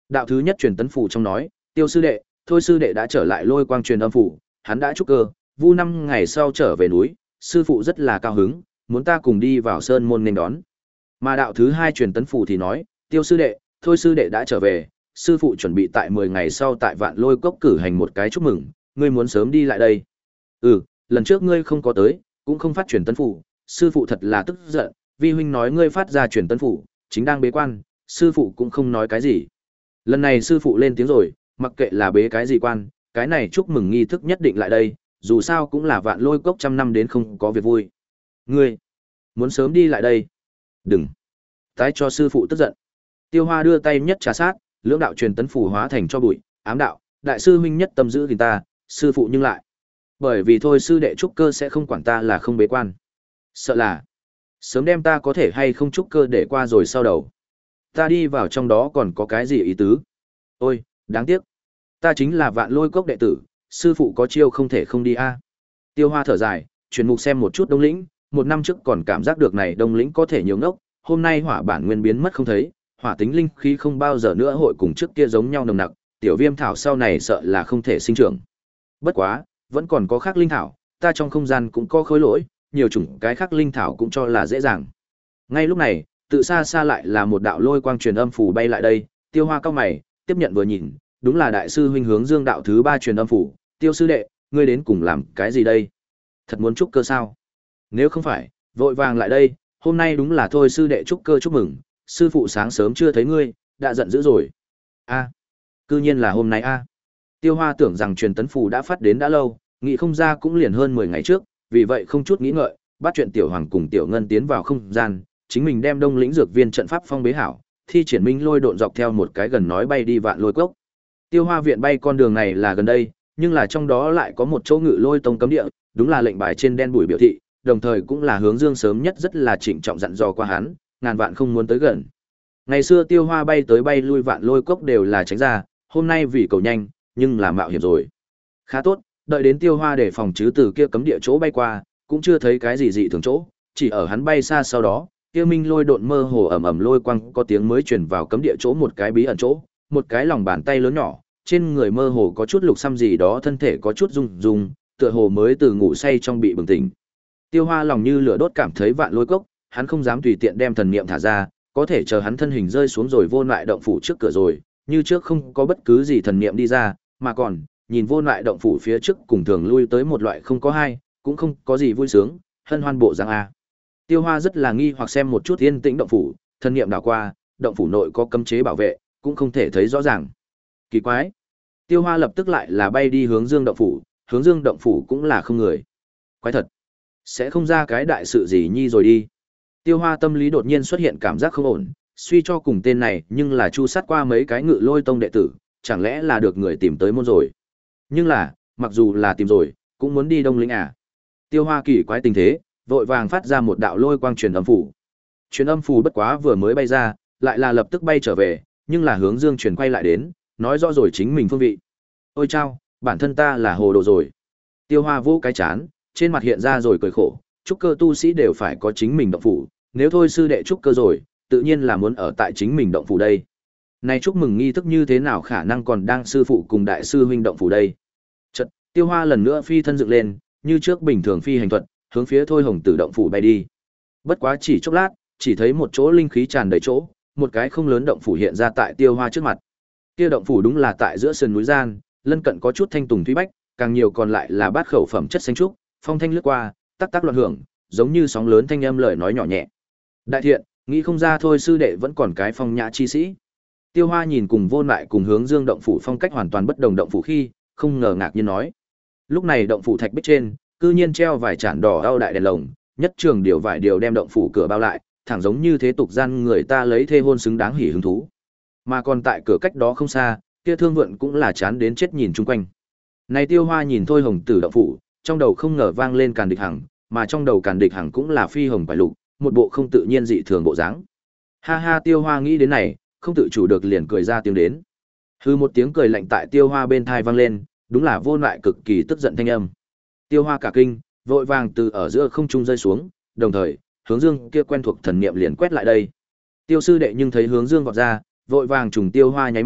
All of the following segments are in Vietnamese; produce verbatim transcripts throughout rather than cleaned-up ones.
Đạo thứ nhất truyền tấn phủ trong nói, Tiêu sư đệ, thôi sư đệ đã trở lại Lôi Quang truyền âm phủ, hắn đã trúc cơ, vu năm ngày sau trở về núi, sư phụ rất là cao hứng, muốn ta cùng đi vào sơn môn nên đón. Mà đạo thứ hai truyền tấn phủ thì nói, Tiêu sư đệ, thôi sư đệ đã trở về, sư phụ chuẩn bị tại mười ngày sau tại Vạn Lôi Cốc cử hành một cái chúc mừng, ngươi muốn sớm đi lại đây. Ừ, lần trước ngươi không có tới, cũng không phát truyền tấn phủ, sư phụ thật là tức giận, vi huynh nói ngươi phát ra truyền tấn phủ, chính đang bế quan, sư phụ cũng không nói cái gì. Lần này sư phụ lên tiếng rồi, mặc kệ là bế cái gì quan, cái này chúc mừng nghi thức nhất định lại đây, dù sao cũng là Vạn Lôi Cốc trăm năm đến không có việc vui. Ngươi muốn sớm đi lại đây. Đừng tái cho sư phụ tức giận. Tiêu Hoa đưa tay nhất trà sát, lưỡng đạo truyền tấn phù hóa thành cho bụi, ám đạo, đại sư huynh nhất tâm giữ gìn ta, sư phụ nhưng lại. Bởi vì thôi sư đệ trúc cơ sẽ không quản ta là không bế quan. Sợ là sớm đem ta có thể hay không trúc cơ để qua rồi sau đầu. Ta đi vào trong đó còn có cái gì ý tứ? Ôi, đáng tiếc. Ta chính là Vạn Lôi Cốc đệ tử, sư phụ có chiêu không thể không đi a. Tiêu Hoa thở dài, chuyển mục xem một chút Đông Lĩnh, một năm trước còn cảm giác được này Đông Lĩnh có thể nhiều ngốc, hôm nay hỏa bản nguyên biến mất không thấy, hỏa tính linh khí không bao giờ nữa hội cùng trước kia giống nhau nồng nặc, tiểu viêm thảo sau này sợ là không thể sinh trưởng. Bất quá, vẫn còn có khác linh thảo, ta trong không gian cũng có khối lỗi, nhiều chủng cái khác linh thảo cũng cho là dễ dàng. Ngay lúc này, tự xa xa lại là một đạo lôi quang truyền âm phủ bay lại đây, Tiêu Hoa cao mày, tiếp nhận vừa nhìn, đúng là đại sư huynh Hướng Dương đạo thứ ba truyền âm phủ, Tiêu sư đệ, ngươi đến cùng làm cái gì đây? Thật muốn trúc cơ sao? Nếu không phải, vội vàng lại đây, hôm nay đúng là thôi sư đệ trúc cơ chúc mừng, sư phụ sáng sớm chưa thấy ngươi, đã giận dữ rồi. A, cư nhiên là hôm nay a. Tiêu Hoa tưởng rằng truyền tấn phù đã phát đến đã lâu, nghĩ không ra cũng liền hơn mười ngày trước, vì vậy không chút nghĩ ngợi, bắt chuyện tiểu hoàng cùng tiểu ngân tiến vào không gian, chính mình đem Đông Lĩnh dược viên trận pháp phong bế hảo, thi triển minh lôi độn dọc theo một cái gần nói bay đi Vạn Lôi Cốc. Tiêu Hoa viện bay con đường này là gần đây, nhưng là trong đó lại có một chỗ Ngự Lôi Tông cấm địa, đúng là lệnh bài trên đen bùi biểu thị, đồng thời cũng là Hướng Dương sớm nhất rất là trịnh trọng dặn dò qua hắn, ngàn vạn không muốn tới gần. Ngày xưa Tiêu Hoa bay tới bay lui Vạn Lôi Cốc đều là tránh ra, hôm nay vì cầu nhanh, nhưng là mạo hiểm rồi. Khá tốt, đợi đến Tiêu Hoa để phòng chứ từ kia cấm địa chỗ bay qua, cũng chưa thấy cái gì dị thường chỗ, chỉ ở hắn bay xa sau đó, kia minh lôi độn mơ hồ ầm ầm lôi quang có tiếng mới truyền vào cấm địa chỗ một cái bí ẩn chỗ, một cái lòng bàn tay lớn nhỏ, trên người mơ hồ có chút lục xăm gì đó, thân thể có chút rung rung, tựa hồ mới từ ngủ say trong bị bừng tỉnh. Tiêu Hoa lòng như lửa đốt cảm thấy Vạn Lôi Cốc, hắn không dám tùy tiện đem thần niệm thả ra, có thể chờ hắn thân hình rơi xuống rồi vô lại động phủ trước cửa rồi, như trước không có bất cứ gì thần niệm đi ra, mà còn nhìn vô lại động phủ phía trước cùng thường lui tới một loại không có hai, cũng không có gì vui sướng, hân hoan bộ dáng a. Tiêu Hoa rất là nghi hoặc xem một chút yên tĩnh động phủ, thần niệm đảo qua, động phủ nội có cấm chế bảo vệ, cũng không thể thấy rõ ràng. Kỳ quái. Tiêu Hoa lập tức lại là bay đi Hướng Dương động phủ, Hướng Dương động phủ cũng là không người. Quái thật, sẽ không ra cái đại sự gì nhi rồi đi. Tiêu Hoa tâm lý đột nhiên xuất hiện cảm giác không ổn, suy cho cùng tên này nhưng là chu sát qua mấy cái Ngự Lôi Tông đệ tử, chẳng lẽ là được người tìm tới môn rồi. Nhưng là, mặc dù là tìm rồi, cũng muốn đi Đông Lĩnh à. Tiêu Hoa kỳ quái tình thế, vội vàng phát ra một đạo lôi quang truyền âm phủ. Truyền âm phù bất quá vừa mới bay ra, lại là lập tức bay trở về, nhưng là Hướng Dương truyền quay lại đến, nói rõ rồi chính mình phương vị. Ôi chao, bản thân ta là hồ đồ rồi. Tiêu Hoa vô cái chán, trên mặt hiện ra rồi cười khổ, trúc cơ tu sĩ đều phải có chính mình động phủ, nếu thôi sư đệ trúc cơ rồi, tự nhiên là muốn ở tại chính mình động phủ đây. Này chúc mừng nghi thức như thế nào khả năng còn đang sư phụ cùng đại sư huynh động phủ đây. Chợt, Tiêu Hoa lần nữa phi thân dựng lên, như trước bình thường phi hành thuật, hướng phía Thôi Hồng Tử động phủ bay đi. Bất quá chỉ chốc lát, chỉ thấy một chỗ linh khí tràn đầy chỗ, một cái không lớn động phủ hiện ra tại Tiêu Hoa trước mặt. Kia động phủ đúng là tại giữa sườn núi gian, lân cận có chút thanh tùng thủy bách, càng nhiều còn lại là bát khẩu phẩm chất xanh trúc, phong thanh lướt qua, tắc tắc loạn hưởng, giống như sóng lớn thanh âm lời nói nhỏ nhẹ. Đại thiện, nghĩ không ra thôi sư đệ vẫn còn cái phong nhã chi sĩ. Tiêu Hoa nhìn cùng Vô Lại cùng Hướng Dương động phủ phong cách hoàn toàn bất đồng động phủ khi, không ngờ ngạc nhiên nói. Lúc này động phủ thạch bích trên, cư nhiên treo vài chản đỏ ao đại đèn lồng, nhất trường điều vải điều đem động phủ cửa bao lại, thẳng giống như thế tục gian người ta lấy thê hôn xứng đáng hỉ hứng thú. Mà còn tại cửa cách đó không xa, kia Thương Vượn cũng là chán đến chết nhìn chung quanh. Này Tiêu Hoa nhìn Thôi Hồng Tử động phủ, trong đầu không ngờ vang lên Càn Địch Hằng, mà trong đầu Càn Địch Hằng cũng là phi hồng phải lục, một bộ không tự nhiên dị thường bộ dáng. Ha ha, Tiêu Hoa nghĩ đến này, không tự chủ được liền cười ra tiếng đến. Hư một tiếng cười lạnh tại Tiêu Hoa bên tai vang lên, đúng là Vô Lại cực kỳ tức giận thanh âm. Tiêu Hoa cả kinh, vội vàng từ ở giữa không trung rơi xuống, đồng thời, Hướng Dương kia quen thuộc thần niệm liền quét lại đây. Tiêu sư đệ nhưng thấy Hướng Dương vọt ra, vội vàng trùng Tiêu Hoa nháy mắt,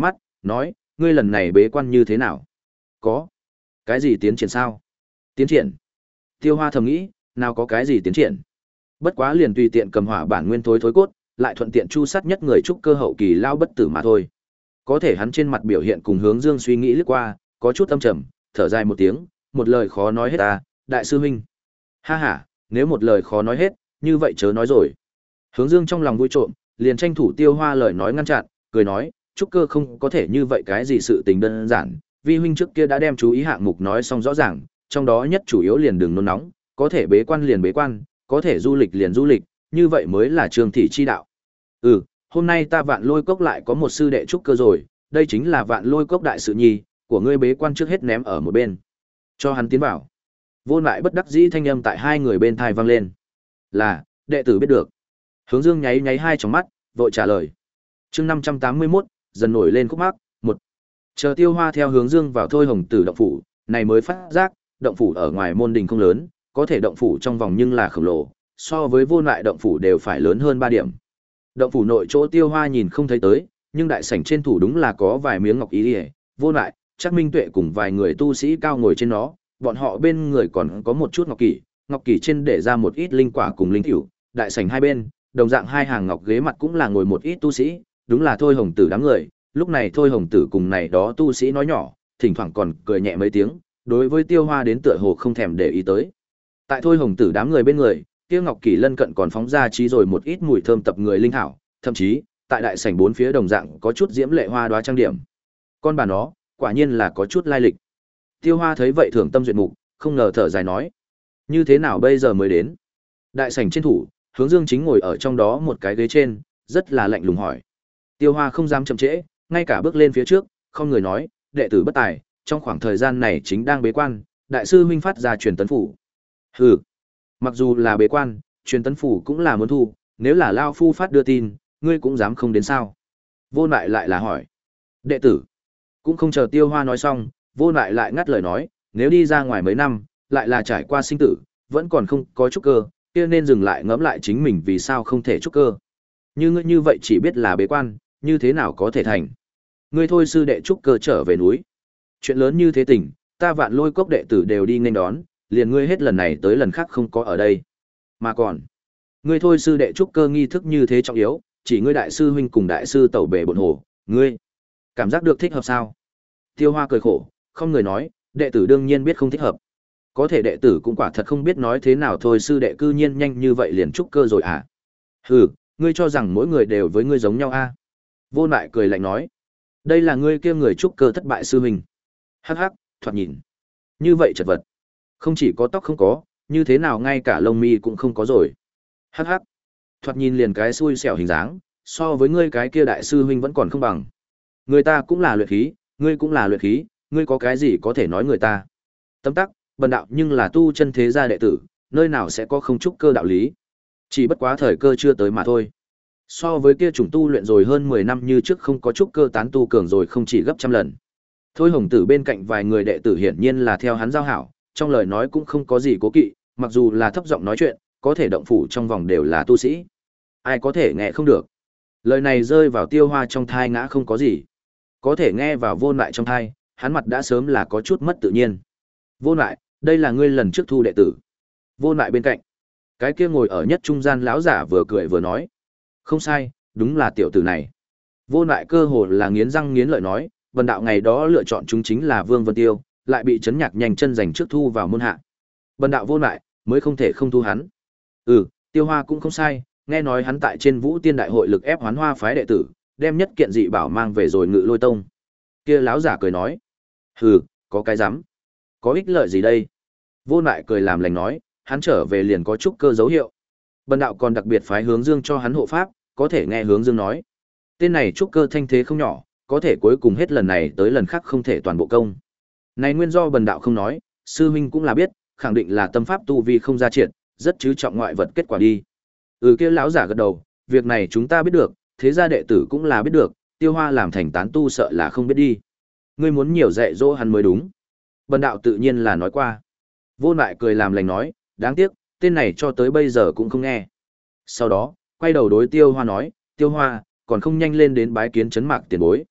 nói, ngươi lần này bế quan như thế nào? Có. Cái gì tiến triển sao? Tiến triển. Tiêu Hoa thầm nghĩ, nào có cái gì tiến triển. Bất quá liền tùy tiện cầm hỏa bản nguyên thối thối cốt, lại thuận tiện chu sát nhất người trúc cơ hậu kỳ lao bất tử mà thôi. Có thể hắn trên mặt biểu hiện cùng Hướng Dương suy nghĩ lướt qua, có chút âm trầm, thở dài một tiếng, một lời khó nói hết ta, đại sư huynh. Ha ha, nếu một lời khó nói hết, như vậy chớ nói rồi. Hướng Dương trong lòng vui trộm, liền tranh thủ Tiêu Hoa lời nói ngăn chặn, cười nói, trúc cơ không có thể như vậy cái gì sự tình đơn giản, vi huynh trước kia đã đem chú ý hạng mục nói xong rõ ràng, trong đó nhất chủ yếu liền đừng nôn nóng, có thể bế quan liền bế quan, có thể du lịch liền du lịch, như vậy mới là trường thị chi đạo. Ừ, hôm nay ta Vạn Lôi Cốc lại có một sư đệ trúc cơ rồi, đây chính là Vạn Lôi Cốc đại sự nhi, của ngươi bế quan trước hết ném ở một bên. Cho hắn tiến vào. Vô lại bất đắc dĩ thanh âm tại hai người bên thai vang lên. Là, đệ tử biết được. Hướng Dương nháy nháy hai tròng mắt, vội trả lời. Chương năm trăm tám mươi mốt, dần nổi lên khúc mắc, một. Chờ Tiêu Hoa theo Hướng Dương vào Thôi Hồng Tử động phủ, này mới phát giác, động phủ ở ngoài môn đình không lớn, có thể động phủ trong vòng nhưng là khổng lồ, so với vô lại động phủ đều phải lớn hơn ba điểm. Động phủ nội chỗ Tiêu Hoa nhìn không thấy tới, nhưng đại sảnh trên thủ đúng là có vài miếng ngọc ý liễu, vô lại, chắc Minh Tuệ cùng vài người tu sĩ cao ngồi trên nó, bọn họ bên người còn có một chút ngọc kỷ, ngọc kỷ trên để ra một ít linh quả cùng linh tiểu, đại sảnh hai bên, đồng dạng hai hàng ngọc ghế mặt cũng là ngồi một ít tu sĩ, đúng là Thôi Hồng Tử đám người, lúc này Thôi Hồng Tử cùng này đó tu sĩ nói nhỏ, thỉnh thoảng còn cười nhẹ mấy tiếng, đối với Tiêu Hoa đến tựa hồ không thèm để ý tới. Tại Thôi Hồng Tử đám người bên người, Tiêu Ngọc Kỳ lân cận còn phóng ra trí rồi một ít mùi thơm tập người linh thảo, thậm chí, tại đại sảnh bốn phía đồng dạng có chút diễm lệ hoa đóa trang điểm. Con bà nó, quả nhiên là có chút lai lịch. Tiêu Hoa thấy vậy thưởng tâm duyệt mục, không ngờ thở dài nói: "Như thế nào bây giờ mới đến?" Đại sảnh trên thủ, Hướng Dương chính ngồi ở trong đó một cái ghế trên, rất là lạnh lùng hỏi. Tiêu Hoa không dám chậm trễ, ngay cả bước lên phía trước, không người nói: "Đệ tử bất tài, trong khoảng thời gian này chính đang bế quan, đại sư huynh phát ra truyền tấn phủ." Hừ, mặc dù là bế quan, truyền tấn phủ cũng là muốn thu, nếu là lao phu phát đưa tin, ngươi cũng dám không đến sao? Vô Nại lại là hỏi. Đệ tử cũng không chờ Tiêu Hoa nói xong, Vô Nại lại ngắt lời nói, nếu đi ra ngoài mấy năm, lại là trải qua sinh tử, vẫn còn không có trúc cơ, kia nên dừng lại ngẫm lại chính mình vì sao không thể trúc cơ. Như ngươi như vậy chỉ biết là bế quan, như thế nào có thể thành? Ngươi thôi sư đệ trúc cơ trở về núi. Chuyện lớn như thế tình, ta Vạn Lôi Cốc đệ tử đều đi nghênh đón, liền ngươi hết lần này tới lần khác không có ở đây. Mà còn, ngươi thôi sư đệ trúc cơ nghi thức như thế trọng yếu, chỉ ngươi đại sư huynh cùng đại sư tẩu bể bộn hồ, ngươi cảm giác được thích hợp sao? Tiêu Hoa cười khổ, không người nói, đệ tử đương nhiên biết không thích hợp. Có thể đệ tử cũng quả thật không biết nói thế nào thôi sư đệ cư nhiên nhanh như vậy liền trúc cơ rồi à? Hừ, ngươi cho rằng mỗi người đều với ngươi giống nhau a? À? Vô Nại cười lạnh nói, đây là ngươi kia người trúc cơ thất bại sư huynh. Hắc hắc, thoạt nhìn như vậy chật vật. Không chỉ có tóc không có, như thế nào ngay cả lông mi cũng không có rồi. Hắc hắc, thoạt nhìn liền cái xui xẻo hình dáng, so với ngươi cái kia đại sư huynh vẫn còn không bằng. Người ta cũng là luyện khí, ngươi cũng là luyện khí, ngươi có cái gì có thể nói người ta? Tấm tắc, bần đạo nhưng là tu chân thế gia đệ tử, nơi nào sẽ có không trúc cơ đạo lý? Chỉ bất quá thời cơ chưa tới mà thôi. So với kia chủng tu luyện rồi hơn mười năm như trước không có trúc cơ tán tu cường rồi không chỉ gấp trăm lần. Thôi Hồng Tử bên cạnh vài người đệ tử hiển nhiên là theo hắn giao hảo, trong lời nói cũng không có gì cố kỵ, mặc dù là thấp giọng nói chuyện, có thể động phủ trong vòng đều là tu sĩ. Ai có thể nghe không được. Lời này rơi vào Tiêu Hoa trong thai ngã không có gì. Có thể nghe vào Vô Nại trong thai, hắn mặt đã sớm là có chút mất tự nhiên. Vô Nại, đây là ngươi lần trước thu đệ tử. Vô Nại bên cạnh, cái kia ngồi ở nhất trung gian lão giả vừa cười vừa nói. Không sai, đúng là tiểu tử này. Vô Nại cơ hồ là nghiến răng nghiến lợi nói, vần đạo ngày đó lựa chọn chúng chính là Vương Vân Tiêu, lại bị chấn nhạc nhanh chân giành trước thu vào môn hạ. Vần đạo Vô Nại mới không thể không thu hắn. Ừ, Tiêu Hoa cũng không sai, nghe nói hắn tại trên Vũ Tiên đại hội lực ép Hoán Hoa phái đệ tử, đem nhất kiện dị bảo mang về rồi Ngự Lôi tông. Kia lão giả cười nói, hừ, có cái rắm, có ích lợi gì đây? Vô Nại cười làm lành nói, hắn trở về liền có chút cơ dấu hiệu. Bần đạo còn đặc biệt phái Hướng Dương cho hắn hộ pháp, có thể nghe Hướng Dương nói, tên này trúc cơ thanh thế không nhỏ, có thể cuối cùng hết lần này tới lần khác không thể toàn bộ công. Này nguyên do bần đạo không nói, sư huynh cũng là biết, khẳng định là tâm pháp tu vi không ra triệt, rất chú trọng ngoại vật kết quả đi. Ừ, kia lão giả gật đầu, việc này chúng ta biết được, thế gia đệ tử cũng là biết được, Tiêu Hoa làm thành tán tu sợ là không biết đi. Ngươi muốn nhiều dạy dỗ hắn mới đúng. Bần đạo tự nhiên là nói qua. Vô Nại cười làm lành nói, đáng tiếc, tên này cho tới bây giờ cũng không nghe. Sau đó, quay đầu đối Tiêu Hoa nói, Tiêu Hoa, còn không nhanh lên đến bái kiến chấn mạc tiền bối.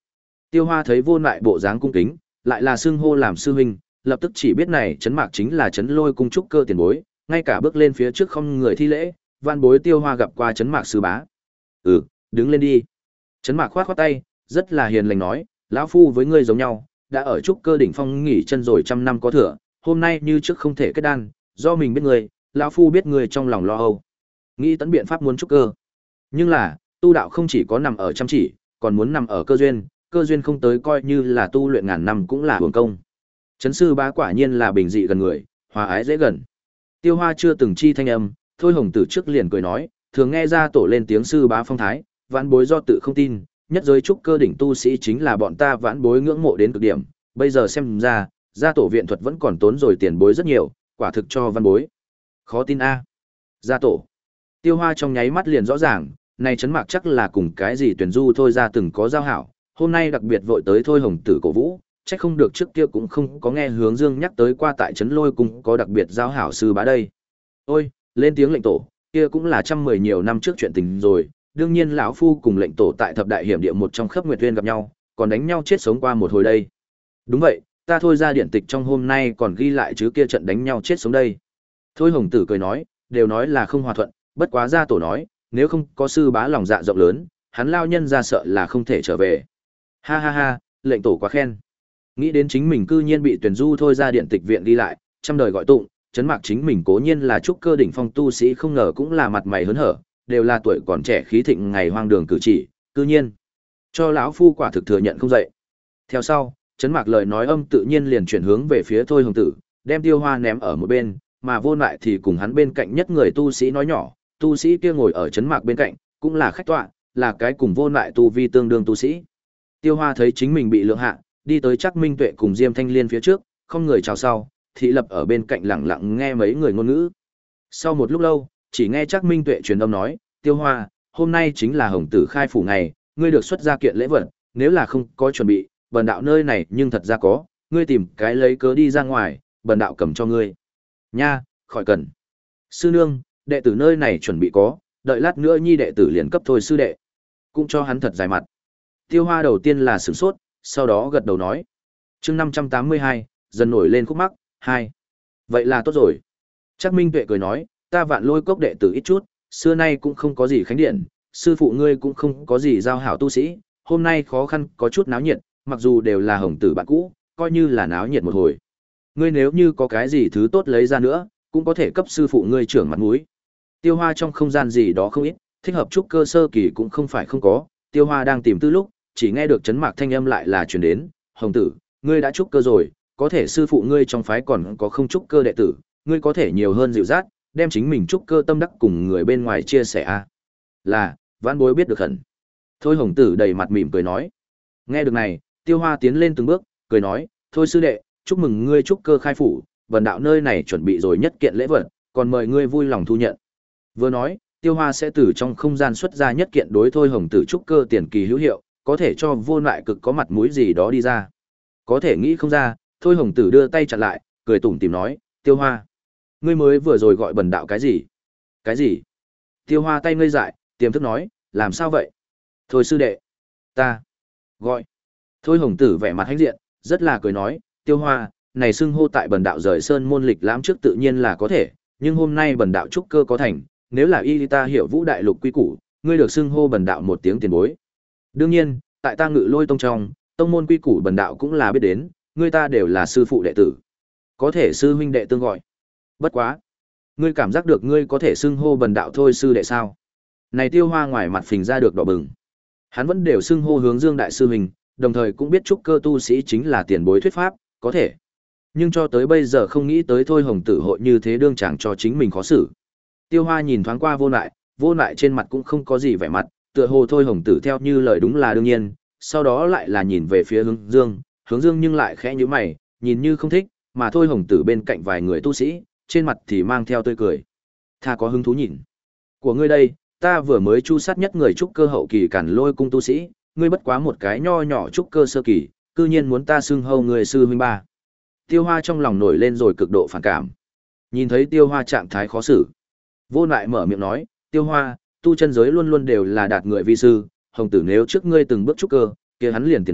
Tiêu Hoa thấy Vô Lại bộ dáng cung kính, lại là xưng hô làm sư huynh, lập tức chỉ biết này Trấn Mạc chính là Trấn Lôi cung trúc cơ tiền bối, ngay cả bước lên phía trước không người thi lễ, van bối Tiêu Hoa gặp qua Trấn Mạc sư bá. "Ừ, đứng lên đi." Trấn Mạc khoát khoát tay, rất là hiền lành nói, lão phu với ngươi giống nhau, đã ở trúc cơ đỉnh phong nghỉ chân rồi trăm năm có thừa, hôm nay như trước không thể kết đan, do mình biết ngươi, lão phu biết ngươi trong lòng lo âu, nghĩ tấn biện pháp muốn trúc cơ. Nhưng là, tu đạo không chỉ có nằm ở chăm chỉ, còn muốn nằm ở cơ duyên, cơ duyên không tới coi như là tu luyện ngàn năm cũng là hưởng công. Trấn sư bá quả nhiên là bình dị gần người, hòa ái dễ gần. Tiêu Hoa chưa từng chi thanh âm, Thôi Hồng Tử trước liền cười nói, thường nghe ra tổ lên tiếng sư bá phong thái, vãn bối do tự không tin, nhất giới trúc cơ đỉnh tu sĩ chính là bọn ta vãn bối ngưỡng mộ đến cực điểm, bây giờ xem ra, gia tổ viện thuật vẫn còn tốn rồi tiền bối rất nhiều, quả thực cho văn bối. Khó tin a. Gia tổ. Tiêu Hoa trong nháy mắt liền rõ ràng, này Trấn Mạc chắc là cùng cái gì tuyển du thôi ra từng có giao hảo, hôm nay đặc biệt vội tới Thôi Hồng Tử cổ vũ, chắc không được trước kia cũng không có nghe Hướng Dương nhắc tới qua tại Trấn Lôi cung có đặc biệt giao hảo sư bá đây. Ôi, lên tiếng lệnh tổ, kia cũng là trăm mười nhiều năm trước chuyện tình rồi, đương nhiên lão phu cùng lệnh tổ tại thập đại hiểm địa một trong khắp nguyệt uyên gặp nhau, còn đánh nhau chết sống qua một hồi đây. Đúng vậy, ta thôi ra điện tịch trong hôm nay còn ghi lại chứ kia trận đánh nhau chết sống đây. Thôi Hồng Tử cười nói, đều nói là không hòa thuận, bất quá gia tổ nói, nếu không có sư bá lòng dạ rộng lớn, hắn lao nhân ra sợ là không thể trở về. Ha ha ha, lệnh tổ quá khen. Nghĩ đến chính mình cư nhiên bị tuyển du thôi ra điện tịch viện ghi lại, trăm đời gọi tụng, Trấn Mạc chính mình cố nhiên là trúc cơ đỉnh phong tu sĩ không ngờ cũng là mặt mày hớn hở, đều là tuổi còn trẻ khí thịnh ngày hoang đường cử chỉ, cư nhiên cho lão phu quả thực thừa nhận không dậy. Theo sau, Trấn Mạc lời nói âm tự nhiên liền chuyển hướng về phía Thôi Hồng Tử, đem Tiêu Hoa ném ở một bên, mà Vô Lại thì cùng hắn bên cạnh nhất người tu sĩ nói nhỏ, tu sĩ kia ngồi ở Trấn Mạc bên cạnh, cũng là khách tọa, là cái cùng Vô Lại tu vi tương đương tu sĩ. Tiêu Hoa thấy chính mình bị lượng hạ, đi tới Trác Minh Tuệ cùng Diêm Thanh Liên phía trước, không người chào sau, thị lập ở bên cạnh lặng lặng nghe mấy người ngôn ngữ. Sau một lúc lâu, chỉ nghe Trác Minh Tuệ truyền âm nói, Tiêu Hoa, hôm nay chính là Hồng Tử khai phủ ngày, ngươi được xuất ra kiện lễ vật, nếu là không có chuẩn bị, bần đạo nơi này nhưng thật ra có, ngươi tìm cái lấy cớ đi ra ngoài, bần đạo cầm cho ngươi. Nha, khỏi cần. Sư nương, đệ tử nơi này chuẩn bị có, đợi lát nữa nhi đệ tử liền cấp thôi sư đệ. Cũng cho hắn thật dài mặt. Tiêu Hoa đầu tiên là sửng sốt, sau đó gật đầu nói. Chương năm trăm tám mươi hai, dần nổi lên khúc mắc, hai. Vậy là tốt rồi. Trác Minh Tuệ cười nói, ta Vạn Lôi cốc đệ tử ít chút, xưa nay cũng không có gì khánh điện, sư phụ ngươi cũng không có gì giao hảo tu sĩ, hôm nay khó khăn có chút náo nhiệt, mặc dù đều là Hồng Tử bạn cũ, coi như là náo nhiệt một hồi. Ngươi nếu như có cái gì thứ tốt lấy ra nữa, cũng có thể cấp sư phụ ngươi trưởng mặt mũi. Tiêu Hoa trong không gian gì đó không ít, thích hợp trúc cơ sơ kỳ cũng không phải không có, Tiêu Hoa đang tìm tư lúc, chỉ nghe được Trấn Mạc thanh âm lại là truyền đến, "Hồng Tử, ngươi đã trúc cơ rồi, có thể sư phụ ngươi trong phái còn có không trúc cơ đệ tử, ngươi có thể nhiều hơn dịu dắt, đem chính mình trúc cơ tâm đắc cùng người bên ngoài chia sẻ a." Là, vãn bối biết được hẳn. Thôi Hồng Tử đầy mặt mỉm cười nói. Nghe được này, Tiêu Hoa tiến lên từng bước, cười nói, "Thôi sư đệ, chúc mừng ngươi trúc cơ khai phủ, bần đạo nơi này chuẩn bị rồi nhất kiện lễ vật, còn mời ngươi vui lòng thu nhận." Vừa nói, Tiêu Hoa sẽ từ trong không gian xuất ra nhất kiện đối Thôi Hồng Tử trúc cơ tiền kỳ hữu hiệu, có thể cho Vô Lại cực có mặt mũi gì đó đi ra. Có thể nghĩ không ra, Thôi Hồng Tử đưa tay chặn lại, cười tủm tỉm nói, "Tiêu Hoa, ngươi mới vừa rồi gọi bần đạo cái gì?" "Cái gì?" Tiêu Hoa tay ngây dại, tiềm thức nói, "Làm sao vậy?" "Thôi sư đệ, ta gọi." Thôi Hồng Tử vẻ mặt hãnh diện, rất là cười nói, "Tiêu Hoa, này xưng hô tại bần đạo rời sơn môn lịch lãm trước tự nhiên là có thể, nhưng hôm nay bần đạo trúc cơ có thành, nếu là y ta hiểu vũ đại lục quy củ, ngươi được xưng hô bần đạo một tiếng tiền bối. Đương nhiên, tại ta Ngự Lôi tông trong, tông môn quy củ bần đạo cũng là biết đến, ngươi ta đều là sư phụ đệ tử, có thể sư huynh đệ tương gọi. Bất quá, ngươi cảm giác được ngươi có thể xưng hô bần đạo thôi sư đệ sao?" Này Tiêu Hoa ngoài mặt phình ra được đỏ bừng. Hắn vẫn đều xưng hô Hướng Dương đại sư huynh, đồng thời cũng biết trúc cơ tu sĩ chính là tiền bối thuyết pháp, có thể. Nhưng cho tới bây giờ không nghĩ tới Thôi Hồng Tử hội như thế đương chẳng cho chính mình khó xử. Tiêu Hoa nhìn thoáng qua Vô Lại, Vô Lại trên mặt cũng không có gì vẻ mặt, tựa hồ Thôi Hồng Tử theo như lời đúng là đương nhiên, sau đó lại là nhìn về phía Hướng Dương, Hướng Dương nhưng lại khẽ nhíu mày, nhìn như không thích, mà Thôi Hồng Tử bên cạnh vài người tu sĩ, trên mặt thì mang theo tươi cười. Tha có hứng thú nhìn. Của ngươi đây, ta vừa mới chu sát nhất người trúc cơ hậu kỳ Càn Lôi cung tu sĩ, ngươi bất quá một cái nho nhỏ trúc cơ sơ kỳ, cư nhiên muốn ta xưng hô người sư huynh ba. Tiêu Hoa trong lòng nổi lên rồi cực độ phản cảm. Nhìn thấy Tiêu Hoa trạng thái khó xử, Vô Lại mở miệng nói, "Tiêu Hoa, tu chân giới luôn luôn đều là đạt người vi sư, Hồng Tử nếu trước ngươi từng bước trúc cơ, kia hắn liền tiền bối,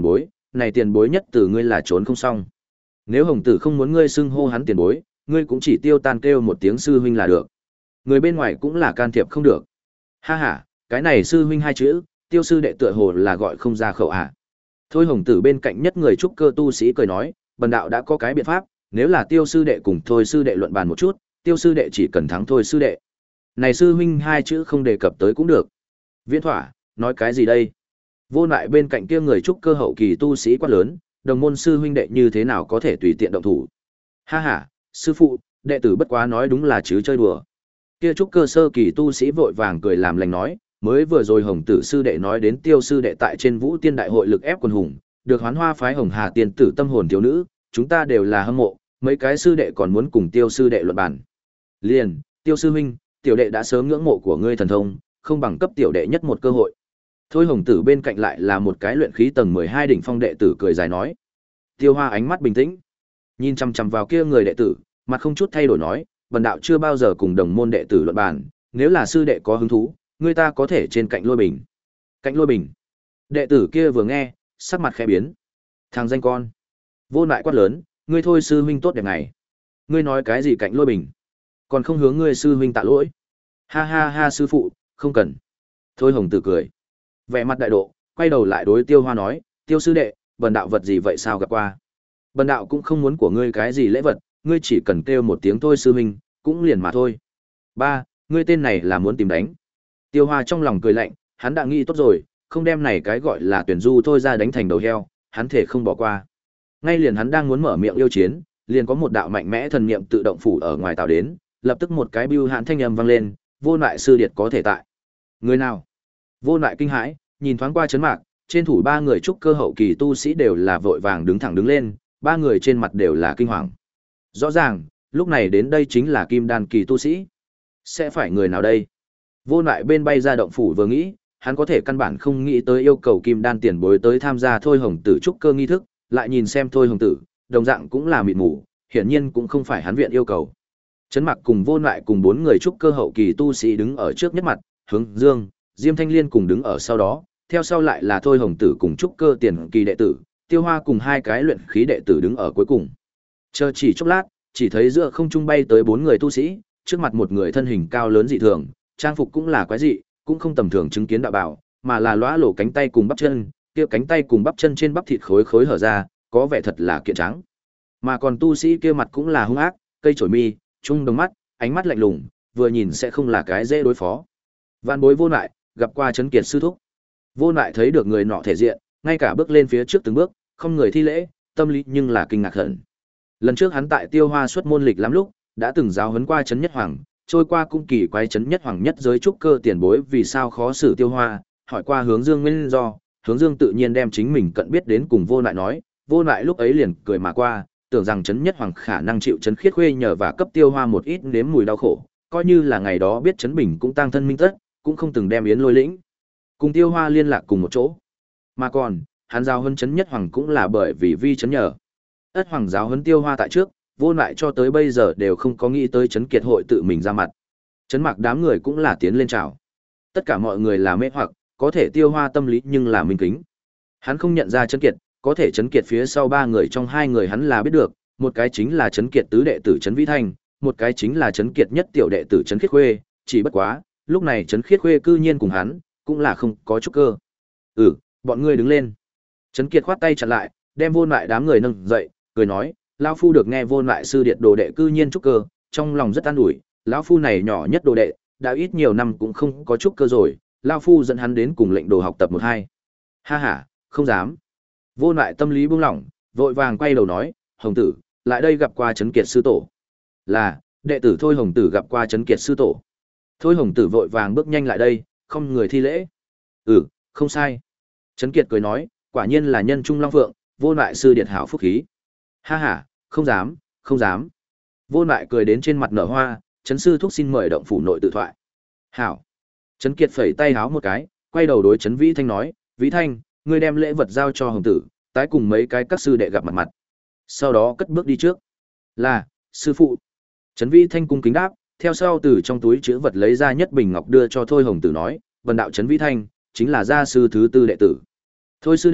này tiền bối nhất từ ngươi là trốn không xong. Nếu Hồng Tử không muốn ngươi xưng hô hắn tiền bối, ngươi cũng chỉ tiêu tan kêu một tiếng sư huynh là được. Người bên ngoài cũng là can thiệp không được. Ha ha, cái này sư huynh hai chữ, Tiêu sư đệ tựa hồ là gọi không ra khẩu à. Thôi Hồng Tử bên cạnh nhất người trúc cơ tu sĩ cười nói, bần đạo đã có cái biện pháp, nếu là Tiêu sư đệ cùng Thôi sư đệ luận bàn một chút, Tiêu sư đệ chỉ cần thắng Thôi sư đệ. Này sư huynh hai chữ không đề cập tới cũng được. Viễn thỏa, nói cái gì đây? Vô lại bên cạnh kia người trúc cơ hậu kỳ tu sĩ quá lớn, đồng môn sư huynh đệ như thế nào có thể tùy tiện động thủ. Ha ha, sư phụ, đệ tử bất quá nói đúng là chứ chơi đùa. Kia trúc cơ sơ kỳ tu sĩ vội vàng cười làm lành nói, mới vừa rồi Hồng Tử sư đệ nói đến Tiêu sư đệ tại trên Vũ Tiên đại hội lực ép quần hùng, được Hoán Hoa phái Hồng Hà tiên tử tâm hồn thiếu nữ, chúng ta đều là hâm mộ, mấy cái sư đệ còn muốn cùng Tiêu sư đệ luận bàn. Liền, Tiêu sư huynh, tiểu đệ đã sớm ngưỡng mộ của ngươi thần thông, không bằng cấp tiểu đệ nhất một cơ hội. Thôi Hồng Tử bên cạnh lại là một cái luyện khí tầng mười hai đỉnh phong đệ tử cười dài nói. Tiêu Hoa ánh mắt bình tĩnh, nhìn chằm chằm vào kia người đệ tử, mặt không chút thay đổi nói, bần đạo chưa bao giờ cùng đồng môn đệ tử luận bàn, nếu là sư đệ có hứng thú, người ta có thể trên cạnh lôi bình. Cạnh lôi bình. Đệ tử kia vừa nghe, sắc mặt khẽ biến. Thằng danh con. Vô lại quát lớn, ngươi thôi sư huynh tốt đẹp này. Ngươi nói cái gì cạnh lôi bình? Còn không hướng ngươi sư huynh tạ lỗi. Ha ha ha sư phụ, không cần. Thôi Hồng Tử cười. Vẻ mặt đại độ, quay đầu lại đối Tiêu Hoa nói, Tiêu sư đệ, bần đạo vật gì vậy sao gặp qua? Bần đạo cũng không muốn của ngươi cái gì lễ vật, ngươi chỉ cần kêu một tiếng thôi sư huynh, cũng liền mà thôi. Ba, ngươi tên này là muốn tìm đánh. Tiêu Hoa trong lòng cười lạnh, hắn đã nghĩ tốt rồi, không đem này cái gọi là tuyển du thôi ra đánh thành đầu heo, hắn thể không bỏ qua. Ngay liền hắn đang muốn mở miệng yêu chiến, liền có một đạo mạnh mẽ thần niệm tự động phủ ở ngoài tạo đến, lập tức một cái bưu hạn thanh âm vang lên, vô lại sư điệt có thể tại. Người nào? Vô lại kinh hãi, nhìn thoáng qua chấn mạc, trên thủ ba người trúc cơ hậu kỳ tu sĩ đều là vội vàng đứng thẳng đứng lên, ba người trên mặt đều là kinh hoàng. Rõ ràng, lúc này đến đây chính là kim đan kỳ tu sĩ. Sẽ phải người nào đây? Vô lại bên bay ra động phủ vừa nghĩ, hắn có thể căn bản không nghĩ tới yêu cầu kim đan tiền bối tới tham gia Thôi Hồng Tử trúc cơ nghi thức, lại nhìn xem Thôi Hồng Tử, đồng dạng cũng là mịt mù, hiển nhiên cũng không phải hắn viện yêu cầu. Chấn Mặc cùng Vô lại cùng bốn người trúc cơ hậu kỳ tu sĩ đứng ở trước nhất mặt, Hướng Dương, Diêm Thanh Liên cùng đứng ở sau đó, theo sau lại là Thôi Hồng Tử cùng trúc cơ tiền kỳ đệ tử, Tiêu Hoa cùng hai cái luyện khí đệ tử đứng ở cuối cùng. Chờ chỉ chốc lát, chỉ thấy giữa không trung bay tới bốn người tu sĩ, trước mặt một người thân hình cao lớn dị thường, trang phục cũng là quái dị, cũng không tầm thường chứng kiến đạo bảo, mà là lóa lổ cánh tay cùng bắp chân, kia cánh tay cùng bắp chân trên bắp thịt khối khối hở ra, có vẻ thật là kiện trắng. Mà còn tu sĩ kia mặt cũng là hung ác, cây chổi mi, trung đồng mắt, ánh mắt lạnh lùng, vừa nhìn sẽ không là cái dễ đối phó. Vạn Bối Vô Lại, gặp qua Trấn Kiệt sư thúc. Vô Lại thấy được người nọ thể diện, ngay cả bước lên phía trước từng bước, không người thi lễ, tâm lý nhưng là kinh ngạc hận. Lần trước hắn tại Tiêu Hoa xuất môn lịch lắm lúc, đã từng giáo huấn qua Trấn Nhất Hoàng, trôi qua cung kỳ quái Trấn Nhất Hoàng nhất giới trúc cơ tiền bối vì sao khó xử Tiêu Hoa, hỏi qua Hướng Dương nguyên do, Hướng Dương tự nhiên đem chính mình cận biết đến cùng Vô Lại nói, Vô Lại lúc ấy liền cười mà qua, tưởng rằng Trấn Nhất Hoàng khả năng chịu Trấn Khiết Khuê nhờ và cấp Tiêu Hoa một ít nếm mùi đau khổ, coi như là ngày đó biết Trấn Bình cũng tăng thân minh tất, cũng không từng đem Yến Lôi lĩnh cùng Tiêu Hoa liên lạc cùng một chỗ. Mà còn, hắn giáo huấn Trấn Nhất Hoàng cũng là bởi vì vi Trấn nhờ. Ất Hoàng giáo huấn Tiêu Hoa tại trước, Vô Lại cho tới bây giờ đều không có nghĩ tới Trấn Kiệt hội tự mình ra mặt. Trấn Mặc đám người cũng là tiến lên chào. Tất cả mọi người là mê hoặc, có thể Tiêu Hoa tâm lý nhưng là minh kính. Hắn không nhận ra Trấn Kiệt, có thể Trấn Kiệt phía sau ba người trong hai người hắn là biết được, một cái chính là Trấn Kiệt tứ đệ tử Trấn Vĩ Thanh, một cái chính là Trấn Kiệt nhất tiểu đệ tử Trấn Khiết Khuê, chỉ bất quá, lúc này Trấn Khiết Khuê cư nhiên cùng hắn, cũng là không có chút cơ. Ừ, bọn ngươi đứng lên. Trấn Kiệt khoát tay chặn lại, đem Vô Lại đám người nâng dậy, cười nói, lão phu được nghe Vô Lại sư điện đồ đệ cư nhiên trúc cơ, trong lòng rất an ủi, lão phu này nhỏ nhất đồ đệ, đã ít nhiều năm cũng không có trúc cơ rồi, lão phu dẫn hắn đến cùng lệnh đồ học tập một hai. Ha ha, không dám. Vô Lại tâm lý buông lỏng, vội vàng quay đầu nói, Hồng Tử, lại đây gặp qua Trấn Kiệt sư tổ. Là, đệ tử Thôi Hồng Tử gặp qua Trấn Kiệt sư tổ. Thôi Hồng Tử vội vàng bước nhanh lại đây, không người thi lễ. Ừ, không sai. Trấn Kiệt cười nói, quả nhiên là nhân trung long phượng, Vô Lại sư điện hảo phúc khí. Ha ha, không dám, không dám. Vô Lại cười đến trên mặt nở hoa, Trấn sư thúc xin mời động phủ nội tự thoại. Hảo. Trấn Kiệt phẩy tay háo một cái, quay đầu đối Trấn Vĩ Thanh nói, Vĩ Thanh, ngươi đem lễ vật giao cho Hồng Tử, tái cùng mấy cái các sư đệ gặp mặt mặt. Sau đó cất bước đi trước. Là, sư phụ. Trấn Vĩ Thanh cung kính đáp, theo sau từ trong túi chữ vật lấy ra nhất bình ngọc đưa cho Thôi Hồng Tử nói, vần đạo Trấn Vĩ Thanh, chính là gia sư thứ tư đệ tử. Thôi sư đệ,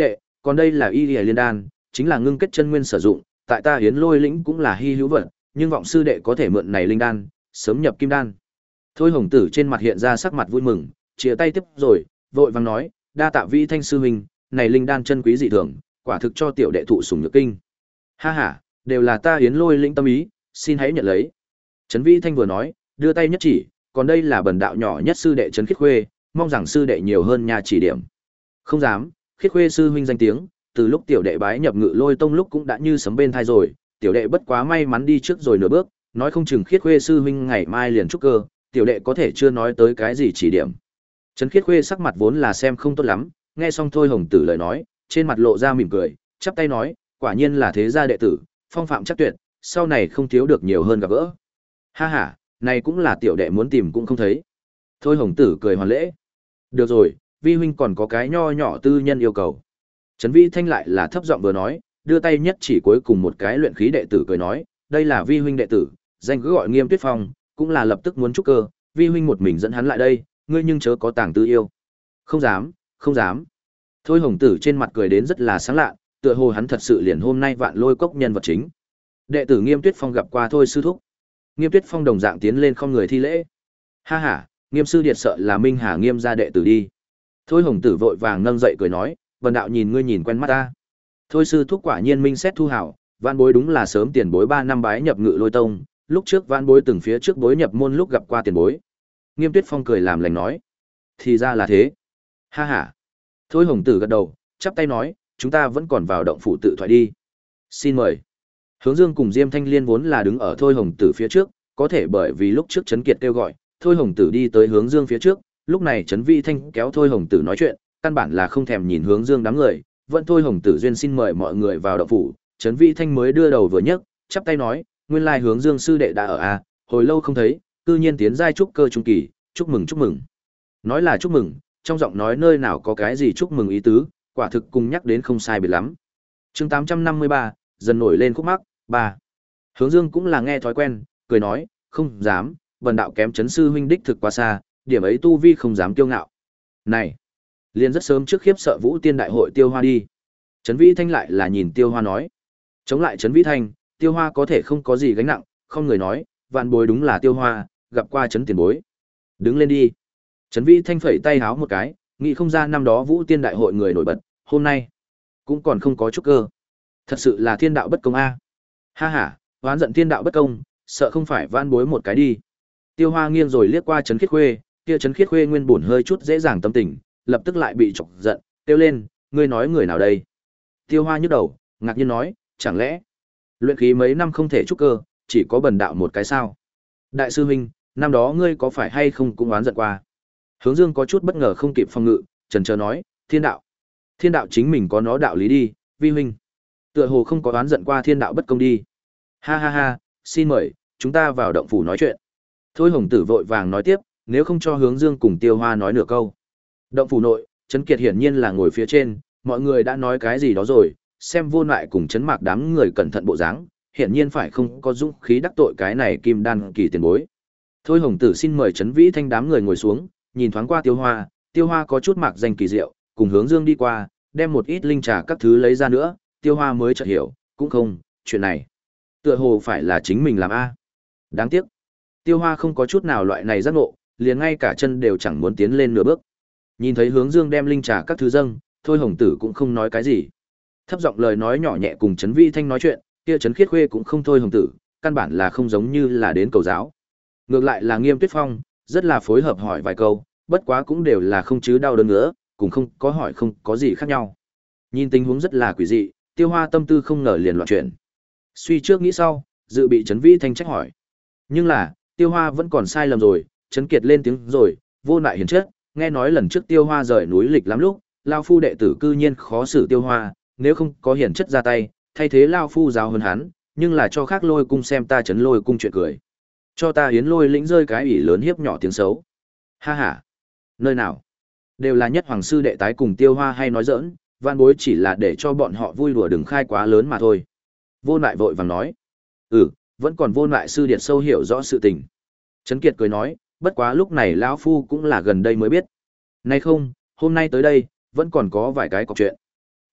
Còn đây là y liên đan, chính là ngưng kết chân nguyên sử dụng, tại ta Yến Lôi lĩnh cũng là hy hữu vật, nhưng vọng sư đệ có thể mượn này linh đan, sớm nhập kim đan. Thôi Hồng Tử trên mặt hiện ra sắc mặt vui mừng, chia tay tiếp rồi, vội vàng nói, đa tạ Vi Thanh sư huynh, này linh đan chân quý dị thường, quả thực cho tiểu đệ thụ sủng nhược kinh. Ha ha, đều là ta Yến Lôi lĩnh tâm ý, xin hãy nhận lấy. Trấn Vi Thanh vừa nói, đưa tay nhất chỉ, còn đây là bần đạo nhỏ nhất sư đệ Trấn Khiết Khuê, mong rằng sư đệ nhiều hơn nhà chỉ điểm. Không dám, Khiết Khuê sư huynh danh tiếng, từ lúc tiểu đệ bái nhập Ngự Lôi tông lúc cũng đã như sấm bên thai rồi, tiểu đệ bất quá may mắn đi trước rồi nửa bước, nói không chừng Khiết Khuê sư huynh ngày mai liền trúc cơ, tiểu đệ có thể chưa nói tới cái gì chỉ điểm. Trấn Khiết Khuê sắc mặt vốn là xem không tốt lắm, nghe xong Thôi Hồng Tử lời nói, trên mặt lộ ra mỉm cười, chắp tay nói, quả nhiên là thế gia đệ tử, phong phạm chắc tuyệt, sau này không thiếu được nhiều hơn gặp gỡ. Ha ha, này cũng là tiểu đệ muốn tìm cũng không thấy. Thôi Hồng Tử cười hoàn lễ. Được rồi, vi huynh còn có cái nho nhỏ tư nhân yêu cầu. Trấn Vi Thanh lại là thấp giọng vừa nói, đưa tay nhất chỉ cuối cùng một cái luyện khí đệ tử cười nói, đây là vi huynh đệ tử, danh cứ gọi Nghiêm Tuyết Phong, cũng là lập tức muốn trúc cơ, vi huynh một mình dẫn hắn lại đây, ngươi nhưng chớ có tàng tư yêu. Không dám, không dám. Thôi Hồng Tử trên mặt cười đến rất là sáng lạ, tựa hồ hắn thật sự liền hôm nay Vạn Lôi cốc nhân vật chính. Đệ tử Nghiêm Tuyết Phong gặp qua Thôi sư thúc. Nghiêm Tuyết Phong đồng dạng tiến lên không người thi lễ. Ha ha, Nghiêm sư điệt sợ là Minh Hà Nghiêm gia đệ tử đi. Thôi Hồng Tử vội vàng nâng dậy cười nói, vần đạo nhìn ngươi nhìn quen mắt ta. Thôi sư thúc quả nhiên minh xét thu hảo, Vạn Bối đúng là sớm tiền bối ba năm bái nhập Ngự Lôi tông, lúc trước Vạn Bối từng phía trước bối nhập môn lúc gặp qua tiền bối. Nghiêm Tuyết Phong cười làm lành nói, thì ra là thế. Ha ha. Thôi Hồng Tử gật đầu, chắp tay nói, chúng ta vẫn còn vào động phủ tự thoại đi. Xin mời. Hướng Dương cùng Diêm Thanh Liên vốn là đứng ở Thôi Hồng Tử phía trước, có thể bởi vì lúc trước Trấn Kiệt kêu gọi, Thôi Hồng Tử đi tới Hướng Dương phía trước, lúc này Trấn Vi Thanh kéo Thôi Hồng Tử nói chuyện, căn bản là không thèm nhìn Hướng Dương đám người, vẫn Thôi Hồng Tử duyên xin mời mọi người vào động phủ, Trấn Vi Thanh mới đưa đầu vừa nhấc, chắp tay nói, nguyên lai Hướng Dương sư đệ đã ở a, hồi lâu không thấy, cư nhiên tiến giai trúc cơ trung kỳ, chúc mừng chúc mừng. Nói là chúc mừng, trong giọng nói nơi nào có cái gì chúc mừng ý tứ, quả thực cùng nhắc đến không sai biệt lắm. Chương tám trăm năm mươi ba, dần nổi lên khúc mắc, ba. Hướng Dương cũng là nghe thói quen, cười nói, không dám, bần đạo kém Trấn sư huynh đích thực quá xa, điểm ấy tu vi không dám kiêu ngạo. Này, liền rất sớm trước khiếp sợ Vũ Tiên đại hội Tiêu Hoa đi. Trấn Vĩ Thanh lại là nhìn Tiêu Hoa nói, chống lại Trấn Vĩ Thanh, Tiêu Hoa có thể không có gì gánh nặng, không người nói, Vạn Bối đúng là Tiêu Hoa, gặp qua Trấn tiền bối. Đứng lên đi. Trấn Vĩ Thanh phẩy tay háo một cái, nghĩ không ra năm đó Vũ Tiên đại hội người nổi bật, hôm nay cũng còn không có chút cơ. Thật sự là thiên đạo bất công a. Ha ha, oán giận thiên đạo bất công, sợ không phải Vạn Bối một cái đi. Tiêu Hoa nghiêng rồi liếc qua Trấn Khiết Khuê, kia Trấn Khiết Khuê nguyên bổn hơi chút dễ dàng tâm tình, lập tức lại bị chọc giận, kêu lên, ngươi nói người nào đây? Tiêu Hoa nhức đầu, ngạc nhiên nói, chẳng lẽ luyện khí mấy năm không thể trúc cơ, chỉ có bần đạo một cái sao? Đại sư huynh, năm đó ngươi có phải hay không cũng oán giận qua? Hướng Dương có chút bất ngờ không kịp phòng ngự, chần chờ nói, thiên đạo. Thiên đạo chính mình có nó đạo lý đi, vi huynh. Tựa hồ không có oán giận qua thiên đạo bất công đi. Ha ha ha, xin mời, chúng ta vào động phủ nói chuyện. Thôi Hồng Tử vội vàng nói tiếp, nếu không cho Hướng Dương cùng Tiêu Hoa nói nửa câu. Động phủ nội, Trấn Kiệt hiển nhiên là ngồi phía trên, mọi người đã nói cái gì đó rồi, xem Vô Lại cùng Trấn Mạc đám người cẩn thận bộ dáng, hiển nhiên phải không có dũng khí đắc tội cái này kim đan kỳ tiền bối. Thôi Hồng Tử xin mời Trấn Vĩ Thanh đám người ngồi xuống, nhìn thoáng qua Tiêu Hoa, Tiêu Hoa có chút mạc danh kỳ diệu, cùng Hướng Dương đi qua, đem một ít linh trà các thứ lấy ra nữa, Tiêu Hoa mới chợt hiểu, cũng không, chuyện này tựa hồ phải là chính mình làm a. Đáng tiếc, Tiêu Hoa không có chút nào loại này giác ngộ, liền ngay cả chân đều chẳng muốn tiến lên nửa bước. Nhìn thấy Hướng Dương đem linh trà các thứ dâng, Thôi Hồng Tử cũng không nói cái gì. Thấp giọng lời nói nhỏ nhẹ cùng Trấn Vi Thanh nói chuyện, kia Trấn Khiết Khuê cũng không Thôi Hồng Tử, căn bản là không giống như là đến cầu giáo. Ngược lại là Nghiêm Tuyết Phong, rất là phối hợp hỏi vài câu, bất quá cũng đều là không chứ đau đớn nữa, cũng không có hỏi không có gì khác nhau. Nhìn tình huống rất là quỷ dị, Tiêu Hoa tâm tư không ngờ liền loạn chuyển. Suy trước nghĩ sau, dự bị Trấn Vi Thanh trách hỏi. Nhưng là, Tiêu Hoa vẫn còn sai lầm rồi, Trấn Kiệt lên tiếng rồi, Vô Lại hiền chất, nghe nói lần trước Tiêu Hoa rời núi lịch lắm lúc, lao phu đệ tử cư nhiên khó xử Tiêu Hoa, nếu không có hiền chất ra tay, thay thế lao phu giáo hơn hắn, nhưng là cho khác Lôi cung xem ta Trấn Lôi cung chuyện cười. Cho ta Hiến Lôi lĩnh rơi cái ủy lớn hiếp nhỏ tiếng xấu. Ha ha. Nơi nào? Đều là nhất hoàng sư đệ tái cùng Tiêu Hoa hay nói giỡn, Van Bối chỉ là để cho bọn họ vui đùa đừng khai quá lớn mà thôi. Vô Lại vội vàng nói. Ừ, vẫn còn Vô Lại sư điệt sâu hiểu rõ sự tình. Trấn Kiệt cười nói, bất quá lúc này lão phu cũng là gần đây mới biết. Nay không, hôm nay tới đây, vẫn còn có vài cái cọc chuyện.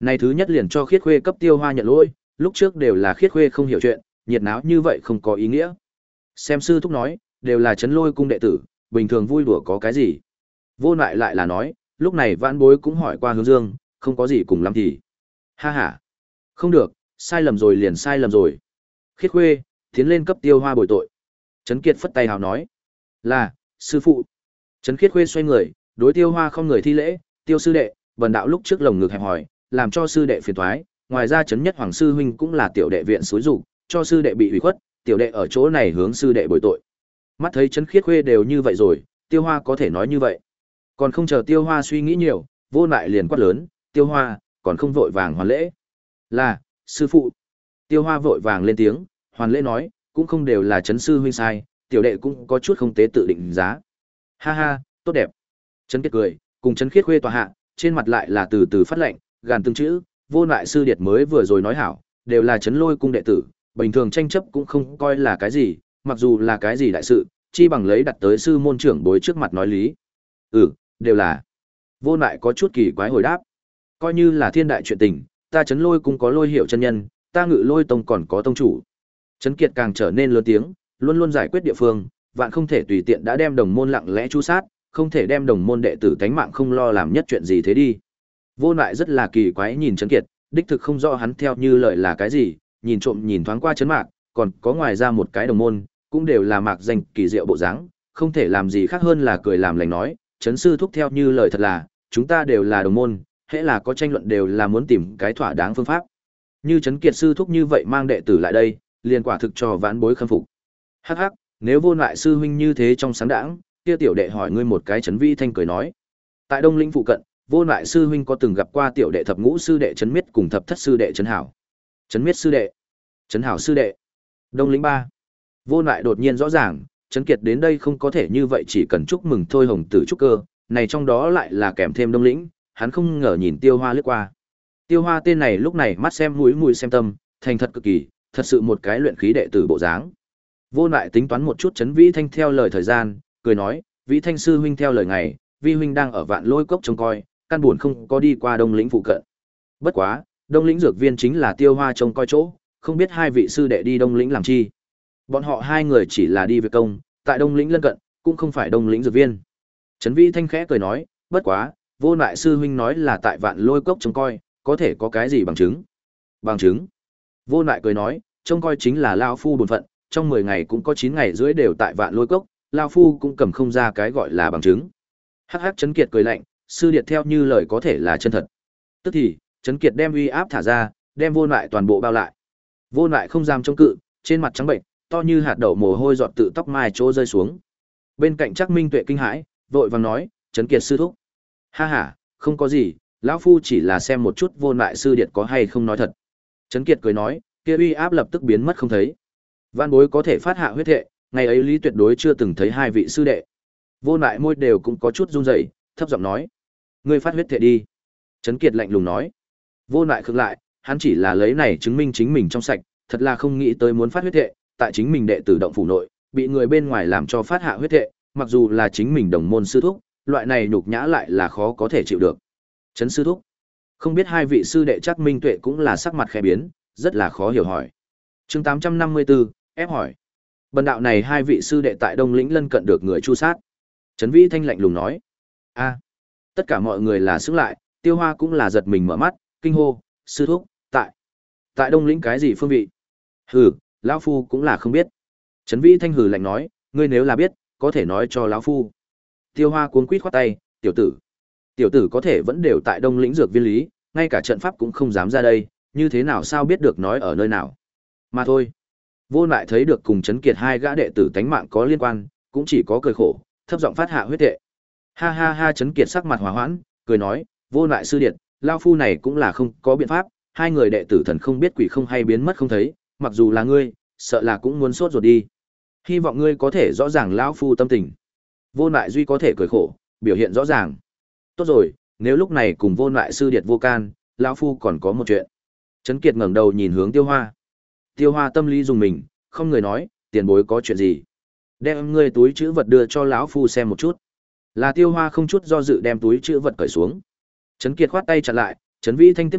Này thứ nhất liền cho Khiết Khuê cấp Tiêu Hoa nhận lỗi, lúc trước đều là Khiết Khuê không hiểu chuyện, nhiệt náo như vậy không có ý nghĩa. Xem sư thúc nói, đều là Trấn Lôi cung đệ tử, bình thường vui đùa có cái gì. Vô lại lại là nói, lúc này vãn bối cũng hỏi qua Hướng Dương, không có gì cùng lắm thì. Ha ha. Không được, sai lầm rồi liền sai lầm rồi. Khiết Khuê, tiến lên cấp Tiêu Hoa bồi tội. Trấn Kiệt phất tay hào nói. Là, sư phụ. Trấn Khiết Khuê xoay người, đối Tiêu Hoa không người thi lễ, Tiêu sư đệ, bần đạo lúc trước lồng ngực hẹp hỏi, làm cho sư đệ phiền toái, ngoài ra Trấn Nhất Hoàng sư huynh cũng là tiểu đệ viện xúi dục, cho sư đệ bị ủy khuất, tiểu đệ ở chỗ này hướng sư đệ bồi tội. Mắt thấy Trấn Khiết Khuê đều như vậy rồi, Tiêu Hoa có thể nói như vậy. Còn không chờ Tiêu Hoa suy nghĩ nhiều, Vô lại liền quát lớn, Tiêu Hoa, còn không vội vàng hoàn lễ. Là, sư phụ. Tiêu Hoa vội vàng lên tiếng, hoàn lễ nói, cũng không đều là Trấn sư huynh sai, tiểu đệ cũng có chút không tế tự định giá. Ha ha, tốt đẹp. Trấn Kiệt cười, cùng Trấn Khiết Khuê tòa hạ, trên mặt lại là từ từ phát lệnh, gàn từng chữ, Vô lại sư điệt mới vừa rồi nói hảo, đều là Trấn Lôi cung đệ tử, bình thường tranh chấp cũng không coi là cái gì, mặc dù là cái gì đại sự, chi bằng lấy đặt tới sư môn trưởng bối trước mặt nói lý. Ừ, đều là. Vô lại có chút kỳ quái hồi đáp. Coi như là thiên đại chuyện tình, ta Trấn Lôi cung có Lôi Hiệu chân nhân, ta Ngự Lôi tông còn có tông chủ. Trấn Kiệt càng trở nên lớn tiếng, luôn luôn giải quyết địa phương, vạn không thể tùy tiện đã đem đồng môn lặng lẽ chu sát, không thể đem đồng môn đệ tử tánh mạng không lo làm nhất chuyện gì thế đi. Vô lại rất là kỳ quái nhìn Trấn Kiệt, đích thực không rõ hắn theo như lời là cái gì, nhìn trộm nhìn thoáng qua Trấn Mạc, còn có ngoài ra một cái đồng môn, cũng đều là mạc danh kỳ diệu bộ dáng, không thể làm gì khác hơn là cười làm lành nói, Trấn sư thúc theo như lời thật là, chúng ta đều là đồng môn, hễ là có tranh luận đều là muốn tìm cái thỏa đáng phương pháp. Như Trấn Kiệt sư thúc như vậy mang đệ tử lại đây, liền quả thực cho vãn bối khâm phục. Hắc hắc, nếu Vô lại sư huynh như thế trong sáng đãng, kia tiểu đệ hỏi ngươi một cái. Trấn Vi Thanh cười nói. Tại Đông Lĩnh phụ cận, Vô lại sư huynh có từng gặp qua tiểu đệ thập ngũ sư đệ Trấn Miết cùng thập thất sư đệ Trấn Hảo. Trấn Miết sư đệ, Trấn Hảo sư đệ. Đông Lĩnh ba. Vô lại đột nhiên rõ ràng, Trấn Kiệt đến đây không có thể như vậy chỉ cần chúc mừng thôi hồng tử trúc cơ, này trong đó lại là kèm thêm Đông Lĩnh, hắn không ngờ nhìn Tiêu Hoa lướt qua. Tiêu Hoa tên này lúc này mắt xem mũi mũi xem tâm, thành thật cực kỳ, thật sự một cái luyện khí đệ tử bộ dáng. Vô lại tính toán một chút Trấn Vĩ Thanh theo lời thời gian, cười nói, Vĩ Thanh sư huynh theo lời ngày, Vi huynh đang ở Vạn Lôi cốc trông coi, căn buồn không có đi qua Đông Lĩnh phụ cận. Bất quá, Đông Lĩnh dược viên chính là Tiêu Hoa trông coi chỗ, không biết hai vị sư đệ đi Đông Lĩnh làm chi. Bọn họ hai người chỉ là đi việc công, tại Đông Lĩnh lân cận, cũng không phải Đông Lĩnh dược viên. Trấn Vĩ Thanh khẽ cười nói, bất quá, Vô lại sư huynh nói là tại Vạn Lôi cốc trông coi, có thể có cái gì bằng chứng? Bằng chứng? Vô lại cười nói, trông coi chính là lao phu bổn phận, trong mười ngày cũng có chín ngày rưỡi đều tại Vạn Lôi cốc, lao phu cũng cầm không ra cái gọi là bằng chứng. Hắc hắc Trấn Kiệt cười lạnh, sư điệt theo như lời có thể là chân thật. Tức thì, Trấn Kiệt đem uy áp thả ra, đem Vô lại toàn bộ bao lại. Vô lại không dám chống cự, trên mặt trắng bệnh, to như hạt đậu mồ hôi giọt tự tóc mai chỗ rơi xuống. Bên cạnh Trác Minh Tuệ kinh hãi, vội vàng nói, Trấn Kiệt sư thúc. Ha ha, không có gì, lão phu chỉ là xem một chút Vô lại sư điệt có hay không nói thật. Trấn Kiệt cười nói, kia uy áp lập tức biến mất không thấy. Văn bối có thể phát hạ huyết thệ, ngày ấy Lý tuyệt đối chưa từng thấy hai vị sư đệ. Vô lại môi đều cũng có chút run rẩy, thấp giọng nói, ngươi phát huyết thệ đi. Trấn Kiệt lạnh lùng nói. Vô lại khựng lại, hắn chỉ là lấy này chứng minh chính mình trong sạch, thật là không nghĩ tới muốn phát huyết thệ, tại chính mình đệ tử động phủ nội, bị người bên ngoài làm cho phát hạ huyết thệ, mặc dù là chính mình đồng môn sư thúc, loại này nhục nhã lại là khó có thể chịu được. Trấn sư thúc, không biết hai vị sư đệ Trác Minh Tuệ cũng là sắc mặt khẽ biến, rất là khó hiểu hỏi. Chương tám trăm năm mươi tư, ép hỏi. Bần đạo này hai vị sư đệ tại Đông Lĩnh lân cận được người chu sát. Trấn Vĩ Thanh lạnh lùng nói. A. Tất cả mọi người là sững lại, Tiêu Hoa cũng là giật mình mở mắt, kinh hô, sư thúc, tại tại Đông Lĩnh cái gì phương vị? Hừ, lão phu cũng là không biết. Trấn Vĩ Thanh hừ lạnh nói, ngươi nếu là biết, có thể nói cho lão phu. Tiêu Hoa cuống quýt khoát tay, tiểu tử, tiểu tử có thể vẫn đều tại Đông Lĩnh dược viên lý, ngay cả trận pháp cũng không dám ra đây, như thế nào sao biết được nói ở nơi nào? Mà thôi. Vô lại thấy được cùng Trấn Kiệt hai gã đệ tử tánh mạng có liên quan, cũng chỉ có cười khổ, thấp giọng phát hạ huyết tệ. Ha ha ha Trấn Kiệt sắc mặt hòa hoãn, cười nói, vô lại sư điệt, lao phu này cũng là không có biện pháp, hai người đệ tử thần không biết quỷ không hay biến mất không thấy, mặc dù là ngươi, sợ là cũng muốn sốt ruột đi. Hy vọng ngươi có thể rõ ràng lão phu tâm tình. Vô lại duy có thể cười khổ, biểu hiện rõ ràng. Tốt rồi, nếu lúc này cùng vô lại sư điệt vô can, lão phu còn có một chuyện. Trấn Kiệt ngẩng đầu nhìn hướng Tiêu Hoa. Tiêu Hoa tâm lý dùng mình, không người nói, tiền bối có chuyện gì? Đem ngươi túi trữ vật đưa cho lão phu xem một chút. Là Tiêu Hoa không chút do dự đem túi trữ vật cởi xuống. Trấn Kiệt khoát tay chặn lại, Trấn Vĩ Thanh tiếp nhận,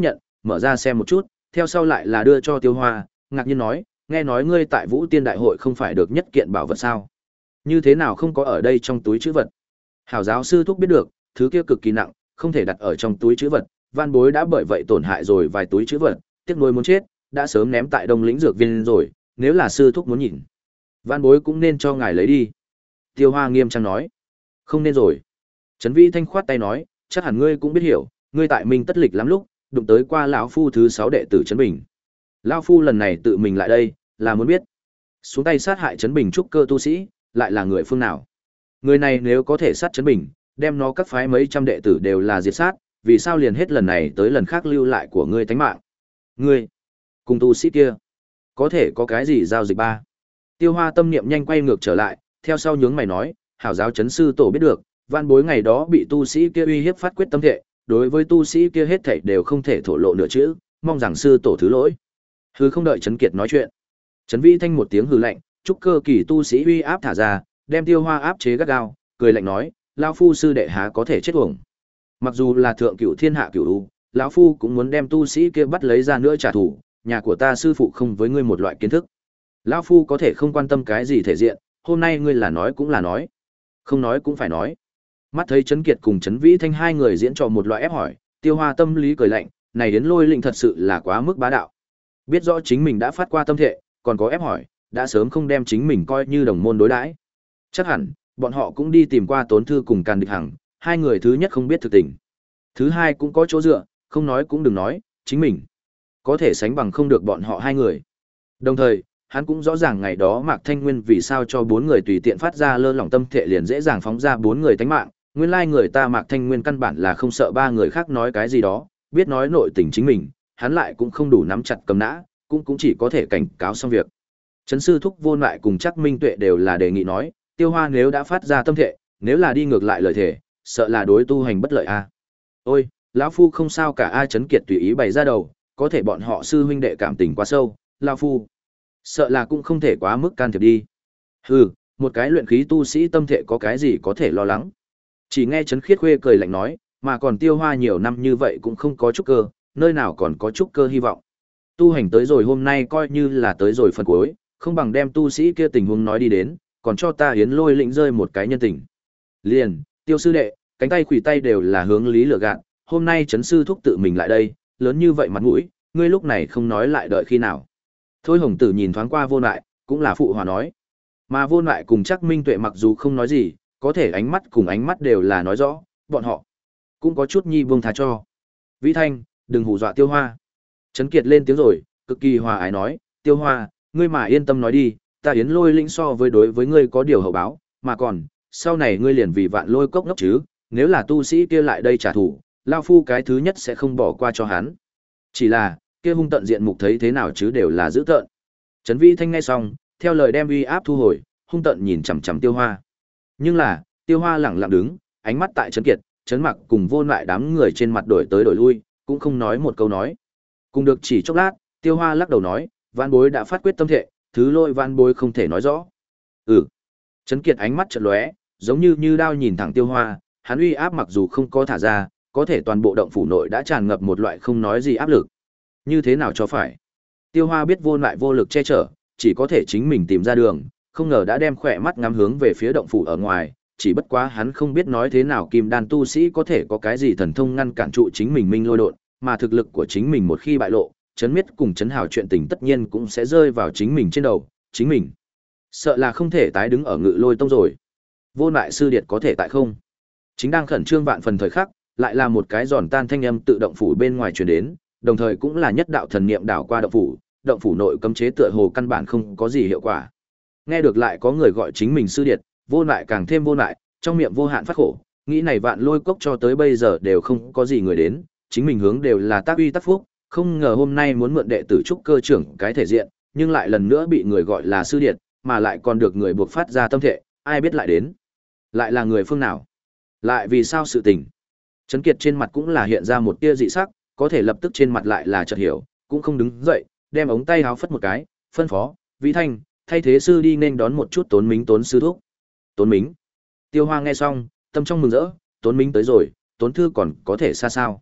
mở ra xem một chút, theo sau lại là đưa cho Tiêu Hoa, ngạc nhiên nói, nghe nói ngươi tại Vũ Tiên Đại hội không phải được nhất kiện bảo vật sao? Như thế nào không có ở đây trong túi trữ vật? Hảo giáo sư thúc biết được, thứ kia cực kỳ nặng, không thể đặt ở trong túi trữ vật, Van Bối đã bởi vậy tổn hại rồi vài túi trữ vật, tiếc nuối muốn chết, đã sớm ném tại Đông Lĩnh dược viên rồi, nếu là sư thúc muốn nhìn, Van Bối cũng nên cho ngài lấy đi. Tiêu Hoa nghiêm trang nói, không nên rồi. Trấn Vĩ Thanh khoát tay nói, chắc hẳn ngươi cũng biết hiểu, ngươi tại Minh Tất Lịch lắm lúc, đụng tới qua lão phu thứ sáu đệ tử Trấn Bình. Lão phu lần này tự mình lại đây, là muốn biết, xuống tay sát hại Trấn Bình trúc cơ tu sĩ, lại là người phương nào? Người này nếu có thể sát Trấn Bình, đem nó các phái mấy trăm đệ tử đều là diệt sát, vì sao liền hết lần này tới lần khác lưu lại của ngươi tánh mạng? Ngươi, cùng tu sĩ kia, có thể có cái gì giao dịch ba? Tiêu Hoa tâm niệm nhanh quay ngược trở lại, theo sau nhướng mày nói, hảo giáo chấn sư tổ biết được, Van Bối ngày đó bị tu sĩ kia uy hiếp phát quyết tâm thể, đối với tu sĩ kia hết thảy đều không thể thổ lộ nửa chữ, mong rằng sư tổ thứ lỗi. Hừ, không đợi Trấn Kiệt nói chuyện, Trấn Vĩ Thanh một tiếng hừ lạnh, trúc cơ kỳ tu sĩ uy áp thả ra, đem Tiêu Hoa áp chế gắt gao, cười lạnh nói, lão phu sư đệ há có thể chết uổng. Mặc dù là thượng cửu thiên hạ cửu u, lão phu cũng muốn đem tu sĩ kia bắt lấy ra nữa trả thù, nhà của ta sư phụ không với ngươi một loại kiến thức. Lão phu có thể không quan tâm cái gì thể diện, hôm nay ngươi là nói cũng là nói, không nói cũng phải nói. Mắt thấy Trấn Kiệt cùng Trấn Vĩ Thanh hai người diễn trò một loại ép hỏi, Tiêu Hoa tâm lý cười lạnh, này đến Lôi Lĩnh thật sự là quá mức bá đạo. Biết rõ chính mình đã phát qua tâm thệ, còn có ép hỏi, đã sớm không đem chính mình coi như đồng môn đối đãi. Chắc hẳn, bọn họ cũng đi tìm qua Tốn Thư cùng Càn Địch Hằng, hai người thứ nhất không biết thực tình. Thứ hai cũng có chỗ dựa, không nói cũng đừng nói, chính mình có thể sánh bằng không được bọn họ hai người. Đồng thời, hắn cũng rõ ràng ngày đó Mạc Thanh Nguyên vì sao cho bốn người tùy tiện phát ra lơ lỏng tâm thệ liền dễ dàng phóng ra bốn người tánh mạng, nguyên lai người ta Mạc Thanh Nguyên căn bản là không sợ ba người khác nói cái gì đó, biết nói nội tình chính mình, hắn lại cũng không đủ nắm chặt cầm nã, cũng cũng chỉ có thể cảnh cáo xong việc. Trấn sư thúc Vô Lại cùng Trác Minh Tuệ đều là đề nghị nói, Tiêu Hoa nếu đã phát ra tâm thệ, nếu là đi ngược lại lời thể, sợ là đối tu hành bất lợi a. Ôi, lão phu không sao cả, a Trấn Kiệt tùy ý bày ra đầu, có thể bọn họ sư huynh đệ cảm tình quá sâu, lão phu sợ là cũng không thể quá mức can thiệp đi. Hừ, một cái luyện khí tu sĩ tâm thệ có cái gì có thể lo lắng. Chỉ nghe Trấn Khiết Khuê cười lạnh nói, mà còn Tiêu Hoa nhiều năm như vậy cũng không có trúc cơ, nơi nào còn có trúc cơ hy vọng. Tu hành tới rồi hôm nay coi như là tới rồi phần cuối, không bằng đem tu sĩ kia tình huống nói đi đến, còn cho ta Yến Lôi Lĩnh rơi một cái nhân tình. Liền, Tiêu sư đệ, cánh tay khuỷu tay đều là hướng lý lửa gạn, hôm nay Trấn sư thúc tự mình lại đây, lớn như vậy mặt mũi, ngươi lúc này không nói lại đợi khi nào? Thôi Hồng Tử nhìn thoáng qua Vô Lại, cũng là phụ hòa nói. Mà Vô Lại cùng Trác Minh Tuệ mặc dù không nói gì, có thể ánh mắt cùng ánh mắt đều là nói rõ, bọn họ cũng có chút nhi buông tha cho. Vĩ Thanh, đừng hù dọa Tiêu Hoa. Trấn Kiệt lên tiếng rồi, cực kỳ hòa ái nói, Tiêu Hoa, ngươi mà yên tâm nói đi, ta Yến Lôi Lĩnh so với đối với ngươi có điều hậu báo, mà còn, sau này ngươi liền vì Vạn Lôi cốc ngốc chứ, nếu là tu sĩ kia lại đây trả thù, lao phu cái thứ nhất sẽ không bỏ qua cho hắn. Chỉ là, kia hung tận diện mục thấy thế nào chứ đều là dữ tợn. Trấn Vĩ Thanh nghe xong, theo lời đem uy áp thu hồi, hung tận nhìn chằm chằm Tiêu Hoa. Nhưng là, Tiêu Hoa lẳng lặng đứng, ánh mắt tại Trấn Kiệt, Trấn Mặc cùng Vô Lại đám người trên mặt đổi tới đổi lui, cũng không nói một câu nói. Cùng được chỉ chốc lát, Tiêu Hoa lắc đầu nói, Vạn Bối đã phát quyết tâm thệ, thứ lỗi Vạn Bối không thể nói rõ. Ừ. Trấn Kiệt ánh mắt chợt lóe, giống như như đao nhìn thẳng Tiêu Hoa, hắn uy áp mặc dù không có thả ra, có thể toàn bộ động phủ nội đã tràn ngập một loại không nói gì áp lực. Như thế nào cho phải? Tiêu Hoa biết Vô Lại vô lực che chở, chỉ có thể chính mình tìm ra đường, không ngờ đã đem khỏe mắt ngắm hướng về phía động phủ ở ngoài, chỉ bất quá hắn không biết nói thế nào kim đan tu sĩ có thể có cái gì thần thông ngăn cản trụ chính mình minh lôi độn, mà thực lực của chính mình một khi bại lộ, Trấn Miết cùng Trấn Hào chuyện tình tất nhiên cũng sẽ rơi vào chính mình trên đầu, chính mình sợ là không thể tái đứng ở Ngự Lôi tông rồi. Vô Lại sư điệt có thể tại không? Chính đang khẩn trương vạn phần thời khắc, lại là một cái giòn tan thanh âm tự động phủ bên ngoài truyền đến, đồng thời cũng là nhất đạo thần niệm đảo qua động phủ, động phủ nội cấm chế tựa hồ căn bản không có gì hiệu quả. Nghe được lại có người gọi chính mình sư điệt, Vô Lại càng thêm vô lại, trong miệng vô hạn phát khổ, nghĩ này Vạn Lôi cốc cho tới bây giờ đều không có gì người đến, chính mình hướng đều là tác uy tác phúc, không ngờ hôm nay muốn mượn đệ tử trúc cơ trưởng cái thể diện, nhưng lại lần nữa bị người gọi là sư điệt, mà lại còn được người buộc phát ra tâm thệ, ai biết lại đến, lại là người phương nào, lại vì sao sự tình. Trấn Kiệt trên mặt cũng là hiện ra một tia dị sắc, có thể lập tức trên mặt lại là chợt hiểu, cũng không đứng dậy, đem ống tay áo phất một cái, phân phó, Vĩ Thanh, thay thế sư đi nên đón một chút Tốn Mính Tốn sư thúc. Tốn Mính. Tiêu Hoa nghe xong, tâm trong mừng rỡ, Tốn Mính tới rồi, Tốn Thư còn có thể xa sao?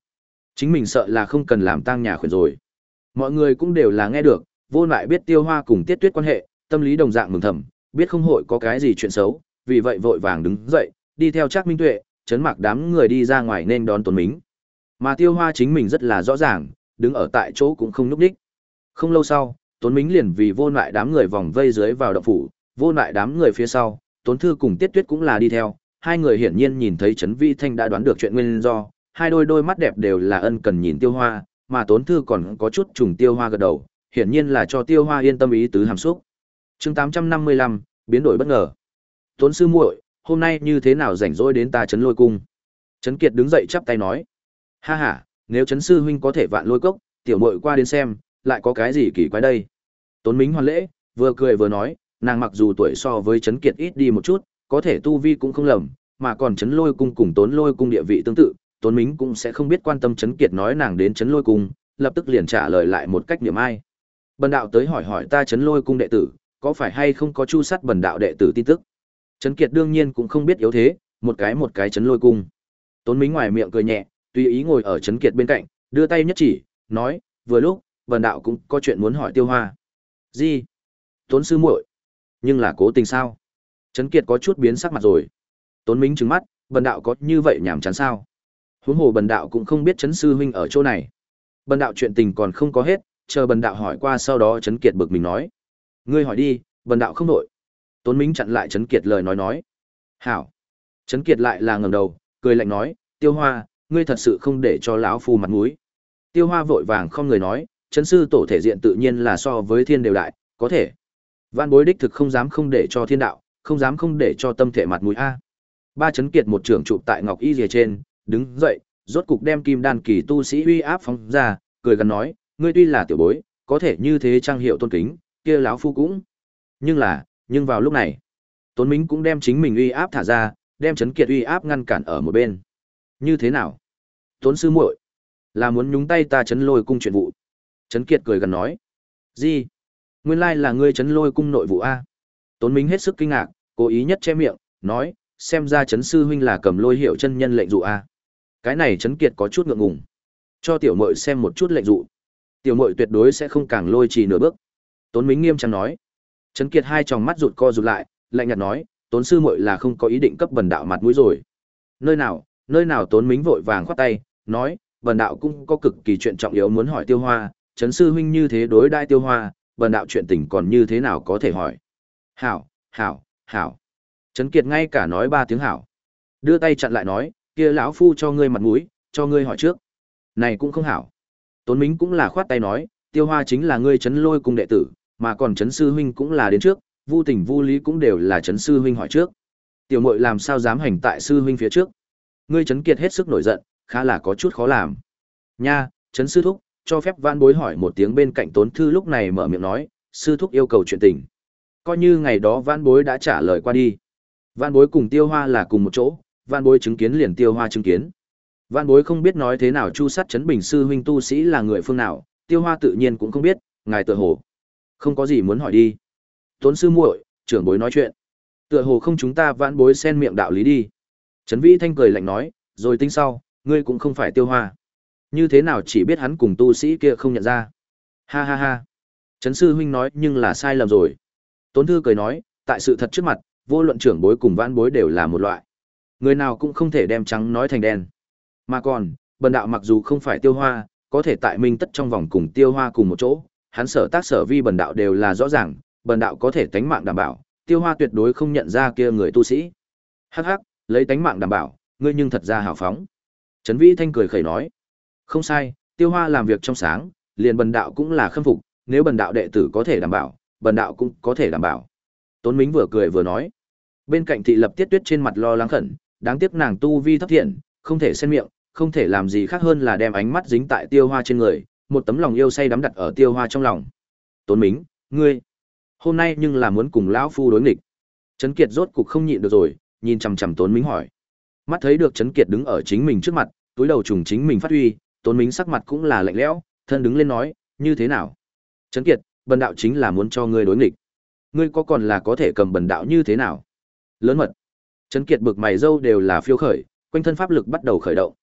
Chính mình sợ là không cần làm tang nhà khuyển rồi. Mọi người cũng đều là nghe được, Vô Lại biết Tiêu Hoa cùng Tiết Tuyết quan hệ, tâm lý đồng dạng mừng thầm, biết không hội có cái gì chuyện xấu, vì vậy vội vàng đứng dậy, đi theo Trác Minh Tuệ, chấn mặc đám người đi ra ngoài nên đón Tốn Mính. Mà Tiêu Hoa chính mình rất là rõ ràng, đứng ở tại chỗ cũng không nhúc nhích. Không lâu sau, Tốn Mính liền vì Vô Lại đám người vòng vây dưới vào động phủ, Vô Lại đám người phía sau, Tốn Thư cùng Tiết Tuyết cũng là đi theo, hai người hiển nhiên nhìn thấy Trấn Vĩ Thanh đã đoán được chuyện nguyên do, hai đôi đôi mắt đẹp đều là ân cần nhìn Tiêu Hoa, mà Tốn Thư còn có chút trùng Tiêu Hoa gật đầu, hiển nhiên là cho Tiêu Hoa yên tâm ý tứ hàm xúc. Chương tám trăm năm mươi lăm, biến đổi bất ngờ. Tốn sư muội, hôm nay như thế nào rảnh rỗi đến ta Trấn Lôi cung? Trấn Kiệt đứng dậy chắp tay nói: "Ha ha, nếu Trấn sư huynh có thể vạn lôi cốc, tiểu muội qua đến xem, lại có cái gì kỳ quái đây?" Tốn Mính hoàn lễ, vừa cười vừa nói, nàng mặc dù tuổi so với Trấn Kiệt ít đi một chút, có thể tu vi cũng không lầm, mà còn Trấn Lôi cung cùng Tốn Lôi cung địa vị tương tự, Tốn Mính cũng sẽ không biết quan tâm Trấn Kiệt nói nàng đến Trấn Lôi cung, lập tức liền trả lời lại một cách niệm ai. Bần đạo tới hỏi hỏi ta Trấn Lôi cung đệ tử, có phải hay không có chu sát bần đạo đệ tử tin tức. Trấn Kiệt đương nhiên cũng không biết yếu thế, một cái một cái Trấn Lôi cung. Tốn Mính ngoài miệng cười nhẹ, tùy ý ngồi ở Trấn Kiệt bên cạnh, đưa tay nhất chỉ, nói, vừa lúc, bần đạo cũng có chuyện muốn hỏi Tiêu Hoa. Gì? Tốn sư muội, nhưng là cố tình sao? Trấn Kiệt có chút biến sắc mặt rồi. Tốn Mính trừng mắt, bần đạo có như vậy nhảm chán sao? Huống hồ bần đạo cũng không biết Trấn sư huynh ở chỗ này. Bần đạo chuyện tình còn không có hết, chờ bần đạo hỏi qua sau đó Trấn Kiệt bực mình nói. Ngươi hỏi đi, bần đạo không đổi. Tốn Mính chặn lại Trấn Kiệt lời nói nói. Hảo. Trấn Kiệt lại là ngẩng đầu, cười lạnh nói, Tiêu Hoa, ngươi thật sự không để cho lão phu mặt mũi. Tiêu Hoa vội vàng không người nói, Trấn sư tổ thể diện tự nhiên là so với thiên đều đại, có thể. Vạn bối đích thực không dám không để cho thiên đạo, không dám không để cho tâm thể mặt mũi a. Ba Trấn Kiệt một trưởng trụ tại ngọc y rìa trên, đứng dậy, rốt cục đem kim đan kỳ tu sĩ uy áp phóng ra, cười gần nói, ngươi tuy là tiểu bối, có thể như thế trang hiệu tôn kính, kia lão phu cũng. Nhưng là, nhưng vào lúc này, Tốn Mính cũng đem chính mình uy áp thả ra, đem Trấn Kiệt uy áp ngăn cản ở một bên. Như thế nào? Tốn sư muội, là muốn nhúng tay ta Trấn Lôi cung chuyện vụ. Trấn Kiệt cười gần nói, gì? Nguyên lai là ngươi Trấn Lôi cung nội vụ a? Tốn Mính hết sức kinh ngạc, cố ý nhất che miệng, nói, xem ra Trấn sư huynh là cầm Lôi Hiệu chân nhân lệnh dụ a. Cái này Trấn Kiệt có chút ngượng ngùng. Cho tiểu muội xem một chút lệnh dụ. Tiểu muội tuyệt đối sẽ không càng lôi trì nửa bước. Tốn Mính nghiêm trang nói. Trấn Kiệt hai tròng mắt rụt co rụt lại, lạnh nhạt nói, Tốn sư muội là không có ý định cấp bần đạo mặt mũi rồi. Nơi nào, nơi nào Tốn Mính vội vàng khoát tay, nói, bần đạo cũng có cực kỳ chuyện trọng yếu muốn hỏi Tiêu Hoa, Trấn sư huynh như thế đối đãi Tiêu Hoa, bần đạo chuyện tình còn như thế nào có thể hỏi. Hảo, hảo, hảo. Trấn Kiệt ngay cả nói ba tiếng hảo. Đưa tay chặn lại nói, kia lão phu cho ngươi mặt mũi, cho ngươi hỏi trước. Này cũng không hảo. Tốn Mính cũng là khoát tay nói, Tiêu Hoa chính là ngươi Trấn Lôi cung đệ tử, mà còn Trấn sư huynh cũng là đến trước, Vu Tình Vu Lý cũng đều là Trấn sư huynh hỏi trước. Tiểu muội làm sao dám hành tại sư huynh phía trước? Ngươi Trấn Kiệt hết sức nổi giận, khá là có chút khó làm. Nha, Trấn sư thúc, cho phép Vãn bối hỏi một tiếng. Bên cạnh Tốn Thư lúc này mở miệng nói, sư thúc yêu cầu chuyện tình. Coi như ngày đó Vãn bối đã trả lời qua đi. Vãn bối cùng Tiêu Hoa là cùng một chỗ, Vãn bối chứng kiến liền Tiêu Hoa chứng kiến. Vãn bối không biết nói thế nào chu sát Trấn Bình sư huynh tu sĩ là người phương nào, Tiêu Hoa tự nhiên cũng không biết, ngài tựa hồ không có gì muốn hỏi đi. Tốn sư muội, trưởng bối nói chuyện. Tựa hồ không chúng ta Vãn bối xen miệng đạo lý đi. Trấn Vĩ Thanh cười lạnh nói, rồi tính sau, ngươi cũng không phải Tiêu Hoa. Như thế nào chỉ biết hắn cùng tu sĩ kia không nhận ra. Ha ha ha. Trấn sư huynh nói nhưng là sai lầm rồi. Tốn Thư cười nói, tại sự thật trước mặt, vô luận trưởng bối cùng Vãn bối đều là một loại. Người nào cũng không thể đem trắng nói thành đen. Mà còn, bần đạo mặc dù không phải Tiêu Hoa, có thể tại minh tất trong vòng cùng Tiêu Hoa cùng một chỗ, hắn sở tác sở vi bần đạo đều là rõ ràng, bần đạo có thể tánh mạng đảm bảo, Tiêu Hoa tuyệt đối không nhận ra kia người tu sĩ. Hắc hắc, lấy tánh mạng đảm bảo, ngươi nhưng thật ra hào phóng. Trấn Vĩ Thanh cười khẩy nói, không sai, Tiêu Hoa làm việc trong sáng, liền bần đạo cũng là khâm phục, nếu bần đạo đệ tử có thể đảm bảo, bần đạo cũng có thể đảm bảo. Tốn Mính vừa cười vừa nói. Bên cạnh Thị Lập Tiết Tuyết trên mặt lo lắng khẩn, đáng tiếc nàng tu vi thấp thiện, không thể xen miệng, không thể làm gì khác hơn là đem ánh mắt dính tại Tiêu Hoa trên người, một tấm lòng yêu say đắm đặt ở Tiêu Hoa trong lòng. Tốn Mính, ngươi, hôm nay nhưng là muốn cùng lão phu đối nghịch. Trấn Kiệt rốt cục không nhịn được rồi, nhìn chằm chằm Tốn Mính hỏi. Mắt thấy được Trấn Kiệt đứng ở chính mình trước mặt, túi đầu trùng chính mình phát huy, Tốn Mính sắc mặt cũng là lạnh lẽo, thân đứng lên nói, như thế nào? Trấn Kiệt, bần đạo chính là muốn cho ngươi đối nghịch. Ngươi có còn là có thể cầm bần đạo như thế nào? Lớn mật. Trấn Kiệt bực mày râu đều là phiêu khởi, quanh thân pháp lực bắt đầu khởi động.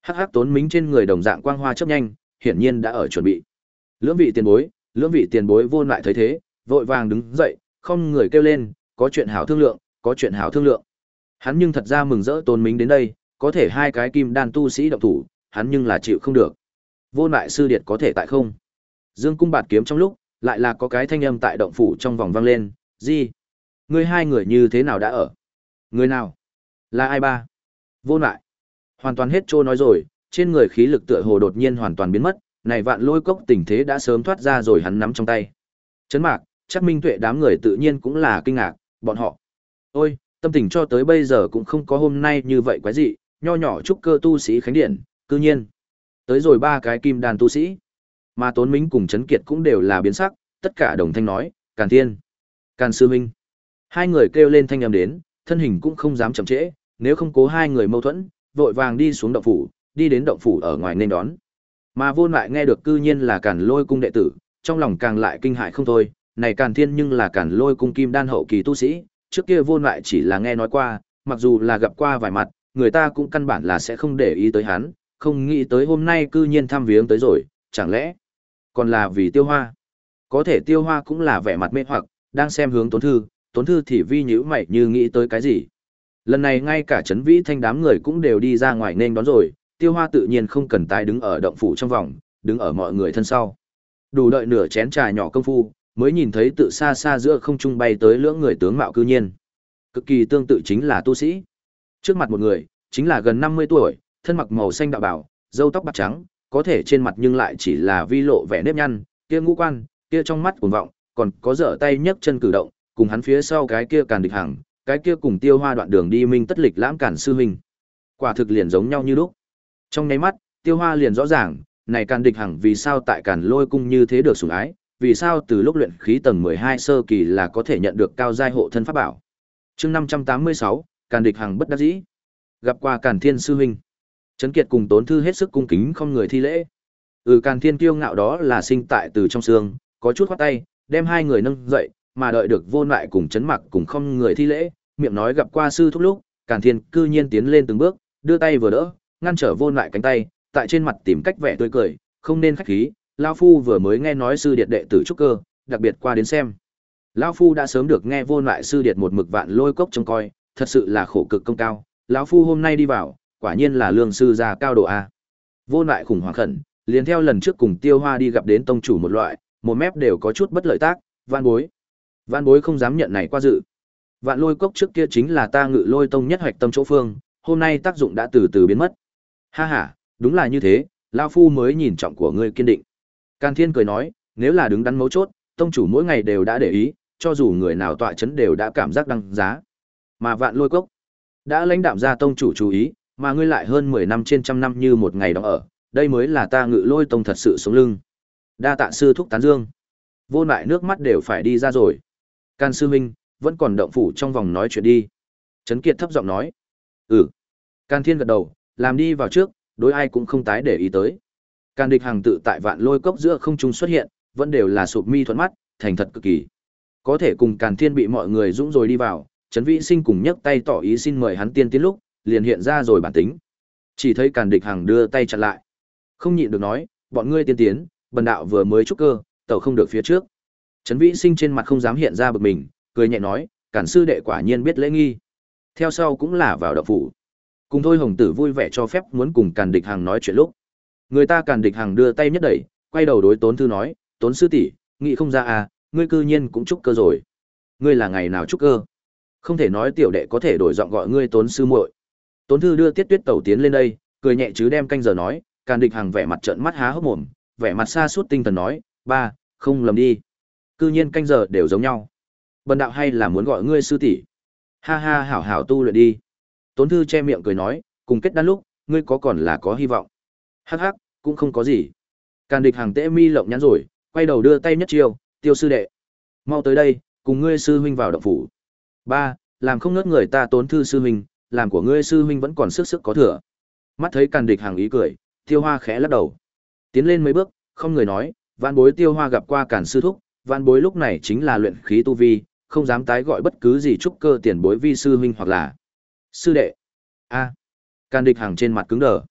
Hắc hắc Tốn Mính trên người đồng dạng quang hoa chớp nhanh, hiển nhiên đã ở chuẩn bị. Lưỡng vị tiền bối, lưỡng vị tiền bối Vô lại thấy thế, vội vàng đứng dậy, không người kêu lên, có chuyện hảo thương lượng, có chuyện hảo thương lượng. Hắn nhưng thật ra mừng rỡ Tốn Mính đến đây, có thể hai cái kim đan tu sĩ động thủ, hắn nhưng là chịu không được. Vô lại sư điệt có thể tại không? Dương cung bạt kiếm trong lúc, lại là có cái thanh âm tại động phủ trong vòng vang lên, "Gì? Ngươi hai người như thế nào đã ở? Người nào? Là ai ba?" Vô lại hoàn toàn hết trôi nói rồi, trên người khí lực tựa hồ đột nhiên hoàn toàn biến mất, này Vạn Lôi Cốc tình thế đã sớm thoát ra rồi hắn nắm trong tay. Chấn Mạc, chắc Minh Tuệ đám người tự nhiên cũng là kinh ngạc, bọn họ, ôi, tâm tình cho tới bây giờ cũng không có hôm nay như vậy quái dị, nho nhỏ trúc cơ tu sĩ khánh điện, cư nhiên tới rồi ba cái kim đan tu sĩ. Mà Tốn Mính cùng Trấn Kiệt cũng đều là biến sắc, tất cả đồng thanh nói, Càn Thiên, Càn sư huynh. Hai người kêu lên thanh âm đến, thân hình cũng không dám chậm trễ, nếu không cố hai người mâu thuẫn, vội vàng đi xuống động phủ, đi đến động phủ ở ngoài nên đón. Mà Vô lại nghe được cư nhiên là Càn Lôi cung đệ tử, trong lòng càng lại kinh hại không thôi, này Càn Thiên nhưng là Càn Lôi cung kim đan hậu kỳ tu sĩ, trước kia Vô lại chỉ là nghe nói qua, mặc dù là gặp qua vài mặt, người ta cũng căn bản là sẽ không để ý tới hắn, không nghĩ tới hôm nay cư nhiên thăm viếng tới rồi, chẳng lẽ còn là vì Tiêu Hoa. Có thể Tiêu Hoa cũng là vẻ mặt mê hoặc, đang xem hướng Tốn Thư, Tốn Thư thì vi nhíu mày như nghĩ tới cái gì. Lần này ngay cả Trấn Vĩ Thanh đám người cũng đều đi ra ngoài nên đón rồi, Tiêu Hoa tự nhiên không cần tái đứng ở động phủ trong vòng, đứng ở mọi người thân sau. Đủ đợi nửa chén trà nhỏ công phu, mới nhìn thấy tự xa xa giữa không trung bay tới lưỡng người tướng mạo cư nhiên. Cực kỳ tương tự chính là tu sĩ. Trước mặt một người, chính là gần năm mươi tuổi, thân mặc màu xanh đạo bào, râu tóc bạc trắng, có thể trên mặt nhưng lại chỉ là vi lộ vẻ nếp nhăn, kia ngũ quan, kia trong mắt cuồng vọng, còn có giở tay nhấc chân cử động, cùng hắn phía sau cái kia Càn Địch Hằng, cái kia cùng Tiêu Hoa đoạn đường đi minh tất lịch lãm Càn sư huynh. Quả thực liền giống nhau như lúc. Trong nháy mắt, Tiêu Hoa liền rõ ràng, này Càn Địch Hằng vì sao tại Càn Lôi cung như thế được sủng ái, vì sao từ lúc luyện khí tầng mười hai sơ kỳ là có thể nhận được cao giai hộ thân pháp bảo. Chương năm trăm tám mươi sáu, Càn Địch Hằng bất đắc dĩ. Gặp qua Càn Thiên sư huynh. Trấn Kiệt cùng Tốn Thư hết sức cung kính không người thi lễ. Ừ, Càn Thiên kiêu ngạo đó là sinh tại từ trong xương, có chút khoát tay, đem hai người nâng dậy, mà đợi được Vô lại cùng Trấn Mặc cùng không người thi lễ, miệng nói gặp qua sư thúc lúc, Càn Thiên cư nhiên tiến lên từng bước, đưa tay vừa đỡ, ngăn trở Vô lại cánh tay, tại trên mặt tìm cách vẻ tươi cười, không nên khách khí, lão phu vừa mới nghe nói sư điệt đệ tử trúc cơ, đặc biệt qua đến xem. Lão phu đã sớm được nghe Vô lại sư điệt một mực Vạn Lôi Cốc trông coi, thật sự là khổ cực công cao, lão phu hôm nay đi vào, quả nhiên là lương sư già cao độ a. Vô lại khủng hoảng khẩn, liền theo lần trước cùng Tiêu Hoa đi gặp đến tông chủ một loại, một mép đều có chút bất lợi tác, Vạn Bối. Vạn Bối không dám nhận này qua dự. Vạn Lôi Cốc trước kia chính là ta Ngự Lôi tông nhất hoạch tâm chỗ phương, hôm nay tác dụng đã từ từ biến mất. Ha ha, đúng là như thế, lão phu mới nhìn trọng của ngươi kiên định. Càn Thiên cười nói, nếu là đứng đắn mấu chốt, tông chủ mỗi ngày đều đã để ý, cho dù người nào tọa chấn đều đã cảm giác đăng giá. Mà Vạn Lôi Cốc đã lãnh đạm ra tông chủ chú ý, mà ngươi lại hơn mười năm trên trăm năm như một ngày đó ở, đây mới là ta Ngự Lôi tông thật sự sống lưng. Đa tạ sư thúc tán dương. Vô lại nước mắt đều phải đi ra rồi. Càn sư huynh, vẫn còn động phủ trong vòng nói chuyện đi. Trấn Kiệt thấp giọng nói. Ừ. Càn Thiên gật đầu, làm đi vào trước, đối ai cũng không tái để ý tới. Càn Địch Hằng tự tại Vạn Lôi Cốc giữa không trung xuất hiện, vẫn đều là sụp mi thuận mắt, thành thật cực kỳ. Có thể cùng Càn Thiên bị mọi người dũng rồi đi vào, Trấn Vĩ Sinh cùng nhấc tay tỏ ý xin mời hắn tiên tiến lúc, liền hiện ra rồi bản tính. Chỉ thấy Càn Địch Hằng đưa tay chặn lại. Không nhịn được nói, bọn ngươi tiên tiến, bần đạo vừa mới trúc cơ, tẩu không được phía trước. Trấn Vĩ Sinh trên mặt không dám hiện ra bực mình, cười nhẹ nói, Càn sư đệ quả nhiên biết lễ nghi. Theo sau cũng là vào động phủ. Cùng thôi Hồng Tử vui vẻ cho phép muốn cùng Càn Địch Hằng nói chuyện lúc. Người ta Càn Địch Hằng đưa tay nhất đẩy, quay đầu đối Tốn Thư nói, Tốn sư tỷ, nghĩ không ra à, ngươi cư nhiên cũng trúc cơ rồi. Ngươi là ngày nào trúc cơ? Không thể nói tiểu đệ có thể đổi giọng gọi ngươi Tốn sư muội. Tốn Thư đưa Tiết Tuyết Tẩu tiến lên đây, cười nhẹ chứ đem canh giờ nói, Càn Địch Hằng vẻ mặt trợn mắt há hốc mồm, vẻ mặt xa suốt tinh thần nói, ba, không lầm đi. Cư nhiên canh giờ đều giống nhau. Bần đạo hay là muốn gọi ngươi sư tỷ. Ha ha, hảo hảo tu luyện đi. Tốn Thư che miệng cười nói, cùng kết đan lúc, ngươi có còn là có hy vọng. Hắc hắc, cũng không có gì. Càn Địch Hằng tễ mi lộng nhắn rồi, quay đầu đưa tay nhất chiêu, Tiêu sư đệ, mau tới đây, cùng ngươi sư huynh vào động phủ. Ba, làm không ngớt người ta Tốn Thư sư huynh, làm của ngươi sư huynh vẫn còn sức sức có thừa. Mắt thấy Càn Địch Hằng ý cười, Tiêu Hoa khẽ lắc đầu, tiến lên mấy bước, không người nói, Vạn Bối Tiêu Hoa gặp qua Càn sư thúc, Vạn Bối lúc này chính là luyện khí tu vi, không dám tái gọi bất cứ gì trúc cơ tiền bối vi sư huynh hoặc là sư đệ. A. Càn Địch Hằng trên mặt cứng đờ.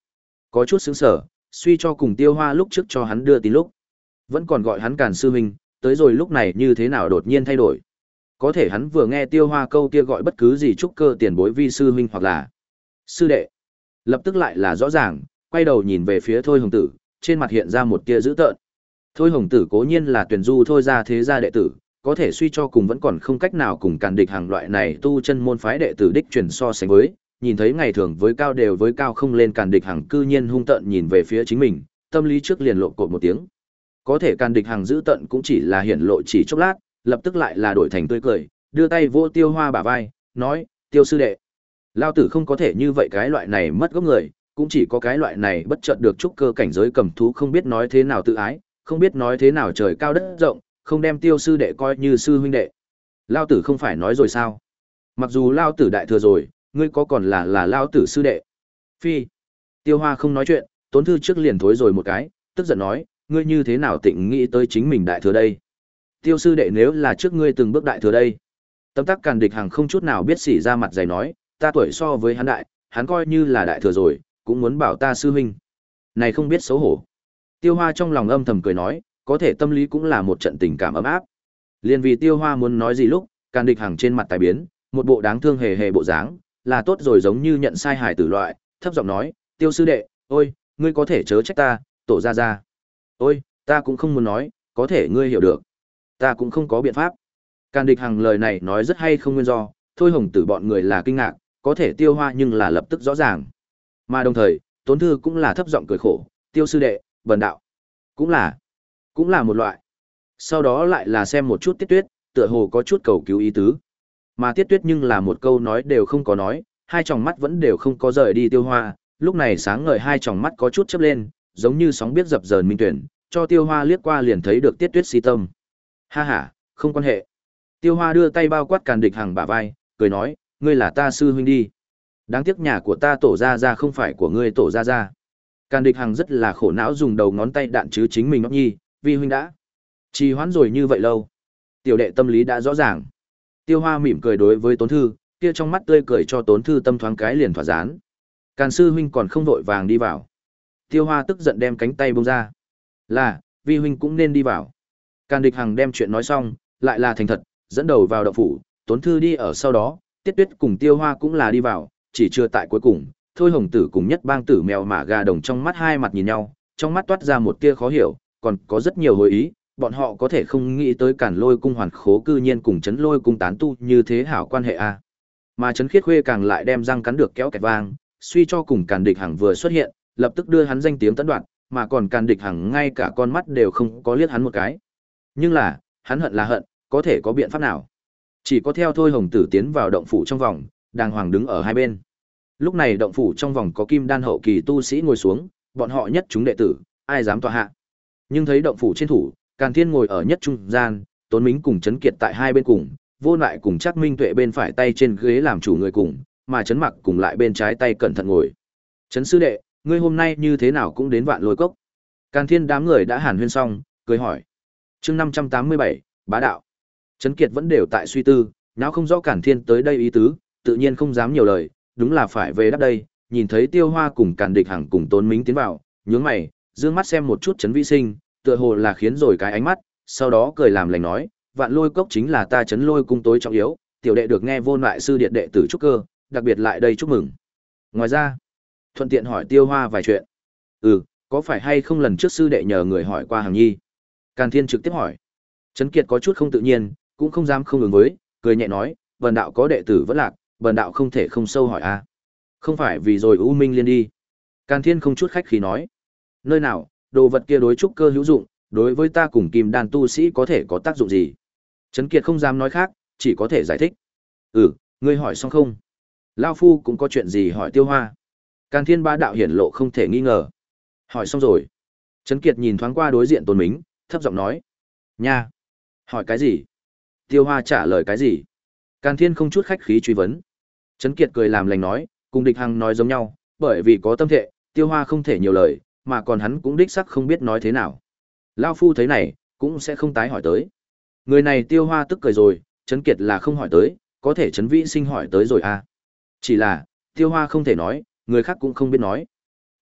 Có chút sững sờ, suy cho cùng Tiêu Hoa lúc trước cho hắn đưa tin lúc, vẫn còn gọi hắn Càn sư huynh, tới rồi lúc này như thế nào đột nhiên thay đổi. Có thể hắn vừa nghe Tiêu Hoa câu kia gọi bất cứ gì trúc cơ tiền bối vi sư huynh hoặc là sư đệ, lập tức lại là rõ ràng, quay đầu nhìn về phía Thôi Hồng Tử, trên mặt hiện ra một tia dữ tợn. Thôi Hồng Tử cố nhiên là tuyển du thôi ra thế gia đệ tử, có thể suy cho cùng vẫn còn không cách nào cùng Càn Địch hàng loại này tu chân môn phái đệ tử đích truyền so sánh với, nhìn thấy ngày thường với cao đều với cao không lên Càn Địch hàng cư nhiên hung tợn nhìn về phía chính mình, tâm lý trước liền lộ cột một tiếng. Có thể Càn Địch hàng giữ tận cũng chỉ là hiển lộ chỉ chốc lát, lập tức lại là đổi thành tươi cười, đưa tay vỗ Tiêu Hoa bả vai, nói: "Tiêu sư đệ, lao tử không có thể như vậy cái loại này mất gốc người, cũng chỉ có cái loại này bất chợt được trúc cơ cảnh giới cầm thú không biết nói thế nào tự ái, không biết nói thế nào trời cao đất rộng, không đem Tiêu sư đệ coi như sư huynh đệ. Lao tử không phải nói rồi sao? Mặc dù lao tử đại thừa rồi, ngươi có còn là là lao tử sư đệ?" Phi. Tiêu Hoa không nói chuyện, Tốn Thư trước liền thối rồi một cái, tức giận nói: "Ngươi như thế nào tịnh nghĩ tới chính mình đại thừa đây? Tiêu sư đệ nếu là trước ngươi từng bước đại thừa đây." Tâm tắc Càn Địch hàng không chút nào biết xỉ ra mặt dày nói: "Ta tuổi so với hắn đại, hắn coi như là đại thừa rồi, cũng muốn bảo ta sư huynh. Này không biết xấu hổ." Tiêu Hoa trong lòng âm thầm cười nói, có thể tâm lý cũng là một trận tình cảm ấm áp. Liên vì Tiêu Hoa muốn nói gì lúc, Càn Địch hàng trên mặt tài biến, một bộ đáng thương hề hề bộ dáng, là tốt rồi giống như nhận sai hài tử loại, thấp giọng nói: "Tiêu sư đệ, ôi, ngươi có thể chớ trách ta, tổ ra ra. Ôi, ta cũng không muốn nói, có thể ngươi hiểu được. Ta cũng không có biện pháp." Càn Địch hàng lời này nói rất hay không nguyên do, Thôi Hồng Tử bọn người là kinh ngạc, có thể Tiêu Hoa nhưng là lập tức rõ ràng. Mà đồng thời, Tốn Thư cũng là thấp giọng cười khổ: "Tiêu sư đệ, bần đạo cũng là cũng là một loại." Sau đó lại là xem một chút Tiết Tuyết, tựa hồ có chút cầu cứu ý tứ. Mà Tiết Tuyết nhưng là một câu nói đều không có nói, hai tròng mắt vẫn đều không có rời đi Tiêu Hoa, lúc này sáng ngời hai tròng mắt có chút chớp lên, giống như sóng biết dập dờn minh tuyển, cho Tiêu Hoa liếc qua liền thấy được Tiết Tuyết si tâm. "Ha ha, không quan hệ." Tiêu Hoa đưa tay bao quát Càn Địch hàng bả vai, cười nói: "Ngươi là ta sư huynh đi. Đáng tiếc nhà của ta tổ gia gia không phải của ngươi tổ gia gia." Càn Địch hàng rất là khổ não dùng đầu ngón tay đạn chứ chính mình ngóc nhi, "Vi huynh đã trì hoãn rồi như vậy lâu." Tiểu đệ tâm lý đã rõ ràng. Tiêu Hoa mỉm cười đối với Tốn Thư, kia trong mắt tươi cười cho Tốn Thư tâm thoáng cái liền thỏa dán. Càn sư huynh còn không vội vàng đi vào. Tiêu Hoa tức giận đem cánh tay buông ra. "Là, vi huynh cũng nên đi vào." Càn Địch Hằng đem chuyện nói xong, lại là thành thật, dẫn đầu vào động phủ, Tốn Thư đi ở sau đó, Tiết Tuyết cùng Tiêu Hoa cũng là đi vào, chỉ chưa tại cuối cùng, Thôi Hồng Tử cùng Nhất Bang Tử mèo mả gà đồng trong mắt hai mặt nhìn nhau, trong mắt toát ra một tia khó hiểu, còn có rất nhiều hồi ý, bọn họ có thể không nghĩ tới Càn Lôi cung hoàn khố cư nhiên cùng Trấn Lôi cung tán tu như thế hảo quan hệ a. Mà Trấn Khiết Khuê càng lại đem răng cắn được kéo kẹt vang, suy cho cùng Càn Địch Hằng vừa xuất hiện, lập tức đưa hắn danh tiếng tấn đoạn, mà còn Càn Địch Hằng ngay cả con mắt đều không có liếc hắn một cái. Nhưng là, hắn hận là hận, có thể có biện pháp nào? Chỉ có theo Thôi Hồng Tử tiến vào động phủ trong vòng, đàng hoàng đứng ở hai bên. Lúc này động phủ trong vòng có kim đan hậu kỳ tu sĩ ngồi xuống, bọn họ nhất chúng đệ tử, ai dám tọa hạ. Nhưng thấy động phủ trên thủ, Càn Thiên ngồi ở nhất trung gian, Tốn Mính cùng Trấn Kiệt tại hai bên cùng, Vô Lại cùng Trác Minh Tuệ bên phải tay trên ghế làm chủ người cùng, mà Trấn Mặc cùng lại bên trái tay cẩn thận ngồi. "Trấn sư đệ, ngươi hôm nay như thế nào cũng đến Vạn Lôi Cốc?" Càn Thiên đám người đã hàn huyên xong, cười hỏi. Chương năm trăm tám mươi bảy, bá đạo. Trấn Kiệt vẫn đều tại suy tư, não không rõ Càn Thiên tới đây ý tứ, tự nhiên không dám nhiều lời, đúng là phải về đáp đây, nhìn thấy Tiêu Hoa cùng Càn Địch Hằng cùng Tốn Mính tiến vào, nhướng mày, dương mắt xem một chút Trấn Vĩ Sinh, tựa hồ là khiến rồi cái ánh mắt, sau đó cười làm lành nói, Vạn Lôi Cốc chính là ta Trấn Lôi cung tối trọng yếu, tiểu đệ được nghe Vô Lại sư điện đệ tử chúc cơ, đặc biệt lại đây chúc mừng. Ngoài ra, thuận tiện hỏi Tiêu Hoa vài chuyện. Ừ, có phải hay không lần trước sư đệ nhờ người hỏi qua Hằng Nhi? Càn Thiên trực tiếp hỏi. Trấn Kiệt có chút không tự nhiên, cũng không dám không ứng với, cười nhẹ nói, bần đạo có đệ tử vẫn lạc, bần đạo không thể không sâu hỏi a. Không phải vì rồi U Minh liên đi. Càn Thiên không chút khách khí nói. Nơi nào, đồ vật kia đối trúc cơ hữu dụng, đối với ta cùng kim đan tu sĩ có thể có tác dụng gì? Trấn Kiệt không dám nói khác, chỉ có thể giải thích. Ừ, ngươi hỏi xong không? Lao Phu cũng có chuyện gì hỏi Tiêu Hoa. Càn Thiên bá đạo hiển lộ không thể nghi ngờ. Hỏi xong rồi. Trấn Kiệt nhìn thoáng qua đối diện Tôn Mính, thấp giọng nói. Nha! Hỏi cái gì? Tiêu Hoa trả lời cái gì? Càn Thiên không chút khách khí truy vấn. Trấn Kiệt cười làm lành nói, cùng Địch Hằng nói giống nhau, bởi vì có tâm thệ, Tiêu Hoa không thể nhiều lời, mà còn hắn cũng đích sắc không biết nói thế nào. Lao Phu thấy này, cũng sẽ không tái hỏi tới. Người này Tiêu Hoa tức cười rồi, Trấn Kiệt là không hỏi tới, có thể Trấn Vĩ Sinh hỏi tới rồi à. Chỉ là, Tiêu Hoa không thể nói, người khác cũng không biết nói. Ừ,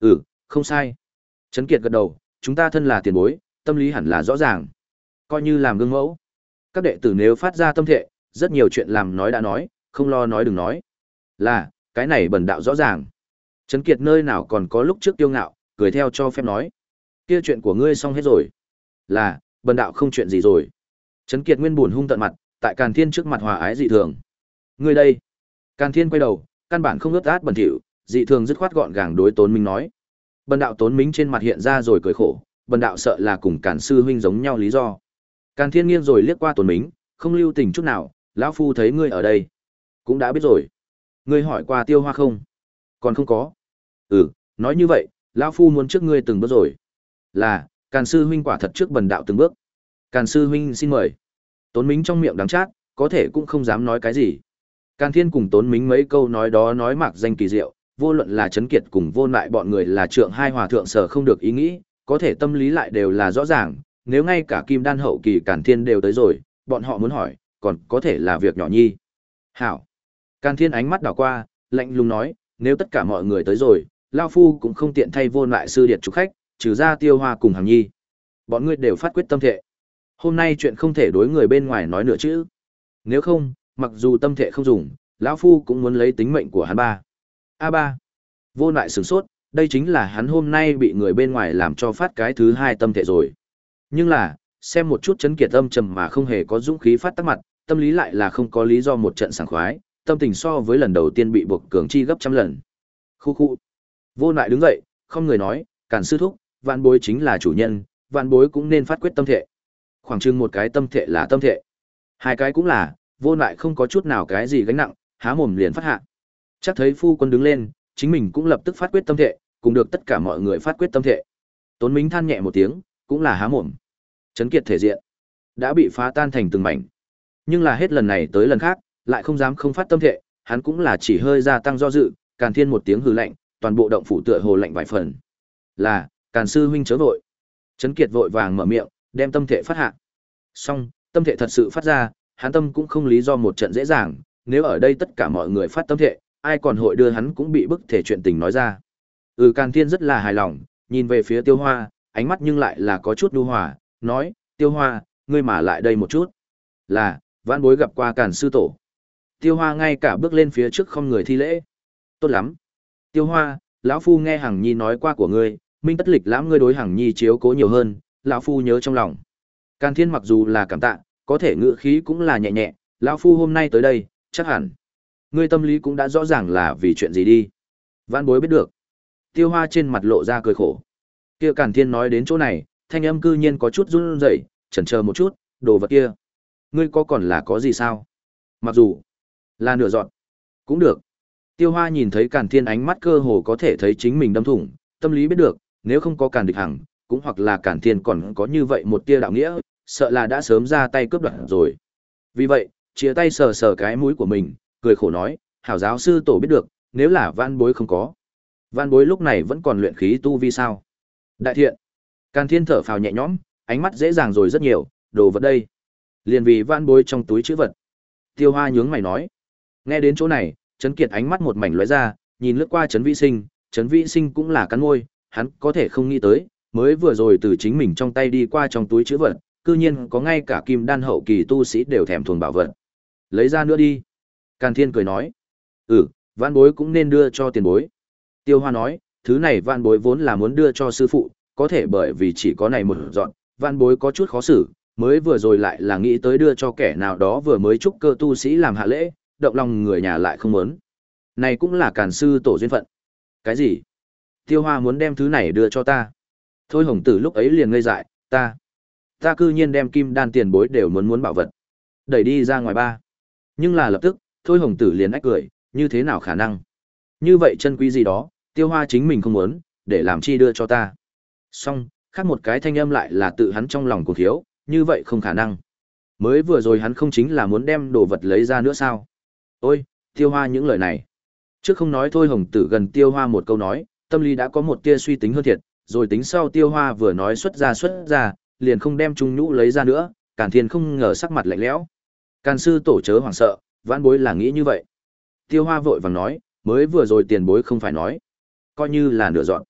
không sai. Trấn Kiệt gật đầu, chúng ta thân là tiền bối, tâm lý hẳn là rõ ràng. Coi như làm gương mẫu. Các đệ tử nếu phát ra tâm thệ, rất nhiều chuyện làm nói đã nói, không lo nói đừng nói. Là, cái này bần đạo rõ ràng. Trấn Kiệt nơi nào còn có lúc trước kiêu ngạo, cười theo cho phép nói. Kia chuyện của ngươi xong hết rồi. Là, bần đạo không chuyện gì rồi. Trấn Kiệt nguyên buồn hung tận mặt, tại Càn Thiên trước mặt hòa ái dị thường. Ngươi đây. Càn Thiên quay đầu, căn bản không ướt át bẩn thỉu, dị thường dứt khoát gọn gàng đối Tốn Minh nói. Bần đạo Tốn Minh trên mặt hiện ra rồi cười khổ, bần đạo sợ là cùng Càn sư huynh giống nhau lý do. Càn Thiên nghiêng rồi liếc qua Tốn Minh, không lưu tình chút nào, lão phu thấy ngươi ở đây, cũng đã biết rồi. Ngươi hỏi qua Tiêu Hoa không? Còn không có. Ừ, nói như vậy, lão phu muốn trước ngươi từng bước rồi. Là, Càn sư huynh quả thật trước bần đạo từng bước. Càn sư huynh xin mời. Tốn Minh trong miệng đắng chát, có thể cũng không dám nói cái gì. Càn Thiên cùng Tốn Minh mấy câu nói đó nói mạc danh kỳ diệu, vô luận là Trấn Kiệt cùng Vô Lại bọn người là trượng hai hòa thượng sở không được ý nghĩ, có thể tâm lý lại đều là rõ ràng, nếu ngay cả Kim Đan hậu kỳ Càn Thiên đều tới rồi, bọn họ muốn hỏi, còn có thể là việc nhỏ nhi. Hảo. Càn Thiên ánh mắt đảo qua, lạnh lùng nói, nếu tất cả mọi người tới rồi, lão phu cũng không tiện thay Vô Lại sư điệt chủ khách, trừ ra Tiêu Hoa cùng Hằng Nhi. Bọn ngươi đều phát quyết tâm thệ. Hôm nay chuyện không thể đối người bên ngoài nói nữa chứ. Nếu không, mặc dù tâm thệ không dùng, lão phu cũng muốn lấy tính mệnh của hắn ba. A ba. Vô Lại sửng sốt, đây chính là hắn hôm nay bị người bên ngoài làm cho phát cái thứ hai tâm thệ rồi. Nhưng là, xem một chút Trấn Kiệt âm trầm mà không hề có dũng khí phát tác mặt, tâm lý lại là không có lý do một trận sảng khoái, tâm tình so với lần đầu tiên bị buộc cường chi gấp trăm lần. Khu khu. Vô Lại đứng dậy, không người nói, Càn sư thúc, vạn bối chính là chủ nhân, vạn bối cũng nên phát quyết tâm thệ. Khoảng chừng một cái tâm thệ là tâm thệ, hai cái cũng là, Vô Lại không có chút nào cái gì gánh nặng, há mồm liền phát hạ. Chắc thấy phu quân đứng lên, chính mình cũng lập tức phát quyết tâm thệ, cùng được tất cả mọi người phát quyết tâm thệ. Tốn Minh than nhẹ một tiếng, cũng là há mồm. Trấn Kiệt thể diện đã bị phá tan thành từng mảnh. Nhưng là hết lần này tới lần khác, lại không dám không phát tâm thệ, hắn cũng là chỉ hơi gia tăng do dự, Càn Thiên một tiếng hừ lạnh, toàn bộ động phủ tựa hồ lạnh vài phần. Là, Càn sư huynh chớ vội. Trấn Kiệt vội vàng mở miệng, đem tâm thệ phát hạ. Xong, tâm thệ thật sự phát ra, hắn tâm cũng không lý do một trận dễ dàng, nếu ở đây tất cả mọi người phát tâm thệ, ai còn hội đưa hắn cũng bị bức thể chuyện tình nói ra. Ừ, Càn Thiên rất là hài lòng, nhìn về phía Tiêu Hoa, ánh mắt nhưng lại là có chút nhu hòa, nói, Tiêu Hoa, ngươi mà lại đây một chút. Là, vãn bối gặp qua Càn sư tổ. Tiêu Hoa ngay cả bước lên phía trước không người thi lễ. Tốt lắm. Tiêu Hoa, lão phu nghe Hằng Nhi nói qua của ngươi, minh tất lịch lãm ngươi đối Hằng Nhi chiếu cố nhiều hơn, lão phu nhớ trong lòng. Càn Thiên mặc dù là cảm tạ, có thể ngữ khí cũng là nhẹ nhẹ, lão phu hôm nay tới đây, chắc hẳn ngươi tâm lý cũng đã rõ ràng là vì chuyện gì đi. Vãn bối biết được. Tiêu Hoa trên mặt lộ ra cười khổ. Kia Càn Thiên nói đến chỗ này, thanh âm cư nhiên có chút run rẩy, chần chờ một chút, đồ vật kia, ngươi có còn là có gì sao? Mặc dù là nửa dọn, cũng được. Tiêu Hoa nhìn thấy Càn Thiên ánh mắt cơ hồ có thể thấy chính mình đâm thủng, tâm lý biết được, nếu không có Càn Địch Hằng, cũng hoặc là Càn Thiên còn có như vậy một tia đạo nghĩa, sợ là đã sớm ra tay cướp đoạt rồi. Vì vậy, chia tay sờ sờ cái mũi của mình, cười khổ nói, hảo giáo sư tổ biết được, nếu là Vãn bối không có. Vãn bối lúc này vẫn còn luyện khí tu vi sao? Đại thiện. Càn Thiên thở phào nhẹ nhõm, ánh mắt dễ dàng rồi rất nhiều, đồ vật đây. Liền vì Vãn bối trong túi chữ vật. Tiêu Hoa nhướng mày nói. Nghe đến chỗ này, Trấn Kiệt ánh mắt một mảnh lóe ra, nhìn lướt qua Trấn Vĩ Sinh, Trấn Vĩ Sinh cũng là cắn môi, hắn có thể không nghĩ tới, mới vừa rồi từ chính mình trong tay đi qua trong túi chữ vật, cư nhiên có ngay cả Kim Đan hậu kỳ tu sĩ đều thèm thuồng bảo vật. Lấy ra nữa đi. Càn Thiên cười nói. Ừ, Vãn bối cũng nên đưa cho tiền bối. Tiêu Hoa nói, thứ này Vãn bối vốn là muốn đưa cho sư phụ, có thể bởi vì chỉ có này một dọn, Vãn bối có chút khó xử, mới vừa rồi lại là nghĩ tới đưa cho kẻ nào đó vừa mới trúc cơ tu sĩ làm hạ lễ, động lòng người nhà lại không muốn. Này cũng là Càn sư tổ duyên phận. Cái gì? Tiêu Hoa muốn đem thứ này đưa cho ta. Thôi Hồng Tử lúc ấy liền ngây dại, ta, ta cư nhiên đem Kim Đan tiền bối đều muốn muốn bảo vật, đẩy đi ra ngoài ba. Nhưng là lập tức, Thôi Hồng Tử liền ách cười, như thế nào khả năng? Như vậy chân quý gì đó, Tiêu Hoa chính mình không muốn, để làm chi đưa cho ta. Xong, khác một cái thanh âm lại là tự hắn trong lòng cuồng thiếu, như vậy không khả năng. Mới vừa rồi hắn không chính là muốn đem đồ vật lấy ra nữa sao? Ôi, Tiêu Hoa những lời này. Trước không nói Thôi Hồng Tử gần Tiêu Hoa một câu nói, tâm lý đã có một tia suy tính hơn thiệt, rồi tính sau Tiêu Hoa vừa nói xuất ra xuất ra, liền không đem Trung Nhũ lấy ra nữa, Càn Thiên không ngờ sắc mặt lạnh lẽo. Càn sư tổ chớ hoảng sợ, Vãn bối là nghĩ như vậy. Tiêu Hoa vội vàng nói, mới vừa rồi tiền bối không phải nói, coi như là nửa dọn.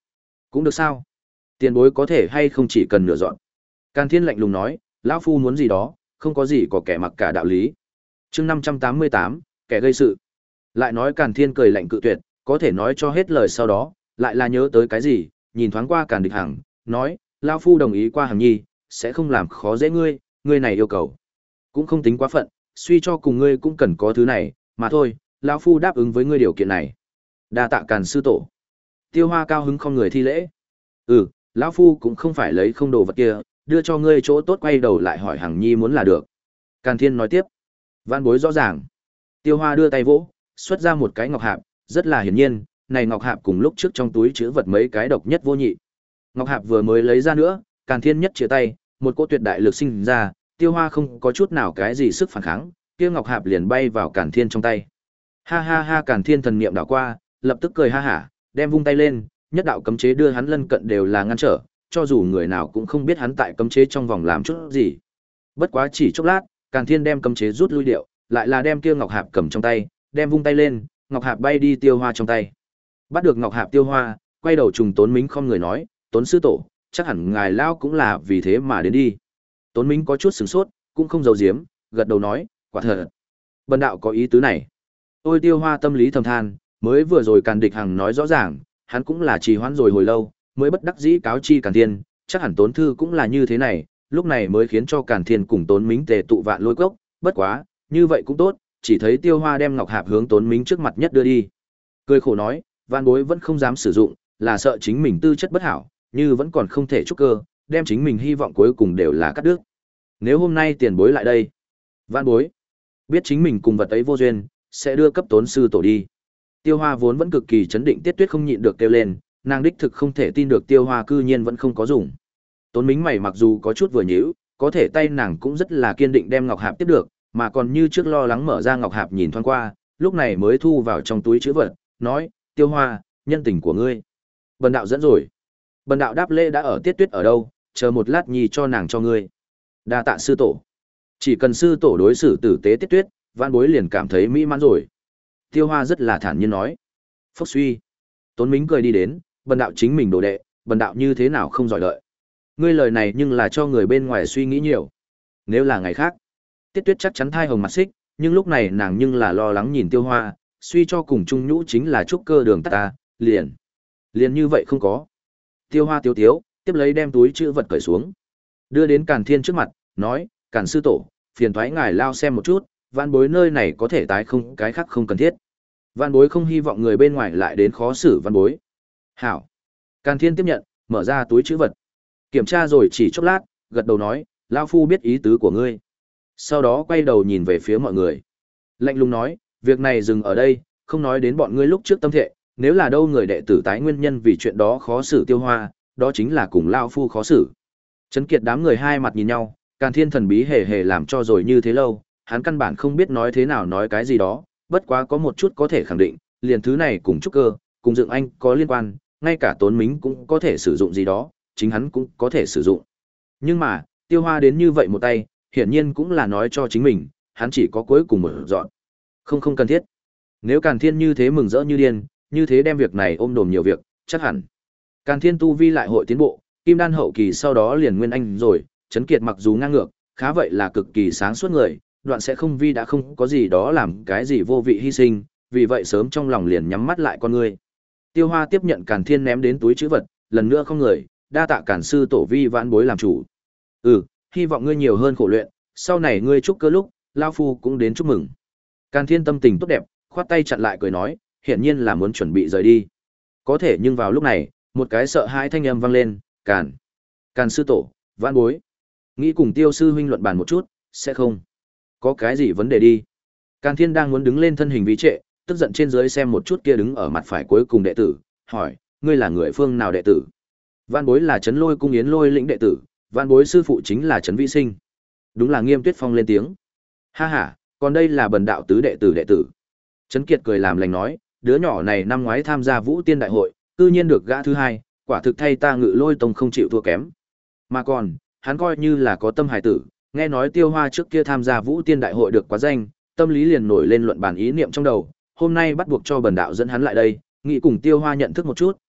Cũng được sao? Tiền bối có thể hay không chỉ cần nửa dọn. Càn Thiên lạnh lùng nói, lão phu muốn gì đó, không có gì có kẻ mặc cả đạo lý. Chương năm trăm tám mươi tám, kẻ gây sự. Lại nói Càn Thiên cười lạnh cự tuyệt, có thể nói cho hết lời sau đó, lại là nhớ tới cái gì, nhìn thoáng qua Càn Địch Hằng, nói, lão phu đồng ý qua Hằng Nhi, sẽ không làm khó dễ ngươi, ngươi này yêu cầu cũng không tính quá phận, suy cho cùng ngươi cũng cần có thứ này, mà thôi, lão phu đáp ứng với ngươi điều kiện này. Đa tạ Càn sư tổ. Tiêu Hoa cao hứng không người thi lễ. Ừ, lão phu cũng không phải lấy không đồ vật kia, đưa cho ngươi chỗ tốt, quay đầu lại hỏi Hằng Nhi muốn là được. Càn Thiên nói tiếp. Vạn bối rõ ràng. Tiêu Hoa đưa tay vỗ, xuất ra một cái ngọc hạp, rất là hiển nhiên, này ngọc hạp cùng lúc trước trong túi chứa vật mấy cái độc nhất vô nhị. Ngọc hạp vừa mới lấy ra nữa, Càn Thiên nhất chia tay, một cỗ tuyệt đại lực sinh ra, Tiêu Hoa không có chút nào cái gì sức phản kháng, kia ngọc hạp liền bay vào Càn Thiên trong tay. Ha ha ha, Càn Thiên thần niệm đảo qua, lập tức cười ha hả, đem vung tay lên, nhất đạo cấm chế đưa hắn lân cận đều là ngăn trở, cho dù người nào cũng không biết hắn tại cấm chế trong vòng làm chút gì. Bất quá chỉ chốc lát, Càn Thiên đem cấm chế rút lui điệu, lại là đem kia ngọc hạp cầm trong tay, đem vung tay lên, ngọc hạp bay đi Tiêu Hoa trong tay. Bắt được ngọc hạp Tiêu Hoa, quay đầu trùng Tốn Mính không người nói, Tốn sư tổ, chắc hẳn ngài lao cũng là vì thế mà đến đi. Tốn Mính có chút sửng sốt, cũng không giấu giếm, gật đầu nói, quả thật. Bần đạo có ý tứ này. Ôi Tiêu Hoa tâm lý thầm than, mới vừa rồi Càn Địch Hằng nói rõ ràng, hắn cũng là trì hoãn rồi hồi lâu, mới bất đắc dĩ cáo chi Càn Thiên, chắc hẳn Tốn thư cũng là như thế này, lúc này mới khiến cho Càn Thiên cùng Tốn Mính tề tụ Vạn Lôi Cốc, bất quá, như vậy cũng tốt, chỉ thấy Tiêu Hoa đem ngọc hạp hướng Tốn Mính trước mặt nhất đưa đi. Cười khổ nói, Vạn bối vẫn không dám sử dụng, là sợ chính mình tư chất bất hảo, như vẫn còn không thể trúc cơ, đem chính mình hy vọng cuối cùng đều là cắt đứt. Nếu hôm nay tiền bối lại đây, Vạn bối biết chính mình cùng vật ấy vô duyên, sẽ đưa cấp Tốn sư tổ đi. Tiêu Hoa vốn vẫn cực kỳ chấn định, Tiết Tuyết không nhịn được kêu lên, nàng đích thực không thể tin được Tiêu Hoa cư nhiên vẫn không có dùng. Tốn Mính mày mặc dù có chút vừa nhíu, có thể tay nàng cũng rất là kiên định đem ngọc hạp tiếp được, mà còn như trước lo lắng mở ra ngọc hạp nhìn thoáng qua, lúc này mới thu vào trong túi trữ vật, nói, Tiêu Hoa, nhân tình của ngươi. Bần đạo dẫn rồi. Bần đạo đáp lễ đã ở Tiết Tuyết ở đâu, chờ một lát nhì cho nàng cho ngươi. Đa tạ sư tổ. Chỉ cần sư tổ đối xử tử tế Tiết Tuyết, Vạn bối liền cảm thấy mỹ mãn rồi. Tiêu Hoa rất là thản nhiên nói. Phúc suy. Tốn Mính cười đi đến, bần đạo chính mình đồ đệ, bần đạo như thế nào không giỏi đợi. Ngươi lời này nhưng là cho người bên ngoài suy nghĩ nhiều. Nếu là ngày khác, Tiết Tuyết chắc chắn thai hồng mặt xích, nhưng lúc này nàng nhưng là lo lắng nhìn Tiêu Hoa, suy cho cùng Trung Nhũ chính là trúc cơ đường tắt ta, liền. Liền như vậy không có. Tiêu Hoa tiếu tiếu, tiếp lấy đem túi chữ vật cởi xuống. Đưa đến Càn Thiên trước mặt, nói, Càn sư tổ, phiền thoái ngài lao xem một chút, Vạn bối nơi này có thể tái không, cái khác không cần thiết. Vạn bối không hy vọng người bên ngoài lại đến khó xử Vạn bối. Hảo. Càn Thiên tiếp nhận, mở ra túi chữ vật. Kiểm tra rồi chỉ chốc lát, gật đầu nói, lão phu biết ý tứ của ngươi. Sau đó quay đầu nhìn về phía mọi người. Lạnh lùng nói, việc này dừng ở đây, không nói đến bọn ngươi lúc trước tâm thệ, nếu là đâu người đệ tử tái nguyên nhân vì chuyện đó khó xử Tiêu Hoa, đó chính là cùng lão phu khó xử. Trấn Kiệt đám người hai mặt nhìn nhau, Càn Thiên thần bí hề hề làm cho rồi như thế lâu, hắn căn bản không biết nói thế nào nói cái gì đó, bất quá có một chút có thể khẳng định, liền thứ này cùng trúc cơ, cùng dựng anh có liên quan, ngay cả Tốn Mính cũng có thể sử dụng gì đó, chính hắn cũng có thể sử dụng. Nhưng mà, Tiêu Hoa đến như vậy một tay, hiển nhiên cũng là nói cho chính mình, hắn chỉ có cuối cùng một dọn. Không không cần thiết. Nếu Càn Thiên như thế mừng rỡ như điên, như thế đem việc này ôm đồm nhiều việc, chắc hẳn Càn Thiên tu vi lại hội tiến bộ, kim đan hậu kỳ sau đó liền nguyên anh rồi, Trấn Kiệt mặc dù ngang ngược, khá vậy là cực kỳ sáng suốt người, đoạn sẽ không vi đã không có gì đó làm cái gì vô vị hy sinh, vì vậy sớm trong lòng liền nhắm mắt lại con người. Tiêu Hoa tiếp nhận Càn Thiên ném đến túi trữ vật, lần nữa không người, đa tạ Càn sư tổ vi vãn bối làm chủ. Ừ, hy vọng ngươi nhiều hơn khổ luyện, sau này ngươi chúc cơ lúc, lão phu cũng đến chúc mừng. Càn Thiên tâm tình tốt đẹp, khoát tay chặn lại cười nói, hiển nhiên là muốn chuẩn bị rời đi. Có thể nhưng vào lúc này, một cái sợ hãi thanh âm vang lên, Càn, Càn sư tổ, vãn bối, nghĩ cùng Tiêu sư huynh luận bàn một chút, sẽ không có cái gì vấn đề đi. Càn Thiên đang muốn đứng lên thân hình vi trệ, tức giận trên dưới xem một chút kia đứng ở mặt phải cuối cùng đệ tử, hỏi, ngươi là người phương nào đệ tử? Vạn bối là Trấn Lôi cung Yến Lôi lĩnh đệ tử, vạn bối sư phụ chính là Trấn Vĩ Sinh. Đúng là Nghiêm Tuyết Phong lên tiếng. Ha ha, còn đây là bần đạo tứ đệ tử đệ tử. Trấn Kiệt cười làm lành nói, đứa nhỏ này năm ngoái tham gia Vũ Tiên đại hội, tự nhiên được gã thứ hai, quả thực thay ta Ngự Lôi tông không chịu thua kém. Mà còn, hắn coi như là có tâm hài tử, nghe nói Tiêu Hoa trước kia tham gia Vũ Tiên đại hội được quá danh, tâm lý liền nổi lên luận bàn ý niệm trong đầu, hôm nay bắt buộc cho bần đạo dẫn hắn lại đây, nghĩ cùng Tiêu Hoa nhận thức một chút,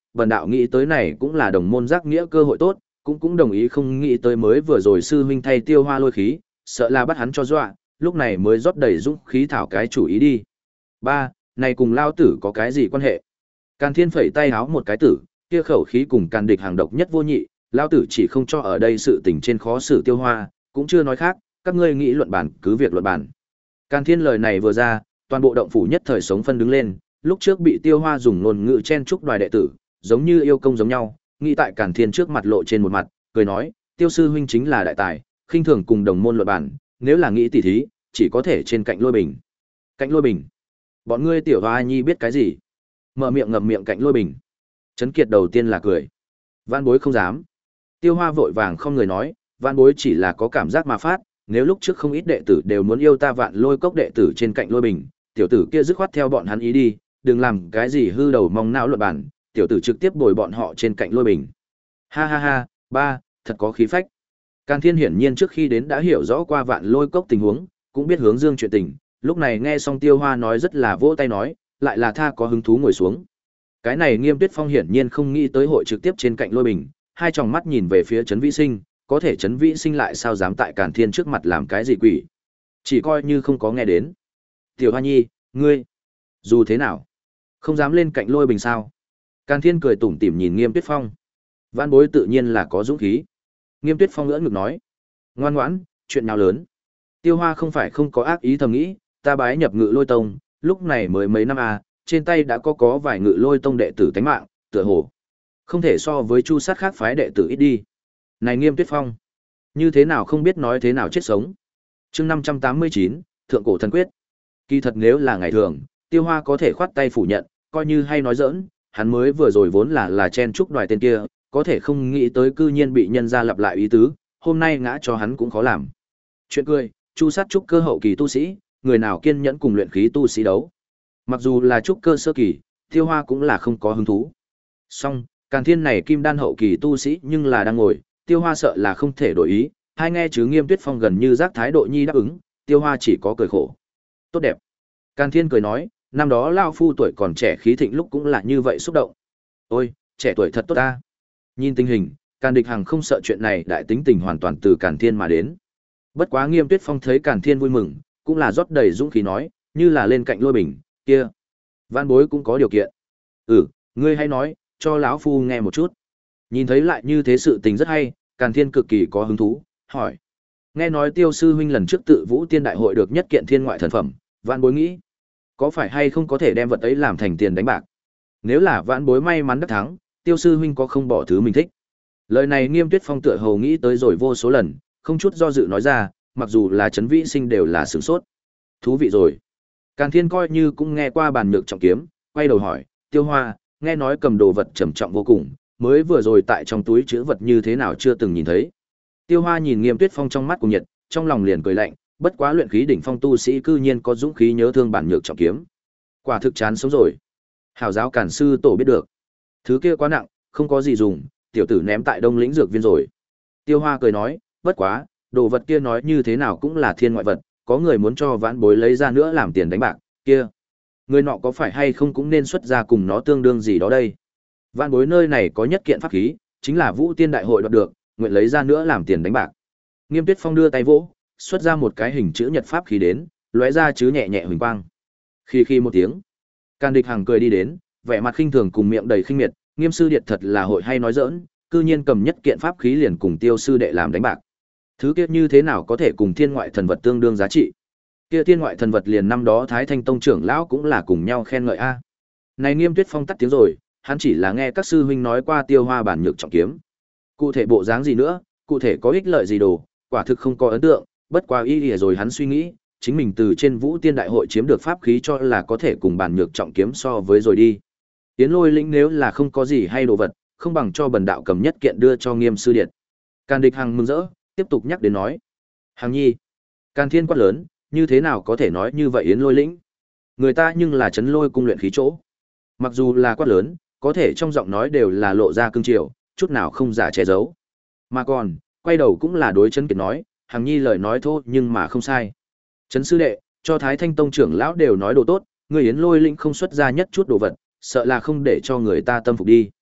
bần đạo nghĩ tới này cũng là đồng môn giác nghĩa cơ hội tốt, cũng cũng đồng ý không nghĩ tới mới vừa rồi sư huynh thay Tiêu Hoa lôi khí, sợ là bắt hắn cho dọa, lúc này mới rót đầy dũng khí thảo cái chủ ý đi. Ba, này cùng lao tử có cái gì quan hệ? Càn Thiên phẩy tay háo một cái tử, kia khẩu khí cùng Càn Địch hàng độc nhất vô nhị, lao tử chỉ không cho ở đây sự tình trên khó xử Tiêu Hoa, cũng chưa nói khác, các ngươi nghĩ luận bản cứ việc luận bản. Càn Thiên lời này vừa ra, toàn bộ động phủ nhất thời sống phân đứng lên, lúc trước bị Tiêu Hoa dùng ngôn ngữ chen chúc đoài đệ tử, giống như yêu công giống nhau, nghĩ tại Càn Thiên trước mặt lộ trên một mặt, cười nói, Tiêu sư huynh chính là đại tài, khinh thường cùng đồng môn luận bản, nếu là nghĩ tỉ thí, chỉ có thể trên cạnh Lôi Bình. Cạnh Lôi Bình? Bọn ngươi tiểu hoa nhi biết cái gì? Mở miệng ngậm miệng cạnh Lôi Bình. Trấn Kiệt đầu tiên là cười. Vạn Bối không dám. Tiêu Hoa vội vàng không người nói, Vạn Bối chỉ là có cảm giác mà phát, nếu lúc trước không ít đệ tử đều muốn yêu ta Vạn Lôi Cốc đệ tử trên cạnh Lôi Bình, tiểu tử kia dứt khoát theo bọn hắn ý đi, đừng làm cái gì hư đầu mong não luận bản, tiểu tử trực tiếp bồi bọn họ trên cạnh Lôi Bình. Ha ha ha, ba, thật có khí phách. Càn Thiên hiển nhiên trước khi đến đã hiểu rõ qua Vạn Lôi Cốc tình huống, cũng biết hướng dương chuyện tình, lúc này nghe xong Tiêu Hoa nói rất là vỗ tay nói, lại là tha có hứng thú ngồi xuống. Cái này Nghiêm Tuyết Phong hiển nhiên không nghĩ tới hội trực tiếp trên cạnh Lôi Bình, hai tròng mắt nhìn về phía Trấn Vĩ Sinh, có thể Trấn Vĩ Sinh lại sao dám tại Càn Thiên trước mặt làm cái gì quỷ. Chỉ coi như không có nghe đến. Tiểu Hoa Nhi, ngươi, dù thế nào, không dám lên cạnh Lôi Bình sao? Càn Thiên cười tủm tỉm nhìn Nghiêm Tuyết Phong. Vãn Bối tự nhiên là có dũng khí. Nghiêm Tuyết Phong ngỡ ngực nói, ngoan ngoãn, chuyện nào lớn. Tiêu Hoa không phải không có ác ý thầm nghĩ, ta bái nhập Ngự Lôi Tông, lúc này mới mấy năm à, trên tay đã có có vài Ngự Lôi Tông đệ tử tánh mạng, tựa hồ không thể so với chu sát khác phái đệ tử ít đi. Này Nghiêm Tuyết Phong, như thế nào không biết nói thế nào chết sống. Chương năm trăm tám mươi chín, Thượng cổ thần quyết. Kỳ thật nếu là ngày thường, Tiêu Hoa có thể khoát tay phủ nhận, coi như hay nói giỡn, hắn mới vừa rồi vốn là là chen chúc đoài tên kia, có thể không nghĩ tới cư nhiên bị nhân ra lặp lại ý tứ, hôm nay ngã cho hắn cũng khó làm. Chuyện cười, chu sát trúc cơ hậu kỳ tu sĩ, người nào kiên nhẫn cùng luyện khí tu sĩ đấu. Mặc dù là trúc cơ sơ kỳ, Tiêu Hoa cũng là không có hứng thú. Song, Càn Thiên này kim đan hậu kỳ tu sĩ nhưng là đang ngồi, Tiêu Hoa sợ là không thể đổi ý, hai nghe chứ Nghiêm Tuyết Phong gần như giác thái độ nhi đáp ứng, Tiêu Hoa chỉ có cười khổ. Tốt đẹp. Càn Thiên cười nói, năm đó lao phu tuổi còn trẻ khí thịnh lúc cũng là như vậy xúc động. Ôi, trẻ tuổi thật tốt ta. Nhìn tình hình, Càn Địch Hằng không sợ chuyện này đại tính tình hoàn toàn từ Càn Thiên mà đến. Bất quá Nghiêm Tuyết Phong thấy Càn Thiên vui mừng, cũng là rót đầy dũng khí nói, như là lên cạnh Lôi Bình, kia. Vãn Bối cũng có điều kiện. Ừ, ngươi hãy nói, cho lão phu nghe một chút. Nhìn thấy lại như thế sự tình rất hay, Càn Thiên cực kỳ có hứng thú, hỏi. Nghe nói Tiêu sư huynh lần trước tự Vũ Tiên đại hội được nhất kiện thiên ngoại thần phẩm, Vãn Bối nghĩ, có phải hay không có thể đem vật ấy làm thành tiền đánh bạc? Nếu là Vãn Bối may mắn đắc thắng, Tiêu sư huynh có không bỏ thứ mình thích? Lời này Nghiêm Tuyết Phong tựa hồ nghĩ tới rồi vô số lần, không chút do dự nói ra, mặc dù là Trấn Vĩ Sinh đều là sửng sốt. Thú vị rồi. Càn Thiên coi như cũng nghe qua bàn nhược trọng kiếm, quay đầu hỏi, Tiêu Hoa, nghe nói cầm đồ vật trầm trọng vô cùng, mới vừa rồi tại trong túi chứa vật như thế nào chưa từng nhìn thấy. Tiêu Hoa nhìn Nghiêm Tuyết Phong trong mắt cùng nhiệt, trong lòng liền cười lạnh, bất quá luyện khí đỉnh phong tu sĩ cư nhiên có dũng khí nhớ thương bản nhược trọng kiếm. Quả thực chán sống rồi. Hảo giáo Càn sư tổ biết được. Thứ kia quá nặng, không có gì dùng, tiểu tử ném tại Đông Lĩnh dược viên rồi. Tiêu Hoa cười nói, bất quá, đồ vật kia nói như thế nào cũng là thiên ngoại vật, có người muốn cho Vãn Bối lấy ra nữa làm tiền đánh bạc, kia. Người nọ có phải hay không cũng nên xuất ra cùng nó tương đương gì đó đây. Vãn Bối nơi này có nhất kiện pháp khí, chính là Vũ Tiên đại hội đoạt được, nguyện lấy ra nữa làm tiền đánh bạc. Nghiêm Tuyết Phong đưa tay vỗ, xuất ra một cái hình chữ nhật pháp khí đến, lóe ra chứ nhẹ nhẹ huỳnh quang. Khi khi một tiếng, Càn Địch Hằng cười đi đến, vẻ mặt khinh thường cùng miệng đầy khinh miệt, Nghiêm sư điệt thật là hội hay nói giỡn, cư nhiên cầm nhất kiện pháp khí liền cùng Tiêu sư đệ làm đánh bạc. Thứ kia như thế nào có thể cùng thiên ngoại thần vật tương đương giá trị? Kia thiên ngoại thần vật liền năm đó Thái Thanh Tông trưởng lão cũng là cùng nhau khen ngợi a. Này Nghiêm Tuyết Phong tắt tiếng rồi, hắn chỉ là nghe các sư huynh nói qua Tiêu Hoa bản nhược trọng kiếm. Cụ thể bộ dáng gì nữa, cụ thể có ích lợi gì đồ, quả thực không có ấn tượng, bất quá ý ý rồi hắn suy nghĩ, chính mình từ trên Vũ Tiên đại hội chiếm được pháp khí cho là có thể cùng bản nhược trọng kiếm so với rồi đi. Tiến Lôi Lĩnh nếu là không có gì hay đồ vật, không bằng cho bần đạo cầm nhất kiện đưa cho Nghiêm sư điệt. Càn Địch Hằng mừng rỡ, tiếp tục nhắc đến nói. Hằng nhi, Càn Thiên quát lớn, như thế nào có thể nói như vậy Yến Lôi Lĩnh? Người ta nhưng là trấn lôi cung luyện khí chỗ. Mặc dù là quát lớn, có thể trong giọng nói đều là lộ ra cương triều, chút nào không giả che giấu. Mà còn, quay đầu cũng là đối Trấn Kiệt nói, Hằng nhi lời nói thô nhưng mà không sai. Trấn sư đệ, cho Thái Thanh Tông trưởng lão đều nói đồ tốt, người Yến Lôi Lĩnh không xuất ra nhất chút đồ vật, sợ là không để cho người ta tâm phục đi.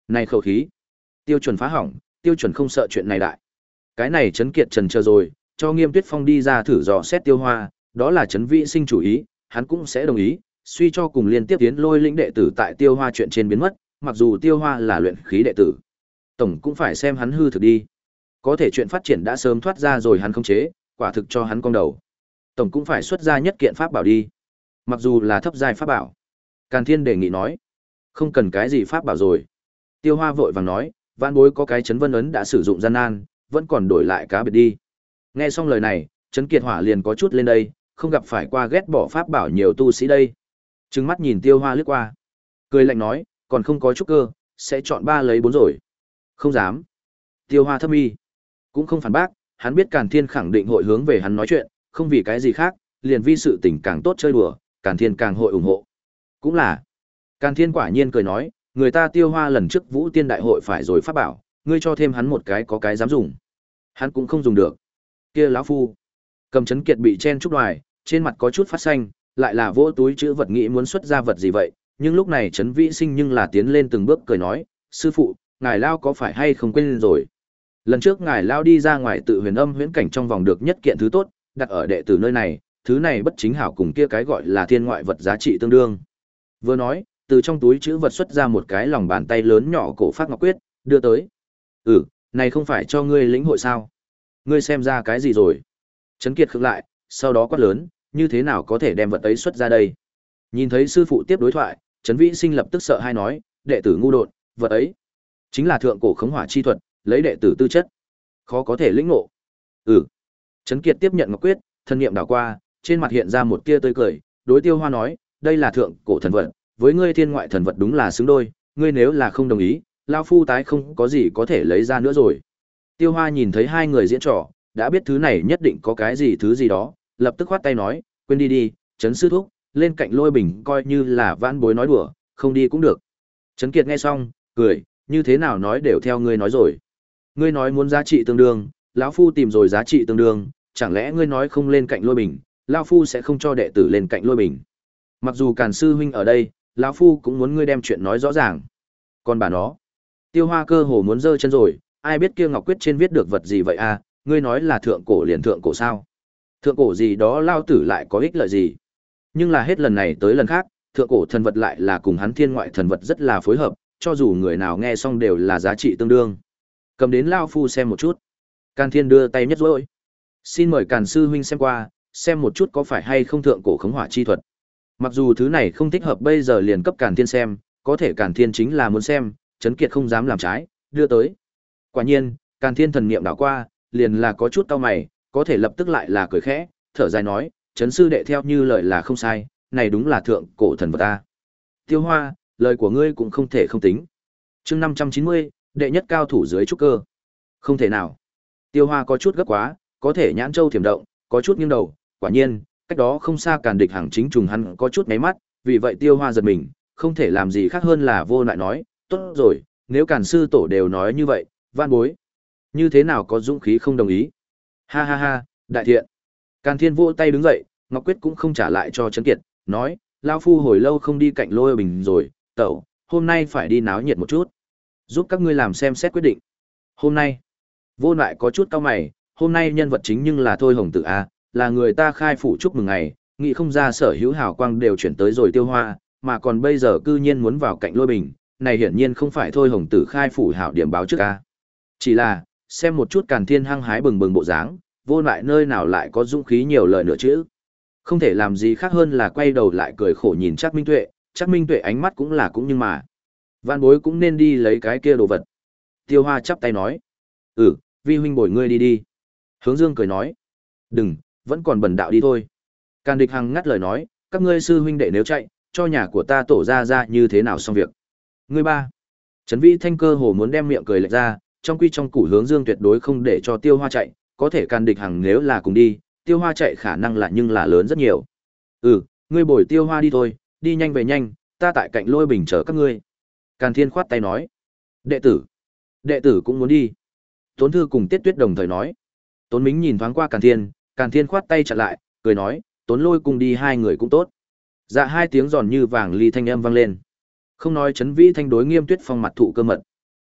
Này khẩu khí, tiêu chuẩn phá hỏng, tiêu chuẩn không sợ chuyện này đại. Cái này Trấn Kiệt trần chờ rồi, cho Nghiêm Tuyết Phong đi ra thử dò xét Tiêu Hoa, đó là Trấn Vĩ Sinh chủ ý, hắn cũng sẽ đồng ý, suy cho cùng liên tiếp tiến lôi lĩnh đệ tử tại Tiêu Hoa chuyện trên biến mất, mặc dù Tiêu Hoa là luyện khí đệ tử, tổng cũng phải xem hắn hư thực đi. Có thể chuyện phát triển đã sớm thoát ra rồi hắn không chế, quả thực cho hắn cong đầu. Tổng cũng phải xuất ra nhất kiện pháp bảo đi. Mặc dù là thấp giai pháp bảo. Càn Thiên đề nghị nói, không cần cái gì pháp bảo rồi. Tiêu Hoa vội vàng nói, vạn bối có cái chấn vân ấn đã sử dụng gian nan, vẫn còn đổi lại cá biệt đi. Nghe xong lời này, Trấn Kiệt Hỏa liền có chút lên đây, không gặp phải qua ghét bỏ pháp bảo nhiều tu sĩ đây. Trừng mắt nhìn Tiêu Hoa lướt qua, cười lạnh nói, còn không có chút cơ, sẽ chọn ba lấy bốn rồi. Không dám. Tiêu Hoa thâm y, cũng không phản bác, hắn biết Càn Thiên khẳng định hội hướng về hắn nói chuyện, không vì cái gì khác, liền vì sự tình càng tốt chơi đùa, Càn Thiên càng hội ủng hộ. Cũng là. Càn Thiên quả nhiên cười nói, người ta Tiêu Hoa lần trước Vũ Tiên đại hội phải rồi pháp bảo, ngươi cho thêm hắn một cái có cái dám dùng. Hắn cũng không dùng được. Kia lão phu. Cầm Trấn Kiệt bị chen chúc đoài, trên mặt có chút phát xanh, lại là vỗ túi chữ vật nghĩ muốn xuất ra vật gì vậy, nhưng lúc này Trấn Vĩ Sinh nhưng là tiến lên từng bước cười nói, sư phụ, ngài lao có phải hay không quên rồi. Lần trước ngài lao đi ra ngoài tự huyền âm huyễn cảnh trong vòng được nhất kiện thứ tốt, đặt ở đệ tử nơi này, thứ này bất chính hảo cùng kia cái gọi là thiên ngoại vật giá trị tương đương. Vừa nói, từ trong túi chữ vật xuất ra một cái lòng bàn tay lớn nhỏ cổ phát ngọc quyết, đưa tới. Ừ, này không phải cho ngươi lĩnh hội sao? Ngươi xem ra cái gì rồi? Trấn Kiệt khựng lại, sau đó quát lớn, như thế nào có thể đem vật ấy xuất ra đây? Nhìn thấy sư phụ tiếp đối thoại, Trấn Vĩ Sinh lập tức sợ hai nói, đệ tử ngu đột, vật ấy chính là thượng cổ khống hỏa chi thuật, lấy đệ tử tư chất, khó có thể lĩnh ngộ. Ừ. Trấn Kiệt tiếp nhận ngọc quyết, thân niệm đảo qua, trên mặt hiện ra một tia tươi cười, đối Tiêu Hoa nói, đây là thượng cổ thần vật, với ngươi thiên ngoại thần vật đúng là xứng đôi, ngươi nếu là không đồng ý, lão phu tái không có gì có thể lấy ra nữa rồi. Tiêu Hoa nhìn thấy hai người diễn trò, đã biết thứ này nhất định có cái gì thứ gì đó, lập tức khoát tay nói, quên đi đi, Trấn sư thúc, lên cạnh lôi bình coi như là vãn bối nói đùa, không đi cũng được. Trấn Kiệt nghe xong, cười, như thế nào nói đều theo ngươi nói rồi. Ngươi nói muốn giá trị tương đương, lão phu tìm rồi giá trị tương đương, chẳng lẽ ngươi nói không lên cạnh lôi bình, lão phu sẽ không cho đệ tử lên cạnh lôi bình. Mặc dù Càn sư huynh ở đây, lão phu cũng muốn ngươi đem chuyện nói rõ ràng. Còn bà nó, Tiêu Hoa cơ hồ muốn giơ chân rồi, ai biết kia ngọc quyết trên viết được vật gì vậy à, ngươi nói là thượng cổ liền thượng cổ sao? Thượng cổ gì đó lao tử lại có ích lợi gì? Nhưng là hết lần này tới lần khác, thượng cổ thần vật lại là cùng hắn thiên ngoại thần vật rất là phối hợp, cho dù người nào nghe xong đều là giá trị tương đương. Cầm đến lao phu xem một chút. Càn Thiên đưa tay nhất rỗi. Xin mời Càn sư huynh xem qua, xem một chút có phải hay không thượng cổ khống hỏa chi thuật. Mặc dù thứ này không thích hợp bây giờ liền cấp Càn Thiên xem, có thể Càn Thiên chính là muốn xem, Trấn Kiệt không dám làm trái, đưa tới. Quả nhiên, Càn Thiên thần niệm đảo qua, liền là có chút cau mày, có thể lập tức lại là cười khẽ, thở dài nói, Trấn sư đệ theo như lời là không sai, này đúng là thượng cổ thần vật ta. Tiêu Hoa, lời của ngươi cũng không thể không tính. Chương năm trăm chín mươi, đệ nhất cao thủ dưới trúc cơ. Không thể nào. Tiêu Hoa có chút gấp quá, có thể nhãn châu thiểm động, có chút nghiêng đầu, quả nhiên, cách đó không xa Càn Địch Hằng chính trùng hắn có chút ngáy mắt, vì vậy Tiêu Hoa giật mình, không thể làm gì khác hơn là vô lại nói, tốt rồi, nếu Càn sư tổ đều nói như vậy, van bối, như thế nào có dũng khí không đồng ý. Ha ha ha, đại thiện. Càn Thiên vỗ tay đứng dậy, Ngọc Quyết cũng không trả lại cho Trấn Kiệt, nói, lao phu hồi lâu không đi cạnh lôi bình rồi, tẩu, hôm nay phải đi náo nhiệt một chút, giúp các ngươi làm xem xét quyết định. Hôm nay, vô lại có chút cau mày, hôm nay nhân vật chính nhưng là Thôi Hồng Tử a, là người ta khai phủ chúc mừng ngày, nghĩ không ra sở hữu hào quang đều chuyển tới rồi Tiêu Hoa, mà còn bây giờ cư nhiên muốn vào cạnh lôi bình, này hiển nhiên không phải Thôi Hồng Tử khai phủ hảo điểm báo trước a. Chỉ là, xem một chút Càn Thiên hăng hái bừng bừng bộ dáng, vô lại nơi nào lại có dũng khí nhiều lời nữa chứ. Không thể làm gì khác hơn là quay đầu lại cười khổ nhìn Trác Minh Tuệ, Trác Minh Tuệ ánh mắt cũng là cũng nhưng mà. Vạn bối cũng nên đi lấy cái kia đồ vật. Tiêu Hoa chắp tay nói. Ừ, vi huynh bồi ngươi đi đi. Hướng Dương cười nói. Đừng, vẫn còn bần đạo đi thôi. Càn Địch Hằng ngắt lời nói, các ngươi sư huynh đệ nếu chạy, cho nhà của ta tổ ra ra như thế nào xong việc. Ngươi ba. Trấn Vĩ Thanh cơ hồ muốn đem miệng cười lệch ra, trong quy trong củ Hướng Dương tuyệt đối không để cho Tiêu Hoa chạy, có thể Càn Địch Hằng nếu là cùng đi, Tiêu Hoa chạy khả năng là nhưng là lớn rất nhiều. Ừ, ngươi bồi Tiêu Hoa đi thôi, đi nhanh về nhanh, ta tại cạnh lôi bình chờ các ngươi. Càn Thiên khoát tay nói. Đệ tử. Đệ tử cũng muốn đi. Tốn Thư cùng Tiết Tuyết đồng thời nói. Tốn Mính nhìn thoáng qua Càn Thiên, Càn Thiên khoát tay chặn lại, cười nói, Tốn Lôi cùng đi hai người cũng tốt. Dạ hai tiếng giòn như vàng ly thanh âm vang lên. Không nói Trấn Vĩ Thanh đối Nghiêm Tuyết Phong mặt thụ cơ mật.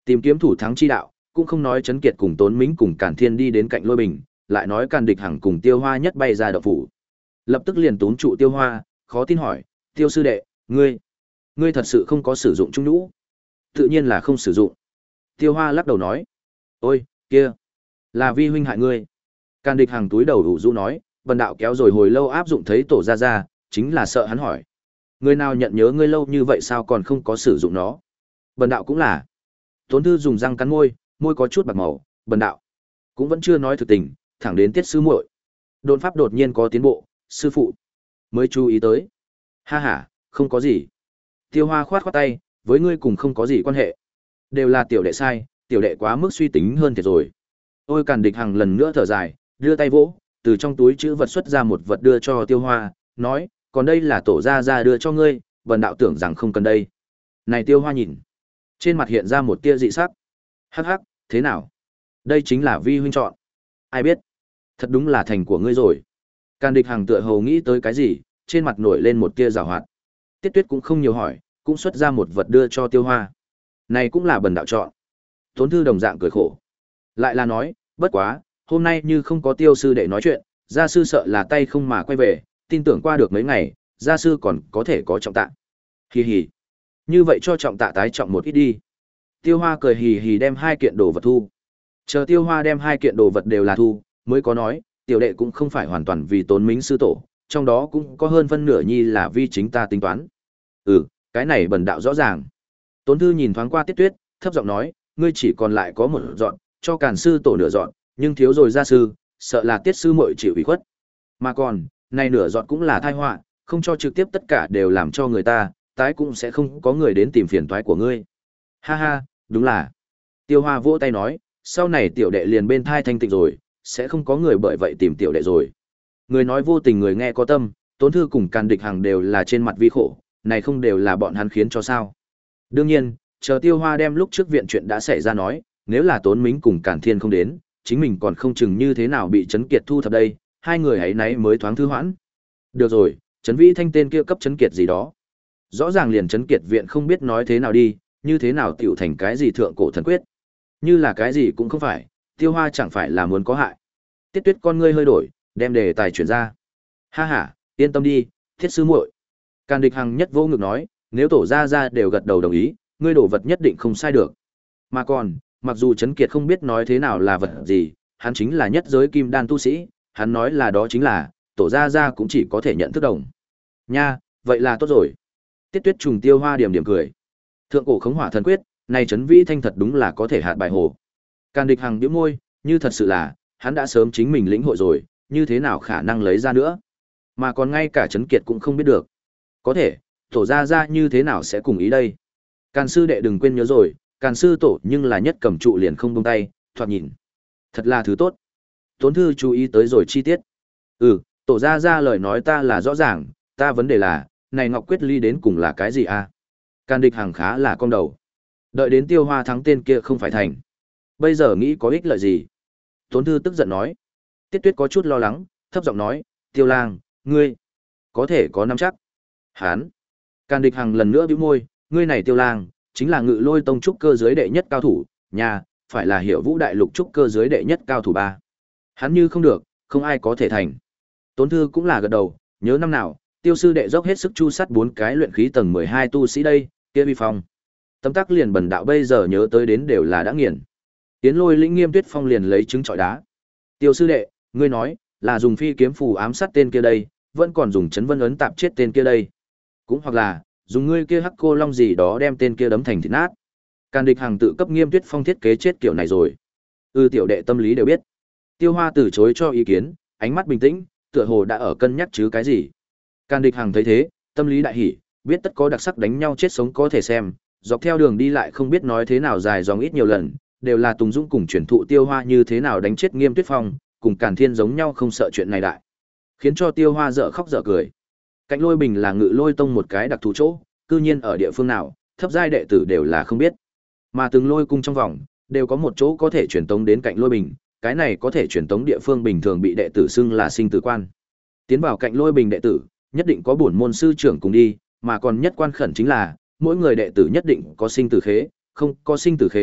Tìm kiếm thủ thắng chi đạo, cũng không nói Trấn Kiệt cùng Tốn Mính cùng Càn Thiên đi đến cạnh Lôi Bình, lại nói Càn Địch Hằng cùng Tiêu Hoa nhất bay ra động phủ. Lập tức liền túm trụ Tiêu Hoa, khó tin hỏi, "Tiêu sư đệ, ngươi, ngươi thật sự không có sử dụng trung nhũ?" "Tự nhiên là không sử dụng." Tiêu Hoa lắc đầu nói, "Ôi, kia, là vi huynh hại ngươi." Càn Địch Hằng túi đầu ủ rũ nói, "Bần đạo kéo rồi hồi lâu áp dụng thấy tổ ra ra, chính là sợ hắn hỏi. Người nào nhận nhớ ngươi lâu như vậy sao còn không có sử dụng nó?" "Bần đạo cũng là." Tốn Thư dùng răng cắn môi, môi có chút bạc màu, "Bần đạo cũng vẫn chưa nói thực tình, thẳng đến tiết sư muội độn pháp đột nhiên có tiến bộ, sư phụ mới chú ý tới." "Ha ha, không có gì." Tiêu Hoa khoát khoát tay, "Với ngươi cùng không có gì quan hệ. Đều là tiểu đệ sai, tiểu đệ quá mức suy tính hơn thiệt rồi." Ôi Càn Địch Hằng lần nữa thở dài, đưa tay vỗ, từ trong túi chữ vật xuất ra một vật đưa cho Tiêu Hoa, nói, "Còn đây là tổ gia gia đưa cho ngươi, bần đạo tưởng rằng không cần đây." Này Tiêu Hoa nhìn, trên mặt hiện ra một tia dị sắc. "Hắc hắc, thế nào? Đây chính là vi huynh chọn." "Ai biết? Thật đúng là thành của ngươi rồi." Càn Địch Hằng tựa hồ nghĩ tới cái gì, trên mặt nổi lên một tia giảo hoạt. Tiết Tuyết cũng không nhiều hỏi, cũng xuất ra một vật đưa cho Tiêu Hoa. "Này cũng là bần đạo chọn." Tốn Thư đồng dạng cười khổ. Lại là nói, "Bất quá, hôm nay như không có Tiêu sư đệ nói chuyện, gia sư sợ là tay không mà quay về, tin tưởng qua được mấy ngày, gia sư còn có thể có trọng tạ." Hì hì. "Như vậy cho trọng tạ tái trọng một ít đi." Tiêu Hoa cười hì hì đem hai kiện đồ vật thu. Chờ Tiêu Hoa đem hai kiện đồ vật đều là thu, mới có nói, "Tiểu đệ cũng không phải hoàn toàn vì Tốn Mính sư tổ, trong đó cũng có hơn phân nửa nhi là vì chính ta tính toán." "Ừ, cái này bần đạo rõ ràng." Tốn Thư nhìn thoáng qua Tiết Tuyết, thấp giọng nói, "Ngươi chỉ còn lại có một dọn, cho Càn sư tổ nửa dọn, nhưng thiếu rồi gia sư, sợ là Tiết sư muội chịu ủy khuất. Mà còn, này nửa dọn cũng là tai họa, không cho trực tiếp tất cả đều làm cho người ta, tái cũng sẽ không có người đến tìm phiền toái của ngươi." "Ha ha, đúng là." Tiêu Hoa vỗ tay nói, "Sau này tiểu đệ liền bên thai thanh tịnh rồi, sẽ không có người bởi vậy tìm tiểu đệ rồi." Người nói vô tình người nghe có tâm, Tốn Thư cùng Càn Địch Hằng đều là trên mặt vi khổ, này không đều là bọn hắn khiến cho sao. Đương nhiên, chờ Tiêu Hoa đem lúc trước viện chuyện đã xảy ra nói, nếu là Tốn Mính cùng Càn Thiên không đến, chính mình còn không chừng như thế nào bị Trấn Kiệt thu thập đây, hai người ấy nấy mới thoáng thư hoãn. Được rồi, Trấn Vĩ Thanh tên kia cấp Trấn Kiệt gì đó. Rõ ràng liền Trấn Kiệt viện không biết nói thế nào đi, như thế nào tiểu thành cái gì thượng cổ thần quyết. Như là cái gì cũng không phải, Tiêu Hoa chẳng phải là muốn có hại. Tiết Tuyết con ngươi hơi đổi, đem đề tài chuyển ra. "Ha ha, yên tâm đi, Thiết sư muội." Càn Địch Hằng nhất vô ngực nói, "Nếu tổ gia gia đều gật đầu đồng ý, ngươi đổ vật nhất định không sai được. Mà còn, mặc dù Trấn Kiệt không biết nói thế nào là vật gì, hắn chính là nhất giới kim đan tu sĩ, hắn nói là đó chính là, tổ gia gia cũng chỉ có thể nhận thức đồng." "Nha, vậy là tốt rồi." Tiết Tuyết trùng Tiêu Hoa điểm điểm cười. Thượng cổ khống hỏa thần quyết, này Trấn Vĩ Thanh thật đúng là có thể hạt bài hồ. Càn Địch Hằng nhếch môi, như thật sự là, hắn đã sớm chính mình lĩnh hội rồi, như thế nào khả năng lấy ra nữa. Mà còn ngay cả Trấn Kiệt cũng không biết được. Có thể, tổ gia gia như thế nào sẽ cùng ý đây? Càn sư đệ đừng quên nhớ rồi, Càn sư tổ nhưng là nhất cầm trụ liền không buông tay, thoạt nhìn thật là thứ tốt. Tốn Thư chú ý tới rồi chi tiết. "Ừ, tổ gia gia lời nói ta là rõ ràng, ta vấn đề là, này Ngọc Quyết Ly đến cùng là cái gì a?" Càn Địch Hằng khá là cong đầu. Đợi đến Tiêu Hoa thắng tên kia không phải thành. Bây giờ nghĩ có ích lợi gì? Tốn Thư tức giận nói. Tiết Tuyết có chút lo lắng, thấp giọng nói, "Tiêu lang, ngươi có thể có nắm chắc." Hán. Càn Địch Hằng lần nữa bĩu môi, "Ngươi này Tiêu lang, chính là Ngự Lôi tông trúc cơ giới đệ nhất cao thủ, nhà, phải là Hiểu Vũ đại lục trúc cơ giới đệ nhất cao thủ ba. Hắn như không được, không ai có thể thành." Tốn Thư cũng là gật đầu, nhớ năm nào, Tiêu sư đệ dốc hết sức chu sát bốn cái luyện khí tầng mười hai tu sĩ đây, kia vi phong. Tấm tắc liền bần đạo bây giờ nhớ tới đến đều là đã nghiền. Tiến Lôi lĩnh Nghiêm Tuyết Phong liền lấy trứng trọi đá. "Tiêu sư đệ, ngươi nói, là dùng phi kiếm phù ám sát tên kia đây, vẫn còn dùng chấn vân ấn tạp chết tên kia đây. Cũng hoặc là, dùng ngươi kia hắc cô long gì đó đem tên kia đấm thành thịt nát." Càn Địch Hằng tự cấp Nghiêm Tuyết Phong thiết kế chết kiểu này rồi. "Ừ, tiểu đệ tâm lý đều biết." Tiêu Hoa từ chối cho ý kiến, ánh mắt bình tĩnh, tựa hồ đã ở cân nhắc chứ cái gì. Càn Địch Hằng thấy thế, tâm lý đại hỉ, biết tất có đặc sắc đánh nhau chết sống có thể xem, dọc theo đường đi lại không biết nói thế nào dài dòng ít nhiều lần, đều là Tùng Dũng cùng truyền thụ Tiêu Hoa như thế nào đánh chết Nghiêm Tuyết Phong, cùng Càn Thiên giống nhau không sợ chuyện này đại. Khiến cho Tiêu Hoa dở khóc dở cười. Cạnh Lôi Bình là Ngự Lôi tông một cái đặc thù chỗ, cư nhiên ở địa phương nào, thấp giai đệ tử đều là không biết. Mà từng lôi cung trong vòng, đều có một chỗ có thể truyền tống đến Cạnh Lôi Bình, cái này có thể truyền tống địa phương bình thường bị đệ tử xưng là sinh tử quan. Tiến vào Cạnh Lôi Bình đệ tử, nhất định có bổn môn sư trưởng cùng đi, mà còn nhất quan khẩn chính là, mỗi người đệ tử nhất định có sinh tử khế, không có sinh tử khế,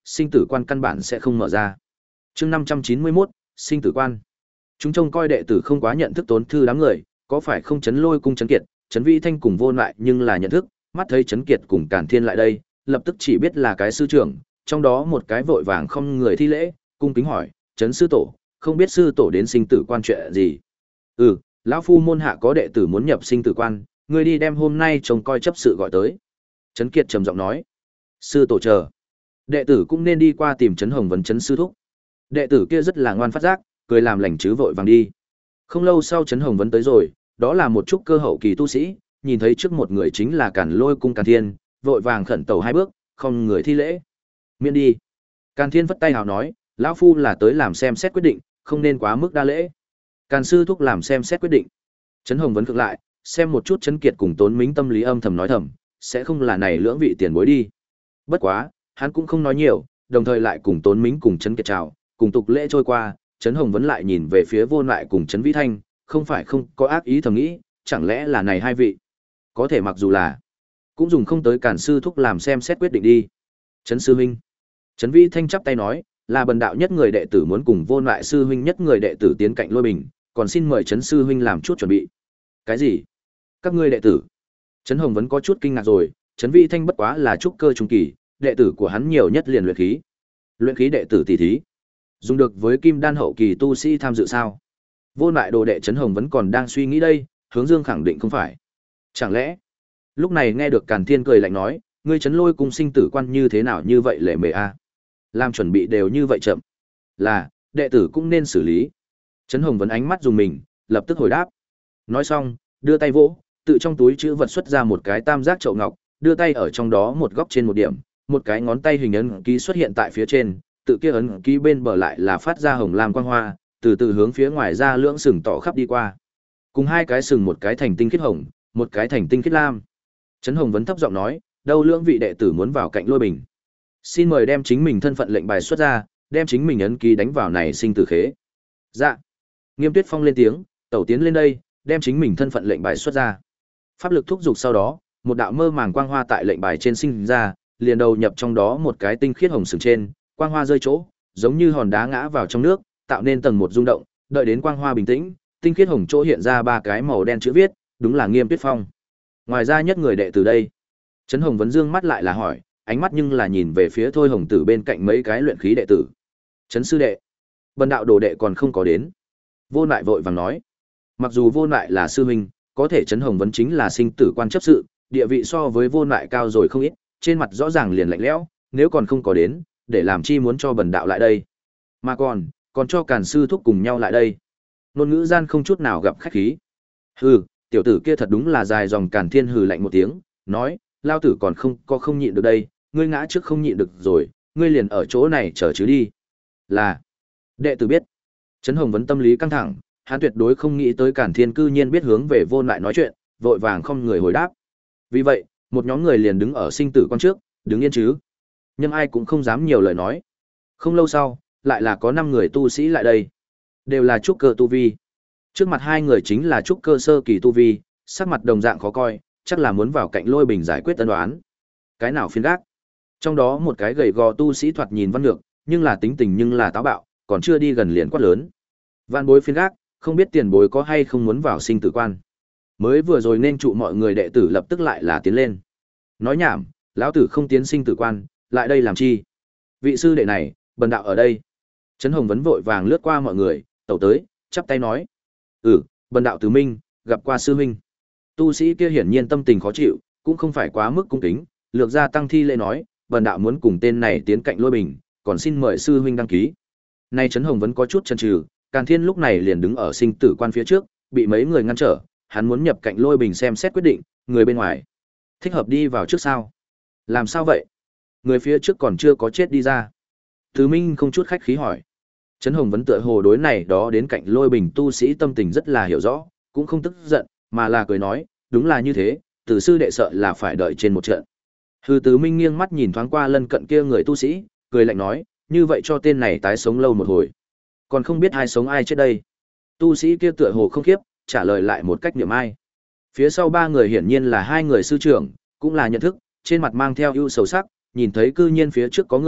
sinh tử quan căn bản sẽ không mở ra. Chương năm trăm chín mươi mốt, sinh tử quan. Chúng trông coi đệ tử không quá nhận thức Tốn Thư đám người, có phải không Chấn Lôi cung Chấn Kiệt, Chấn Vĩ Thanh cùng Vô Lại nhưng là nhận thức, mắt thấy Chấn Kiệt cùng Càn Thiên lại đây, lập tức chỉ biết là cái sư trưởng, trong đó một cái vội vàng không người thi lễ, cung kính hỏi, Chấn sư tổ, không biết sư tổ đến sinh tử quan chuyện gì? Ừ, lão phu môn hạ có đệ tử muốn nhập sinh tử quan, ngươi đi đem hôm nay trông coi chấp sự gọi tới. Chấn Kiệt trầm giọng nói, sư tổ chờ. Đệ tử cũng nên đi qua tìm Chấn Hồng Vấn Chấn sư thúc. Đệ tử kia rất là ngoan phát giác, cười làm lành chứ vội vàng đi. Không lâu sau Chấn Hồng Vấn tới rồi, đó là một chút cơ hậu kỳ tu sĩ, nhìn thấy trước một người chính là Càn Lôi cung Càn Thiên, vội vàng khẩn tcầu hai bước, không người thi lễ. Miễn đi. Càn Thiên vất tay hào nói, lão phu là tới làm xem xét quyết định, không nên quá mức đa lễ. Càn sư thúc làm xem xét quyết định. Chấn Hồng Vấn cực lại, xem một chút Chấn Kiệt cùng Tốn Mính tâm lý âm thầm nói thầm, sẽ không là này lưỡng vị tiền bối đi. Bất quá, hắn cũng không nói nhiều, đồng thời lại cùng Tốn Mính cùng Chấn Kiệt chào, cùng tục lễ trôi qua, Chấn Hồng Vấn lại nhìn về phía Vô Lại cùng Chấn Vĩ Thanh, không phải không có ác ý thầm nghĩ, chẳng lẽ là này hai vị? Có thể mặc dù là, cũng dùng không tới Càn sư thúc làm xem xét quyết định đi. Chấn sư huynh. Chấn Vĩ Thanh chắp tay nói, là bần đạo nhất người đệ tử muốn cùng Vô Lại sư huynh nhất người đệ tử tiến cạnh Lôi Bình, còn xin mời Chấn sư huynh làm chút chuẩn bị. Cái gì? Các ngươi đệ tử? Chấn Hồng Vấn có chút kinh ngạc rồi, Chấn Vĩ Thanh bất quá là trúc cơ trung kỳ, đệ tử của hắn nhiều nhất liền luyện khí. Luyện khí đệ tử tỷ thí, dùng được với kim đan hậu kỳ tu sĩ tham dự sao? Vô Lại đồ đệ Chấn Hồng Vấn còn đang suy nghĩ đây, Hướng Dương khẳng định không phải. Chẳng lẽ? Lúc này nghe được Càn Thiên cười lạnh nói, ngươi Chấn Lôi cung sinh tử quan như thế nào như vậy lệ mề a? Làm chuẩn bị đều như vậy chậm. Là, đệ tử cũng nên xử lý. Chấn Hồng Vấn ánh mắt dùng mình, lập tức hồi đáp. Nói xong, đưa tay vỗ, tự trong túi chữ vật xuất ra một cái tam giác chậu ngọc, đưa tay ở trong đó một góc trên một điểm, một cái ngón tay hình ấn ký xuất hiện tại phía trên, tự kia ấn ký bên bờ lại là phát ra hồng lam quang hoa, từ từ hướng phía ngoài ra lưỡng sừng tỏ khắp đi qua. Cùng hai cái sừng một cái thành tinh khiết hồng, một cái thành tinh khiết lam. Chấn Hồng Vấn thấp giọng nói, đâu lưỡng vị đệ tử muốn vào cạnh Lôi Bình. Xin mời đem chính mình thân phận lệnh bài xuất ra, đem chính mình ấn ký đánh vào này sinh tử khế. Dạ. Nghiêm Tuyết Phong lên tiếng, tẩu tiến lên đây, đem chính mình thân phận lệnh bài xuất ra. Pháp lực thúc dục sau đó, một đạo mơ màng quang hoa tại lệnh bài trên sinh ra, liền đầu nhập trong đó một cái tinh khiết hồng sừng trên, quang hoa rơi chỗ, giống như hòn đá ngã vào trong nước, tạo nên tầng một rung động, đợi đến quang hoa bình tĩnh, tinh khiết hồng chỗ hiện ra ba cái màu đen chữ viết, đúng là Nghiêm Tuyết Phong. Ngoài ra nhất người đệ tử đây. Trấn Hồng Vấn dương mắt lại là hỏi, ánh mắt nhưng là nhìn về phía Thôi Hồng Tử bên cạnh mấy cái luyện khí đệ tử. Trấn sư đệ, bần đạo đồ đệ còn không có đến. Vô Nại vội vàng nói, mặc dù Vô Nại là sư huynh, có thể Trấn Hồng Vấn chính là sinh tử quan chấp sự, địa vị so với Vô Nại cao rồi không ít, trên mặt rõ ràng liền lạnh lẽo, nếu còn không có đến, để làm chi muốn cho bần đạo lại đây. Mà còn, còn cho Càn sư thúc cùng nhau lại đây. Ngôn ngữ gian không chút nào gặp khách khí. Hừ, tiểu tử kia thật đúng là dài dòng. Càn Thiên hừ lạnh một tiếng, nói, lao tử còn không có không nhịn được đây, ngươi ngã trước không nhịn được rồi, ngươi liền ở chỗ này chờ chứ đi. Là, đệ tử biết. Trấn Hồng Vấn tâm lý căng thẳng, hắn tuyệt đối không nghĩ tới Càn Thiên cư nhiên biết hướng về Vô Lại nói chuyện, vội vàng không người hồi đáp. Vì vậy, một nhóm người liền đứng ở sinh tử quan trước, đứng yên chứ. Nhưng ai cũng không dám nhiều lời nói. Không lâu sau, lại là có năm người tu sĩ lại đây. Đều là trúc cơ tu vi. Trước mặt hai người chính là trúc cơ sơ kỳ tu vi, sắc mặt đồng dạng khó coi, chắc là muốn vào cạnh Lôi Bình giải quyết tân đoán. Cái nào phiến gác? Trong đó một cái gầy gò tu sĩ thoạt nhìn văn lược, nhưng là tính tình nhưng là táo bạo, còn chưa đi gần liền quát lớn. Vạn bối phiến gác, không biết tiền bối có hay không muốn vào sinh tử quan. Mới vừa rồi nên trụ mọi người đệ tử lập tức lại là tiến lên. Nói nhảm, lão tử không tiến sinh tử quan, lại đây làm chi? Vị sư đệ này, bần đạo ở đây. Trấn Hồng Vấn vội vàng lướt qua mọi người, tẩu tới, chắp tay nói. Ừ, bần đạo Từ Minh, gặp qua sư huynh. Tu sĩ kia hiển nhiên tâm tình khó chịu, cũng không phải quá mức cung kính, lược ra tăng thi lễ nói, bần đạo muốn cùng tên này tiến cạnh Lôi Bình, còn xin mời sư huynh đăng ký. Nay Trấn Hồng Vấn có chút chần chừ, Càn Thiên lúc này liền đứng ở sinh tử quan phía trước, bị mấy người ngăn trở, hắn muốn nhập cạnh Lôi Bình xem xét quyết định, người bên ngoài thích hợp đi vào trước sao? Làm sao vậy? Người phía trước còn chưa có chết đi ra. Từ Minh không chút khách khí hỏi. Trấn Hồng Vấn tựa hồ đối này đó đến cạnh Lôi Bình tu sĩ tâm tình rất là hiểu rõ, cũng không tức giận, mà là cười nói, đúng là như thế, Từ sư đệ sợ là phải đợi trên một trận. Hư Từ Minh nghiêng mắt nhìn thoáng qua lân cận kia người tu sĩ, cười lạnh nói, như vậy cho tên này tái sống lâu một hồi. Còn không biết ai sống ai chết đây. Tu sĩ kia tựa hồ không khiếp, trả lời lại một cách niệm ai. Phía sau ba người hiển nhiên là hai người sư trưởng, cũng là nhận thức, trên mặt mang theo ưu sầu sắc, nhìn thấy cư nhiên phía trước có người,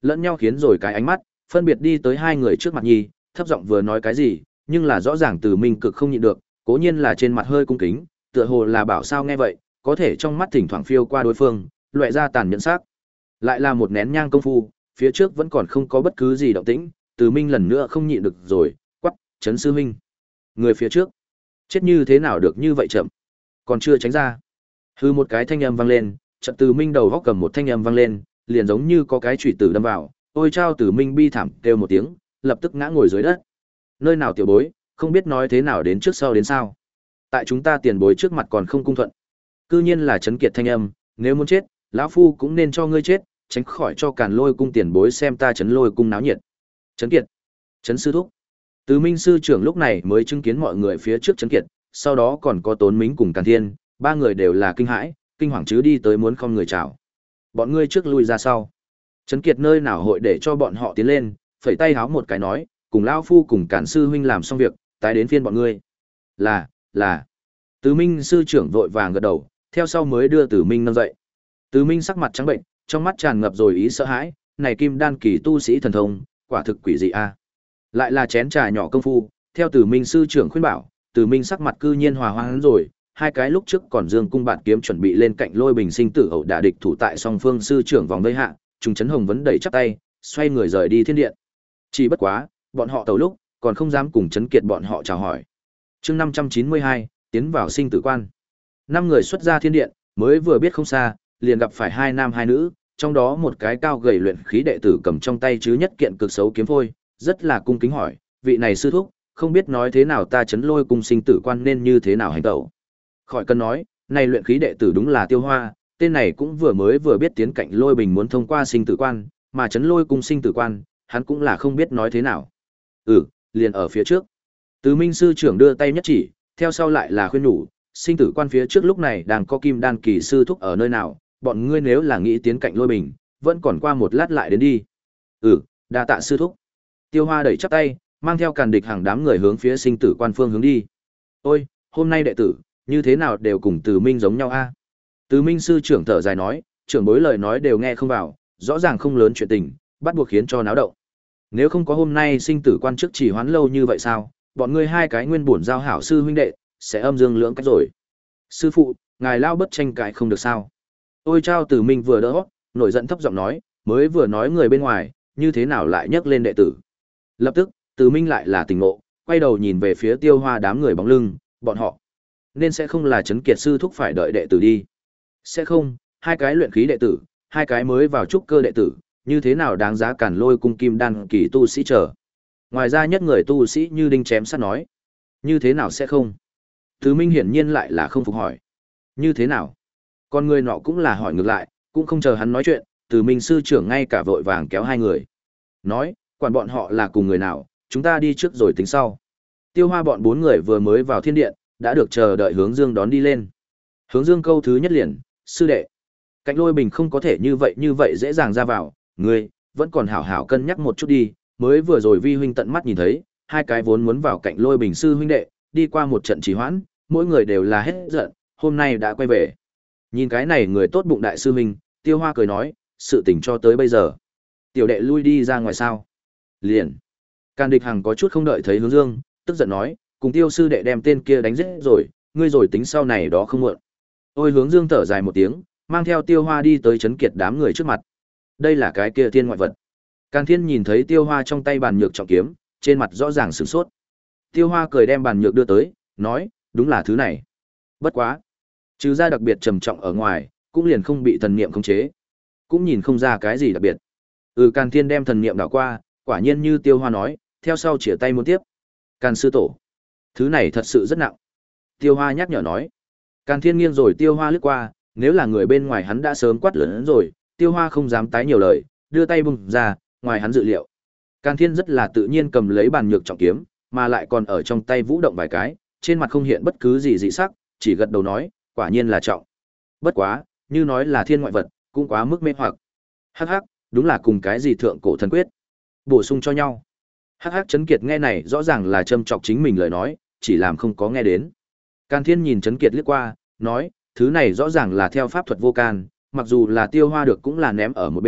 lẫn nhau khiến rồi cái ánh mắt, phân biệt đi tới hai người trước mặt nhi, thấp giọng vừa nói cái gì, nhưng là rõ ràng Từ Minh cực không nhịn được, cố nhiên là trên mặt hơi cung kính, tựa hồ là bảo sao nghe vậy, có thể trong mắt thỉnh thoảng phiêu qua đối phương, loại ra tàn nhẫn sắc. Lại là một nén nhang công phu, phía trước vẫn còn không có bất cứ gì động tĩnh, Từ Minh lần nữa không nhịn được rồi, quắc, Trấn sư huynh. Người phía trước, chết như thế nào được như vậy chậm, còn chưa tránh ra. Hư một cái thanh âm vang lên, chợt Từ Minh đầu góc cầm một thanh âm vang lên, liền giống như có cái chủy tử đâm vào, ôi chao Từ Minh bi thảm kêu một tiếng, lập tức ngã ngồi dưới đất. Nơi nào tiểu bối, không biết nói thế nào đến trước sau đến sao. Tại chúng ta tiền bối trước mặt còn không cung thuận. Cư nhiên là Trấn Kiệt thanh âm, nếu muốn chết, lão phu cũng nên cho ngươi chết, tránh khỏi cho Càn Lôi cung tiền bối xem ta Trấn Lôi cung náo nhiệt. Trấn Kiệt, Trấn sư thúc. Từ Minh sư trưởng lúc này mới chứng kiến mọi người phía trước Trấn Kiệt, sau đó còn có Tốn Mính cùng Càn Thiên, ba người đều là kinh hãi, kinh hoàng chứ đi tới muốn không người chào. Bọn ngươi trước lui ra sau. Trấn Kiệt nơi nào hội để cho bọn họ tiến lên, phẩy tay háo một cái nói, cùng lão phu cùng Càn sư huynh làm xong việc, tái đến phiên bọn ngươi. Là, là. Từ Minh sư trưởng vội vàng gật đầu, theo sau mới đưa Từ Minh nâng dậy. Từ Minh sắc mặt trắng bệnh, trong mắt tràn ngập rồi ý sợ hãi, này kim đan kỳ tu sĩ thần thông, quả thực quỷ dị a. Lại là chén trà nhỏ công phu, theo Từ Minh sư trưởng khuyên bảo, Từ Minh sắc mặt cư nhiên hòa hoãn rồi, hai cái lúc trước còn dương cung bạn kiếm chuẩn bị lên cạnh Lôi Bình sinh tử ẩu đả địch thủ tại song phương sư trưởng vòng vây hạ, trùng chấn hồng vấn đẩy chắp tay, xoay người rời đi thiên điện. Chỉ bất quá, bọn họ tàu lúc, còn không dám cùng Trấn Kiệt bọn họ chào hỏi. Chương năm trăm chín mươi hai, tiến vào sinh tử quan. Năm người xuất ra thiên điện, mới vừa biết không xa, liền gặp phải hai nam hai nữ, trong đó một cái cao gầy luyện khí đệ tử cầm trong tay chứ nhất kiện cực xấu kiếm phôi, rất là cung kính hỏi, vị này sư thúc, không biết nói thế nào ta Trấn Lôi cung sinh tử quan nên như thế nào hành tẩu. Khỏi cần nói, này luyện khí đệ tử đúng là Tiêu Hoa, tên này cũng vừa mới vừa biết tiến cạnh Lôi Bình muốn thông qua sinh tử quan, mà Trấn Lôi cung sinh tử quan, hắn cũng là không biết nói thế nào. Ừ, liền ở phía trước. Từ Minh sư trưởng đưa tay nhất chỉ, theo sau lại là khuyên nhủ, sinh tử quan phía trước lúc này đang có kim đan kỳ sư thúc ở nơi nào, bọn ngươi nếu là nghĩ tiến cạnh Lôi Bình, vẫn còn qua một lát lại đến đi. Ừ, đa tạ sư thúc. Tiêu Hoa đẩy chắp tay, mang theo Càn Địch hàng đám người hướng phía sinh tử quan phương hướng đi. Ôi, hôm nay đệ tử, như thế nào đều cùng Từ Minh giống nhau a? Từ Minh sư trưởng thở dài nói, trưởng bối lời nói đều nghe không vào, rõ ràng không lớn chuyện tình, bắt buộc khiến cho náo động. Nếu không có hôm nay sinh tử quan trước chỉ hoán lâu như vậy sao, bọn ngươi hai cái nguyên bổn giao hảo sư huynh đệ, sẽ âm dương lưỡng cách rồi. Sư phụ, ngài lao bất tranh cãi không được sao? Ôi chao Từ Minh vừa đỡ, nổi giận thấp giọng nói, mới vừa nói người bên ngoài, như thế nào lại nhắc lên đệ tử. Lập tức, Từ Minh lại là tỉnh ngộ, quay đầu nhìn về phía Tiêu Hoa đám người bóng lưng, bọn họ nên sẽ không là Trấn Kiệt sư thúc phải đợi đệ tử đi. Sẽ không, hai cái luyện khí đệ tử, hai cái mới vào trúc cơ đệ tử, như thế nào đáng giá Càn Lôi cung kim đan kỳ tu sĩ chờ. Ngoài ra nhất người tu sĩ như đinh chém sắt nói, như thế nào sẽ không? Từ Minh hiển nhiên lại là không phục hỏi. Như thế nào? Con người nọ cũng là hỏi ngược lại, cũng không chờ hắn nói chuyện, Từ Minh sư trưởng ngay cả vội vàng kéo hai người. Nói, quản bọn họ là cùng người nào, chúng ta đi trước rồi tính sau. Tiêu Hoa bọn bốn người vừa mới vào thiên điện, đã được chờ đợi Hướng Dương đón đi lên. Hướng Dương câu thứ nhất liền, sư đệ. Cạnh Lôi Bình không có thể như vậy như vậy dễ dàng ra vào, ngươi vẫn còn hảo hảo cân nhắc một chút đi, mới vừa rồi vi huynh tận mắt nhìn thấy, hai cái vốn muốn vào cạnh Lôi Bình sư huynh đệ, đi qua một trận trì hoãn, mỗi người đều là hết giận, hôm nay đã quay về. Nhìn cái này người tốt bụng đại sư huynh, Tiêu Hoa cười nói, sự tình cho tới bây giờ. Tiểu đệ lui đi ra ngoài sao? Liền. Càn Địch Hằng có chút không đợi thấy Hướng Dương, tức giận nói, cùng Tiêu sư đệ đem tên kia đánh giết rồi, ngươi rồi tính sau này đó không muộn. Ôi Hướng Dương thở dài một tiếng, mang theo Tiêu Hoa đi tới Trấn Kiệt đám người trước mặt. Đây là cái kia thiên ngoại vật. Càn Thiên nhìn thấy Tiêu Hoa trong tay bàn nhược trọng kiếm, trên mặt rõ ràng sửng sốt. Tiêu Hoa cười đem bàn nhược đưa tới, nói, đúng là thứ này. Bất quá, trừ ra đặc biệt trầm trọng ở ngoài, cũng liền không bị thần niệm khống chế, cũng nhìn không ra cái gì đặc biệt. Ừ, Càn Thiên đem thần niệm đảo qua, quả nhiên như Tiêu Hoa nói, theo sau chĩa tay muốn tiếp. Càn sư tổ, thứ này thật sự rất nặng. Tiêu Hoa nhắc nhở nói. Càn Thiên nghiêng rồi Tiêu Hoa lướt qua, nếu là người bên ngoài hắn đã sớm quát lớn rồi, Tiêu Hoa không dám tái nhiều lời, đưa tay bung ra, ngoài hắn dự liệu. Càn Thiên rất là tự nhiên cầm lấy bàn nhược trọng kiếm, mà lại còn ở trong tay vũ động vài cái, trên mặt không hiện bất cứ gì dị sắc, chỉ gật đầu nói, quả nhiên là trọng. Bất quá, như nói là thiên ngoại vật, cũng quá mức mê hoặc. Hắc hắc, đúng là cùng cái gì thượng cổ thần quyết, bổ sung cho nhau. Hắc hắc Trấn Kiệt nghe này rõ ràng là châm chọc chính mình lời nói, chỉ làm không có nghe đến. Càn Thiên nhìn Trấn Kiệt liếc qua, nói, thứ này rõ ràng là theo pháp thuật vô can, mặc dù là Tiêu Hoa được cũng là ném ở một bên,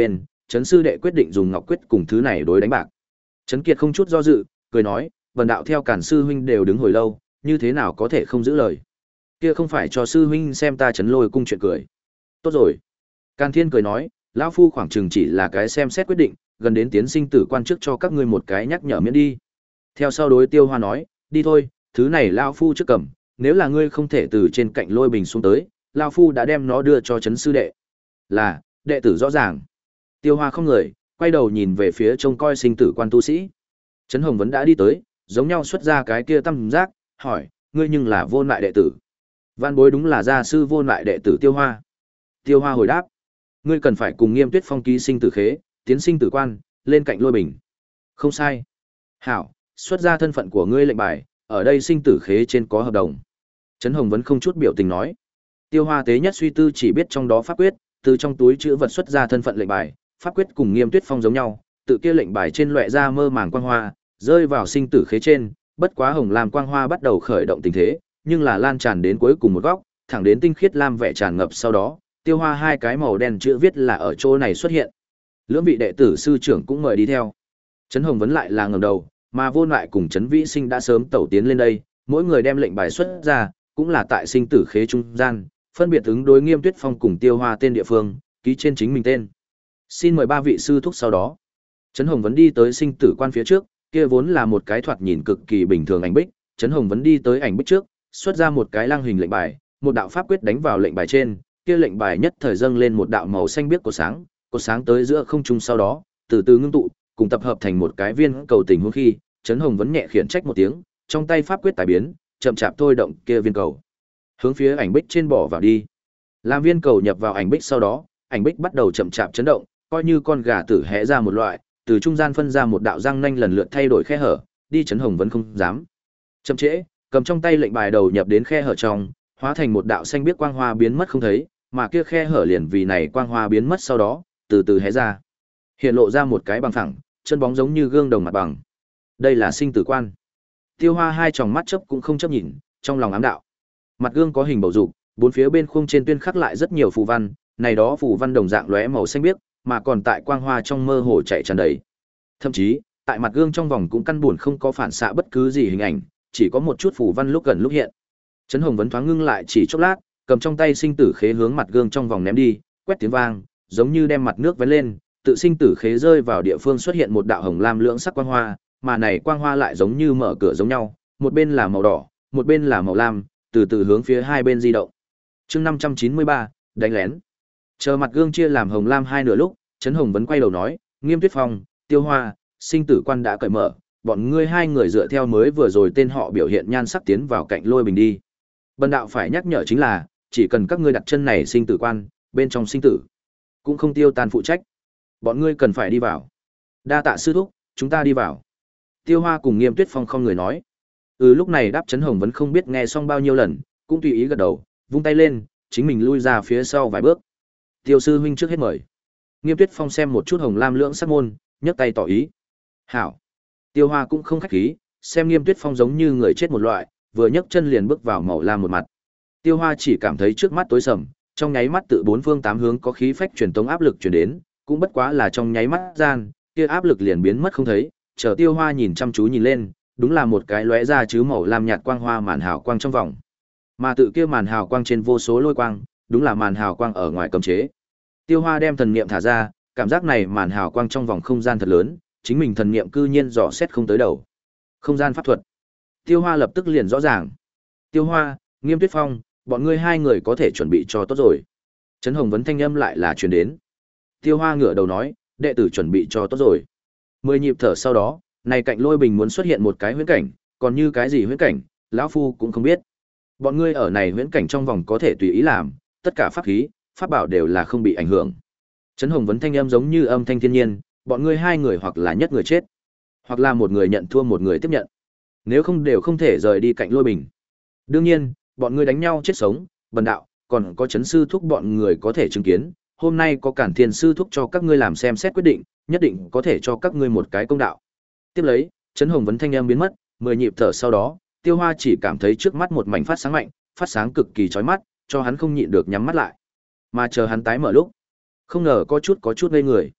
Trấn sư đệ quyết định dùng ngọc quyết cùng thứ này đối đánh bạc. Trấn Kiệt không chút do dự, cười nói, "Vân đạo theo Càn sư huynh đều đứng hồi lâu, như thế nào có thể không giữ lời? Kia không phải cho sư huynh xem ta Trấn Lôi cung chuyện cười." "Tốt rồi." Càn Thiên cười nói, "Lão phu khoảng chừng chỉ là cái xem xét quyết định, gần đến tiến sinh tử quan trước cho các ngươi một cái nhắc nhở miễn đi." Theo sau đối Tiêu Hoa nói, "Đi thôi, thứ này lão phu trước cầm, nếu là ngươi không thể từ trên cạnh lôi bình xuống tới, lão phu đã đem nó đưa cho Trấn sư đệ." "Là, đệ tử rõ ràng." Tiêu Hoa không người, quay đầu nhìn về phía trông coi sinh tử quan tu sĩ. Trấn Hồng Vấn đã đi tới, giống nhau xuất ra cái kia tâm giác, hỏi, "Ngươi nhưng là Vô Lại đệ tử?" "Văn bối đúng là gia sư Vô Lại đệ tử Tiêu Hoa." Tiêu Hoa hồi đáp, "Ngươi cần phải cùng Nghiêm Tuyết Phong ký sinh tử khế, tiến sinh tử quan, lên cạnh lôi bình." "Không sai." "Hảo, xuất ra thân phận của ngươi lệnh bài, ở đây sinh tử khế trên có hợp đồng." Trấn Hồng Vấn không chút biểu tình nói. Tiêu Hoa tế nhất suy tư chỉ biết trong đó pháp quyết, từ trong túi chữ vật xuất ra thân phận lệnh bài, pháp quyết cùng Nghiêm Tuyết Phong giống nhau, tự kia lệnh bài trên lóe ra mơ màng quang hoa, rơi vào sinh tử khế trên, bất quá hồng lam quang hoa bắt đầu khởi động tình thế, nhưng là lan tràn đến cuối cùng một góc, thẳng đến tinh khiết lam vẻ tràn ngập sau đó, Tiêu Hoa hai cái màu đen chữ viết là ở chỗ này xuất hiện. Lưỡng vị đệ tử sư trưởng cũng mời đi theo. Trấn Hồng Vấn lại là ngẩng đầu, mà Vô Lại cùng Trấn Vĩ Sinh đã sớm tẩu tiến lên đây, mỗi người đem lệnh bài xuất ra, cũng là tại sinh tử khế trung gian, phân biệt ứng đối Nghiêm Tuyết Phong cùng Tiêu Hoa tên địa phương, ký trên chính mình tên. "Xin mời ba vị sư thúc." Sau đó, Trấn Hồng Vấn đi tới sinh tử quan phía trước, kia vốn là một cái thoạt nhìn cực kỳ bình thường ảnh bích, Trấn Hồng Vấn đi tới ảnh bích trước, xuất ra một cái lăng hình lệnh bài, một đạo pháp quyết đánh vào lệnh bài trên, kia lệnh bài nhất thời dâng lên một đạo màu xanh biếc của sáng, cột sáng tới giữa không trung sau đó, từ từ ngưng tụ, cùng tập hợp thành một cái viên cầu tình huống khi, Trấn Hồng Vấn nhẹ khiển trách một tiếng, trong tay pháp quyết tài biến, chậm chạp thôi động kia viên cầu, hướng phía ảnh bích trên bỏ vào đi. Làm viên cầu nhập vào ảnh bích sau đó, ảnh bích bắt đầu chậm chạp chấn động, coi như con gà tử hé ra một loại, từ trung gian phân ra một đạo răng nanh lần lượt thay đổi khe hở, đi Trấn Hồng Vấn không dám chậm trễ, cầm trong tay lệnh bài đầu nhập đến khe hở trong, hóa thành một đạo xanh biếc quang hoa biến mất không thấy, mà kia khe hở liền vì này quang hoa biến mất sau đó, từ từ hé ra, hiện lộ ra một cái bằng phẳng, chân bóng giống như gương đồng mặt bằng. Đây là sinh tử quan. Tiêu Hoa hai tròng mắt chớp cũng không chớp nhìn, trong lòng ám đạo. Mặt gương có hình bầu dục, bốn phía bên khung trên tuyên khắc lại rất nhiều phù văn, này đó phù văn đồng dạng lóe màu xanh biếc, mà còn tại quang hoa trong mơ hồ chạy tràn đầy. Thậm chí, tại mặt gương trong vòng cũng căn buồn không có phản xạ bất cứ gì hình ảnh, chỉ có một chút phù văn lúc gần lúc hiện. Trấn Hồng Vấn thoáng ngưng lại chỉ chốc lát, cầm trong tay sinh tử khế hướng mặt gương trong vòng ném đi, quét tiếng vang, giống như đem mặt nước vén lên, tự sinh tử khế rơi vào địa phương xuất hiện một đạo hồng lam lưỡng sắc quang hoa, mà này quang hoa lại giống như mở cửa giống nhau, một bên là màu đỏ, một bên là màu lam, từ từ hướng phía hai bên di động. Chương năm trăm chín mươi ba, đánh lén. Chờ mặt gương chia làm hồng lam hai nửa lúc, Trấn Hồng Vấn quay đầu nói, Nghiêm Tuyết Phong, Tiêu Hoa, sinh tử quan đã cởi mở, bọn ngươi hai người dựa theo mới vừa rồi tên họ biểu hiện nhan sắc tiến vào cạnh lôi bình đi. Bần đạo phải nhắc nhở chính là, chỉ cần các ngươi đặt chân này sinh tử quan, bên trong sinh tử, cũng không tiêu tan phụ trách. Bọn ngươi cần phải đi vào. Đa tạ sư thúc, chúng ta đi vào. Tiêu Hoa cùng Nghiêm Tuyết Phong không người nói. Ừ, lúc này đáp Trấn Hồng Vấn không biết nghe xong bao nhiêu lần, cũng tùy ý gật đầu, vung tay lên, chính mình lui ra phía sau vài bước. Tiêu sư huynh trước hết mời. Nghiêm Tuyết Phong xem một chút hồng lam lưỡng sắc môn, nhấc tay tỏ ý. Hảo. Tiêu Hoa cũng không khách khí, xem Nghiêm Tuyết Phong giống như người chết một loại, vừa nhấc chân liền bước vào màu lam một mặt. Tiêu Hoa chỉ cảm thấy trước mắt tối sầm, trong nháy mắt tự bốn phương tám hướng có khí phách truyền tống áp lực truyền đến, cũng bất quá là trong nháy mắt gian, kia áp lực liền biến mất không thấy, chờ Tiêu Hoa nhìn chăm chú nhìn lên, đúng là một cái lóe ra chứ màu lam nhạt quang hoa màn hào quang trong vòng. Mà tự kia màn hào quang trên vô số lôi quang, đúng là màn hào quang ở ngoài cấm chế. Tiêu Hoa đem thần niệm thả ra, cảm giác này màn hào quang trong vòng không gian thật lớn, chính mình thần niệm cư nhiên dò xét không tới đầu. Không gian pháp thuật. Tiêu Hoa lập tức liền rõ ràng. Tiêu Hoa, Nghiêm Tuyết Phong, bọn ngươi hai người có thể chuẩn bị cho tốt rồi. Trấn Hồng Vấn thanh âm lại là truyền đến. Tiêu Hoa ngửa đầu nói, đệ tử chuẩn bị cho tốt rồi. Mười nhịp thở sau đó, này cạnh lôi bình muốn xuất hiện một cái huyễn cảnh, còn như cái gì huyễn cảnh, lão phu cũng không biết. Bọn ngươi ở này huyễn cảnh trong vòng có thể tùy ý làm, tất cả pháp khí, pháp bảo đều là không bị ảnh hưởng. Trấn Hồng Vấn thanh âm giống như âm thanh thiên nhiên, bọn ngươi hai người hoặc là nhất người chết, hoặc là một người nhận thua một người tiếp nhận. Nếu không đều không thể rời đi cạnh lôi bình. Đương nhiên, bọn ngươi đánh nhau chết sống, bần đạo, còn có Trấn sư thúc bọn người có thể chứng kiến, hôm nay có Cản Thiên sư thúc cho các ngươi làm xem xét quyết định, nhất định có thể cho các ngươi một cái công đạo. Tiếp lấy, Trấn Hồng Vấn thanh âm biến mất, mười nhịp thở sau đó, Tiêu Hoa chỉ cảm thấy trước mắt một mảnh phát sáng mạnh, phát sáng cực kỳ chói mắt, cho hắn không nhịn được nhắm mắt lại. Mà chờ hắn tái mở lúc, không ngờ có chút có chút ngây người.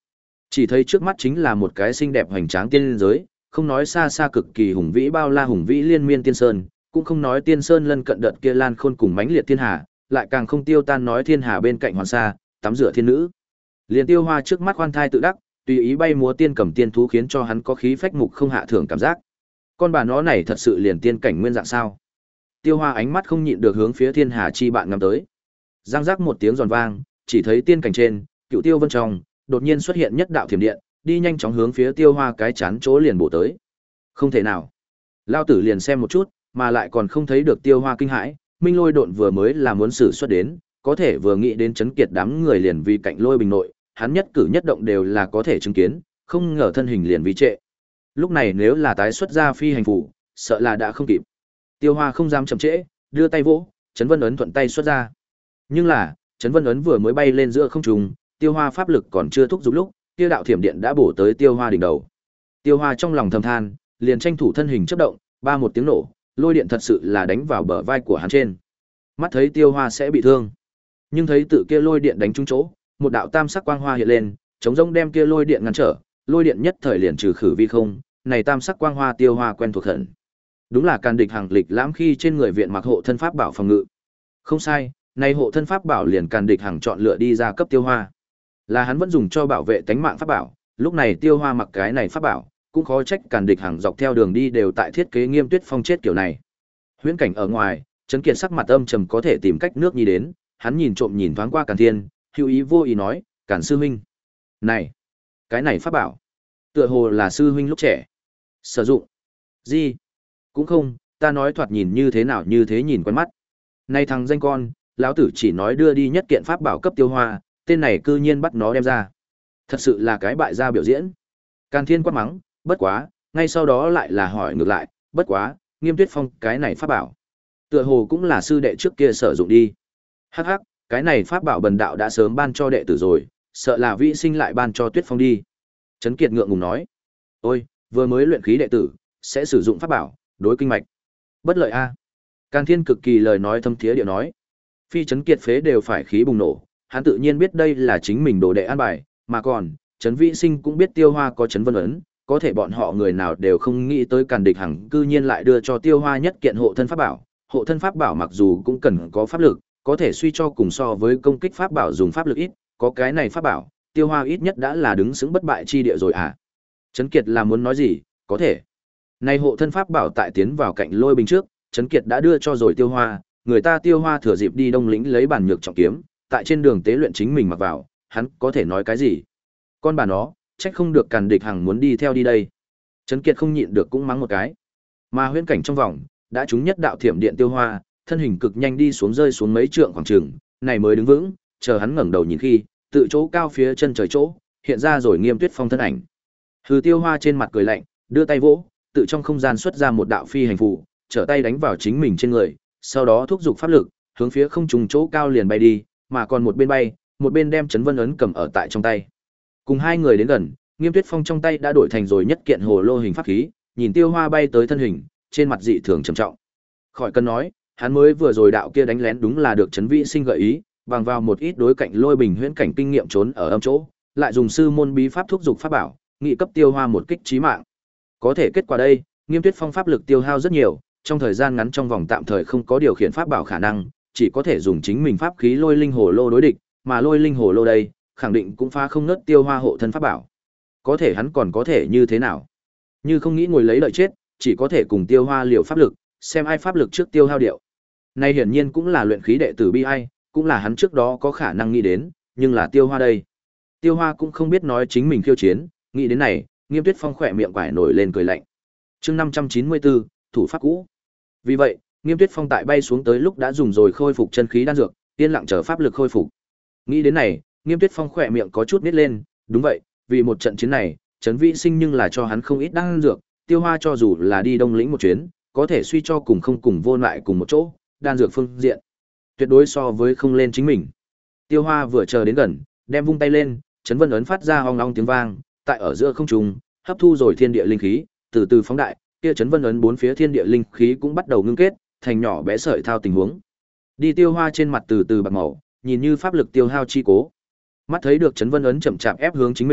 Chỉ thấy trước mắt chính là một cái xinh đẹp hoành tráng tiên giới, không nói xa xa cực kỳ hùng vĩ bao la hùng vĩ liên miên tiên sơn, cũng không nói tiên sơn lân cận đợt kia lan khôn cùng mãnh liệt thiên hà, lại càng không tiêu tan nói thiên hà bên cạnh hoàn sa, tắm rửa thiên nữ. Liền Tiêu Hoa trước mắt khoan thai tự đắc, tùy ý bay múa tiên cầm tiên thú khiến cho hắn có khí phách mục không hạ thưởng cảm giác. Con bà nó này thật sự liền tiên cảnh nguyên dạng sao? Tiêu Hoa ánh mắt không nhịn được hướng phía thiên hà chi bạn ngắm tới. Giang giác một tiếng giòn vang, chỉ thấy tiên cảnh trên, Cựu Tiêu Vân trong, đột nhiên xuất hiện nhất đạo thiểm điện, đi nhanh chóng hướng phía Tiêu Hoa cái chán chỗ liền bổ tới. Không thể nào. Lao tử liền xem một chút, mà lại còn không thấy được Tiêu Hoa kinh hãi, Minh Lôi độn vừa mới là muốn sử xuất đến, có thể vừa nghĩ đến chấn kiệt đám người liền vì cạnh Lôi Bình nội, hắn nhất cử nhất động đều là có thể chứng kiến, không ngờ thân hình liền vì trệ. Lúc này nếu là tái xuất ra phi hành phủ, sợ là đã không kịp. Tiêu Hoa không dám chậm trễ, đưa tay vỗ, Chấn Vân ấn thuận tay xuất ra. Nhưng là, Chấn Vân ấn vừa mới bay lên giữa không trung, Tiêu Hoa pháp lực còn chưa thúc giục lúc, kia đạo thiểm điện đã bổ tới Tiêu Hoa đỉnh đầu. Tiêu Hoa trong lòng thầm than, liền tranh thủ thân hình chớp động, ba một tiếng nổ, lôi điện thật sự là đánh vào bờ vai của hắn trên. Mắt thấy Tiêu Hoa sẽ bị thương, nhưng thấy tự kia lôi điện đánh trúng chỗ, một đạo tam sắc quang hoa hiện lên, chống rông đem kia lôi điện ngăn trở, lôi điện nhất thời liền trừ khử vi không, này tam sắc quang hoa Tiêu Hoa quen thuộc hẳn. Đúng là Càn Địch Hằng lịch lãm khi trên người viện mặc hộ thân pháp bảo phòng ngự. Không sai, này hộ thân pháp bảo liền Càn Địch Hằng chọn lựa đi ra cấp Tiêu Hoa. Là hắn vẫn dùng cho bảo vệ tánh mạng pháp bảo, lúc này Tiêu Hoa mặc cái này pháp bảo, cũng khó trách Càn Địch Hằng dọc theo đường đi đều tại thiết kế Nghiêm Tuyết Phong chết kiểu này. Huyễn cảnh ở ngoài, Trấn Kiệt sắc mặt âm trầm có thể tìm cách nước nhi đến, hắn nhìn trộm nhìn thoáng qua Càn Thiên, hữu ý vô ý nói, "Càn sư huynh, này, cái này pháp bảo, tựa hồ là sư huynh lúc trẻ sử dụng." "Gì? Cũng không, ta nói thoạt nhìn như thế nào như thế nhìn quen mắt. Này thằng danh con, lão tử chỉ nói đưa đi nhất kiện pháp bảo cấp Tiêu Hoa, tên này cư nhiên bắt nó đem ra. Thật sự là cái bại gia biểu diễn." Càn Thiên quát mắng, bất quá, ngay sau đó lại là hỏi ngược lại, bất quá, Nghiêm Tuyết Phong cái này pháp bảo, tựa hồ cũng là sư đệ trước kia sử dụng đi. Hắc hắc, cái này pháp bảo bần đạo đã sớm ban cho đệ tử rồi, sợ là vĩ sinh lại ban cho Tuyết Phong đi. Trấn Kiệt ngượng ngùng nói, ôi, vừa mới luyện khí đệ tử, sẽ sử dụng pháp bảo, đối kinh mạch. Bất lợi a. Càn Thiên cực kỳ lời nói thâm thiế địa nói. Phi Trấn Kiệt phế đều phải khí bùng nổ, hắn tự nhiên biết đây là chính mình đồ đệ an bài, mà còn, Trấn Vĩ Sinh cũng biết Tiêu Hoa có Trấn Vân ấn, có thể bọn họ người nào đều không nghĩ tới Càn Địch Hằng cư nhiên lại đưa cho Tiêu Hoa nhất kiện hộ thân pháp bảo. Hộ thân pháp bảo mặc dù cũng cần có pháp lực, có thể suy cho cùng so với công kích pháp bảo dùng pháp lực ít, có cái này pháp bảo, Tiêu Hoa ít nhất đã là đứng xứng bất bại chi địa rồi à. Trấn Kiệt là muốn nói gì, có thể. Này hộ thân pháp bảo tại tiến vào cạnh Lôi Bình trước, Trấn Kiệt đã đưa cho rồi Tiêu Hoa, người ta Tiêu Hoa thừa dịp đi Đông Lĩnh lấy bản nhược trọng kiếm, tại trên đường tế luyện chính mình mặc vào, hắn có thể nói cái gì? Con bà nó, trách không được Càn Địch Hằng muốn đi theo đi đây. Trấn Kiệt không nhịn được cũng mắng một cái. Mà huyễn cảnh trong vòng, đã trúng nhất đạo thiểm điện Tiêu Hoa, thân hình cực nhanh đi xuống rơi xuống mấy trượng khoảng trường, này mới đứng vững, chờ hắn ngẩng đầu nhìn khi, tự chỗ cao phía chân trời chỗ, hiện ra rồi Nghiêm Tuyết Phong thân ảnh. Hừ, Tiêu Hoa trên mặt cười lạnh, đưa tay vỗ, tự trong không gian xuất ra một đạo phi hành phù, trở tay đánh vào chính mình trên người, sau đó thúc giục pháp lực, hướng phía không trung chỗ cao liền bay đi, mà còn một bên bay, một bên đem Chấn Vân ấn cầm ở tại trong tay. Cùng hai người đến gần, Nghiêm Tuyết Phong trong tay đã đổi thành rồi nhất kiện hồ lô hình pháp khí, nhìn Tiêu Hoa bay tới thân hình, trên mặt dị thường trầm trọng. Khỏi cần nói, hắn mới vừa rồi đạo kia đánh lén đúng là được Trấn Vĩ Sinh gợi ý, bằng vào một ít đối cạnh Lôi Bình huyễn cảnh kinh nghiệm trốn ở âm chỗ, lại dùng sư môn bí pháp thúc giục pháp bảo, nghị cấp Tiêu Hoa một kích chí mạng. Có thể kết quả đây, Nghiêm Tuyết Phong pháp lực tiêu hao rất nhiều, trong thời gian ngắn trong vòng tạm thời không có điều khiển pháp bảo khả năng, chỉ có thể dùng chính mình pháp khí Lôi Linh Hồ Lô đối địch, mà Lôi Linh Hồ Lô đây, khẳng định cũng phá không nớt Tiêu Hoa hộ thân pháp bảo. Có thể hắn còn có thể như thế nào? Như không nghĩ ngồi lấy lợi chết, chỉ có thể cùng Tiêu Hoa liều pháp lực, xem ai pháp lực trước tiêu hao điệu. Này hiển nhiên cũng là luyện khí đệ tử bi ai, cũng là hắn trước đó có khả năng nghĩ đến, nhưng là Tiêu Hoa đây. Tiêu Hoa cũng không biết nói chính mình khiêu chiến, nghĩ đến này, Nghiêm Tuyết Phong khỏe miệng quải nổi lên cười lạnh. Chương năm trăm chín mươi tư, thủ pháp cũ. Vì vậy, Nghiêm Tuyết Phong tại bay xuống tới lúc đã dùng rồi khôi phục chân khí đan dược, yên lặng chờ pháp lực khôi phục. Nghĩ đến này, Nghiêm Tuyết Phong khỏe miệng có chút nít lên, đúng vậy, vì một trận chiến này, Trấn Vĩ Sinh nhưng là cho hắn không ít đan dược, Tiêu Hoa cho dù là đi Đông Lĩnh một chuyến, có thể suy cho cùng không cùng vô lại cùng một chỗ, đan dược phương diện, tuyệt đối so với không lên chính mình. Tiêu Hoa vừa chờ đến gần, đem vung tay lên, Chấn Vân ấn phát ra ong ong tiếng vang, tại ở giữa không trung, hấp thu rồi thiên địa linh khí, từ từ phóng đại, kia Chấn Vân ấn bốn phía thiên địa linh khí cũng bắt đầu ngưng kết, thành nhỏ bé sợi thao tình huống. Đi Tiêu Hoa trên mặt từ từ bạc màu, nhìn như pháp lực tiêu hao chi cố. Mắt thấy được Chấn Vân ấn chậm chạp ép hướng chính mình,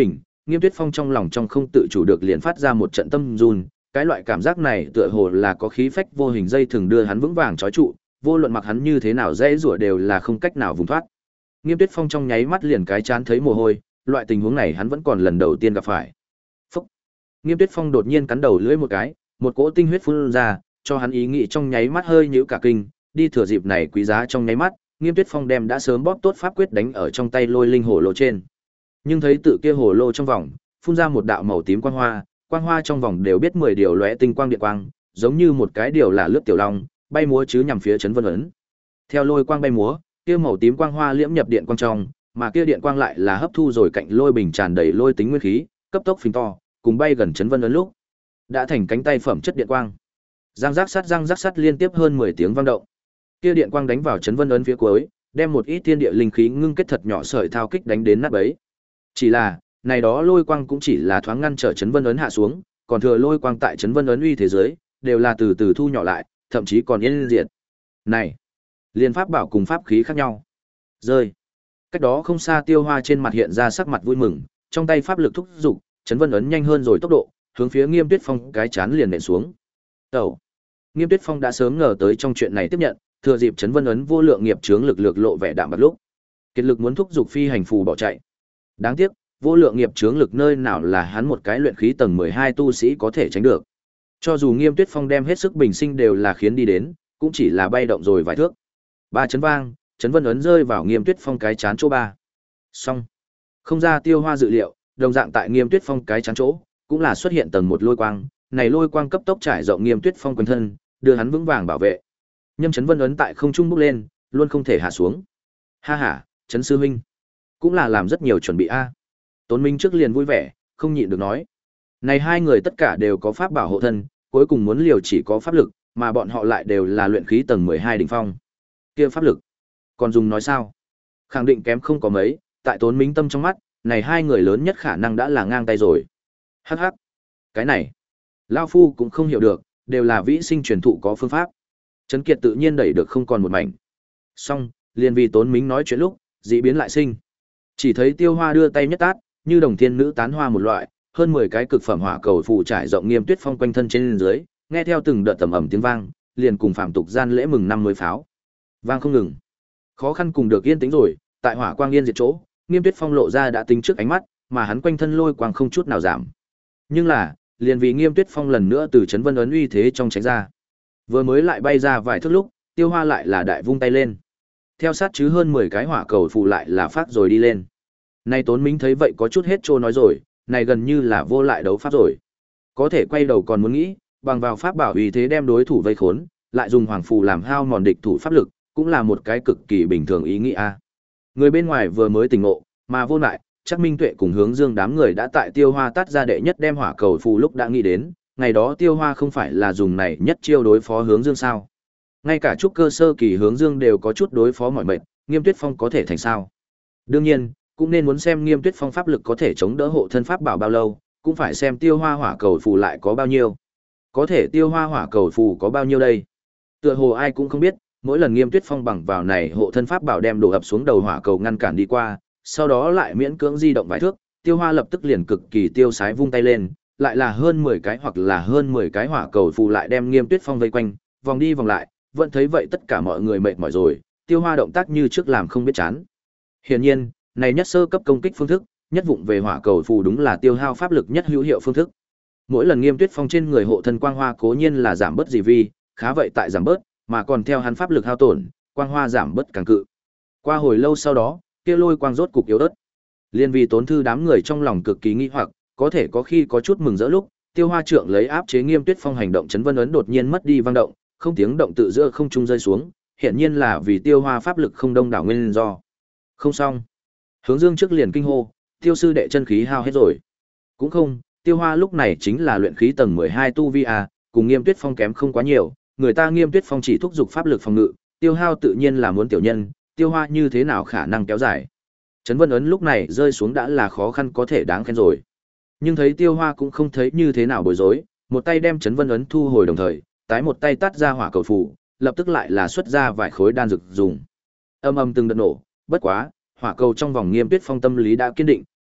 Nghiêm Tuyết Phong trong lòng trong không tự chủ được liền phát ra một trận tâm run, cái loại cảm giác này tựa hồ là có khí phách vô hình dây thường đưa hắn vững vàng trói trụ, vô luận mặc hắn như thế nào dễ rủa đều là không cách nào vùng thoát. Nghiêm Tuyết Phong trong nháy mắt liền cái chán thấy mồ hôi, loại tình huống này hắn vẫn còn lần đầu tiên gặp phải. Phúc. Nghiêm Tuyết Phong đột nhiên cắn đầu lưỡi một cái, một cỗ tinh huyết phun ra, cho hắn ý nghĩ trong nháy mắt hơi nhíu cả kinh, đi thừa dịp này quý giá trong nháy mắt, Nghiêm Tuyết Phong đem đã sớm bóp tốt pháp quyết đánh ở trong tay lôi linh hồ lô trên. Nhưng thấy tự kia hồ lô trong vòng, phun ra một đạo màu tím quang hoa, quang hoa trong vòng đều biết mười điều lóe tinh quang điện quang, giống như một cái điều là lướt tiểu long, bay múa chứ nhằm phía Trấn Vân Ấn. Theo lôi quang bay múa, kia màu tím quang hoa liễm nhập điện quang trong, mà kia điện quang lại là hấp thu rồi cạnh lôi bình tràn đầy lôi tính nguyên khí, cấp tốc phình to, cùng bay gần Trấn Vân Ấn lúc, đã thành cánh tay phẩm chất điện quang. Răng rắc sắt răng rắc sắt liên tiếp hơn mười tiếng vang động. Kia điện quang đánh vào Trấn Vân Ấn phía cuối, đem một ít thiên địa linh khí ngưng kết thật nhỏ sợi thao kích đánh đến nát bấy. Chỉ là, này đó lôi quang cũng chỉ là thoáng ngăn trở Trấn Vân Ấn hạ xuống, còn thừa lôi quang tại Trấn Vân Ấn uy thế giới, đều là từ từ thu nhỏ lại, thậm chí còn yên diệt. Này, liên pháp bảo cùng pháp khí khác nhau. Rơi. Cách đó không xa Tiêu Hoa trên mặt hiện ra sắc mặt vui mừng, trong tay pháp lực thúc dục, Trấn Vân Ấn nhanh hơn rồi tốc độ, hướng phía Nghiêm Tuyết Phong cái chán liền nện xuống. Tẩu. Nghiêm Tuyết Phong đã sớm ngờ tới trong chuyện này tiếp nhận, thừa dịp Trấn Vân Ấn vô lượng nghiệp chướng lực lược lộ vẻ đạm bạc lúc, kiệt lực muốn thúc dục phi hành phù bỏ chạy. Đáng tiếc, vô lượng nghiệp chướng lực nơi nào là hắn một cái luyện khí tầng mười hai tu sĩ có thể tránh được. Cho dù Nghiêm Tuyết Phong đem hết sức bình sinh đều là khiến đi đến, cũng chỉ là bay động rồi vài thước. Ba chấn vang, Trấn Vân Ấn rơi vào Nghiêm Tuyết Phong cái chán chỗ ba. Xong. Không ra Tiêu Hoa dự liệu, đồng dạng tại Nghiêm Tuyết Phong cái chán chỗ, cũng là xuất hiện tầng một lôi quang, này lôi quang cấp tốc trải rộng Nghiêm Tuyết Phong quanh thân, đưa hắn vững vàng bảo vệ. Nhâm Trấn Vân Ấn tại không trung bốc lên, luôn không thể hạ xuống. Ha ha, Trấn sư huynh, cũng là làm rất nhiều chuẩn bị a. Tốn Minh trước liền vui vẻ, không nhịn được nói. Này hai người tất cả đều có pháp bảo hộ thân, cuối cùng muốn liều chỉ có pháp lực, mà bọn họ lại đều là luyện khí tầng mười hai đỉnh phong. Kia pháp lực, còn dùng nói sao? Khẳng định kém không có mấy, tại Tốn Minh tâm trong mắt, này hai người lớn nhất khả năng đã là ngang tay rồi. Hắc hắc. Cái này, lão phu cũng không hiểu được, đều là vĩ sinh truyền thụ có phương pháp. Trấn Kiệt tự nhiên đẩy được không còn một mảnh. Xong, liền vì Tốn Minh nói chuyện lúc, dị biến lại sinh. Chỉ thấy Tiêu Hoa đưa tay nhất tát, như đồng thiên nữ tán hoa một loại, hơn mười cái cực phẩm hỏa cầu phụ trải rộng Nghiêm Tuyết Phong quanh thân trên dưới, nghe theo từng đợt tầm ầm tiếng vang, liền cùng phạm tục gian lễ mừng năm mới pháo. Vang không ngừng. Khó khăn cùng được yên tĩnh rồi, tại hỏa quang yên diệt chỗ, Nghiêm Tuyết Phong lộ ra đã tính trước ánh mắt, mà hắn quanh thân lôi quang không chút nào giảm. Nhưng là, liền vì Nghiêm Tuyết Phong lần nữa từ Trấn Vân Ấn uy thế trong tránh ra. Vừa mới lại bay ra vài thước lúc, Tiêu Hoa lại là đại vung tay lên. Theo sát chứ hơn mười cái hỏa cầu phụ lại là phát rồi đi lên. Nay Tốn Minh thấy vậy có chút hết trô nói rồi, này gần như là vô lại đấu pháp rồi. Có thể quay đầu còn muốn nghĩ, bằng vào pháp bảo uy thế đem đối thủ vây khốn, lại dùng hoàng phù làm hao mòn địch thủ pháp lực, cũng là một cái cực kỳ bình thường ý nghĩ a. Người bên ngoài vừa mới tỉnh ngộ, mà vô lại, chắc Minh Tuệ cùng Hướng Dương đám người đã tại Tiêu Hoa tát ra đệ nhất đem hỏa cầu phù lúc đã nghĩ đến, ngày đó Tiêu Hoa không phải là dùng này nhất chiêu đối phó Hướng Dương sao? Ngay cả trúc cơ sơ kỳ Hướng Dương đều có chút đối phó mọi mệt, Nghiêm Tuyết Phong có thể thành sao? Đương nhiên, cũng nên muốn xem Nghiêm Tuyết Phong pháp lực có thể chống đỡ hộ thân pháp bảo bao lâu, cũng phải xem Tiêu Hoa hỏa cầu phù lại có bao nhiêu. Có thể Tiêu Hoa hỏa cầu phù có bao nhiêu đây? Tựa hồ ai cũng không biết, mỗi lần Nghiêm Tuyết Phong bằng vào này hộ thân pháp bảo đem đổ ập xuống đầu hỏa cầu ngăn cản đi qua, sau đó lại miễn cưỡng di động vài thước, Tiêu Hoa lập tức liền cực kỳ tiêu sái vung tay lên, lại là hơn mười cái hoặc là hơn mười cái hỏa cầu phù lại đem Nghiêm Tuyết Phong vây quanh, vòng đi vòng lại, vẫn thấy vậy tất cả mọi người mệt mỏi rồi, Tiêu Hoa động tác như trước làm không biết chán. Hiển nhiên, này nhất sơ cấp công kích phương thức, nhất vụng về hỏa cầu phù đúng là tiêu hao pháp lực nhất hữu hiệu phương thức. Mỗi lần Nghiêm Tuyết Phong trên người hộ thân quang hoa cố nhiên là giảm bớt gì vi, khá vậy tại giảm bớt, mà còn theo hắn pháp lực hao tổn, quang hoa giảm bớt càng cự. Qua hồi lâu sau đó, kia lôi quang rốt cục yếu ớt. Liên vì Tốn Thư đám người trong lòng cực kỳ nghi hoặc, có thể có khi có chút mừng rỡ lúc, Tiêu Hoa Trượng lấy áp chế Nghiêm Tuyết Phong hành động Trấn Vân Ấn đột nhiên mất đi vang động, không tiếng động tự giữa không trung rơi xuống, hiển nhiên là vì Tiêu Hoa pháp lực không đông đảo nguyên do. Không xong. Hướng Dương trước liền kinh hô, Tiêu sư đệ chân khí hao hết rồi. Cũng không, Tiêu Hoa lúc này chính là luyện khí tầng mười hai tu vi a, cùng Nghiêm Tuyết Phong kém không quá nhiều, người ta Nghiêm Tuyết Phong chỉ thúc giục pháp lực phòng ngự, tiêu hao tự nhiên là muốn tiểu nhân, Tiêu Hoa như thế nào khả năng kéo dài. Trấn Vân Ấn lúc này rơi xuống đã là khó khăn có thể đáng khen rồi. Nhưng thấy Tiêu Hoa cũng không thấy như thế nào bối rối, một tay đem Trấn Vân Ấn thu hồi đồng thời, tái một tay tát ra hỏa cầu phù, lập tức lại là xuất ra vài khối đan dược dùng. Âm âm từng đợt nổ, bất quá, hỏa cầu trong vòng Nghiêm Tuyết Phong tâm lý đã kiên định,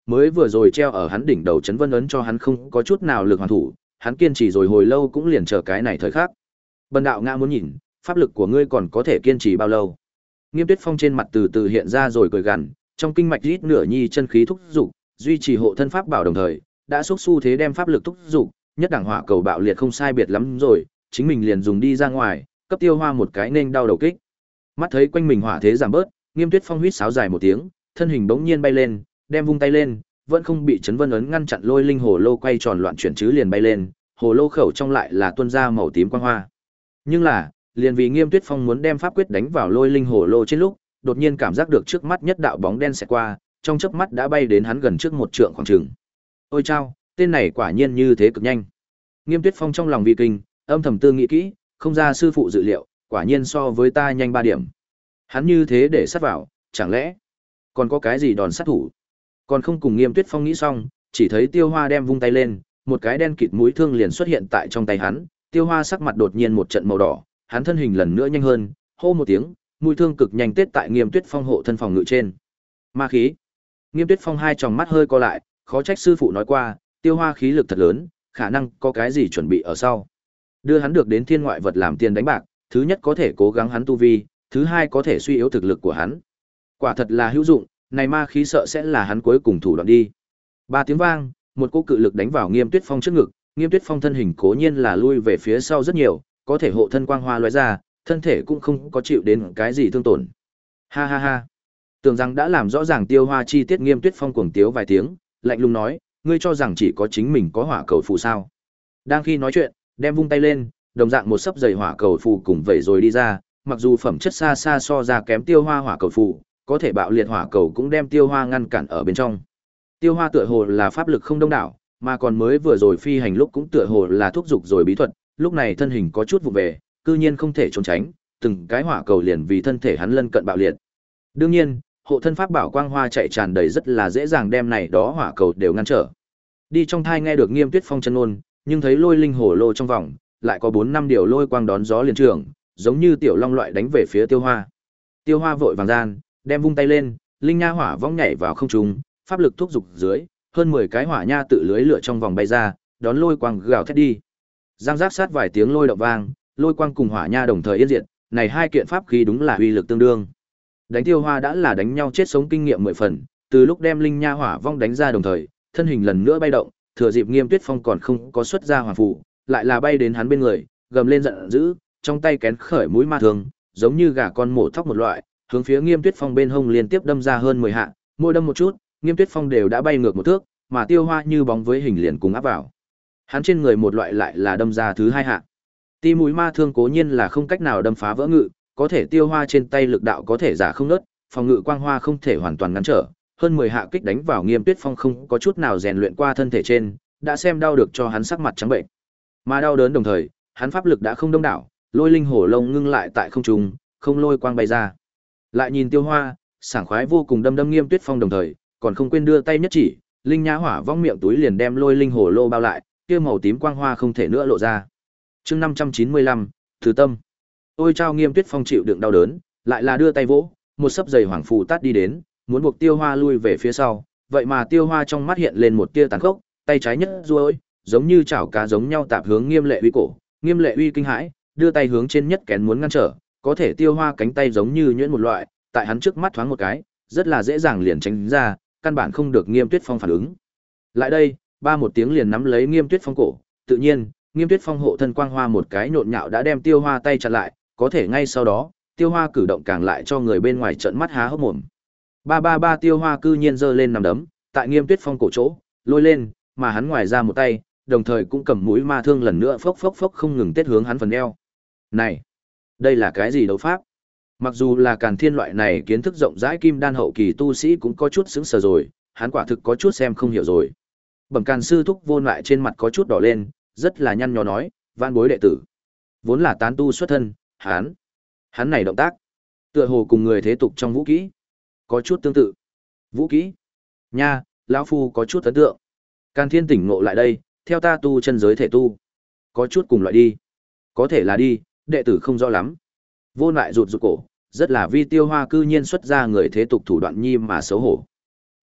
mới vừa rồi treo ở hắn đỉnh đầu chấn vân ấn cho hắn không có chút nào lực hoàn thủ, hắn kiên trì rồi hồi lâu cũng liền chờ cái này thời khắc. Bần đạo ngã muốn nhìn, pháp lực của ngươi còn có thể kiên trì bao lâu? Nghiêm Tuyết Phong trên mặt từ từ hiện ra rồi cười gằn, trong kinh mạch rít nửa nhi chân khí thúc dục, duy trì hộ thân pháp bảo đồng thời, đã xúc xu thế đem pháp lực thúc dục, nhất đẳng hỏa cầu bạo liệt không sai biệt lắm rồi, chính mình liền dùng đi ra ngoài, cấp Tiêu Hoa một cái nên đau đầu kích. Mắt thấy quanh mình hỏa thế giảm bớt, Nghiêm Tuyết Phong huýt sáo dài một tiếng, thân hình bỗng nhiên bay lên, đem vung tay lên, vẫn không bị chấn vân ấn ngăn chặn, lôi linh hồ lô quay tròn loạn chuyển chứ liền bay lên, hồ lô khẩu trong lại là tuôn ra màu tím quang hoa. Nhưng là, liền vì Nghiêm Tuyết Phong muốn đem pháp quyết đánh vào lôi linh hồ lô trên lúc, đột nhiên cảm giác được trước mắt nhất đạo bóng đen xẹt qua, trong chớp mắt đã bay đến hắn gần trước một trượng khoảng chừng. Ôi chao, tên này quả nhiên như thế cực nhanh. Nghiêm Tuyết Phong trong lòng vi kinh, âm thầm tư nghĩ kỹ, không ra sư phụ dự liệu, quả nhiên so với ta nhanh ba điểm. Hắn như thế để sát vào, chẳng lẽ còn có cái gì đòn sát thủ? Còn không cùng Nghiêm Tuyết Phong nghĩ xong, chỉ thấy Tiêu Hoa đem vung tay lên, một cái đen kịt mũi thương liền xuất hiện tại trong tay hắn, Tiêu Hoa sắc mặt đột nhiên một trận màu đỏ, hắn thân hình lần nữa nhanh hơn, hô một tiếng, mũi thương cực nhanh tết tại Nghiêm Tuyết Phong hộ thân phòng ngự trên. Ma khí. Nghiêm Tuyết Phong hai tròng mắt hơi co lại, khó trách sư phụ nói qua, Tiêu Hoa khí lực thật lớn, khả năng có cái gì chuẩn bị ở sau. Đưa hắn được đến thiên ngoại vật làm tiền đánh bạc, thứ nhất có thể cố gắng hắn tu vi, thứ hai có thể suy yếu thực lực của hắn. Quả thật là hữu dụng, này ma khí sợ sẽ là hắn cuối cùng thủ đoạn đi. Ba tiếng vang, một cỗ cự lực đánh vào Nghiêm Tuyết Phong trước ngực, Nghiêm Tuyết Phong thân hình cố nhiên là lui về phía sau rất nhiều, có thể hộ thân quang hoa lóe ra, thân thể cũng không có chịu đến cái gì thương tổn. Ha ha ha. Tưởng rằng đã làm rõ ràng Tiêu Hoa chi tiết, Nghiêm Tuyết Phong cuồng tiếu vài tiếng, lạnh lùng nói, ngươi cho rằng chỉ có chính mình có hỏa cầu phù sao? Đang khi nói chuyện, đem vung tay lên, đồng dạng một sấp dày hỏa cầu phù cùng vậy rồi đi ra, mặc dù phẩm chất xa xa so ra kém Tiêu Hoa hỏa cầu phù, có thể bạo liệt hỏa cầu cũng đem Tiêu Hoa ngăn cản ở bên trong. Tiêu Hoa tựa hồ là pháp lực không đông đảo, mà còn mới vừa rồi phi hành lúc cũng tựa hồ là thúc dục rồi bí thuật, lúc này thân hình có chút vụ về, cư nhiên không thể trốn tránh, từng cái hỏa cầu liền vì thân thể hắn lân cận bạo liệt. Đương nhiên, hộ thân pháp bảo quang hoa chạy tràn đầy rất là dễ dàng đem này đó hỏa cầu đều ngăn trở. Đi trong thai nghe được Nghiêm Tuyết Phong chân ngôn, nhưng thấy lôi linh hồ lô trong vòng, lại có bốn năm điều lôi quang đón gió liền trường, giống như tiểu long loại đánh về phía Tiêu Hoa. Tiêu Hoa vội vàng gian, đem vung tay lên, linh nha hỏa vong nhảy vào không trung, pháp lực thúc dục dưới, hơn mười cái hỏa nha tự lưới lửa trong vòng bay ra, đón lôi quang gào thét đi. Giang giác sát vài tiếng lôi động vang, lôi quang cùng hỏa nha đồng thời yên diệt, này hai kiện pháp khí đúng là uy lực tương đương. Đánh Tiêu Hoa đã là đánh nhau chết sống kinh nghiệm mười phần, từ lúc đem linh nha hỏa vong đánh ra đồng thời, thân hình lần nữa bay động, thừa dịp Nghiêm Tuyết Phong còn không có xuất ra hỏa phù, lại là bay đến hắn bên người, gầm lên giận dữ, trong tay kén khởi mũi ma thương, giống như gà con mổ thóc một loại, hướng phía Nghiêm Tuyết Phong bên hông liên tiếp đâm ra hơn mười hạ, mỗi đâm một chút, Nghiêm Tuyết Phong đều đã bay ngược một thước, mà Tiêu Hoa như bóng với hình liền cùng áp vào. Hắn trên người một loại lại là đâm ra thứ hai hạ. Ti mũi ma thương cố nhiên là không cách nào đâm phá vỡ ngự, có thể Tiêu Hoa trên tay lực đạo có thể giả không nớt, phòng ngự quang hoa không thể hoàn toàn ngăn trở, hơn mười hạ kích đánh vào Nghiêm Tuyết Phong không có chút nào rèn luyện qua thân thể trên, đã xem đau được cho hắn sắc mặt trắng bệnh. Mà đau đớn đồng thời, hắn pháp lực đã không đông đảo, lôi linh hổ lông ngưng lại tại không trung, không lôi quang bay ra. Lại nhìn Tiêu Hoa, sảng khoái vô cùng đâm đâm Nghiêm Tuyết Phong đồng thời, còn không quên đưa tay nhất chỉ, linh nhã hỏa vong miệng túi liền đem lôi linh hổ lô bao lại, kia màu tím quang hoa không thể nữa lộ ra. Chương năm trăm chín mươi lăm, Từ tâm. Ôi chao, Nghiêm Tuyết Phong chịu đựng đau đớn, lại là đưa tay vỗ, một sấp giày hoàng phù tát đi đến, muốn buộc Tiêu Hoa lui về phía sau, vậy mà Tiêu Hoa trong mắt hiện lên một tia tàn khốc, tay trái nhất duỗi, giống như chảo cá giống nhau tạp hướng Nghiêm Lệ Uy cổ, Nghiêm Lệ Uy kinh hãi, đưa tay hướng trên nhất kén muốn ngăn trở, có thể Tiêu Hoa cánh tay giống như nhuyễn một loại, tại hắn trước mắt thoáng một cái, rất là dễ dàng liền tránh ra, căn bản không được Nghiêm Tuyết Phong phản ứng. Lại đây, ba một tiếng liền nắm lấy Nghiêm Tuyết Phong cổ, tự nhiên, Nghiêm Tuyết Phong hộ thân quang hoa một cái nhộn nhạo đã đem Tiêu Hoa tay chặn lại, có thể ngay sau đó, Tiêu Hoa cử động càng lại cho người bên ngoài trợn mắt há hốc mồm. Ba ba ba Tiêu Hoa cư nhiên giơ lên nằm đấm, tại Nghiêm Tuyết Phong cổ chỗ, lôi lên, mà hắn ngoài ra một tay, đồng thời cũng cầm mũi ma thương lần nữa phốc phốc phốc không ngừng tết hướng hắn phần eo. Này, đây là cái gì đấu pháp? Mặc dù là Càn Thiên loại này kiến thức rộng rãi kim đan hậu kỳ tu sĩ cũng có chút sững sờ rồi, hắn quả thực có chút xem không hiểu rồi. Bẩm Càn sư thúc Vô lại trên mặt có chút đỏ lên, rất là nhăn nhó nói, van bối đệ tử, vốn là tán tu xuất thân, hắn, hắn này động tác, tựa hồ cùng người thế tục trong vũ kỹ có chút tương tự. Vũ kỹ? Nha, lão phu có chút ấn tượng. Càn Thiên tỉnh ngộ lại đây, theo ta tu chân giới thể tu, có chút cùng loại đi. Có thể là đi, đệ tử không rõ lắm. Vô lại rụt rụt cổ, rất là vi Tiêu Hoa cư nhiên xuất ra người thế tục thủ đoạn nhi mà xấu hổ.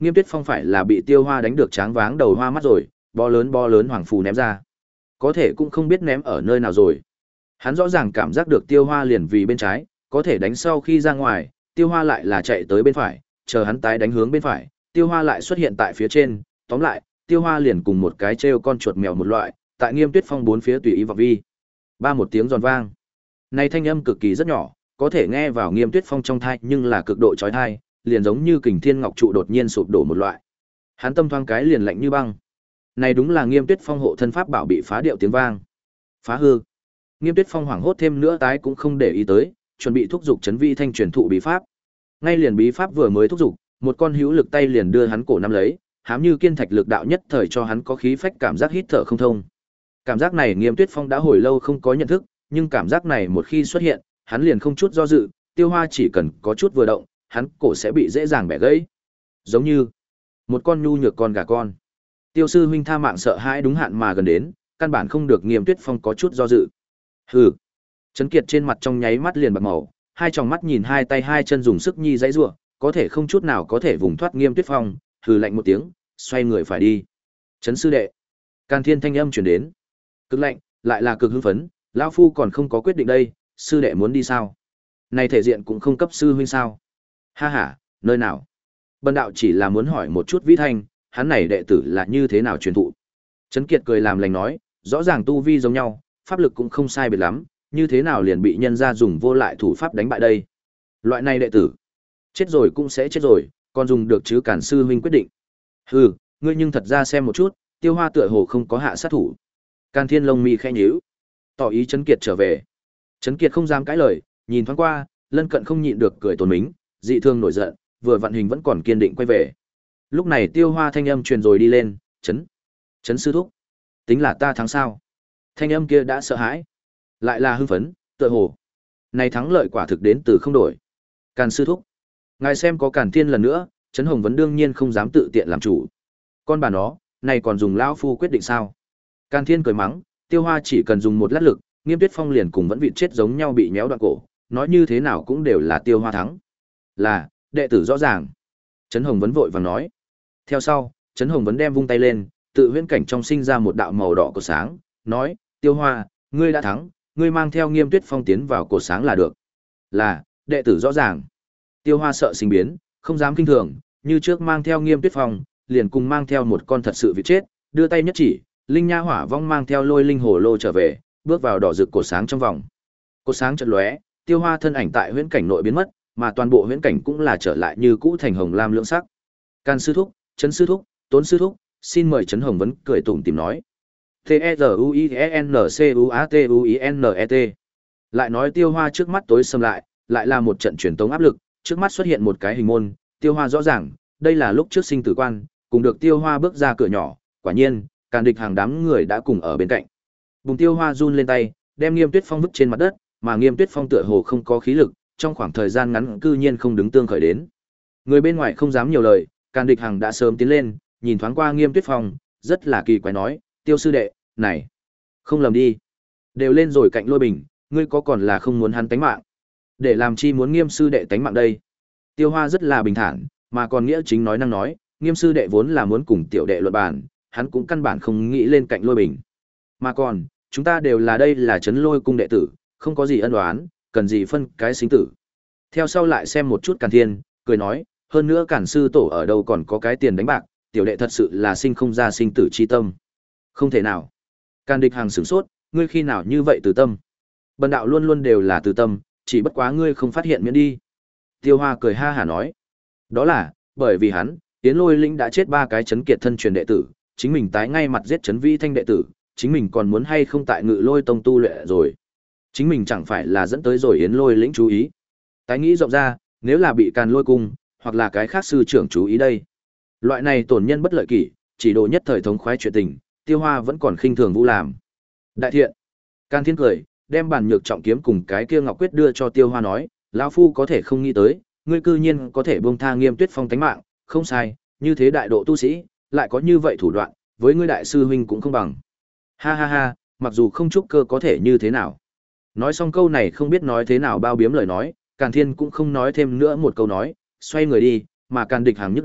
Nghiêm Tuyết Phong phải là bị Tiêu Hoa đánh được tráng váng đầu hoa mắt rồi, bó lớn bó lớn hoàng phù ném ra. Có thể cũng không biết ném ở nơi nào rồi. Hắn rõ ràng cảm giác được Tiêu Hoa liền vì bên trái, có thể đánh sau khi ra ngoài, Tiêu Hoa lại là chạy tới bên phải, chờ hắn tái đánh hướng bên phải, Tiêu Hoa lại xuất hiện tại phía trên, tóm lại, Tiêu Hoa liền cùng một cái trêu con chuột mèo một loại, tại Nghiêm Tuyết Phong bốn phía tùy ý vọng vi. Ba một tiếng giòn vang. Này thanh âm cực kỳ rất nhỏ, có thể nghe vào Nghiêm Tuyết Phong trong tai nhưng là cực độ chói tai, liền giống như kình thiên ngọc trụ đột nhiên sụp đổ một loại. Hắn tâm thoáng cái liền lạnh như băng. Này đúng là Nghiêm Tuyết Phong hộ thân pháp bảo bị phá điệu tiếng vang. Phá hư. Nghiêm Tuyết Phong hoảng hốt thêm nữa tái cũng không để ý tới, chuẩn bị thúc giục chấn vi thanh truyền thụ bí pháp. Ngay liền bí pháp vừa mới thúc giục, một con hữu lực tay liền đưa hắn cổ nắm lấy, hám như kiên thạch lực đạo nhất thời cho hắn có khí phách cảm giác hít thở không thông. Cảm giác này Nghiêm Tuyết Phong đã hồi lâu không có nhận thức, nhưng cảm giác này một khi xuất hiện, hắn liền không chút do dự, Tiêu Hoa chỉ cần có chút vừa động, hắn cổ sẽ bị dễ dàng bẻ gãy. Giống như một con nhu nhược con gà con. Tiêu sư huynh tha mạng sợ hãi đúng hạn mà gần đến, căn bản không được Nghiêm Tuyết Phong có chút do dự. Hừ. Trấn Kiệt trên mặt trong nháy mắt liền bạc màu, hai tròng mắt nhìn hai tay hai chân dùng sức nhi giãy giụa, có thể không chút nào có thể vùng thoát Nghiêm Tuyết Phong, hừ lạnh một tiếng, xoay người phải đi. Trấn sư đệ. Càn Thiên thanh âm truyền đến. Cực lạnh, lại là cực hưng phấn, lão phu còn không có quyết định đây, sư đệ muốn đi sao? Này thể diện cũng không cấp sư huynh sao? Ha ha, nơi nào? Bần đạo chỉ là muốn hỏi một chút Vĩ Thanh, hắn này đệ tử là như thế nào truyền thụ? Trấn Kiệt cười làm lành nói, rõ ràng tu vi giống nhau, pháp lực cũng không sai biệt lắm, như thế nào liền bị nhân gia dùng vô lại thủ pháp đánh bại đây? Loại này đệ tử, chết rồi cũng sẽ chết rồi, còn dùng được chứ Càn sư huynh quyết định. Hừ, ngươi nhưng thật ra xem một chút, Tiêu Hoa tựa hồ không có hạ sát thủ. Càn Thiên lông mi khẽ nhíu, tỏ ý Trấn Kiệt trở về. Trấn Kiệt không dám cãi lời, nhìn thoáng qua, lân cận không nhịn được cười tổn mính, dị thương nổi giận, vừa vận hình vẫn còn kiên định quay về. Lúc này Tiêu Hoa thanh âm truyền rồi đi lên, "Trấn, Trấn sư thúc, tính là ta thắng sao?" Thanh âm kia đã sợ hãi, lại là hưng phấn, tựa hồ này thắng lợi quả thực đến từ không đổi. Càn sư thúc, ngài xem có Càn Thiên lần nữa, Trấn Hồng vẫn đương nhiên không dám tự tiện làm chủ. Con bà nó, này còn dùng lão phu quyết định sao? Càn Thiên cười mắng, Tiêu Hoa chỉ cần dùng một lát lực, Nghiêm Tuyết Phong liền cùng vẫn vịt chết giống nhau bị méo đoạn cổ, nói như thế nào cũng đều là Tiêu Hoa thắng. Là, đệ tử rõ ràng. Trấn Hồng vấn vội vàng nói. Theo sau, Trấn Hồng vấn đem vung tay lên, tự huyễn cảnh trong sinh ra một đạo màu đỏ của sáng, nói, Tiêu Hoa, ngươi đã thắng, ngươi mang theo Nghiêm Tuyết Phong tiến vào cột sáng là được. Là, đệ tử rõ ràng. Tiêu Hoa sợ sinh biến, không dám kinh thường, như trước mang theo Nghiêm Tuyết Phong, liền cùng mang theo một con thật sự vịt chết, đưa tay nhất chỉ, linh nha hỏa vong mang theo lôi linh hồ lô trở về, bước vào đỏ rực cột sáng trong vòng. Cột sáng chợt lóe, Tiêu Hoa thân ảnh tại huyễn cảnh nội biến mất, mà toàn bộ huyễn cảnh cũng là trở lại như cũ thành hồng lam lượng sắc. Càn sư thúc, Trấn sư thúc, Tốn sư thúc, xin mời Trấn Hồng vấn cười tủm tỉm nói. T E Z U I E N C U A T U I N E T. Lại nói Tiêu Hoa trước mắt tối sầm lại, lại là một trận truyền tống áp lực, trước mắt xuất hiện một cái hình môn, Tiêu Hoa rõ ràng, đây là lúc trước sinh tử quan, cùng được Tiêu Hoa bước ra cửa nhỏ, quả nhiên, Càn địch hàng đám người đã cùng ở bên cạnh. Bùng Tiêu Hoa run lên tay, đem Nghiêm Tuyết Phong vứt trên mặt đất, mà Nghiêm Tuyết Phong tựa hồ không có khí lực, trong khoảng thời gian ngắn cư nhiên không đứng tương khởi đến. Người bên ngoài không dám nhiều lời, Càn địch hàng đã sớm tiến lên, nhìn thoáng qua Nghiêm Tuyết Phong, rất là kỳ quái nói, Tiêu sư đệ, này, không lầm đi. Đều lên rồi cạnh Lôi Bình, ngươi có còn là không muốn hắn tánh mạng? Để làm chi muốn Nghiêm sư đệ tánh mạng đây? Tiêu Hoa rất là bình thản, mà còn nghĩa chính nói năng nói, Nghiêm sư đệ vốn là muốn cùng tiểu đệ luận bàn, hắn cũng căn bản không nghĩ lên cạnh Lôi Bình. Mà còn, chúng ta đều là đây là Trấn Lôi cung đệ tử, không có gì ân oán, cần gì phân cái sinh tử. Theo sau lại xem một chút Càn Thiên, cười nói, hơn nữa Càn sư tổ ở đâu còn có cái tiền đánh bạc, tiểu đệ thật sự là sinh không ra sinh tử chi tâm. Không thể nào. Càn địch hàng sửng sốt, ngươi khi nào như vậy từ tâm? Bần đạo luôn luôn đều là từ tâm, chỉ bất quá ngươi không phát hiện miễn đi. Tiêu Hoa cười ha hả nói, đó là, bởi vì hắn, Tiến Lôi Lĩnh đã chết ba cái Trấn Kiệt thân truyền đệ tử, chính mình tái ngay mặt giết Trấn Vĩ Thanh đệ tử, chính mình còn muốn hay không tại Ngự Lôi tông tu luyện rồi. Chính mình chẳng phải là dẫn tới rồi Yến Lôi Lĩnh chú ý. Tái nghĩ rộng ra, nếu là bị Càn Lôi cung, hoặc là cái khác sư trưởng chú ý đây. Loại này tổn nhân bất lợi kỷ, chỉ đồ nhất thời thống khoái chuyện tình, Tiêu Hoa vẫn còn khinh thường Vũ làm. Đại thiện. Càn Thiên cười, đem bản nhược trọng kiếm cùng cái kia ngọc quyết đưa cho Tiêu Hoa nói, lão phu có thể không nghĩ tới, ngươi cư nhiên có thể buông tha Nghiêm Tuyết Phong tánh mạng, không sai, như thế đại độ tu sĩ, lại có như vậy thủ đoạn, với ngươi đại sư huynh cũng không bằng. Ha ha ha, mặc dù không chúc cơ có thể như thế nào. Nói xong câu này không biết nói thế nào bao biếm lời nói, Càn Thiên cũng không nói thêm nữa một câu nói, xoay người đi, mà Càn địch hàng nhức đầu,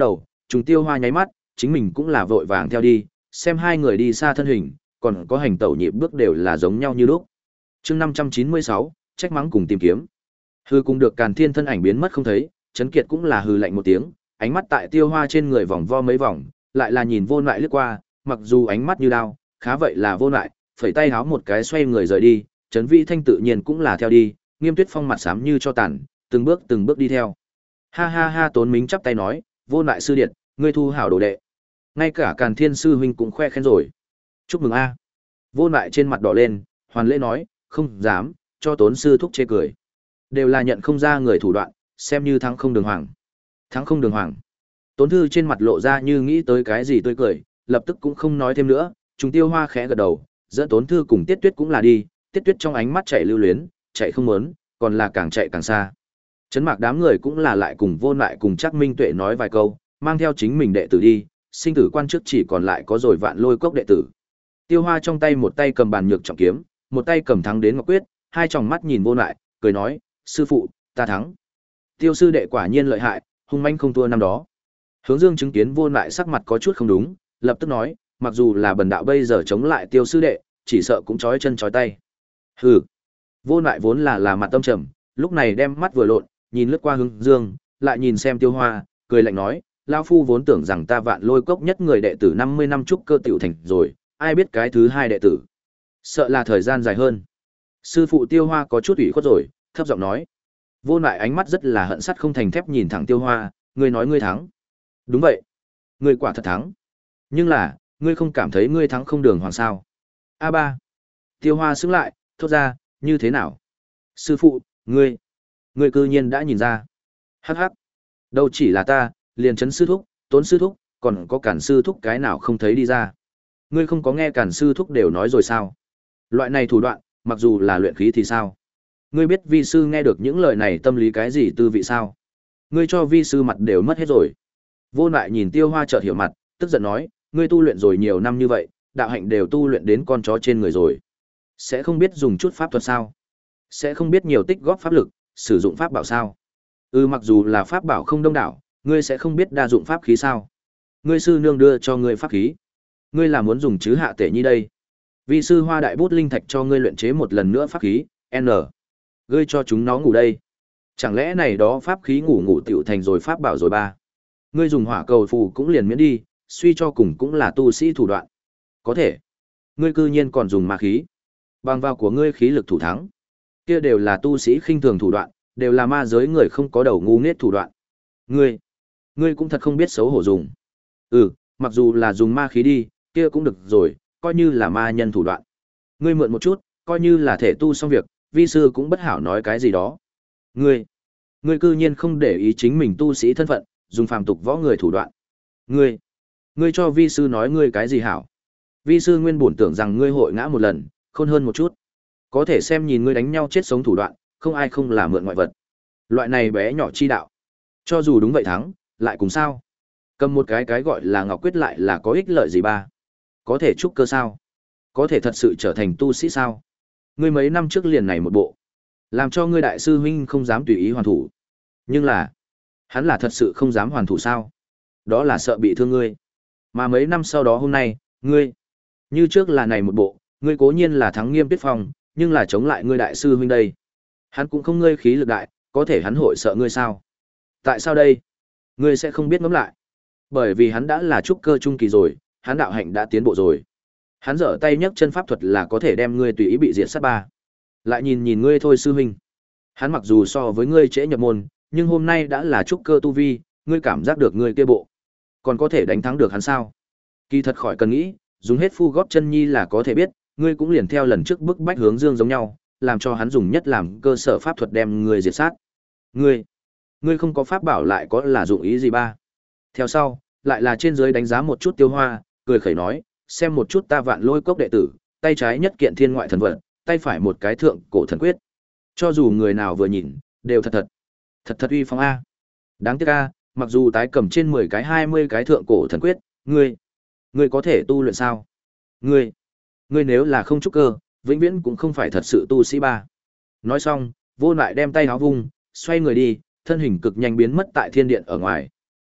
Trùng Tiêu Hoa nháy mắt, chính mình cũng là vội vàng theo đi, xem hai người đi xa thân hình, còn có hành tẩu nhịp bước đều là giống nhau như lúc. Chương năm trăm chín mươi sáu, trách mắng cùng tìm kiếm. Hư cùng được Càn Thiên thân ảnh biến mất không thấy, Trấn Kiệt cũng là hừ lạnh một tiếng, ánh mắt tại Tiêu Hoa trên người vòng vo mấy vòng, lại là nhìn Vô Lại lướt qua, mặc dù ánh mắt như đao, khá vậy là Vô Lại, phẩy tay háo một cái xoay người rời đi, Trấn Vĩ Thanh tự nhiên cũng là theo đi, Nghiêm Tuyết Phong mặt xám như cho tàn, từng bước từng bước đi theo. Ha ha ha, Tốn Mính chắp tay nói, Vô Lại sư điệt, ngươi thu hảo đồ đệ. Ngay cả Càn Thiên sư huynh cũng khoe khen rồi. Chúc mừng a. Vô Lại trên mặt đỏ lên, hoàn lễ nói, không dám, cho Tốn sư thúc chê cười. Đều là nhận không ra người thủ đoạn, xem như thắng không đường hoàng. Thắng không đường hoàng. Tốn Thư trên mặt lộ ra như nghĩ tới cái gì tươi cười, lập tức cũng không nói thêm nữa, Trùng Tiêu Hoa khẽ gật đầu, dẫn Tốn Thư cùng Tiết Tuyết cũng là đi, Tiết Tuyết trong ánh mắt chạy lưu luyến, chạy không muốn, còn là càng chạy càng xa. Trấn Mạc đám người cũng là lại cùng Vô Lại cùng Trác Minh Tuệ nói vài câu, mang theo chính mình đệ tử đi, sinh tử quan trước chỉ còn lại có rồi Vạn Lôi Cốc đệ tử. Tiêu Hoa trong tay một tay cầm bàn nhược trọng kiếm, một tay cầm thắng đến ngọc quyết, hai tròng mắt nhìn Vô Lại, cười nói, sư phụ, ta thắng. Tiêu sư đệ quả nhiên lợi hại, hung manh không thua năm đó. Hướng Dương chứng kiến Vô Lại sắc mặt có chút không đúng, lập tức nói, mặc dù là bần đạo bây giờ chống lại Tiêu sư đệ, chỉ sợ cũng chói chân chói tay. Hừ. Vô Lại vốn là là mặt tâm trầm, lúc này đem mắt vừa lộn, nhìn lướt qua Hướng Dương, lại nhìn xem Tiêu Hoa, cười lạnh nói, lão phu vốn tưởng rằng ta Vạn Lôi Cốc nhất người đệ tử năm mươi năm trúc cơ tiểu thành rồi, ai biết cái thứ hai đệ tử, sợ là thời gian dài hơn. Sư phụ Tiêu Hoa có chút ủy khuất rồi, thấp giọng nói. Vô Lại ánh mắt rất là hận sắt không thành thép nhìn thẳng Tiêu Hoa, ngươi nói ngươi thắng. Đúng vậy, ngươi quả thật thắng. Nhưng là, ngươi không cảm thấy ngươi thắng không đường hoàng sao? A ba. Tiêu Hoa sững lại, thốt ra, như thế nào? Sư phụ, ngươi, ngươi cư nhiên đã nhìn ra. Hắc hắc. Đâu chỉ là ta, liền Trấn sư thúc, Tốn sư thúc, còn có Càn sư thúc cái nào không thấy đi ra. Ngươi không có nghe Càn sư thúc đều nói rồi sao? Loại này thủ đoạn, mặc dù là luyện khí thì sao? Ngươi biết vi sư nghe được những lời này tâm lý cái gì tư vị sao? Ngươi cho vi sư mặt đều mất hết rồi. Vô Lại nhìn Tiêu Hoa chợt hiểu mặt, tức giận nói, ngươi tu luyện rồi nhiều năm như vậy, đạo hạnh đều tu luyện đến con chó trên người rồi. Sẽ không biết dùng chút pháp thuật sao? Sẽ không biết nhiều tích góp pháp lực, sử dụng pháp bảo sao? Ừ, mặc dù là pháp bảo không đông đảo, ngươi sẽ không biết đa dụng pháp khí sao? Ngươi sư nương đưa cho ngươi pháp khí, ngươi là muốn dùng chứ hạ tể nhi đây? Vi sư hoa đại bút linh thạch cho ngươi luyện chế một lần nữa pháp khí, N. Ngươi cho chúng nó ngủ đây. Chẳng lẽ này đó pháp khí ngủ ngủ tiểu thành rồi pháp bảo rồi ba? Ngươi dùng hỏa cầu phù cũng liền miễn đi, suy cho cùng cũng là tu sĩ thủ đoạn. Có thể. Ngươi cư nhiên còn dùng ma khí. Bằng vào của ngươi khí lực thủ thắng. Kia đều là tu sĩ khinh thường thủ đoạn, đều là ma giới người không có đầu ngu nghếch thủ đoạn. Ngươi, ngươi cũng thật không biết xấu hổ dùng. Ừ, mặc dù là dùng ma khí đi, kia cũng được rồi, coi như là ma nhân thủ đoạn. Ngươi mượn một chút, coi như là thể tu xong việc, vi sư cũng bất hảo nói cái gì đó. Ngươi, ngươi cư nhiên không để ý chính mình tu sĩ thân phận, dùng phàm tục võ người thủ đoạn. Ngươi, ngươi cho vi sư nói ngươi cái gì hảo? Vi sư nguyên bổn tưởng rằng ngươi hội ngã một lần, khôn hơn một chút. Có thể xem nhìn ngươi đánh nhau chết sống thủ đoạn, không ai không là mượn ngoại vật. Loại này bé nhỏ chi đạo. Cho dù đúng vậy thắng, lại cùng sao? Cầm một cái cái gọi là ngọc quyết lại là có ích lợi gì ba? Có thể trúc cơ sao? Có thể thật sự trở thành tu sĩ sao? Ngươi mấy năm trước liền này một bộ, làm cho ngươi đại sư huynh không dám tùy ý hoàn thủ. Nhưng là, hắn là thật sự không dám hoàn thủ sao? Đó là sợ bị thương ngươi. Mà mấy năm sau đó hôm nay, ngươi, như trước là này một bộ, ngươi cố nhiên là thắng Nghiêm Tuyết Phong, nhưng là chống lại ngươi đại sư huynh đây. Hắn cũng không ngươi khí lực đại, có thể hắn hội sợ ngươi sao? Tại sao đây? Ngươi sẽ không biết ngẫm lại. Bởi vì hắn đã là trúc cơ trung kỳ rồi, hắn đạo hạnh đã tiến bộ rồi. Hắn giở tay nhấc chân pháp thuật là có thể đem ngươi tùy ý bị diệt sát ba. Lại nhìn nhìn ngươi thôi sư huynh. Hắn mặc dù so với ngươi trễ nhập môn, nhưng hôm nay đã là trúc cơ tu vi, ngươi cảm giác được ngươi kia bộ. Còn có thể đánh thắng được hắn sao? Kỳ thật khỏi cần nghĩ, dùng hết phu góp chân nhi là có thể biết, ngươi cũng liền theo lần trước bức bách Hướng Dương giống nhau, làm cho hắn dùng nhất làm cơ sở pháp thuật đem ngươi diệt sát. Ngươi, ngươi không có pháp bảo lại có là dụng ý gì ba? Theo sau, lại là trên dưới đánh giá một chút Tiêu Hoa, cười khẩy nói, xem một chút ta Vạn Lôi Cốc đệ tử, tay trái nhất kiện thiên ngoại thần vật, tay phải một cái thượng cổ thần quyết. Cho dù người nào vừa nhìn, đều thật thật, thật thật uy phong a. Đáng tiếc a, mặc dù tái cầm trên mười cái hai mươi cái thượng cổ thần quyết, ngươi, ngươi có thể tu luyện sao? Ngươi, ngươi nếu là không trúc cơ, vĩnh viễn cũng không phải thật sự tu sĩ ba. Nói xong, Vô Lại đem tay áo vung, xoay người đi, thân hình cực nhanh biến mất tại thiên điện ở ngoài.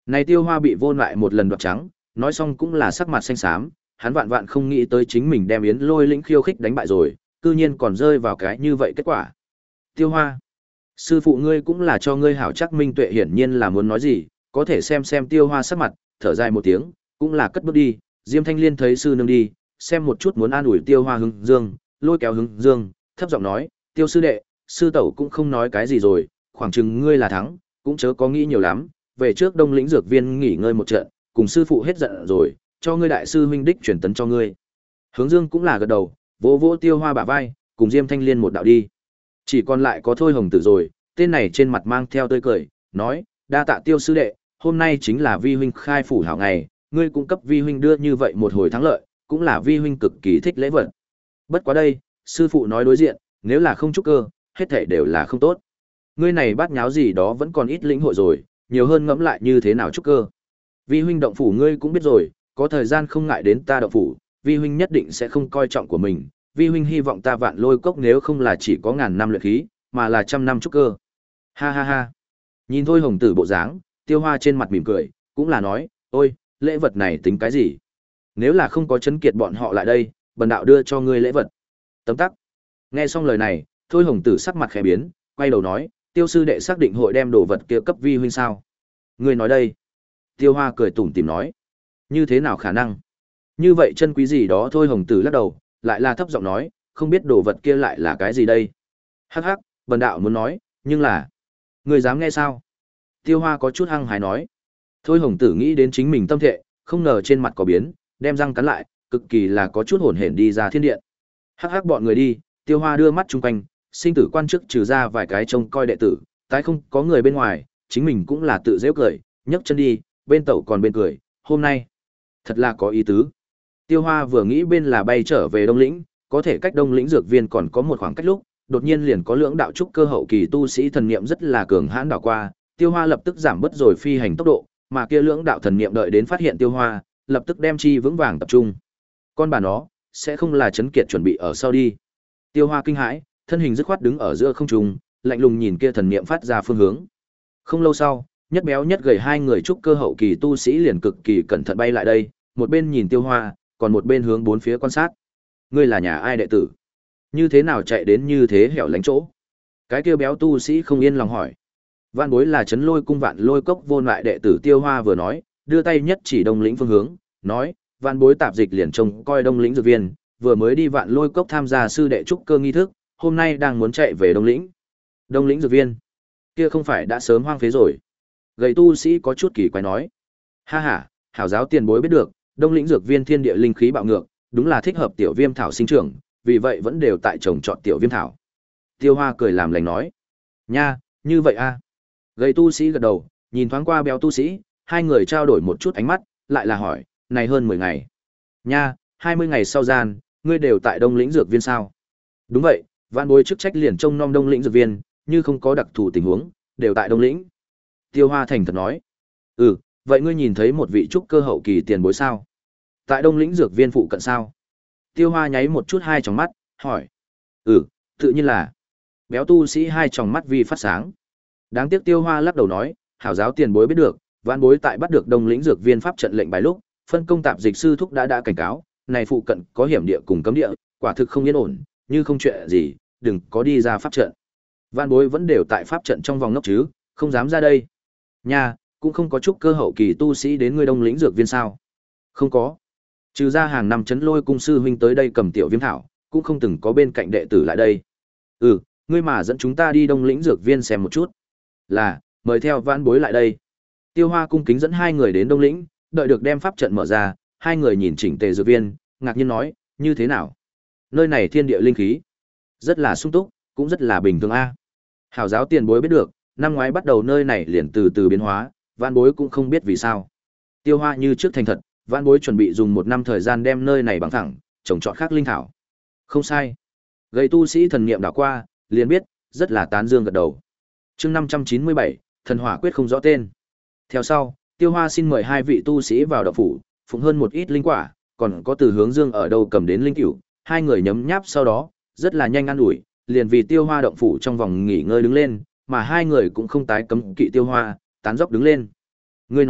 Này Tiêu Hoa bị vô lại một lần đoạt trắng, nói xong cũng là sắc mặt xanh xám, hắn vạn vạn không nghĩ tới chính mình đem Yến Lôi lĩnh khiêu khích đánh bại rồi, cư nhiên còn rơi vào cái như vậy kết quả. Tiêu Hoa, sư phụ ngươi cũng là cho ngươi hảo chắc minh tuệ, hiển nhiên là muốn nói gì, có thể xem xem Tiêu Hoa sắc mặt, thở dài một tiếng, cũng là cất bước đi. Diêm Thanh Liên thấy sư nương đi, xem một chút muốn an ủi Tiêu Hoa hướng dương, lôi kéo hướng dương, thấp giọng nói, Tiêu sư đệ, sư tẩu cũng không nói cái gì rồi, khoảng chừng ngươi là thắng, cũng chớ có nghĩ nhiều lắm, về trước Đông lĩnh dược viên nghỉ ngơi một trận, cùng sư phụ hết giận rồi, cho ngươi đại sư huynh đích truyền tấn cho ngươi. Hướng Dương cũng là gật đầu, vỗ vỗ Tiêu Hoa bả vai, cùng Diêm Thanh Liên một đạo đi. Chỉ còn lại có Thôi Hồng Tử rồi, tên này trên mặt mang theo tươi cười, nói, đa tạ Tiêu sư đệ, hôm nay chính là vi huynh khai phủ hảo ngày, ngươi cung cấp vi huynh đưa như vậy một hồi thắng lợi, cũng là vi huynh cực kỳ thích lễ vật. Bất quá đây, sư phụ nói đối diện, nếu là không trúc cơ, hết thảy đều là không tốt. Ngươi này bát nháo gì đó vẫn còn ít lĩnh hội rồi, nhiều hơn ngẫm lại như thế nào trúc cơ. Vi huynh động phủ ngươi cũng biết rồi, có thời gian không ngại đến ta động phủ, vi huynh nhất định sẽ không coi trọng của mình, vi huynh hy vọng ta Vạn Lôi Cốc nếu không là chỉ có ngàn năm luyện khí, mà là trăm năm trúc cơ. Ha ha ha. Nhìn Thôi Hồng Tử bộ dáng, Tiêu Hoa trên mặt mỉm cười, cũng là nói, ôi, lễ vật này tính cái gì? Nếu là không có chấn kiệt bọn họ lại đây, bần đạo đưa cho ngươi lễ vật. Tấm tắc. Nghe xong lời này, Thôi Hồng Tử sắc mặt khẽ biến, quay đầu nói, Tiêu sư đệ xác định hội đem đồ vật kia cấp vi huynh sao? Ngươi nói đây. Tiêu Hoa cười tủm tỉm nói, như thế nào khả năng? Như vậy chân quý gì đó. Thôi Hồng Tử lắc đầu, lại là thấp giọng nói, không biết đồ vật kia lại là cái gì đây? Hắc hắc, bần đạo muốn nói, nhưng là, ngươi dám nghe sao? Tiêu Hoa có chút hăng hái nói. Thôi Hồng Tử nghĩ đến chính mình tâm thệ, không ngờ trên mặt có biến, đem răng cắn lại, cực kỳ là có chút hổn hển đi ra thiên điện. Hắc hắc bọn người đi, Tiêu Hoa đưa mắt chung quanh, sinh tử quan chức trừ ra vài cái trông coi đệ tử, tái không có người bên ngoài, chính mình cũng là tự giễu cười, nhấc chân đi, bên tẩu còn bên cười, hôm nay, thật là có ý tứ. Tiêu Hoa vừa nghĩ bên là bay trở về Đông lĩnh, có thể cách Đông lĩnh dược viên còn có một khoảng cách lúc, đột nhiên liền có lưỡng đạo trúc cơ hậu kỳ tu sĩ thần niệm rất là cường hãn đảo qua, Tiêu Hoa lập tức giảm bớt rồi phi hành tốc độ, mà kia lưỡng đạo thần niệm đợi đến phát hiện Tiêu Hoa, lập tức đem chi vững vàng tập trung. Con bà nó, sẽ không là Trấn Kiệt chuẩn bị ở sau đi. Tiêu Hoa kinh hãi, thân hình dứt khoát đứng ở giữa không trung, lạnh lùng nhìn kia thần niệm phát ra phương hướng. Không lâu sau, nhất béo nhất gầy hai người trúc cơ hậu kỳ tu sĩ liền cực kỳ cẩn thận bay lại đây, một bên nhìn Tiêu Hoa, còn một bên hướng bốn phía quan sát. Ngươi là nhà ai đệ tử? Như thế nào chạy đến như thế hẻo lánh chỗ? Cái kia béo tu sĩ không yên lòng hỏi. Vạn Bối là Trấn Lôi cung Vạn Lôi Cốc vô lại đệ tử. Tiêu Hoa vừa nói, đưa tay nhất chỉ Đông lĩnh phương hướng, nói, Vạn Bối tạp dịch liền trông coi Đông lĩnh dược viên, vừa mới đi Vạn Lôi Cốc tham gia sư đệ trúc cơ nghi thức, hôm nay đang muốn chạy về Đông lĩnh. Đông lĩnh dược viên? Kia không phải đã sớm hoang phế rồi? Gầy tu sĩ có chút kỳ quái nói. Ha ha, hảo giáo tiền bối biết được, Đông lĩnh dược viên thiên địa linh khí bạo ngược, đúng là thích hợp tiểu viêm thảo sinh trưởng, vì vậy vẫn đều tại trồng trọt tiểu viêm thảo. Tiêu Hoa cười làm lành nói. Nha, như vậy a. À. Gầy tu sĩ gật đầu, nhìn thoáng qua béo tu sĩ, hai người trao đổi một chút ánh mắt, lại là hỏi, này hơn mười ngày. Nha, hai mươi ngày sau gian, ngươi đều tại Đông lĩnh dược viên sao? Đúng vậy, Vạn Bối chức trách liền trông nom Đông lĩnh dược viên, như không có đặc thù tình huống, đều tại Đông lĩnh. Tiêu Hoa thành thật nói. Ừ, vậy ngươi nhìn thấy một vị trúc cơ hậu kỳ tiền bối sao? Tại Đông lĩnh dược viên phụ cận sao? Tiêu Hoa nháy một chút hai tròng mắt, hỏi. Ừ, tự nhiên là. Béo tu sĩ hai tròng mắt vì phát sáng. Đáng tiếc Tiêu Hoa lắc đầu nói, hảo giáo tiền bối biết được, Vạn Bối tại bắt được Đông lĩnh dược viên pháp trận lệnh bài lúc, phân công tạp dịch sư thúc đã đã cảnh cáo, này phụ cận có hiểm địa cùng cấm địa, quả thực không yên ổn, như không chuyện gì, đừng có đi ra pháp trận. Vạn Bối vẫn đều tại pháp trận trong vòng nóc chứ, không dám ra đây. Nha, cũng không có chút cơ hậu kỳ tu sĩ đến ngươi Đông lĩnh dược viên sao? Không có. Trừ ra hàng năm Trấn Lôi cung sư huynh tới đây cầm tiểu viêm thảo, cũng không từng có bên cạnh đệ tử lại đây. Ừ, ngươi mà dẫn chúng ta đi Đông lĩnh dược viên xem một chút. Là, mời theo Vạn Bối lại đây. Tiêu Hoa cung kính dẫn hai người đến Đông lĩnh, đợi được đem pháp trận mở ra, hai người nhìn chỉnh tề dược viên, ngạc nhiên nói, như thế nào? Nơi này thiên địa linh khí, rất là sung túc, cũng rất là bình thường a. Hảo giáo tiền bối biết được, năm ngoái bắt đầu nơi này liền từ từ biến hóa, Vạn Bối cũng không biết vì sao. Tiêu Hoa như trước thành thật, Vạn Bối chuẩn bị dùng một năm thời gian đem nơi này bằng thẳng, trồng trọt khác linh thảo. Không sai. Gầy tu sĩ thần niệm đảo qua, liền biết, rất là tán dương gật đầu. Chương năm trăm chín mươi bảy, thần hỏa quyết không rõ tên. Theo sau, Tiêu Hoa xin mời hai vị tu sĩ vào động phủ, phụng hơn một ít linh quả, còn có từ hướng dương ở đâu cầm đến linh cửu, hai người nhấm nháp sau đó, rất là nhanh ăn ủi, liền vì Tiêu Hoa động phủ trong vòng nghỉ ngơi đứng lên, mà hai người cũng không tái cấm kỵ Tiêu Hoa, tán dốc đứng lên. Ngươi nói,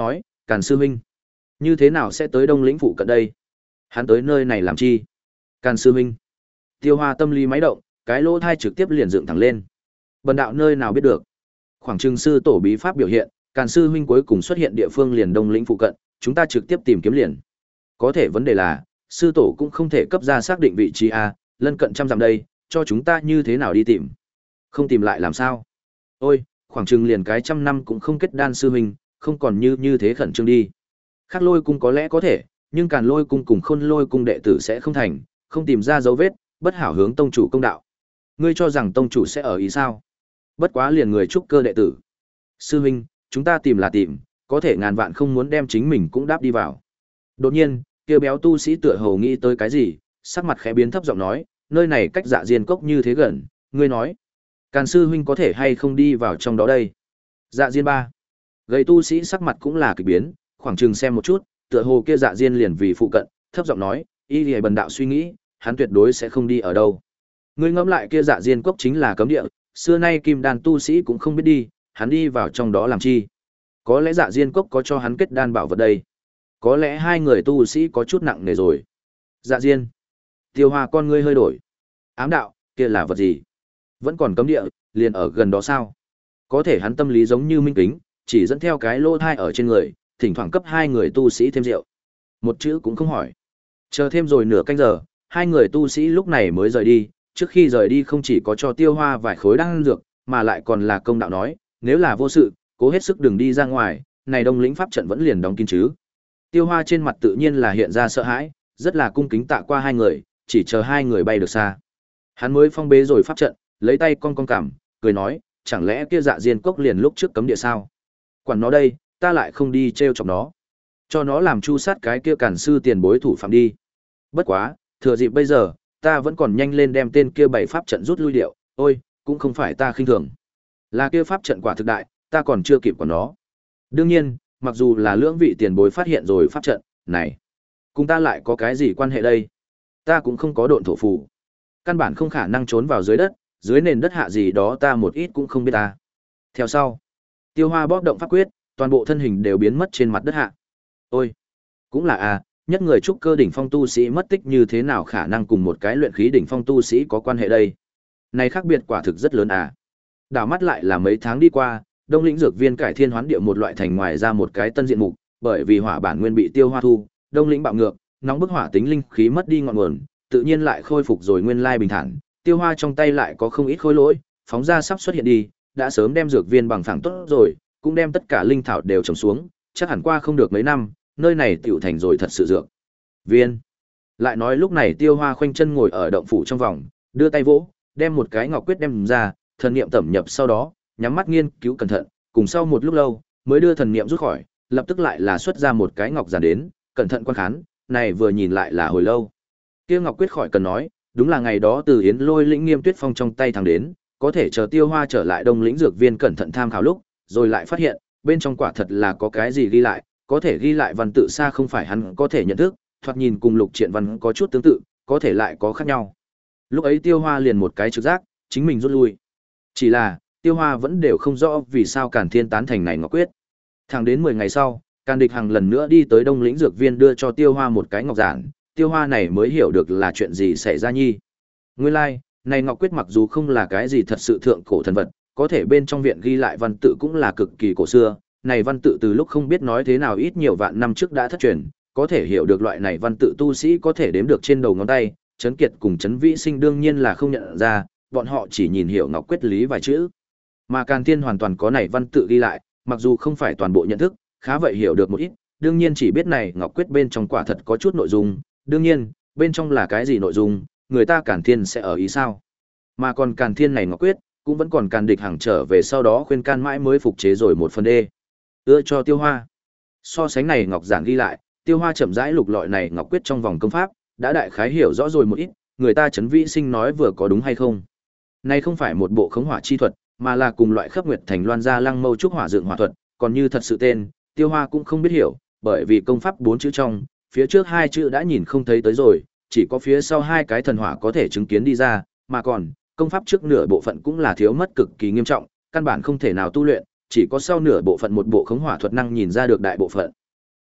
Càn sư huynh, như thế nào sẽ tới Đông Lĩnh phụ cận đây? Hắn tới nơi này làm chi? Càn sư huynh. Tiêu Hoa tâm lý máy động, cái lỗ thai trực tiếp liền dựng thẳng lên. Bần đạo nơi nào biết được? Khoảng trừng sư tổ bí pháp biểu hiện, Càn sư huynh cuối cùng xuất hiện địa phương liền Đông Lĩnh phụ cận, chúng ta trực tiếp tìm kiếm liền. Có thể vấn đề là, sư tổ cũng không thể cấp ra xác định vị trí a, lân cận trăm dặm đây, cho chúng ta như thế nào đi tìm? Không tìm lại làm sao? Ôi, khoảng chừng liền cái trăm năm cũng không kết đan sư huynh, không còn như như thế khẩn trương đi. Khác Lôi cung có lẽ có thể, nhưng Càn Lôi cung cùng Khôn Lôi cung đệ tử sẽ không thành, không tìm ra dấu vết, bất hảo hướng tông chủ công đạo. Ngươi cho rằng tông chủ sẽ ở ý sao? Bất quá liền người trúc cơ đệ tử. Sư huynh, chúng ta tìm là tìm, có thể ngàn vạn không muốn đem chính mình cũng đáp đi vào. Đột nhiên, kia béo tu sĩ tựa hồ nghĩ tới cái gì, sắc mặt khẽ biến thấp giọng nói, nơi này cách Dạ Diên cốc như thế gần, ngươi nói, Càn sư huynh có thể hay không đi vào trong đó đây? Dạ Diên ba. Gầy tu sĩ sắc mặt cũng là kỳ biến, khoảng chừng xem một chút, tựa hồ kia Dạ Diên liền vì phụ cận, thấp giọng nói, y liễu bần đạo suy nghĩ, hắn tuyệt đối sẽ không đi ở đâu. Ngươi ngẫm lại kia Dạ Diên cốc chính là cấm địa, xưa nay kim đan tu sĩ cũng không biết đi, hắn đi vào trong đó làm chi? Có lẽ Dạ Diên cốc có cho hắn kết đan bảo vật đây. Có lẽ hai người tu sĩ có chút nặng nề rồi. Dạ Diên. Tiêu Hoa con ngươi hơi đổi. Ám đạo, kia là vật gì? Vẫn còn cấm địa, liền ở gần đó sao? Có thể hắn tâm lý giống như minh kính, chỉ dẫn theo cái lô thai ở trên người, thỉnh thoảng cấp hai người tu sĩ thêm rượu. Một chữ cũng không hỏi. Chờ thêm rồi nửa canh giờ, hai người tu sĩ lúc này mới rời đi, trước khi rời đi không chỉ có cho Tiêu Hoa vài khối đan dược, mà lại còn là công đạo nói, nếu là vô sự, cố hết sức đừng đi ra ngoài, này Đông Lĩnh pháp trận vẫn liền đóng kín chứ. Tiêu Hoa trên mặt tự nhiên là hiện ra sợ hãi, rất là cung kính tạ qua hai người, chỉ chờ hai người bay được xa. Hắn mới phong bế rồi pháp trận, lấy tay cong cong cằm, cười nói, chẳng lẽ kia Dạ Diên cốc liền lúc trước cấm địa sao? Quản nó đây, ta lại không đi trêu chọc nó. Cho nó làm chu sát cái kia Càn sư tiền bối thủ phạm đi. Bất quá, thừa dịp bây giờ, ta vẫn còn nhanh lên đem tên kia bảy pháp trận rút lui điệu, ôi, cũng không phải ta khinh thường. Là kia pháp trận quả thực đại, ta còn chưa kịp của nó. Đương nhiên, mặc dù là lưỡng vị tiền bối phát hiện rồi pháp trận, này, cùng ta lại có cái gì quan hệ đây? Ta cũng không có độn thổ phù. Căn bản không khả năng trốn vào dưới đất, dưới nền đất hạ gì đó ta một ít cũng không biết ta. Theo sau, Tiêu Hoa bóp động pháp quyết, toàn bộ thân hình đều biến mất trên mặt đất hạ. Ôi, cũng là a, nhất người trúc cơ đỉnh phong tu sĩ mất tích như thế nào khả năng cùng một cái luyện khí đỉnh phong tu sĩ có quan hệ đây? Này khác biệt quả thực rất lớn à. Đảo mắt lại là mấy tháng đi qua, Đông Lĩnh dược viên cải thiên hoán địa một loại thành ngoài ra một cái tân diện mục, bởi vì hỏa bản nguyên bị Tiêu Hoa thu, Đông Lĩnh bạo ngược, nóng bức hỏa tính linh khí mất đi ngọn nguồn, tự nhiên lại khôi phục rồi nguyên lai bình thản. Tiêu Hoa trong tay lại có không ít khối lỗi, phóng ra sắp xuất hiện đi, đã sớm đem dược viên bằng phẳng tốt rồi, cũng đem tất cả linh thảo đều trồng xuống, chắc hẳn qua không được mấy năm, nơi này tựu thành rồi thật sự dược viên. Lại nói lúc này Tiêu Hoa khoanh chân ngồi ở động phủ trong vòng, đưa tay vỗ, đem một cái ngọc quyết đem ra, thần niệm tẩm nhập sau đó, nhắm mắt nghiên cứu cẩn thận, cùng sau một lúc lâu, mới đưa thần niệm rút khỏi, lập tức lại là xuất ra một cái ngọc giản đến, cẩn thận quan khán, này vừa nhìn lại là hồi lâu. Kia ngọc quyết khỏi cần nói, đúng là ngày đó từ Yến Lôi lĩnh Nghiêm Tuyết Phong trong tay thằng đến, có thể chờ Tiêu Hoa trở lại Đông Lĩnh dược viên cẩn thận tham khảo lúc, rồi lại phát hiện, bên trong quả thật là có cái gì ghi lại, có thể ghi lại văn tự xa không phải hắn có thể nhận thức, thoạt nhìn cùng Lục Triện Văn có chút tương tự, có thể lại có khác nhau. Lúc ấy Tiêu Hoa liền một cái trực giác, chính mình rút lui. Chỉ là, Tiêu Hoa vẫn đều không rõ vì sao Càn Thiên tán thành này ngọc quyết. Thẳng đến mười ngày sau, Càn Địch Hằng lần nữa đi tới Đông Lĩnh dược viên đưa cho Tiêu Hoa một cái ngọc giản, Tiêu Hoa này mới hiểu được là chuyện gì xảy ra nhi. Nguyên lai, like, này ngọc quyết mặc dù không là cái gì thật sự thượng cổ thần vật, có thể bên trong viện ghi lại văn tự cũng là cực kỳ cổ xưa, này văn tự từ lúc không biết nói thế nào ít nhiều vạn năm trước đã thất truyền, có thể hiểu được loại này văn tự tu sĩ có thể đếm được trên đầu ngón tay, Trấn Kiệt cùng Trấn Vĩ Sinh đương nhiên là không nhận ra, bọn họ chỉ nhìn hiểu ngọc quyết lý vài chữ. Mà Càn Thiên hoàn toàn có này văn tự ghi lại, mặc dù không phải toàn bộ nhận thức, khá vậy hiểu được một ít, đương nhiên chỉ biết này ngọc quyết bên trong quả thật có chút nội dung, đương nhiên, bên trong là cái gì nội dung, người ta Càn Thiên sẽ ở ý sao. Mà còn Càn Thiên này ngọc quyết, cũng vẫn còn Càn Địch Hằng trở về sau đó khuyên can mãi mới phục chế rồi một phần đê. Ưa cho Tiêu Hoa. So sánh này ngọc giản ghi lại, Tiêu Hoa chậm rãi lục lọi này ngọc quyết trong vòng công pháp, đã đại khái hiểu rõ rồi một ít, người ta Trấn Vĩ Sinh nói vừa có đúng hay không. Này không phải một bộ khống hỏa chi thuật, mà là cùng loại Khắp Nguyệt Thành Loan gia Lăng Mâu trúc hỏa dựng hỏa thuật, còn như thật sự tên, Tiêu Hoa cũng không biết hiểu, bởi vì công pháp bốn chữ trong, phía trước hai chữ đã nhìn không thấy tới rồi, chỉ có phía sau hai cái thần hỏa có thể chứng kiến đi ra, mà còn, công pháp trước nửa bộ phận cũng là thiếu mất cực kỳ nghiêm trọng, căn bản không thể nào tu luyện, chỉ có sau nửa bộ phận một bộ khống hỏa thuật năng nhìn ra được đại bộ phận.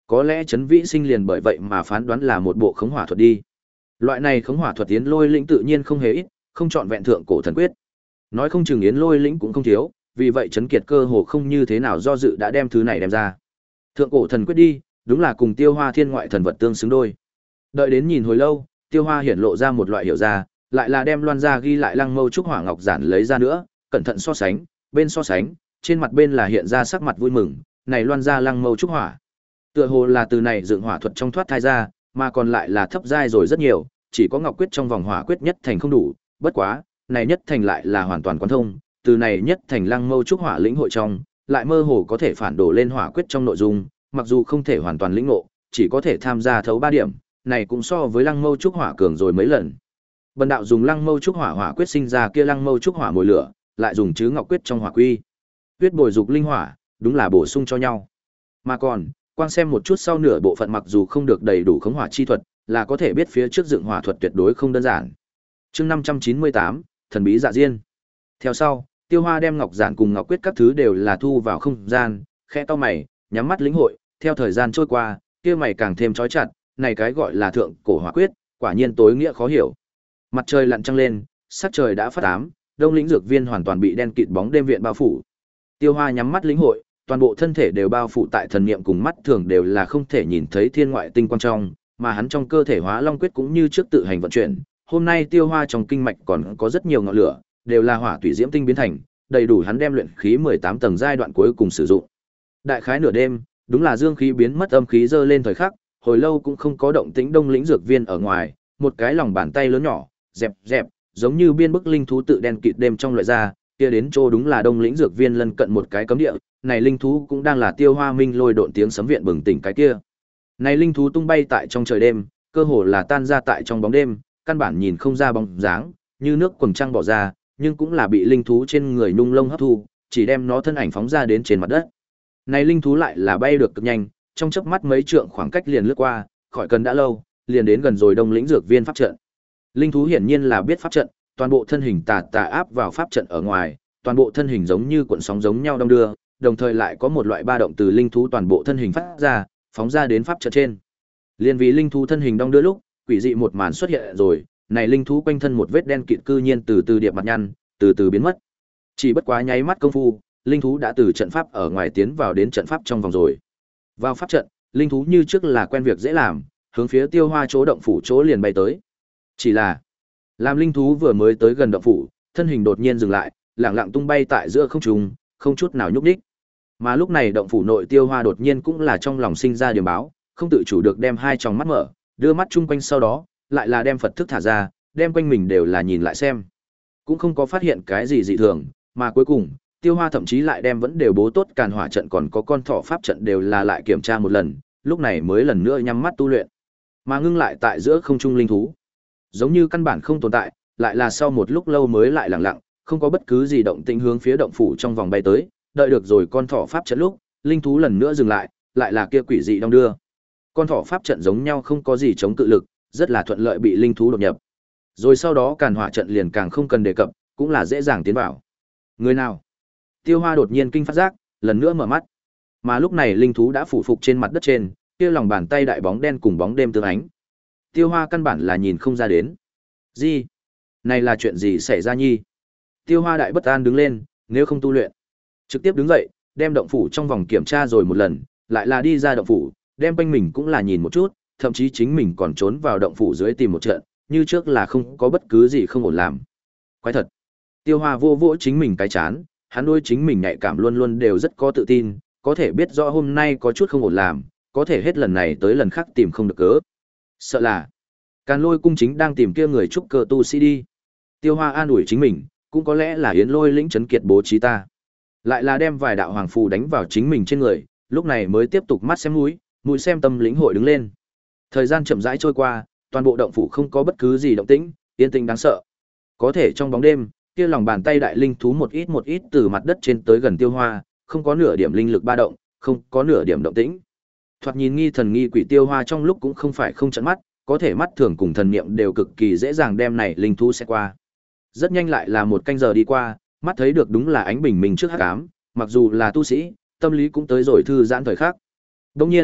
Có lẽ Trấn Vĩ Sinh liền bởi vậy mà phán đoán là một bộ khống hỏa thuật đi. Loại này khống hỏa thuật Yến Lôi Lĩnh tự nhiên không hề ít, không chọn vẹn thượng cổ thần quyết. Nói không chừng Yến Lôi Lĩnh cũng không thiếu, vì vậy Trấn Kiệt cơ hồ không như thế nào do dự đã đem thứ này đem ra. Thượng cổ thần quyết đi, đúng là cùng Tiêu Hoa thiên ngoại thần vật tương xứng đôi. Đợi đến nhìn hồi lâu, Tiêu Hoa hiển lộ ra một loại hiểu ra, lại là đem loan ra ghi lại Lăng Mâu trúc hỏa ngọc giản lấy ra nữa, cẩn thận so sánh, bên so sánh, trên mặt bên là hiện ra sắc mặt vui mừng, này loan ra Lăng Mâu trúc hỏa. Tựa hồ là từ này dựng hỏa thuật trong thoát thai ra, mà còn lại là thấp giai rồi rất nhiều, chỉ có ngọc quyết trong vòng hỏa quyết nhất thành không đủ, bất quá, này nhất thành lại là hoàn toàn quán thông, từ này nhất thành Lăng Mâu trúc hỏa lĩnh hội trong, lại mơ hồ có thể phản đổ lên hỏa quyết trong nội dung, mặc dù không thể hoàn toàn lĩnh ngộ, chỉ có thể tham gia thấu ba điểm, này cũng so với Lăng Mâu trúc hỏa cường rồi mấy lần. Bần đạo dùng Lăng Mâu trúc hỏa hỏa quyết sinh ra kia Lăng Mâu trúc hỏa mồi lửa, lại dùng chứ ngọc quyết trong hỏa quy. Tuyết bồi dục linh hỏa, đúng là bổ sung cho nhau. Mà còn, quang xem một chút sau nửa bộ phận mặc dù không được đầy đủ khống hỏa chi thuật, là có thể biết phía trước dựng hỏa thuật tuyệt đối không đơn giản. Chương năm trăm chín mươi tám, thần bí dạ diên. Theo sau, Tiêu Hoa đem ngọc giản cùng ngọc quyết các thứ đều là thu vào không gian, khẽ cau mày, nhắm mắt lĩnh hội, theo thời gian trôi qua, kia mày càng thêm chói chặt, này cái gọi là thượng cổ hỏa quyết, quả nhiên tối nghĩa khó hiểu. Mặt trời lặn trăng lên, sắc trời đã phát ám, Đông lĩnh dược viên hoàn toàn bị đen kịt bóng đêm viện bao phủ. Tiêu Hoa nhắm mắt lĩnh hội, toàn bộ thân thể đều bao phủ tại thần niệm cùng mắt thường đều là không thể nhìn thấy thiên ngoại tinh quang trong, mà hắn trong cơ thể Hóa Long quyết cũng như trước tự hành vận chuyển. Hôm nay Tiêu Hoa trong kinh mạch còn có rất nhiều ngọn lửa, đều là hỏa tùy diễm tinh biến thành, đầy đủ hắn đem luyện khí mười tám tầng giai đoạn cuối cùng sử dụng. Đại khái nửa đêm, đúng là dương khí biến mất âm khí dơ lên thời khắc, hồi lâu cũng không có động tĩnh Đông lĩnh dược viên ở ngoài, một cái lòng bàn tay lớn nhỏ, dẹp dẹp, giống như biên bức linh thú tự đen kịt đêm trong loại ra, kia đến chỗ đúng là Đông lĩnh dược viên lân cận một cái cấm địa, này linh thú cũng đang là Tiêu Hoa Minh lôi độn tiếng sấm viện bừng tỉnh cái kia. Này linh thú tung bay tại trong trời đêm, cơ hồ là tan ra tại trong bóng đêm, căn bản nhìn không ra bóng dáng, như nước quầng trăng bỏ ra, nhưng cũng là bị linh thú trên người nung lông hấp thu, chỉ đem nó thân ảnh phóng ra đến trên mặt đất. Này linh thú lại là bay được cực nhanh, trong chớp mắt mấy trượng khoảng cách liền lướt qua, khỏi cần đã lâu, liền đến gần rồi Đông lĩnh dược viên pháp trận. Linh thú hiển nhiên là biết pháp trận, toàn bộ thân hình tà tà áp vào pháp trận ở ngoài, toàn bộ thân hình giống như cuộn sóng giống nhau đong đưa, đồng thời lại có một loại ba động từ linh thú toàn bộ thân hình phát ra, phóng ra đến pháp trận trên. Liên vì linh thú thân hình đong đưa lúc, quỷ dị một màn xuất hiện rồi, này linh thú quanh thân một vết đen kịt cư nhiên từ từ điệp mặt nhăn, từ từ biến mất. Chỉ bất quá nháy mắt công phu, linh thú đã từ trận pháp ở ngoài tiến vào đến trận pháp trong vòng rồi. Vào pháp trận, linh thú như trước là quen việc dễ làm, hướng phía Tiêu Hoa chỗ động phủ chỗ liền bay tới. Chỉ là, làm linh thú vừa mới tới gần động phủ, thân hình đột nhiên dừng lại, lẳng lặng tung bay tại giữa không trung, không chút nào nhúc nhích. Mà lúc này động phủ nội Tiêu Hoa đột nhiên cũng là trong lòng sinh ra điểm báo, không tự chủ được đem hai tròng mắt mở, đưa mắt chung quanh sau đó, lại là đem Phật thức thả ra, đem quanh mình đều là nhìn lại xem. Cũng không có phát hiện cái gì dị thường, mà cuối cùng, Tiêu Hoa thậm chí lại đem vẫn đều bố tốt càn hỏa trận còn có con thỏ pháp trận đều là lại kiểm tra một lần, lúc này mới lần nữa nhắm mắt tu luyện. Mà ngưng lại tại giữa không trung linh thú, giống như căn bản không tồn tại, lại là sau một lúc lâu mới lại lặng lặng, không có bất cứ gì động tĩnh hướng phía động phủ trong vòng bay tới, đợi được rồi con thỏ pháp trận lúc, linh thú lần nữa dừng lại, lại là kia quỷ dị đong đưa. Con thỏ pháp trận giống nhau không có gì chống cự lực, rất là thuận lợi bị linh thú đột nhập. Rồi sau đó càn hỏa trận liền càng không cần đề cập, cũng là dễ dàng tiến vào. Người nào? Tiêu Hoa đột nhiên kinh phát giác, lần nữa mở mắt. Mà lúc này linh thú đã phủ phục trên mặt đất trên, kia lòng bàn tay đại bóng đen cùng bóng đêm tương ánh. Tiêu Hoa căn bản là nhìn không ra đến. Gì? Này là chuyện gì xảy ra nhi? Tiêu Hoa đại bất an đứng lên, nếu không tu luyện. Trực tiếp đứng dậy, đem động phủ trong vòng kiểm tra rồi một lần, lại là đi ra động phủ, đem quanh mình cũng là nhìn một chút, thậm chí chính mình còn trốn vào động phủ dưới tìm một trận, như trước là không có bất cứ gì không ổn làm. Quái thật. Tiêu Hoa vô vỗ chính mình cái chán, hắn đối chính mình nhạy cảm luôn luôn đều rất có tự tin, có thể biết rõ hôm nay có chút không ổn làm, có thể hết lần này tới lần khác tìm không được cớ. Sợ là Càn Lôi cung chính đang tìm kia người trúc cơ tu sĩ đi. Tiêu Hoa an ủi chính mình, cũng có lẽ là Yến Lôi lĩnh trấn kiệt bố trí ta. Lại là đem vài đạo hoàng phù đánh vào chính mình trên người, lúc này mới tiếp tục mắt xem mũi, mũi xem tâm lĩnh hội đứng lên. Thời gian chậm rãi trôi qua, toàn bộ động phủ không có bất cứ gì động tĩnh, yên tĩnh đáng sợ. Có thể trong bóng đêm, kia lòng bàn tay đại linh thú một ít một ít từ mặt đất trên tới gần Tiêu Hoa, không có nửa điểm linh lực ba động, không có nửa điểm động tĩnh. Thoạt nhìn nghi thần nghi quỷ Tiêu Hoa trong lúc cũng không phải không chợn mắt, có thể mắt thường cùng thần niệm đều cực kỳ dễ dàng đem này linh thú sẽ qua. Rất nhanh lại là một canh giờ đi qua, mắt thấy được đúng là ánh bình minh trước hắc ám, mặc dù là tu sĩ, tâm lý cũng tới rồi thư giãn thời khắc. Đương nhiên,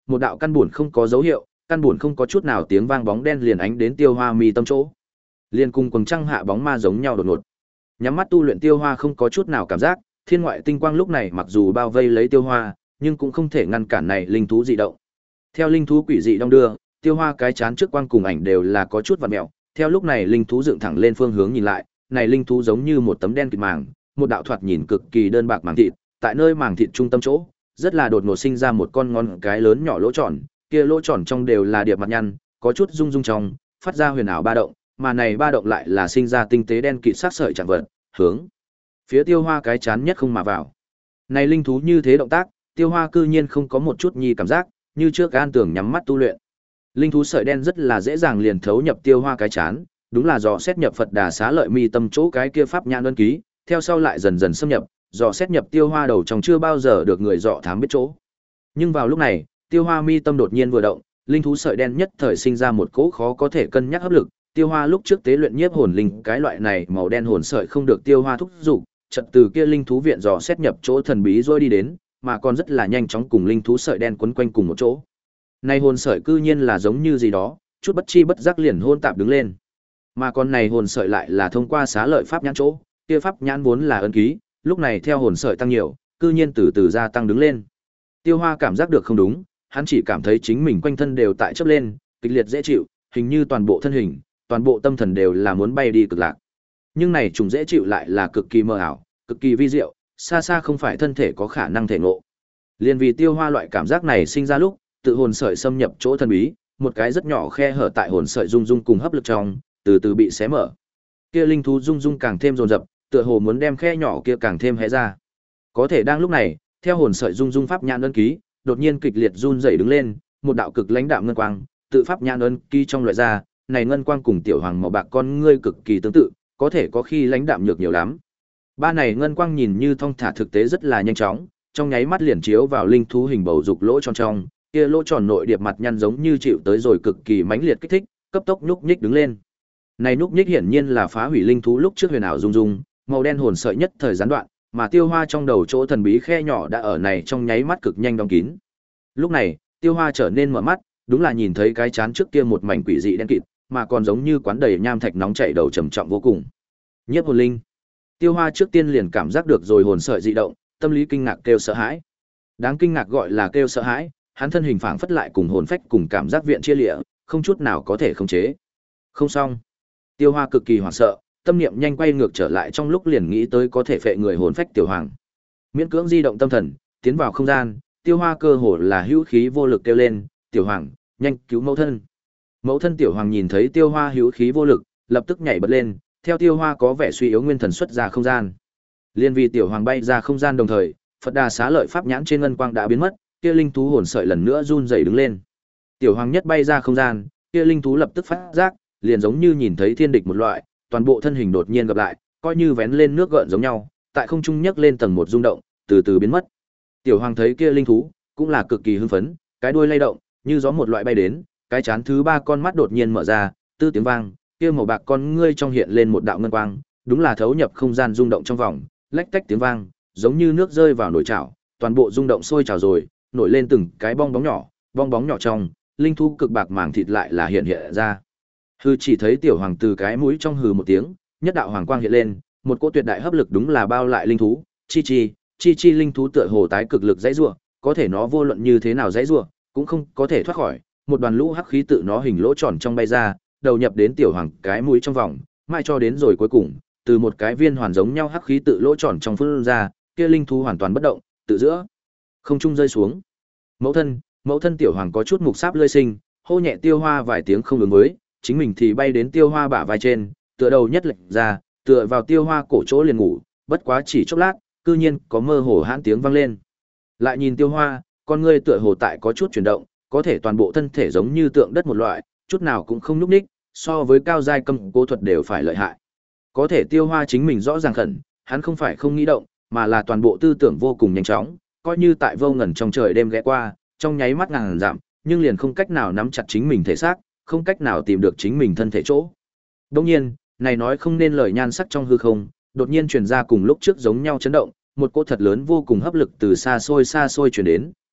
một đạo căn buồn không có dấu hiệu, căn buồn không có chút nào tiếng vang bóng đen liền ánh đến Tiêu Hoa mi tâm chỗ. Liên cùng quầng trăng hạ bóng ma giống nhau đột ngột. Nhắm mắt tu luyện Tiêu Hoa không có chút nào cảm giác, thiên ngoại tinh quang lúc này mặc dù bao vây lấy Tiêu Hoa, nhưng cũng không thể ngăn cản này linh thú dị động. Theo linh thú quỷ dị đong đưa, Tiêu Hoa cái chán trước quang cùng ảnh đều là có chút vặn mèo. Theo lúc này linh thú dựng thẳng lên phương hướng nhìn lại, này linh thú giống như một tấm đen kịt màng, một đạo thoạt nhìn cực kỳ đơn bạc màng thịt, tại nơi màng thịt trung tâm chỗ, rất là đột ngột sinh ra một con ngón cái lớn nhỏ lỗ tròn, kia lỗ tròn trong đều là điệp mặt nhăn, có chút rung rung trong, phát ra huyền ảo ba động, mà này ba động lại là sinh ra tinh tế đen kịt sắc sợi chẳng vật, hướng phía Tiêu Hoa cái chán nhất không mà vào. Này linh thú như thế động tác, Tiêu Hoa cư nhiên không có một chút nhi cảm giác, như trước an tưởng nhắm mắt tu luyện. Linh thú sợi đen rất là dễ dàng liền thấu nhập Tiêu Hoa cái chán, đúng là dò xét nhập Phật Đà Xá Lợi mi tâm chỗ cái kia pháp nhãn ấn ký, theo sau lại dần dần xâm nhập, dò xét nhập Tiêu Hoa đầu trong chưa bao giờ được người dọ thám biết chỗ. Nhưng vào lúc này, Tiêu Hoa mi tâm đột nhiên vừa động, linh thú sợi đen nhất thời sinh ra một cỗ khó có thể cân nhắc hấp lực. Tiêu Hoa lúc trước tế luyện nhiếp hồn linh, cái loại này màu đen hồn sợi không được Tiêu Hoa thúc dục, chợt từ kia linh thú viện dò xét nhập chỗ thần bí rồi đi đến, mà còn rất là nhanh chóng cùng linh thú sợi đen quấn quanh cùng một chỗ. Này hồn sợi cư nhiên là giống như gì đó, chút bất chi bất giác liền hôn tạp đứng lên. Mà con này hồn sợi lại là thông qua xá lợi pháp nhãn chỗ, kia pháp nhãn vốn là ấn ký, lúc này theo hồn sợi tăng nhiều, cư nhiên từ từ gia tăng đứng lên. Tiêu Hoa cảm giác được không đúng, hắn chỉ cảm thấy chính mình quanh thân đều tại chớp lên, kịch liệt dễ chịu, hình như toàn bộ thân hình, toàn bộ tâm thần đều là muốn bay đi cực lạc. Nhưng này trùng dễ chịu lại là cực kỳ mơ ảo, cực kỳ vi diệu, xa xa không phải thân thể có khả năng thể ngộ. Liên vì Tiêu Hoa loại cảm giác này sinh ra lúc, tự hồn sợi xâm nhập chỗ thần bí, một cái rất nhỏ khe hở tại hồn sợi rung rung cùng hấp lực trong, từ từ bị xé mở. Kia linh thú rung rung càng thêm dồn dập, tựa hồ muốn đem khe nhỏ kia càng thêm hé ra. Có thể đang lúc này, theo hồn sợi rung rung pháp nhãn ấn ký, đột nhiên kịch liệt run rẩy đứng lên, một đạo cực lãnh đạm ngân quang, tự pháp nhãn ấn ký trong loại ra, này ngân quang cùng tiểu hoàng màu bạc con ngươi cực kỳ tương tự, có thể có khi lãnh đạm nhược nhiều lắm. Ba này ngân quang nhìn như thong thả thực tế rất là nhanh chóng, trong nháy mắt liền chiếu vào linh thú hình bầu dục lỗ tròn trong, kia lỗ tròn nội điệp mặt nhăn giống như chịu tới rồi cực kỳ mãnh liệt kích thích, cấp tốc nhúc nhích đứng lên. Này nhúc nhích hiển nhiên là phá hủy linh thú lúc trước huyền ảo rung rung, màu đen hồn sợi nhất thời gián đoạn, mà Tiêu Hoa trong đầu chỗ thần bí khe nhỏ đã ở này trong nháy mắt cực nhanh đóng kín. Lúc này, Tiêu Hoa trở nên mở mắt, đúng là nhìn thấy cái chán trước kia một mảnh quỷ dị đen kịt, mà còn giống như quán đầy nham thạch nóng chảy đầu trầm trọng vô cùng. Nhiếp hồn linh. Tiêu Hoa trước tiên liền cảm giác được rồi hồn sợi dị động, tâm lý kinh ngạc kêu sợ hãi. Đáng kinh ngạc gọi là kêu sợ hãi, hắn thân hình phảng phất lại cùng hồn phách cùng cảm giác viện chia lìa, không chút nào có thể khống chế. Không xong. Tiêu Hoa cực kỳ hoảng sợ, tâm niệm nhanh quay ngược trở lại trong lúc liền nghĩ tới có thể phệ người hồn phách tiểu hoàng. Miễn cưỡng di động tâm thần, tiến vào không gian, Tiêu Hoa cơ hồ là hữu khí vô lực kêu lên, "Tiểu hoàng, nhanh cứu mẫu thân." Mẫu thân tiểu hoàng nhìn thấy Tiêu Hoa hữu khí vô lực, lập tức nhảy bật lên, theo Tiêu Hoa có vẻ suy yếu nguyên thần xuất ra không gian. Liên vì tiểu hoàng bay ra không gian đồng thời, Phật Đà Xá Lợi pháp nhãn trên ngân quang đã biến mất, kia linh thú hồn sợi lần nữa run rẩy đứng lên. Tiểu hoàng nhất bay ra không gian, kia linh thú lập tức phát giác, liền giống như nhìn thấy thiên địch một loại, toàn bộ thân hình đột nhiên gặp lại, coi như vén lên nước gợn giống nhau, tại không trung nhấc lên tầng một rung động, từ từ biến mất. Tiểu hoàng thấy kia linh thú, cũng là cực kỳ hưng phấn, cái đuôi lay động, như gió một loại bay đến, cái chán thứ ba con mắt đột nhiên mở ra, tư tiếng vang, kia màu bạc con ngươi trong hiện lên một đạo ngân quang, đúng là thấu nhập không gian rung động trong vòng, lách tách tiếng vang, giống như nước rơi vào nồi chảo, toàn bộ rung động sôi trào rồi, nổi lên từng cái bong bóng nhỏ, bong bóng nhỏ trong, linh thú cực bạc màng thịt lại là hiện hiện ra. Hư chỉ thấy tiểu hoàng từ cái mũi trong hừ một tiếng, nhất đạo hoàng quang hiện lên, một cỗ tuyệt đại hấp lực đúng là bao lại linh thú, chi chi, chi chi linh thú tựa hồ tái cực lực dãy rủa, có thể nó vô luận như thế nào dãy rủa, cũng không có thể thoát khỏi, một đoàn lũ hắc khí tự nó hình lỗ tròn trong bay ra, đầu nhập đến tiểu hoàng cái mũi trong vòng, mãi cho đến rồi cuối cùng, từ một cái viên hoàn giống nhau hắc khí tự lỗ tròn trong phun ra, kia linh thú hoàn toàn bất động, tự giữa không trung rơi xuống. Mẫu thân, mẫu thân tiểu hoàng có chút mục sáp lơi sinh, hô nhẹ Tiêu Hoa vài tiếng không ứng với, chính mình thì bay đến Tiêu Hoa bả vai trên, tựa đầu nhất lệch ra, tựa vào Tiêu Hoa cổ chỗ liền ngủ, bất quá chỉ chốc lát, cư nhiên có mơ hồ hãn tiếng vang lên. Lại nhìn Tiêu Hoa, con ngươi tựa hồ tại có chút chuyển động, có thể toàn bộ thân thể giống như tượng đất một loại, chút nào cũng không nhúc nhích, so với cao giai cầm cố thuật đều phải lợi hại. Có thể Tiêu Hoa chính mình rõ ràng khẩn, hắn không phải không nghĩ động, mà là toàn bộ tư tưởng vô cùng nhanh chóng, coi như tại vô ngần trong trời đêm ghé qua, trong nháy mắt ngàn giảm, nhưng liền không cách nào nắm chặt chính mình thể xác, không cách nào tìm được chính mình thân thể chỗ. Đương nhiên, này nói không nên lời nhan sắc trong hư không, đột nhiên truyền ra cùng lúc trước giống nhau chấn động, một cỗ thật lớn vô cùng hấp lực từ xa xôi xa xôi truyền đến,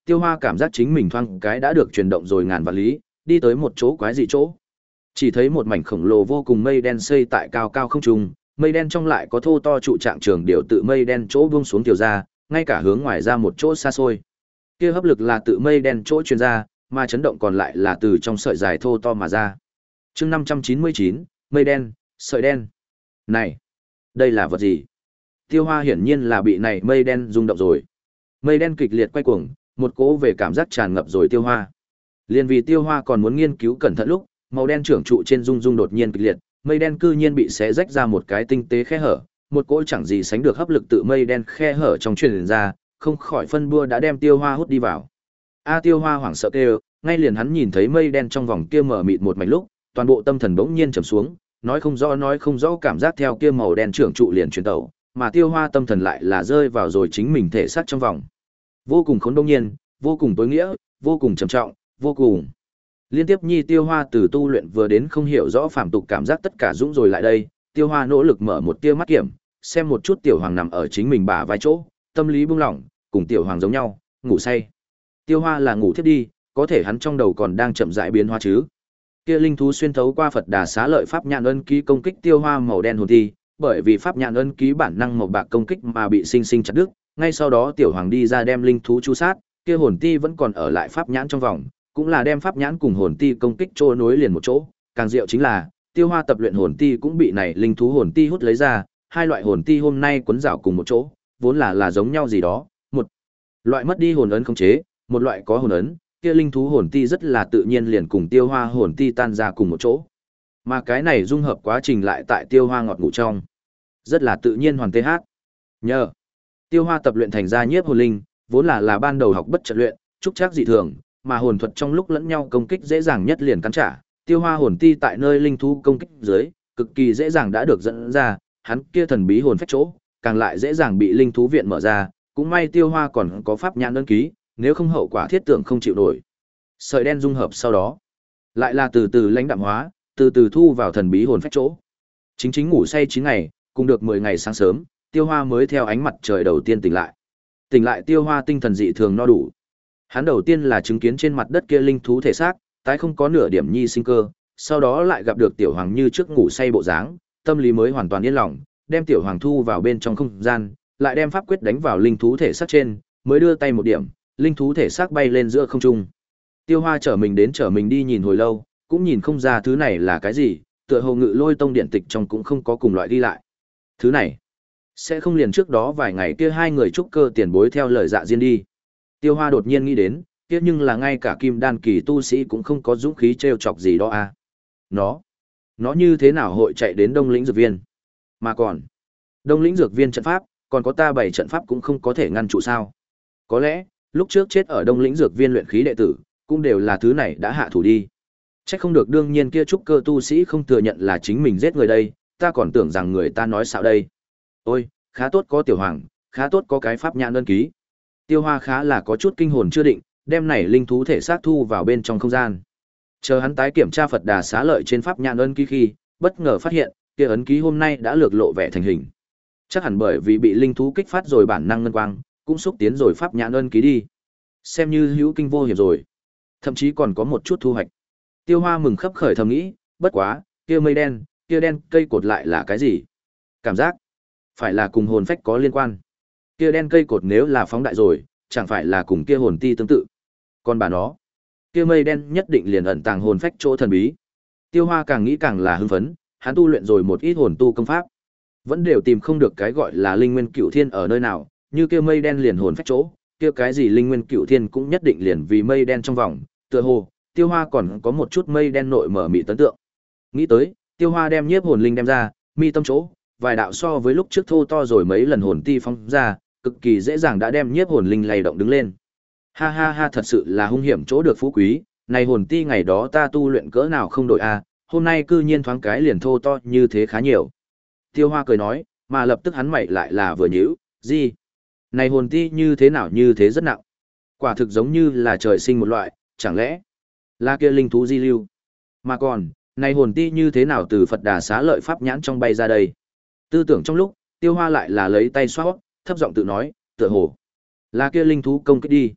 Tiêu Hoa cảm giác chính mình thoang cái đã được chuyển động rồi ngàn vạn lý, đi tới một chỗ quái dị chỗ. Chỉ thấy một mảnh khổng lồ vô cùng mây đen xây tại cao cao không trung, mây đen trong lại có thô to trụ trạng trường điều tự mây đen chỗ buông xuống tiểu ra, ngay cả hướng ngoài ra một chỗ xa xôi. Kia hấp lực là tự mây đen chỗ truyền ra, mà chấn động còn lại là từ trong sợi dài thô to mà ra. Chương năm trăm chín mươi chín, mây đen, sợi đen. Này, đây là vật gì? Tiêu Hoa hiển nhiên là bị này mây đen rung động rồi. Mây đen kịch liệt quay cuồng, một cỗ về cảm giác tràn ngập rồi Tiêu Hoa. Liên vì Tiêu Hoa còn muốn nghiên cứu cẩn thận lúc, màu đen trưởng trụ trên rung rung đột nhiên kịch liệt, mây đen cư nhiên bị xé rách ra một cái tinh tế khe hở, một cỗ chẳng gì sánh được hấp lực tự mây đen khe hở trong truyền ra, không khỏi phân bua đã đem Tiêu Hoa hút đi vào. A Tiêu Hoa hoảng sợ kêu, ngay liền hắn nhìn thấy mây đen trong vòng kia mở mịt một mảnh lúc, toàn bộ tâm thần bỗng nhiên trầm xuống, nói không rõ nói không rõ cảm giác theo kia màu đen trưởng trụ liền chuyển tẩu, mà Tiêu Hoa tâm thần lại là rơi vào rồi chính mình thể xác trong vòng. Vô cùng khốn đông nhiên, vô cùng tối nghĩa, vô cùng trầm trọng, vô cùng. Liên tiếp nhi Tiêu Hoa từ tu luyện vừa đến không hiểu rõ phàm tục cảm giác tất cả dũng rồi lại đây, Tiêu Hoa nỗ lực mở một tia mắt kiểm, xem một chút Tiểu Hoàng nằm ở chính mình bả vai chỗ, tâm lý buông lỏng, cùng Tiểu Hoàng giống nhau, ngủ say. Tiêu Hoa là ngủ thiếp đi, có thể hắn trong đầu còn đang chậm rãi biến hóa chứ. Kia linh thú xuyên thấu qua Phật Đà Xá Lợi pháp nhãn ân ký công kích Tiêu Hoa màu đen hồn thi, bởi vì pháp nhãn ân ký bản năng màu bạc công kích mà bị sinh sinh chặt đứt, ngay sau đó Tiểu Hoàng đi ra đem linh thú chu sát, kia hồn ti vẫn còn ở lại pháp nhãn trong vòng, cũng là đem pháp nhãn cùng hồn ti công kích trôi nối liền một chỗ, càng diệu chính là, Tiêu Hoa tập luyện hồn ti cũng bị này linh thú hồn ti hút lấy ra, hai loại hồn ti hôm nay quấn rảo cùng một chỗ, vốn là là giống nhau gì đó, một loại mất đi hồn ấn khống chế, một loại có hồn ấn, kia linh thú hồn ti rất là tự nhiên liền cùng Tiêu Hoa hồn ti tan ra cùng một chỗ. Mà cái này dung hợp quá trình lại tại Tiêu Hoa ngọt ngủ trong, rất là tự nhiên hoàn tê hát. Nhờ Tiêu Hoa tập luyện thành ra nhiếp hồn linh, vốn là là ban đầu học bất trận luyện, trúc trác dị thường, mà hồn thuật trong lúc lẫn nhau công kích dễ dàng nhất liền cắn trả, Tiêu Hoa hồn ti tại nơi linh thú công kích dưới, cực kỳ dễ dàng đã được dẫn ra, hắn kia thần bí hồn phách chỗ, càng lại dễ dàng bị linh thú viện mở ra, cũng may Tiêu Hoa còn có pháp nhãn ấn ký, nếu không hậu quả thiết tưởng không chịu nổi. Sợi đen dung hợp sau đó, lại là từ từ lãnh đạm hóa, từ từ thu vào thần bí hồn phách chỗ. Chính chính ngủ say chín ngày, cùng được mười ngày sáng sớm, Tiêu Hoa mới theo ánh mặt trời đầu tiên tỉnh lại. Tỉnh lại Tiêu Hoa tinh thần dị thường no đủ. Hắn đầu tiên là chứng kiến trên mặt đất kia linh thú thể xác, tái không có nửa điểm nhi sinh cơ, sau đó lại gặp được Tiểu Hoàng như trước ngủ say bộ dáng, tâm lý mới hoàn toàn yên lòng, đem Tiểu Hoàng thu vào bên trong không gian, lại đem pháp quyết đánh vào linh thú thể xác trên, mới đưa tay một điểm, linh thú thể xác bay lên giữa không trung. Tiêu Hoa trở mình đến trở mình đi nhìn hồi lâu, cũng nhìn không ra thứ này là cái gì, tựa hồ Ngự Lôi Tông điện tịch trong cũng không có cùng loại ghi lại. Thứ này, sẽ không liền trước đó vài ngày kia hai người trúc cơ tiền bối theo lời dạ diên đi. Tiêu Hoa đột nhiên nghĩ đến, tiếc nhưng là ngay cả kim đan kỳ tu sĩ cũng không có dũng khí trêu chọc gì đó à. Nó, nó như thế nào hội chạy đến Đông Lĩnh Dược Viên? Mà còn, Đông Lĩnh Dược Viên trận pháp, còn có ta bảy trận pháp cũng không có thể ngăn trụ sao? Có lẽ, lúc trước chết ở Đông Lĩnh Dược Viên luyện khí đệ tử, cũng đều là thứ này đã hạ thủ đi. Chắc không được đương nhiên kia trúc cơ tu sĩ không thừa nhận là chính mình giết người đây, ta còn tưởng rằng người ta nói xạo đây. Ôi, khá tốt có Tiểu Hoàng, khá tốt có cái pháp nhãn đơn ký. Tiêu Hoa khá là có chút kinh hồn chưa định, đem này linh thú thể xác thu vào bên trong không gian. Chờ hắn tái kiểm tra Phật Đà Xá Lợi trên pháp nhãn ấn ký khi, bất ngờ phát hiện, kia ấn ký hôm nay đã lược lộ vẻ thành hình. Chắc hẳn bởi vì bị linh thú kích phát rồi bản năng ngân quang, cũng xúc tiến rồi pháp nhãn ấn ký đi. Xem như hữu kinh vô hiểm rồi. Thậm chí còn có một chút thu hoạch. Tiêu Hoa mừng khấp khởi thầm nghĩ, bất quá, kia mây đen, kia đen cây cột lại là cái gì? Cảm giác phải là cùng hồn phách có liên quan. Kia đen cây cột nếu là phóng đại rồi, chẳng phải là cùng kia hồn ti tương tự. Còn bà nó, kia mây đen nhất định liền ẩn tàng hồn phách chỗ thần bí. Tiêu Hoa càng nghĩ càng là hưng phấn, hắn tu luyện rồi một ít hồn tu công pháp, vẫn đều tìm không được cái gọi là linh nguyên cửu thiên ở nơi nào, như kia mây đen liền hồn phách chỗ, kia cái gì linh nguyên cửu thiên cũng nhất định liền vì mây đen trong vòng, tựa hồ Tiêu Hoa còn có một chút mây đen nội mở mị tấn tượng. Nghĩ tới, Tiêu Hoa đem nhiếp hồn linh đem ra, mi tâm chỗ, vài đạo so với lúc trước thô to rồi mấy lần hồn ti phóng ra, cực kỳ dễ dàng đã đem nhiếp hồn linh lay động đứng lên. Ha ha ha, thật sự là hung hiểm chỗ được phú quý, này hồn ti ngày đó ta tu luyện cỡ nào không đội a, hôm nay cư nhiên thoáng cái liền thô to như thế khá nhiều. Tiêu Hoa cười nói, mà lập tức hắn mày lại là vừa nhíu, gì? Này hồn ti như thế nào như thế rất nặng. Quả thực giống như là trời sinh một loại, chẳng lẽ là kia linh thú di lưu. Mà còn, này hồn ti như thế nào từ Phật Đà Xá Lợi pháp nhãn trong bay ra đây? Tư tưởng trong lúc, Tiêu Hoa lại là lấy tay xoa, thấp giọng tự nói, tựa hồ là kia linh thú công kích đi.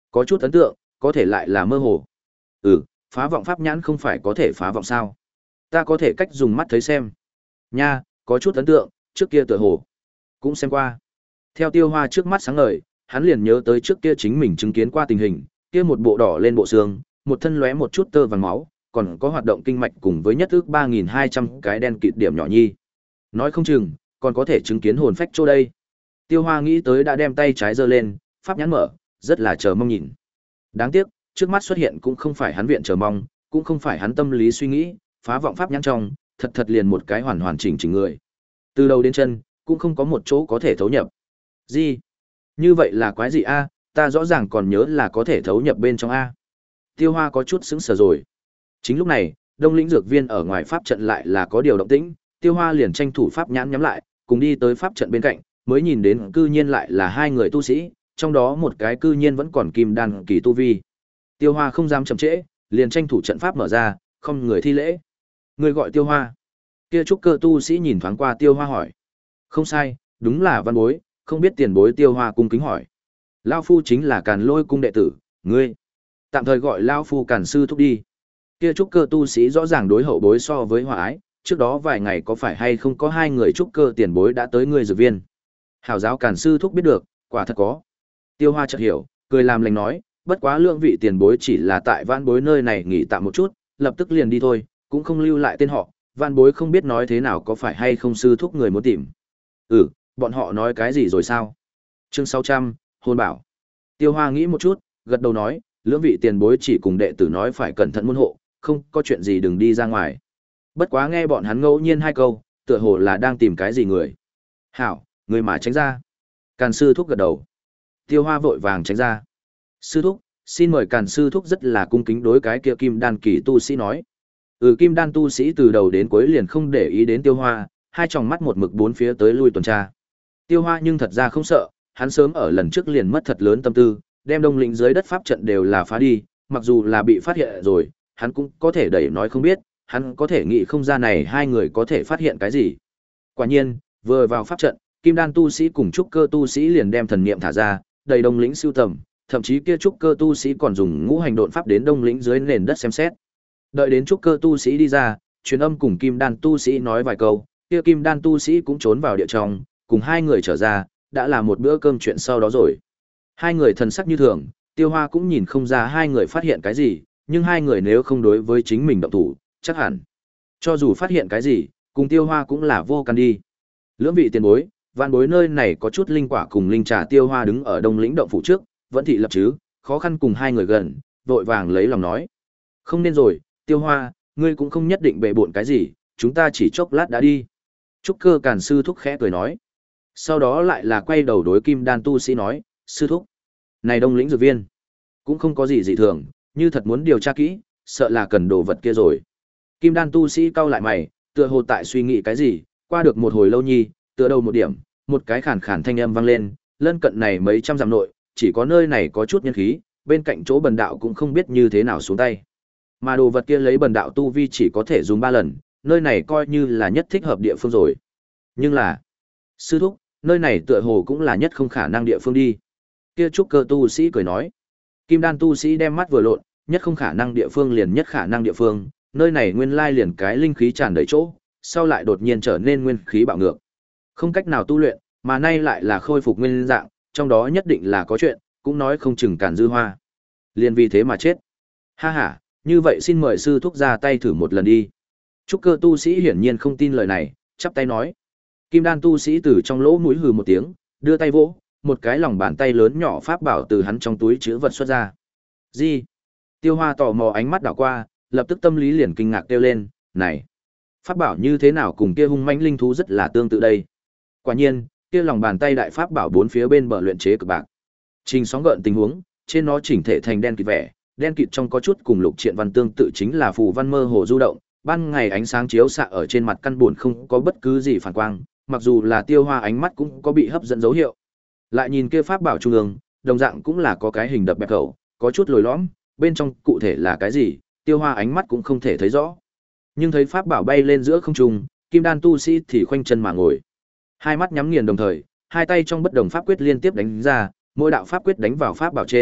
Có chút ấn tượng, có thể lại là mơ hồ. Ừ, phá vọng pháp nhãn không phải có thể phá vọng sao? Ta có thể cách dùng mắt thấy xem. Nha, có chút ấn tượng, trước kia tựa hồ cũng xem qua. Theo Tiêu Hoa trước mắt sáng ngời, hắn liền nhớ tới trước kia chính mình chứng kiến qua tình hình, kia một bộ đỏ lên bộ xương, một thân lóe một chút tơ vàng máu, còn có hoạt động kinh mạch cùng với nhất ước ba nghìn hai trăm cái đen kịt điểm nhỏ nhi. Nói không chừng, còn có thể chứng kiến hồn phách chỗ đây. Tiêu Hoa nghĩ tới đã đem tay trái giơ lên, pháp nhãn mở, rất là chờ mong nhìn. Đáng tiếc, trước mắt xuất hiện cũng không phải hắn viện chờ mong, cũng không phải hắn tâm lý suy nghĩ, phá vọng pháp nhãn trong, thật thật liền một cái hoàn hoàn chỉnh chỉnh người. Từ đầu đến chân, cũng không có một chỗ có thể thấu nhập. Gì? Như vậy là quái gì a? Ta rõ ràng còn nhớ là có thể thấu nhập bên trong a. Tiêu Hoa có chút sững sờ rồi. Chính lúc này, Đông lĩnh dược viên ở ngoài pháp trận lại là có điều động tĩnh, Tiêu Hoa liền tranh thủ pháp nhãn nhắm lại, cùng đi tới pháp trận bên cạnh, mới nhìn đến cư nhiên lại là hai người tu sĩ, trong đó một cái cư nhiên vẫn còn kim đan kỳ tu vi. Tiêu Hoa không dám chậm trễ, liền tranh thủ trận pháp mở ra, không người thi lễ. Người gọi Tiêu Hoa. Kia trúc cơ tu sĩ nhìn thoáng qua Tiêu Hoa hỏi. Không sai, đúng là văn bối, không biết tiền bối. Tiêu Hoa cung kính hỏi. Lão phu chính là Càn Lôi cung đệ tử, ngươi tạm thời gọi lão phu Càn sư thúc đi. Kia trúc cơ tu sĩ rõ ràng đối hậu bối so với hòa ái, trước đó vài ngày có phải hay không có hai người trúc cơ tiền bối đã tới ngươi dược viên. Hảo giáo Càn sư thúc biết được, quả thật có. Tiêu Hoa chợt hiểu, cười làm lành nói, bất quá lượng vị tiền bối chỉ là tại vãn bối nơi này nghỉ tạm một chút, lập tức liền đi thôi, cũng không lưu lại tên họ, vãn bối không biết nói thế nào có phải hay không sư thúc người muốn tìm. Ừ, bọn họ nói cái gì rồi sao? Chương sáu trăm, hôn bảo. Tiêu Hoa nghĩ một chút, gật đầu nói, lưỡng vị tiền bối chỉ cùng đệ tử nói phải cẩn thận môn hộ, không có chuyện gì đừng đi ra ngoài. Bất quá nghe bọn hắn ngẫu nhiên hai câu, tựa hồ là đang tìm cái gì người. Hảo, người mà tránh ra. Càn sư thúc gật đầu. Tiêu Hoa vội vàng tránh ra. Sư thúc, xin mời Càn sư thúc rất là cung kính đối cái kia kim đan kỳ tu sĩ nói. Ừ, kim đan tu sĩ từ đầu đến cuối liền không để ý đến Tiêu Hoa, hai tròng mắt một mực bốn phía tới lui tuần tra. Tiêu Hoa nhưng thật ra không sợ, hắn sớm ở lần trước liền mất thật lớn tâm tư, đem Đông lĩnh dưới đất pháp trận đều là phá đi, mặc dù là bị phát hiện rồi, hắn cũng có thể đẩy nói không biết, hắn có thể nghĩ không ra này hai người có thể phát hiện cái gì. Quả nhiên, vừa vào pháp trận, kim đan tu sĩ cùng trúc cơ tu sĩ liền đem thần niệm thả ra, đầy Đông lĩnh siêu tầm, thậm chí kia trúc cơ tu sĩ còn dùng ngũ hành độn pháp đến Đông lĩnh dưới nền đất xem xét. Đợi đến trúc cơ tu sĩ đi ra, truyền âm cùng kim đan tu sĩ nói vài câu, kia kim đan tu sĩ cũng trốn vào địa trong, cùng hai người trở ra, đã là một bữa cơm chuyện sau đó rồi. Hai người thần sắc như thường, Tiêu Hoa cũng nhìn không ra hai người phát hiện cái gì, nhưng hai người nếu không đối với chính mình động thủ, chắc hẳn cho dù phát hiện cái gì, cùng Tiêu Hoa cũng là vô can đi. Lưỡng vị tiền bối, vạn bối nơi này có chút linh quả cùng linh trà. Tiêu Hoa đứng ở Đông lĩnh động phủ trước, vẫn thị lập chứ, khó khăn cùng hai người gần, vội vàng lấy lòng nói. Không nên rồi, Tiêu Hoa, ngươi cũng không nhất định bệ bộn cái gì, chúng ta chỉ chốc lát đã đi. Trúc cơ Càn sư thúc khẽ cười nói. Sau đó lại là quay đầu đối kim đan tu sĩ nói, sư thúc, này Đông lĩnh dược viên, cũng không có gì dị thường, như thật muốn điều tra kỹ, sợ là cần đồ vật kia rồi. Kim đan tu sĩ cau lại mày, tựa hồ tại suy nghĩ cái gì, qua được một hồi lâu nhi, tựa đầu một điểm, một cái khàn khàn thanh âm vang lên, lân cận này mấy trăm dặm nội, chỉ có nơi này có chút nhân khí, bên cạnh chỗ bần đạo cũng không biết như thế nào xuống tay. Mà đồ vật kia lấy bần đạo tu vi chỉ có thể dùng ba lần, nơi này coi như là nhất thích hợp địa phương rồi. Nhưng là, sư thúc, nơi này tựa hồ cũng là nhất không khả năng địa phương đi. Kia trúc cơ tu sĩ cười nói. Kim đan tu sĩ đem mắt vừa lộn, nhất không khả năng địa phương liền nhất khả năng địa phương, nơi này nguyên lai liền cái linh khí tràn đầy chỗ, sau lại đột nhiên trở nên nguyên khí bạo ngược. Không cách nào tu luyện, mà nay lại là khôi phục nguyên dạng, trong đó nhất định là có chuyện, cũng nói không chừng Càn dư hoa. Liền vì thế mà chết. Ha ha, như vậy xin mời sư thúc ra tay thử một lần đi. Trúc cơ tu sĩ hiển nhiên không tin lời này, chắp tay nói. Kim đan tu sĩ từ trong lỗ mũi hừ một tiếng, đưa tay vỗ, một cái lòng bàn tay lớn nhỏ pháp bảo từ hắn trong túi chứa vật xuất ra. Gì? Tiêu Hoa tò mò ánh mắt đảo qua, lập tức tâm lý liền kinh ngạc kêu lên, này, pháp bảo như thế nào cùng kia hung mãnh linh thú rất là tương tự đây. Quả nhiên, kia lòng bàn tay đại pháp bảo bốn phía bên bờ luyện chế cực bạc. Trình sóng gợn tình huống, trên nó chỉnh thể thành đen kịt vẻ, đen kịt trong có chút cùng lục triện văn tương tự chính là phù văn mơ hồ du động, ban ngày ánh sáng chiếu xạ ở trên mặt căn buồn không có bất cứ gì phản quang, mặc dù là Tiêu Hoa ánh mắt cũng có bị hấp dẫn dấu hiệu. Lại nhìn kia pháp bảo trung ương, đồng dạng cũng là có cái hình đập bẹp khẩu, có chút lồi lõm, bên trong cụ thể là cái gì, Tiêu Hoa ánh mắt cũng không thể thấy rõ. Nhưng thấy pháp bảo bay lên giữa không trung, kim đan tu sĩ thì khoanh chân mà ngồi. Hai mắt nhắm nghiền đồng thời, hai tay trong bất đồng pháp quyết liên tiếp đánh ra, mỗi đạo pháp quyết đánh vào pháp bảo trên,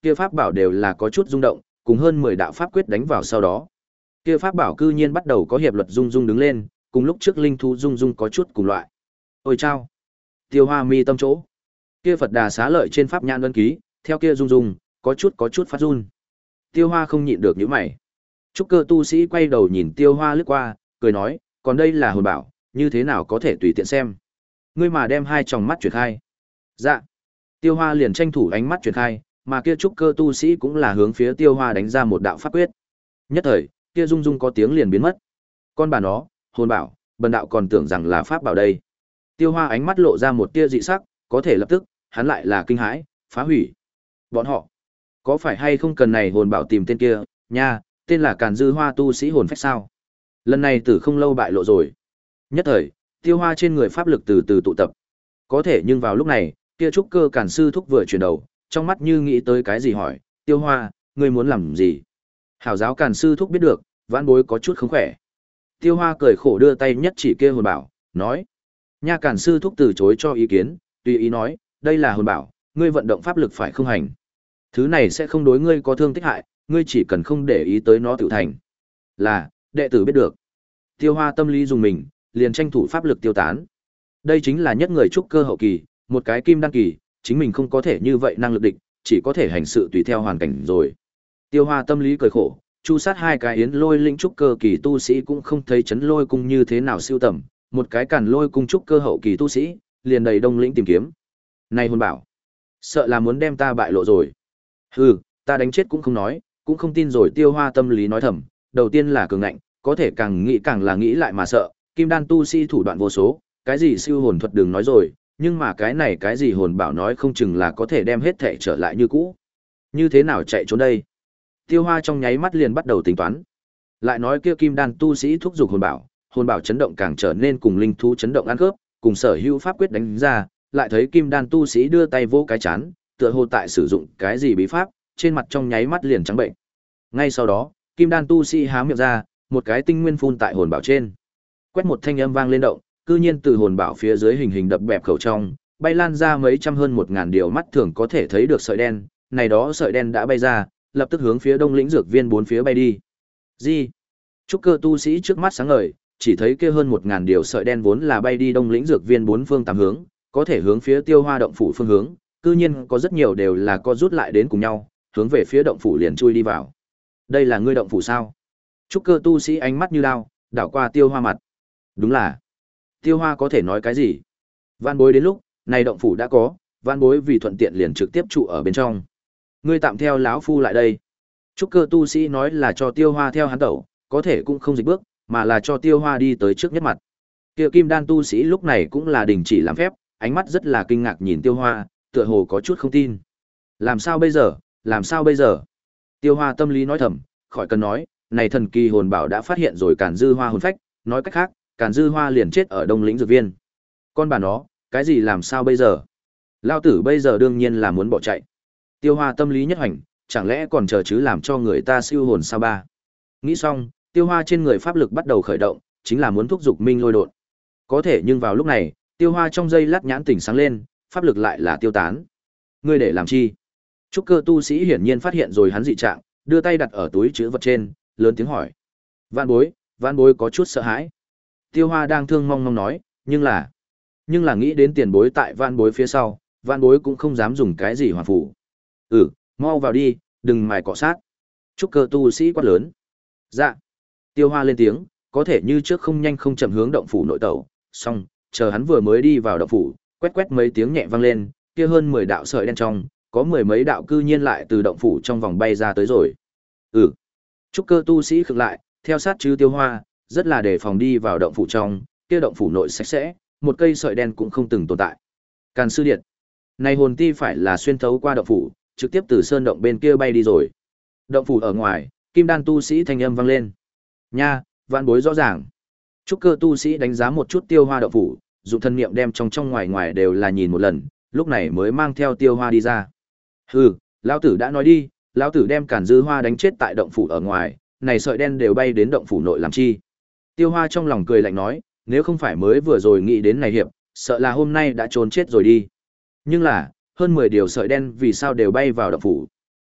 kia pháp bảo đều là có chút rung động, cùng hơn mười đạo pháp quyết đánh vào sau đó. Kia pháp bảo cư nhiên bắt đầu có hiệp luật rung rung đứng lên, cùng lúc trước linh thú rung rung có chút cùng loại. Ôi chao! Tiêu Hoa mi tâm chỗ. Kia Phật Đà xá lợi trên pháp nhãn ấn ký, theo kia rung rung, có chút có chút phát run. Tiêu Hoa không nhịn được nhíu mày. Trúc cơ tu sĩ quay đầu nhìn Tiêu Hoa lướt qua, cười nói, còn đây là hồn bảo, như thế nào có thể tùy tiện xem. Ngươi mà đem hai tròng mắt chuyển khai. Dạ. Tiêu Hoa liền tranh thủ ánh mắt chuyển khai, mà kia trúc cơ tu sĩ cũng là hướng phía Tiêu Hoa đánh ra một đạo pháp quyết. Nhất thời, kia rung rung có tiếng liền biến mất. Con bà nó, hồn bảo, bần đạo còn tưởng rằng là pháp bảo đây. Tiêu Hoa ánh mắt lộ ra một tia dị sắc, có thể lập tức, hắn lại là kinh hãi, phá hủy. Bọn họ, có phải hay không cần này hồn bảo tìm tên kia, nha, tên là Càn Dư Hoa tu sĩ hồn phách sao? Lần này tử không lâu bại lộ rồi. Nhất thời, Tiêu Hoa trên người pháp lực từ từ tụ tập. Có thể nhưng vào lúc này, kia trúc cơ Càn sư thúc vừa chuyển đầu, trong mắt như nghĩ tới cái gì hỏi, Tiêu Hoa, ngươi muốn làm gì? Hảo giáo Càn sư thúc biết được, vãn bối có chút không khỏe. Tiêu Hoa cười khổ đưa tay nhất chỉ kia hồn bảo, nói. Nha Càn sư thúc từ chối cho ý kiến, tùy ý nói, đây là hồn bảo, ngươi vận động pháp lực phải không hành. Thứ này sẽ không đối ngươi có thương tích hại, ngươi chỉ cần không để ý tới nó tự thành. Là, đệ tử biết được. Tiêu Hoa tâm lý dùng mình, liền tranh thủ pháp lực tiêu tán. Đây chính là nhất người trúc cơ hậu kỳ, một cái kim đăng kỳ, chính mình không có thể như vậy năng lực địch, chỉ có thể hành sự tùy theo hoàn cảnh rồi. Tiêu Hoa tâm lý cười khổ, chu sát hai cái yến lôi linh trúc cơ kỳ tu sĩ cũng không thấy chấn lôi cung như thế nào siêu tầm, một cái càn lôi cung trúc cơ hậu kỳ tu sĩ, liền đầy đông lĩnh tìm kiếm. Này hồn bảo, sợ là muốn đem ta bại lộ rồi. Hừ, ta đánh chết cũng không nói, cũng không tin rồi. Tiêu Hoa tâm lý nói thầm, đầu tiên là cường ngạnh, có thể càng nghĩ càng là nghĩ lại mà sợ, kim đan tu sĩ thủ đoạn vô số, cái gì siêu hồn thuật đừng nói rồi, nhưng mà cái này cái gì hồn bảo nói không chừng là có thể đem hết thể trở lại như cũ. Như thế nào chạy trốn đây? Tiêu Hoa trong nháy mắt liền bắt đầu tính toán. Lại nói kia kim đan tu sĩ thúc giục hồn bảo, hồn bảo chấn động càng trở nên cùng linh thú chấn động ăn khớp, cùng sở hữu pháp quyết đánh ra, lại thấy kim đan tu sĩ đưa tay vỗ cái chán, tựa hồ tại sử dụng cái gì bí pháp, trên mặt trong nháy mắt liền trắng bệnh. Ngay sau đó, kim đan tu sĩ há miệng ra, một cái tinh nguyên phun tại hồn bảo trên. Quét một thanh âm vang lên động, cư nhiên từ hồn bảo phía dưới hình hình đập bẹp khẩu trong, bay lan ra mấy trăm hơn một ngàn điều mắt thường có thể thấy được sợi đen, này đó sợi đen đã bay ra, lập tức hướng phía đông lĩnh dược viên bốn phía bay đi. Gì? Trúc cơ tu sĩ trước mắt sáng ngời, chỉ thấy kia hơn một ngàn điều sợi đen vốn là bay đi đông lĩnh dược viên bốn phương tám hướng, có thể hướng phía Tiêu Hoa động phủ phương hướng, cư nhiên có rất nhiều đều là co rút lại đến cùng nhau, hướng về phía động phủ liền chui đi vào. Đây là ngươi động phủ sao? Trúc cơ tu sĩ ánh mắt như đao, đảo qua Tiêu Hoa mặt. Đúng là. Tiêu Hoa có thể nói cái gì? Van Bối đến lúc này động phủ đã có, Van Bối vì thuận tiện liền trực tiếp trụ ở bên trong. Ngươi tạm theo lão phu lại đây. Trúc cơ tu sĩ nói là cho Tiêu Hoa theo hắn tẩu, có thể cũng không dịch bước, mà là cho Tiêu Hoa đi tới trước nhất mặt. Kia kim đan tu sĩ lúc này cũng là đình chỉ làm phép, ánh mắt rất là kinh ngạc nhìn Tiêu Hoa, tựa hồ có chút không tin. Làm sao bây giờ, làm sao bây giờ? Tiêu Hoa tâm lý nói thầm, khỏi cần nói, này thần kỳ hồn bảo đã phát hiện rồi Càn Dư Hoa hồn phách, nói cách khác, Càn Dư Hoa liền chết ở Đông Lĩnh dược viên. Con bà nó, cái gì làm sao bây giờ? Lao tử bây giờ đương nhiên là muốn bỏ chạy. Tiêu Hoa tâm lý nhất hành, chẳng lẽ còn chờ chứ làm cho người ta siêu hồn sao ba? Nghĩ xong, Tiêu Hoa trên người pháp lực bắt đầu khởi động, chính là muốn thúc giục minh lôi đột. Có thể nhưng vào lúc này, Tiêu Hoa trong giây lát nhãn tỉnh sáng lên, pháp lực lại là tiêu tán. Ngươi để làm chi? Trúc cơ tu sĩ hiển nhiên phát hiện rồi hắn dị trạng, đưa tay đặt ở túi trữ vật trên, lớn tiếng hỏi. Vạn Bối, Vạn Bối có chút sợ hãi. Tiêu Hoa đang thương mong mong nói, nhưng là, nhưng là nghĩ đến tiền bối tại Vạn Bối phía sau, Vạn Bối cũng không dám dùng cái gì hoàn phủ. Ừ, mau vào đi, đừng mài cọ sát. Trúc cơ tu sĩ quát lớn. Dạ. Tiêu Hoa lên tiếng, có thể như trước không nhanh không chậm hướng động phủ nội tẩu, xong, chờ hắn vừa mới đi vào động phủ, quét quét mấy tiếng nhẹ vang lên, kia hơn mười đạo sợi đen trong, có mười mấy đạo cư nhiên lại từ động phủ trong vòng bay ra tới rồi. Ừ. Trúc cơ tu sĩ khựng lại, theo sát chứ Tiêu Hoa, rất là đề phòng đi vào động phủ trong, kia động phủ nội sạch sẽ, một cây sợi đen cũng không từng tồn tại. Càn sư điện. Này hồn ti phải là xuyên thấu qua động phủ, trực tiếp từ sơn động bên kia bay đi rồi. Động phủ ở ngoài, kim đan tu sĩ thanh âm vang lên. Nha, Vạn Bối rõ ràng. Trúc cơ tu sĩ đánh giá một chút Tiêu Hoa động phủ, dụng thân niệm đem trong trong ngoài ngoài đều là nhìn một lần, lúc này mới mang theo Tiêu Hoa đi ra. Hừ, lão tử đã nói đi, lão tử đem Càn Dư Hoa đánh chết tại động phủ ở ngoài, này sợi đen đều bay đến động phủ nội làm chi? Tiêu Hoa trong lòng cười lạnh nói, nếu không phải mới vừa rồi nghĩ đến này hiệp, sợ là hôm nay đã trốn chết rồi đi. Nhưng là, hơn mười điều sợi đen vì sao đều bay vào động phủ?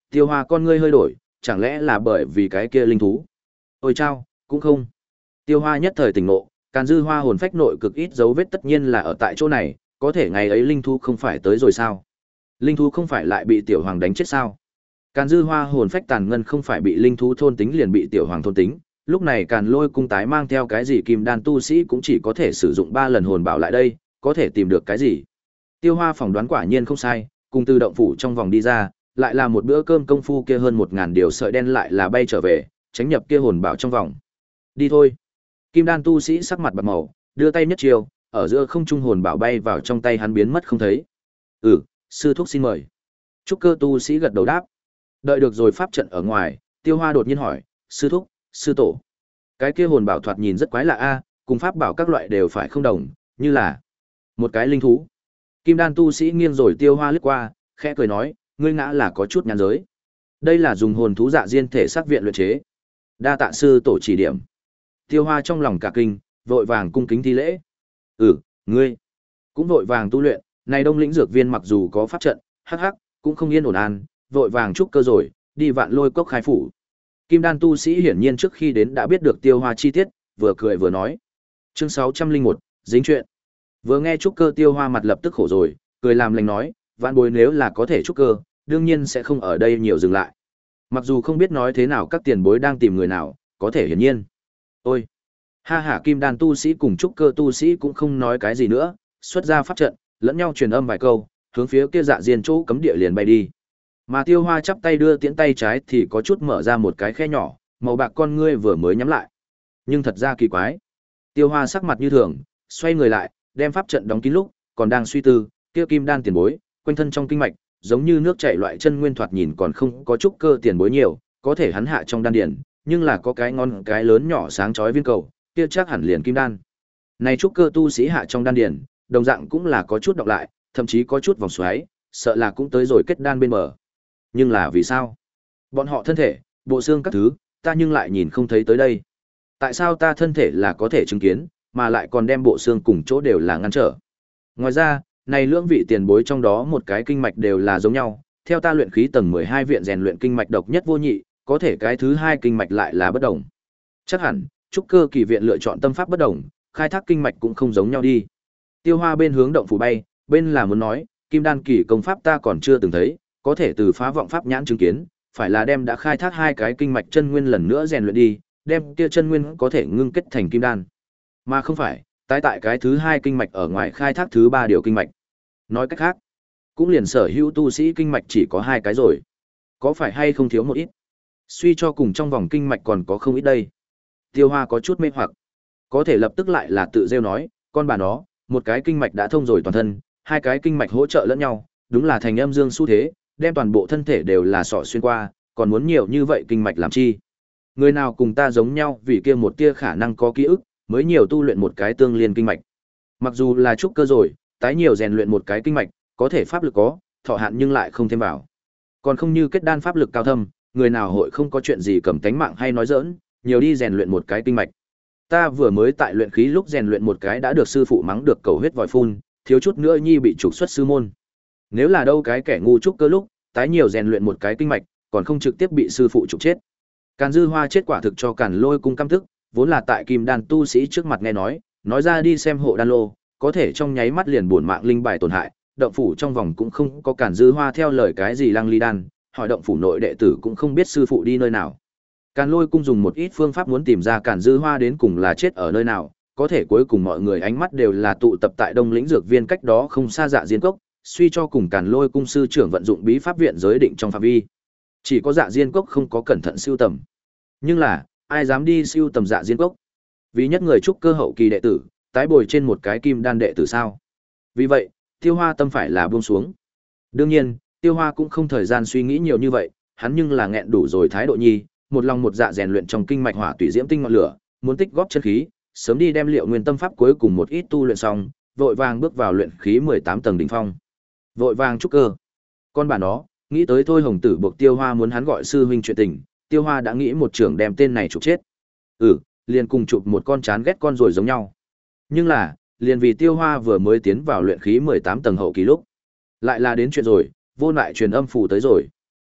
Tiêu Hoa con ngươi hơi đổi, chẳng lẽ là bởi vì cái kia linh thú? Ôi chao, cũng không. Tiêu Hoa nhất thời tỉnh ngộ, Càn Dư Hoa hồn phách nội cực ít dấu vết tất nhiên là ở tại chỗ này, có thể ngày ấy linh thú không phải tới rồi sao? Linh thú không phải lại bị tiểu hoàng đánh chết sao? Càn Dư Hoa hồn phách tàn ngân không phải bị linh thú thôn tính liền bị tiểu hoàng thôn tính, lúc này Càn Lôi cung tái mang theo cái gì kim đan tu sĩ cũng chỉ có thể sử dụng ba lần hồn bảo lại đây, có thể tìm được cái gì? Tiêu Hoa phỏng đoán quả nhiên không sai, cùng từ động phủ trong vòng đi ra, lại là một bữa cơm công phu kia hơn một ngàn điều sợi đen lại là bay trở về, tránh nhập kia hồn bảo trong vòng. Đi thôi. Kim đan tu sĩ sắc mặt bạc màu, đưa tay nhất chiều, ở giữa không trung hồn bảo bay vào trong tay hắn biến mất không thấy. Ừ, sư thúc xin mời. Trúc cơ tu sĩ gật đầu đáp. Đợi được rồi pháp trận ở ngoài, Tiêu Hoa đột nhiên hỏi, sư thúc, sư tổ. Cái kia hồn bảo thoạt nhìn rất quái lạ a, cùng pháp bảo các loại đều phải không đồng, như là một cái linh thú. Kim đan tu sĩ nghiêng rồi Tiêu Hoa lướt qua, khẽ cười nói, ngươi ngã là có chút nhàn giới. Đây là dùng hồn thú dạ diên thể xác viện luyện chế. Đa tạ sư tổ chỉ điểm. Tiêu Hoa trong lòng cả kinh, vội vàng cung kính thi lễ. Ừ, ngươi cũng vội vàng tu luyện, này Đông Lĩnh dược viên mặc dù có pháp trận, hắc hắc, cũng không yên ổn an, vội vàng trúc cơ rồi, đi Vạn Lôi cốc khai phủ. Kim đan tu sĩ hiển nhiên trước khi đến đã biết được Tiêu Hoa chi tiết, vừa cười vừa nói. Chương sáu trăm linh một, dính chuyện. Vừa nghe trúc cơ Tiêu Hoa mặt lập tức khổ rồi, cười làm lành nói, vạn bối nếu là có thể trúc cơ, đương nhiên sẽ không ở đây nhiều dừng lại. Mặc dù không biết nói thế nào các tiền bối đang tìm người nào, có thể hiển nhiên. Ôi! Ha ha, kim đan tu sĩ cùng trúc cơ tu sĩ cũng không nói cái gì nữa, xuất ra pháp trận, lẫn nhau truyền âm vài câu, hướng phía kia dạ diên chỗ cấm địa liền bay đi. Mà Tiêu Hoa chắp tay đưa tiễn tay trái thì có chút mở ra một cái khe nhỏ, màu bạc con ngươi vừa mới nhắm lại. Nhưng thật ra kỳ quái. Tiêu Hoa sắc mặt như thường, xoay người lại, đem pháp trận đóng kín lúc, còn đang suy tư, kia kim đan tiền bối, quanh thân trong kinh mạch, giống như nước chảy loại chân nguyên thoạt nhìn còn không có chút cơ tiền bối nhiều, có thể hắn hạ trong đan điền, nhưng là có cái ngon cái lớn nhỏ sáng chói viên cầu, kia chắc hẳn liền kim đan. Này trúc cơ tu sĩ hạ trong đan điền, đồng dạng cũng là có chút đọc lại, thậm chí có chút vòng xoáy, sợ là cũng tới rồi kết đan bên bờ. Nhưng là vì sao? Bọn họ thân thể, bộ xương các thứ, ta nhưng lại nhìn không thấy tới đây. Tại sao ta thân thể là có thể chứng kiến, mà lại còn đem bộ xương cùng chỗ đều là ngăn trở? Ngoài ra, này lưỡng vị tiền bối trong đó một cái kinh mạch đều là giống nhau, theo ta luyện khí tầng mười hai viện rèn luyện kinh mạch độc nhất vô nhị, có thể cái thứ hai kinh mạch lại là bất đồng. Chắc hẳn, trúc cơ kỳ viện lựa chọn tâm pháp bất đồng, khai thác kinh mạch cũng không giống nhau đi. Tiêu Hoa bên hướng động phủ bay, bên là muốn nói, kim đan kỳ công pháp ta còn chưa từng thấy, có thể từ phá vọng pháp nhãn chứng kiến, phải là đem đã khai thác hai cái kinh mạch chân nguyên lần nữa rèn luyện đi, đem kia chân nguyên có thể ngưng kết thành kim đan. Mà không phải, tái tại cái thứ hai kinh mạch ở ngoài khai thác thứ ba điều kinh mạch. Nói cách khác, cũng liền sở hữu tu sĩ kinh mạch chỉ có hai cái rồi. Có phải hay không thiếu một ít? Suy cho cùng trong vòng kinh mạch còn có không ít đây. Tiêu Hoa có chút mê hoặc, có thể lập tức lại là tự rêu nói, con bà nó, một cái kinh mạch đã thông rồi toàn thân, hai cái kinh mạch hỗ trợ lẫn nhau, đúng là thành âm dương xu thế, đem toàn bộ thân thể đều là sọ xuyên qua, còn muốn nhiều như vậy kinh mạch làm chi? Người nào cùng ta giống nhau vì kia một tia khả năng có ký ức, mới nhiều tu luyện một cái tương liên kinh mạch. Mặc dù là trúc cơ rồi, tái nhiều rèn luyện một cái kinh mạch, có thể pháp lực có, thọ hạn nhưng lại không thêm vào. Còn không như kết đan pháp lực cao thâm, người nào hội không có chuyện gì cầm tánh mạng hay nói giỡn, nhiều đi rèn luyện một cái kinh mạch. Ta vừa mới tại luyện khí lúc rèn luyện một cái đã được sư phụ mắng được cầu huyết vòi phun, thiếu chút nữa nhi bị trục xuất sư môn. Nếu là đâu cái kẻ ngu trúc cơ lúc, tái nhiều rèn luyện một cái kinh mạch, còn không trực tiếp bị sư phụ trục chết. Càn Dư Hoa chết quả thực cho Càn Lôi cung căm tức, vốn là tại kim đan tu sĩ trước mặt nghe nói, nói ra đi xem hộ đan lô, có thể trong nháy mắt liền buồn mạng linh bài tổn hại, động phủ trong vòng cũng không có Càn Dư Hoa theo lời cái gì lăng ly đan, hỏi động phủ nội đệ tử cũng không biết sư phụ đi nơi nào. Càn Lôi cung dùng một ít phương pháp muốn tìm ra Càn Dư Hoa đến cùng là chết ở nơi nào, có thể cuối cùng mọi người ánh mắt đều là tụ tập tại Đông Lĩnh dược viên cách đó không xa Dạ Diên Cốc, suy cho cùng Càn Lôi cung sư trưởng vận dụng bí pháp viện giới định trong phạm vi. Chỉ có Dạ Diên Cốc không có cẩn thận siêu tầm. Nhưng là, ai dám đi siêu tầm Dạ Diên Cốc? Vì nhất người trúc cơ hậu kỳ đệ tử, tái bồi trên một cái kim đan đệ tử sao? Vì vậy, Tiêu Hoa tâm phải là buông xuống. Đương nhiên, Tiêu Hoa cũng không thời gian suy nghĩ nhiều như vậy, hắn nhưng là nghẹn đủ rồi thái độ nhi, một lòng một dạ rèn luyện trong kinh mạch hỏa tùy diễm tinh ngọn lửa, muốn tích góp chân khí, sớm đi đem liệu nguyên tâm pháp cuối cùng một ít tu luyện xong, vội vàng bước vào luyện khí mười tám tầng đỉnh phong. Vội vàng trúc cơ. Con bà nó, nghĩ tới thôi Hồng Tử buộc Tiêu Hoa muốn hắn gọi sư huynh chuyện tình, Tiêu Hoa đã nghĩ một trưởng đem tên này chụp chết. Ừ, liền cùng chụp một con chán ghét con rồi giống nhau. Nhưng là, liền vì Tiêu Hoa vừa mới tiến vào luyện khí mười tám tầng hậu kỳ lúc, lại là đến chuyện rồi, vô lại truyền âm phù tới rồi.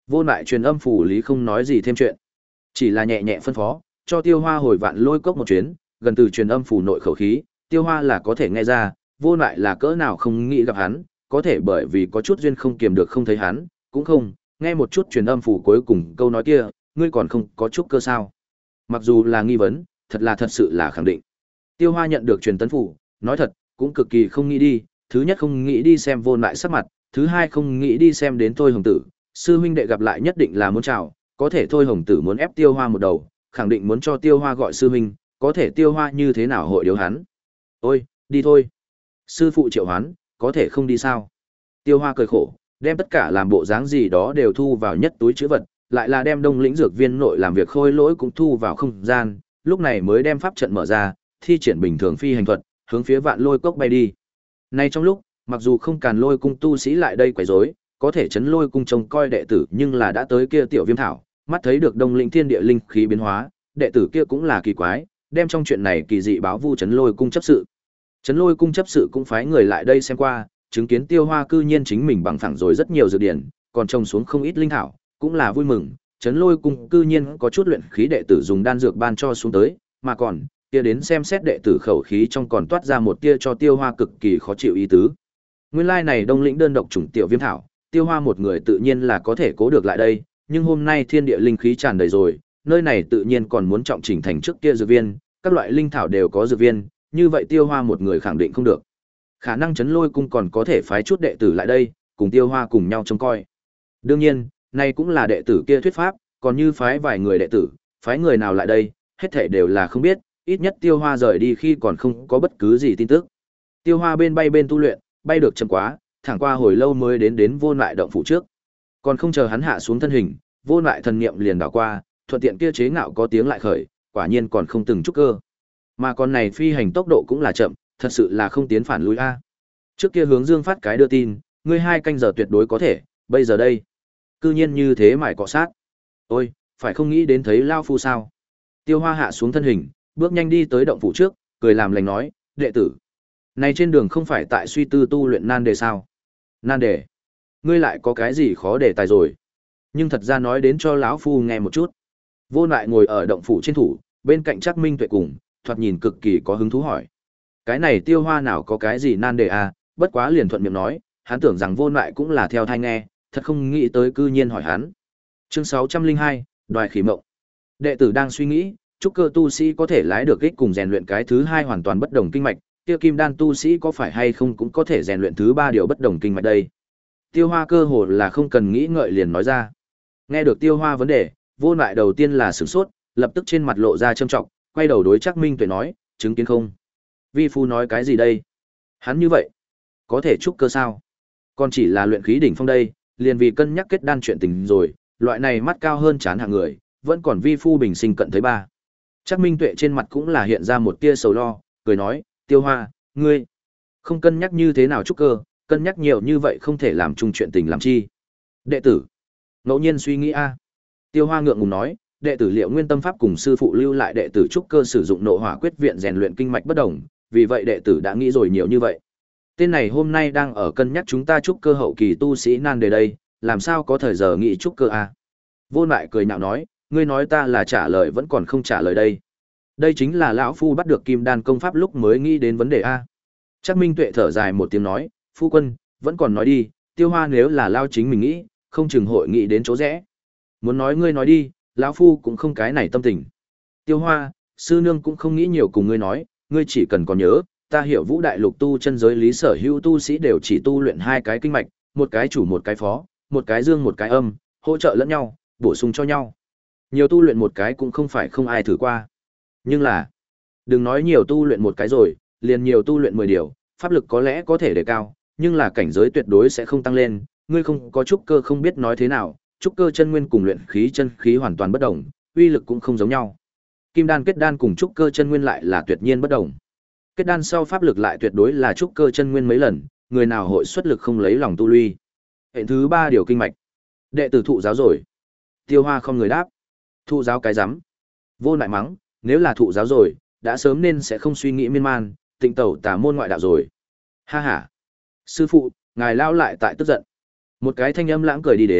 Vô lại truyền âm phủ lý không nói gì thêm chuyện, chỉ là nhẹ nhẹ phân phó, cho Tiêu Hoa hồi vạn lôi cốc một chuyến, gần từ truyền âm phủ nội khẩu khí, Tiêu Hoa là có thể nghe ra, vô lại là cỡ nào không nghĩ gặp hắn, có thể bởi vì có chút duyên không kiềm được không thấy hắn, cũng không, nghe một chút truyền âm phủ cuối cùng câu nói kia, ngươi còn không có chút cơ sao. Mặc dù là nghi vấn, thật là thật sự là khẳng định. Tiêu Hoa nhận được truyền tấn phủ, nói thật, cũng cực kỳ không nghĩ đi, thứ nhất không nghĩ đi xem vô lại sắc mặt, thứ hai không nghĩ đi xem đến Thôi Hồng Tử, sư huynh đệ gặp lại nhất định là muốn chào, có thể Thôi Hồng Tử muốn ép Tiêu Hoa một đầu, khẳng định muốn cho Tiêu Hoa gọi sư huynh, có thể Tiêu Hoa như thế nào hội điếu hắn. Ôi, đi thôi. Sư phụ triệu hoán, có thể không đi sao? Tiêu Hoa cười khổ, đem tất cả làm bộ dáng gì đó đều thu vào nhất túi chữ vật, lại là đem Đông Lĩnh dược viên nội làm việc khôi lỗi cũng thu vào không gian, lúc này mới đem pháp trận mở ra, thi triển bình thường phi hành thuật, hướng phía Vạn Lôi Cốc bay đi. Nay trong lúc, mặc dù không Càn Lôi cung tu sĩ lại đây quấy rối, có thể Chấn Lôi cung trông coi đệ tử, nhưng là đã tới kia tiểu Viêm thảo, mắt thấy được Đông Lĩnh thiên địa linh khí biến hóa, đệ tử kia cũng là kỳ quái, đem trong chuyện này kỳ dị báo vu Chấn Lôi cung chấp sự. Chấn Lôi cung chấp sự cũng phái người lại đây xem qua, chứng kiến Tiêu Hoa cư nhiên chính mình bằng phẳng rồi rất nhiều dược điển, còn trồng xuống không ít linh thảo, cũng là vui mừng. Chấn Lôi cung cư nhiên có chút luyện khí đệ tử dùng đan dược ban cho xuống tới, mà còn kia đến xem xét đệ tử khẩu khí trong còn toát ra một tia cho Tiêu Hoa cực kỳ khó chịu ý tứ. Nguyên lai này Đông Lĩnh đơn độc chủng tiểu Viêm thảo, Tiêu Hoa một người tự nhiên là có thể cố được lại đây, nhưng hôm nay thiên địa linh khí tràn đầy rồi, nơi này tự nhiên còn muốn trọng chỉnh thành trước kia dược viên, các loại linh thảo đều có dược viên, như vậy Tiêu Hoa một người khẳng định không được. Khả năng Chấn Lôi cung còn có thể phái chút đệ tử lại đây, cùng Tiêu Hoa cùng nhau trông coi. Đương nhiên, này cũng là đệ tử kia thuyết pháp, còn như phái vài người đệ tử, phái người nào lại đây, hết thảy đều là không biết, ít nhất Tiêu Hoa rời đi khi còn không có bất cứ gì tin tức. Tiêu Hoa bên bay bên tu luyện, bay được chậm quá, thẳng qua hồi lâu mới đến đến Vô Lại động phủ trước. Còn không chờ hắn hạ xuống thân hình, Vô Lại thần niệm liền đảo qua, thuận tiện kia chế ngạo có tiếng lại khởi, quả nhiên còn không từng chút cơ. Mà con này phi hành tốc độ cũng là chậm, thật sự là không tiến phản lùi a. Trước kia hướng Dương phát cái đưa tin, ngươi hai canh giờ tuyệt đối có thể, bây giờ đây, cư nhiên như thế mải cọ sát. Ôi, phải không nghĩ đến thấy lao phu sao? Tiêu Hoa hạ xuống thân hình, bước nhanh đi tới động phủ trước, cười làm lành nói, đệ tử, này trên đường không phải tại suy tư tu luyện nan đề sao? Nan đề? Ngươi lại có cái gì khó đề tài rồi? Nhưng thật ra nói đến cho lão phu nghe một chút. Vô Lại ngồi ở động phủ trên thủ, bên cạnh Trác Minh Tuệ cùng, thoạt nhìn cực kỳ có hứng thú hỏi. Cái này Tiêu Hoa nào có cái gì nan đề à, bất quá liền thuận miệng nói, hắn tưởng rằng Vô Lại cũng là theo thai nghe, thật không nghĩ tới cư nhiên hỏi hắn. Chương sáu trăm linh hai, Đoài Khỉ Mộng. Đệ tử đang suy nghĩ, trúc cơ tu sĩ có thể lái được kích cùng rèn luyện cái thứ hai hoàn toàn bất đồng kinh mạch, kia kim đan tu sĩ có phải hay không cũng có thể rèn luyện thứ ba điều bất đồng kinh mạch đây. Tiêu Hoa cơ hồ là không cần nghĩ ngợi liền nói ra. Nghe được Tiêu Hoa vấn đề, Vô Lại đầu tiên là sửng sốt, lập tức trên mặt lộ ra trâm trọng, quay đầu đối Trác Minh Tuệ nói, chứng kiến không? Vi phu nói cái gì đây? Hắn như vậy, có thể trúc cơ sao? Còn chỉ là luyện khí đỉnh phong đây, liền vì cân nhắc kết đan chuyện tình rồi, loại này mắt cao hơn chán hạng người, vẫn còn vi phu bình sinh cận thấy ba. Trác Minh Tuệ trên mặt cũng là hiện ra một tia sầu lo, cười nói, Tiêu Hoa, ngươi không cân nhắc như thế nào trúc cơ, cân nhắc nhiều như vậy không thể làm chung chuyện tình làm chi. Đệ tử, ngẫu nhiên suy nghĩ a. Tiêu Hoa ngượng ngùng nói, đệ tử Liệu Nguyên Tâm Pháp cùng sư phụ lưu lại đệ tử trúc cơ sử dụng nộ hỏa quyết viện rèn luyện kinh mạch bất đồng, vì vậy đệ tử đã nghĩ rồi nhiều như vậy. Tên này hôm nay đang ở cân nhắc chúng ta trúc cơ hậu kỳ tu sĩ nan đề đây, làm sao có thời giờ nghĩ trúc cơ a? Vô Lại cười nhạo nói, ngươi nói ta là trả lời vẫn còn không trả lời đây. Đây chính là lão phu bắt được kim đan công pháp lúc mới nghĩ đến vấn đề a. Trác Minh Tuệ thở dài một tiếng nói, phu quân, vẫn còn nói đi, Tiêu Hoa nếu là lao chính mình nghĩ, không chừng hội nghĩ đến chỗ rẽ. Muốn nói ngươi nói đi, lão phu cũng không cái này tâm tình. Tiêu Hoa, sư nương cũng không nghĩ nhiều cùng ngươi nói, ngươi chỉ cần còn nhớ, ta hiểu Vũ Đại Lục tu chân giới lý sở hữu tu sĩ đều chỉ tu luyện hai cái kinh mạch, một cái chủ một cái phó, một cái dương một cái âm, hỗ trợ lẫn nhau, bổ sung cho nhau. Nhiều tu luyện một cái cũng không phải không ai thử qua. Nhưng là, đừng nói nhiều tu luyện một cái rồi, liền nhiều tu luyện mười điều, pháp lực có lẽ có thể đề cao, nhưng là cảnh giới tuyệt đối sẽ không tăng lên, ngươi không có trúc cơ không biết nói thế nào, trúc cơ chân nguyên cùng luyện khí chân khí hoàn toàn bất đồng, uy lực cũng không giống nhau. Kim đan kết đan cùng trúc cơ chân nguyên lại là tuyệt nhiên bất đồng. Kết đan sau pháp lực lại tuyệt đối là trúc cơ chân nguyên mấy lần, người nào hội xuất lực không lấy lòng tu lui. Hệ thứ ba điều kinh mạch. Đệ tử thụ giáo rồi. Tiêu Hoa không người đáp. Thụ giáo cái rắm. Vô Lại mắng, nếu là thụ giáo rồi, đã sớm nên sẽ không suy nghĩ miên man, tịnh tẩu tà môn ngoại đạo rồi. Ha ha. Sư phụ, ngài lao lại tại tức giận. Một cái thanh âm lãng cười đi đến,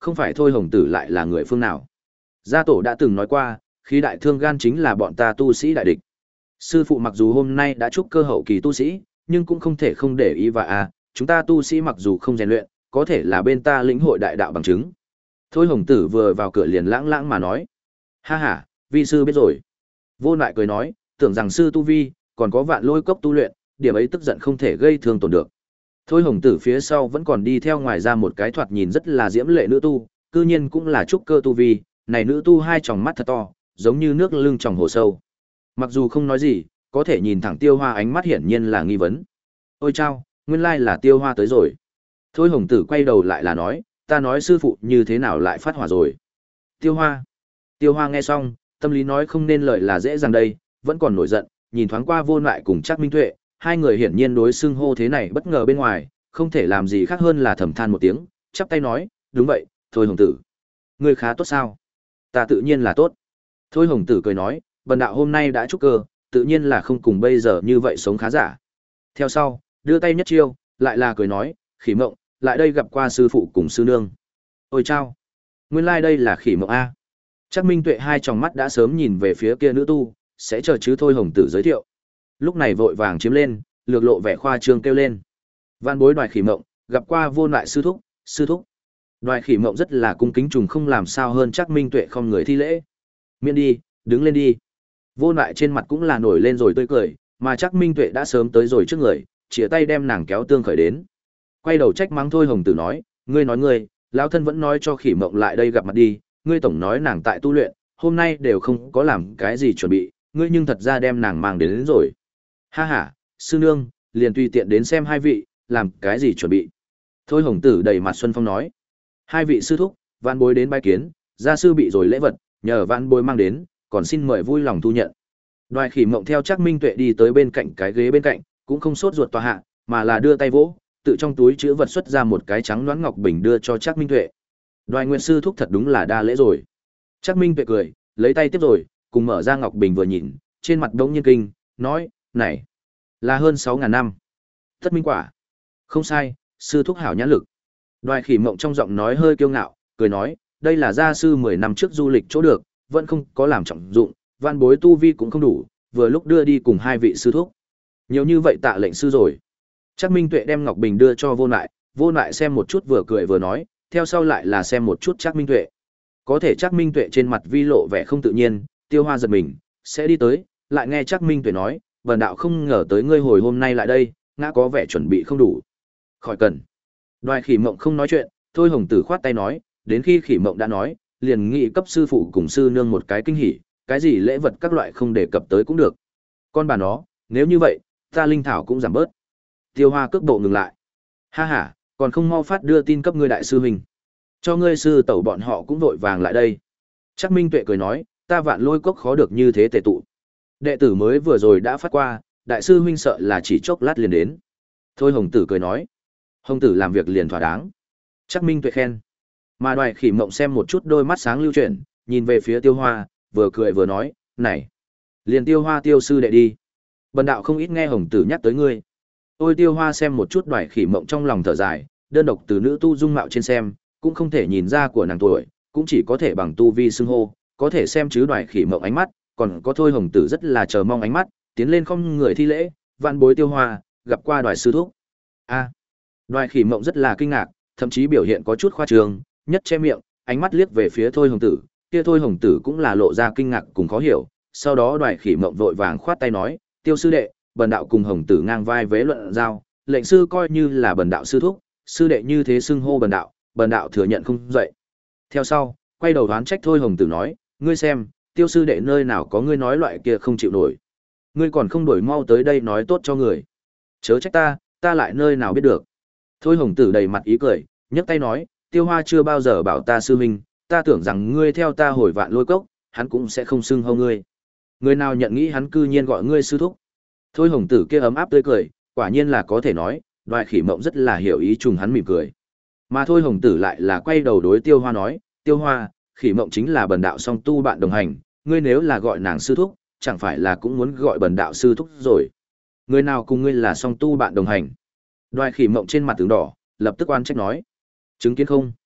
không phải thôi hồng tử lại là người phương nào. Gia tổ đã từng nói qua, khí đại thương gan chính là bọn ta tu sĩ đại địch. Sư phụ mặc dù hôm nay đã trúc cơ hậu kỳ tu sĩ, nhưng cũng không thể không để ý và à, chúng ta tu sĩ mặc dù không rèn luyện, có thể là bên ta lĩnh hội đại đạo bằng chứng. Thôi hồng tử vừa vào cửa liền lãng lãng mà nói. Ha ha, vi sư biết rồi. Vô Lại cười nói, tưởng rằng sư tu vi, còn có vạn lôi cốc tu luyện, điểm ấy tức giận không thể gây thương tổn được. Thôi hồng tử phía sau vẫn còn đi theo ngoài ra một cái thoạt nhìn rất là diễm lệ nữ tu, cư nhiên cũng là trúc cơ tu vi, này nữ tu hai tròng mắt thật to, giống như nước lưng tròng hồ sâu. Mặc dù không nói gì, có thể nhìn thẳng Tiêu Hoa ánh mắt hiển nhiên là nghi vấn. Ôi chao, nguyên lai là Tiêu Hoa tới rồi. Thôi hồng tử quay đầu lại là nói, ta nói sư phụ như thế nào lại phát hỏa rồi. Tiêu Hoa. Tiêu Hoa nghe xong, tâm lý nói không nên lời là dễ dàng đây, vẫn còn nổi giận, nhìn thoáng qua Vô Lại cùng Trác Minh Tuệ, hai người hiển nhiên đối xưng hô thế này bất ngờ bên ngoài, không thể làm gì khác hơn là thầm than một tiếng, chắp tay nói, đúng vậy, Thôi hồng tử. Ngươi khá tốt sao? Ta tự nhiên là tốt. Thôi hồng tử cười nói, bần đạo hôm nay đã trúc cơ, tự nhiên là không cùng bây giờ như vậy sống khá giả. Theo sau, đưa tay nhất chiêu, lại là cười nói, Khỉ Mộng, lại đây gặp qua sư phụ cùng sư nương. Ôi chao, nguyên lai like đây là Khỉ Mộng a. Trác Minh Tuệ hai tròng mắt đã sớm nhìn về phía kia nữ tu, sẽ chờ chứ Thôi hồng tử giới thiệu. Lúc này vội vàng chiếm lên, lược lộ vẻ khoa trương kêu lên. Van bối Đoài Khỉ Mộng, gặp qua Vô Lại sư thúc, sư thúc. Đoài Khỉ Mộng rất là cung kính trùng không làm sao hơn Trác Minh Tuệ không người thi lễ. Miễn đi, đứng lên đi. Vô Lại trên mặt cũng là nổi lên rồi tươi cười, mà Trác Minh Tuệ đã sớm tới rồi trước người, chĩa tay đem nàng kéo tương khởi đến. Quay đầu trách mắng Thôi hồng tử nói, ngươi nói ngươi, lão thân vẫn nói cho Khỉ Mộng lại đây gặp mặt đi, ngươi tổng nói nàng tại tu luyện, hôm nay đều không có làm cái gì chuẩn bị, ngươi nhưng thật ra đem nàng mang đến, đến rồi. Ha ha, sư nương, liền tùy tiện đến xem hai vị, làm cái gì chuẩn bị. Thôi hồng tử đầy mặt xuân phong nói, hai vị sư thúc, vạn bối đến bái kiến, gia sư bị rồi lễ vật, nhờ vạn bối mang đến, còn xin mời vui lòng thu nhận. Đoài Khỉ Mộng theo Trác Minh Tuệ đi tới bên cạnh cái ghế bên cạnh, cũng không sốt ruột tòa hạ, mà là đưa tay vỗ, tự trong túi chứa vật xuất ra một cái trắng loãng ngọc bình đưa cho Trác Minh Tuệ. Đoài Nguyệt sư thúc thật đúng là đa lễ rồi. Trác Minh Tuệ cười, lấy tay tiếp rồi, cùng mở ra ngọc bình vừa nhìn, trên mặt đống nhiên kinh, nói, này, là hơn sáu ngàn năm. Tất minh quả. Không sai, sư thúc hảo nhãn lực. Đoài Khỉ Mộng trong giọng nói hơi kiêu ngạo, cười nói, đây là gia sư mười năm trước du lịch chỗ được, vẫn không có làm trọng dụng, van bối tu vi cũng không đủ, vừa lúc đưa đi cùng hai vị sư thúc. Nhiều như vậy tạ lệnh sư rồi. Trác Minh Tuệ đem ngọc bình đưa cho Vô Lại, Vô Lại xem một chút vừa cười vừa nói, theo sau lại là xem một chút Trác Minh Tuệ. Có thể Trác Minh Tuệ trên mặt vi lộ vẻ không tự nhiên, Tiêu Hoa giật mình, sẽ đi tới, lại nghe Trác Minh Tuệ nói, bần đạo không ngờ tới ngươi hồi hôm nay lại đây, ngã có vẻ chuẩn bị không đủ. Khỏi cần. Đoài Khỉ Mộng không nói chuyện, Thôi hồng tử khoát tay nói, đến khi Khỉ Mộng đã nói, liền nghị cấp sư phụ cùng sư nương một cái kinh hỉ, cái gì lễ vật các loại không đề cập tới cũng được. Con bà nó, nếu như vậy, ta linh thảo cũng giảm bớt. Tiêu Hoa cước bộ ngừng lại. Ha ha, còn không mau phát đưa tin cấp ngươi đại sư huynh. Cho ngươi sư tẩu bọn họ cũng vội vàng lại đây. Trác Minh Tuệ cười nói, ta Vạn Lôi Cốc khó được như thế tề tụ. Đệ tử mới vừa rồi đã phát qua, đại sư huynh sợ là chỉ chốc lát liền đến. Thôi hồng tử cười nói, hồng tử làm việc liền thỏa đáng. Trác Minh Tuệ khen. Mà Đoài Khỉ Mộng xem một chút đôi mắt sáng lưu chuyển, nhìn về phía Tiêu Hoa, vừa cười vừa nói, này, liền Tiêu Hoa tiêu sư đệ đi. Bần đạo không ít nghe hồng tử nhắc tới ngươi. Ôi Tiêu Hoa xem một chút Đoài Khỉ Mộng trong lòng thở dài, đơn độc từ nữ tu dung mạo trên xem, cũng không thể nhìn ra của nàng tuổi, cũng chỉ có thể bằng tu vi xưng hô, có thể xem chứ Đoài Khỉ Mộng ánh mắt, còn có Thôi hồng tử rất là chờ mong ánh mắt, tiến lên không người thi lễ, vạn bối Tiêu Hoa, gặp qua Đoài sư thúc. A. Đoài Khỉ Mộng rất là kinh ngạc, thậm chí biểu hiện có chút khoa trương, nhất che miệng, ánh mắt liếc về phía Thôi hồng tử, kia Thôi hồng tử cũng là lộ ra kinh ngạc cùng khó hiểu, sau đó Đoài Khỉ Mộng vội vàng khoát tay nói, Tiêu sư đệ, bần đạo cùng hồng tử ngang vai vế luận giao, lệnh sư coi như là bần đạo sư thúc, sư đệ như thế xưng hô bần đạo, bần đạo thừa nhận không dậy. Theo sau, quay đầu đoán trách Thôi hồng tử nói, ngươi xem, Tiêu sư đệ nơi nào có ngươi nói loại kia không chịu nổi. Ngươi còn không đổi mau tới đây nói tốt cho người. Chớ trách ta, ta lại nơi nào biết được. Thôi hồng tử đầy mặt ý cười, nhấc tay nói, Tiêu Hoa chưa bao giờ bảo ta sư huynh, ta tưởng rằng ngươi theo ta hồi Vạn Lôi Cốc, hắn cũng sẽ không xưng hô ngươi. Người nào nhận nghĩ hắn cư nhiên gọi ngươi sư thúc. Thôi hồng tử kia ấm áp tươi cười, quả nhiên là có thể nói, Đoài Khỉ Mộng rất là hiểu ý trùng hắn mỉm cười. Mà Thôi hồng tử lại là quay đầu đối Tiêu Hoa nói, Tiêu Hoa, Khỉ Mộng chính là bần đạo song tu bạn đồng hành, ngươi nếu là gọi nàng sư thúc, chẳng phải là cũng muốn gọi bần đạo sư thúc rồi. Người nào cùng ngươi là song tu bạn đồng hành. Đoài Khỉ Mộng trên mặt tướng đỏ, lập tức oan trách nói, chứng kiến không?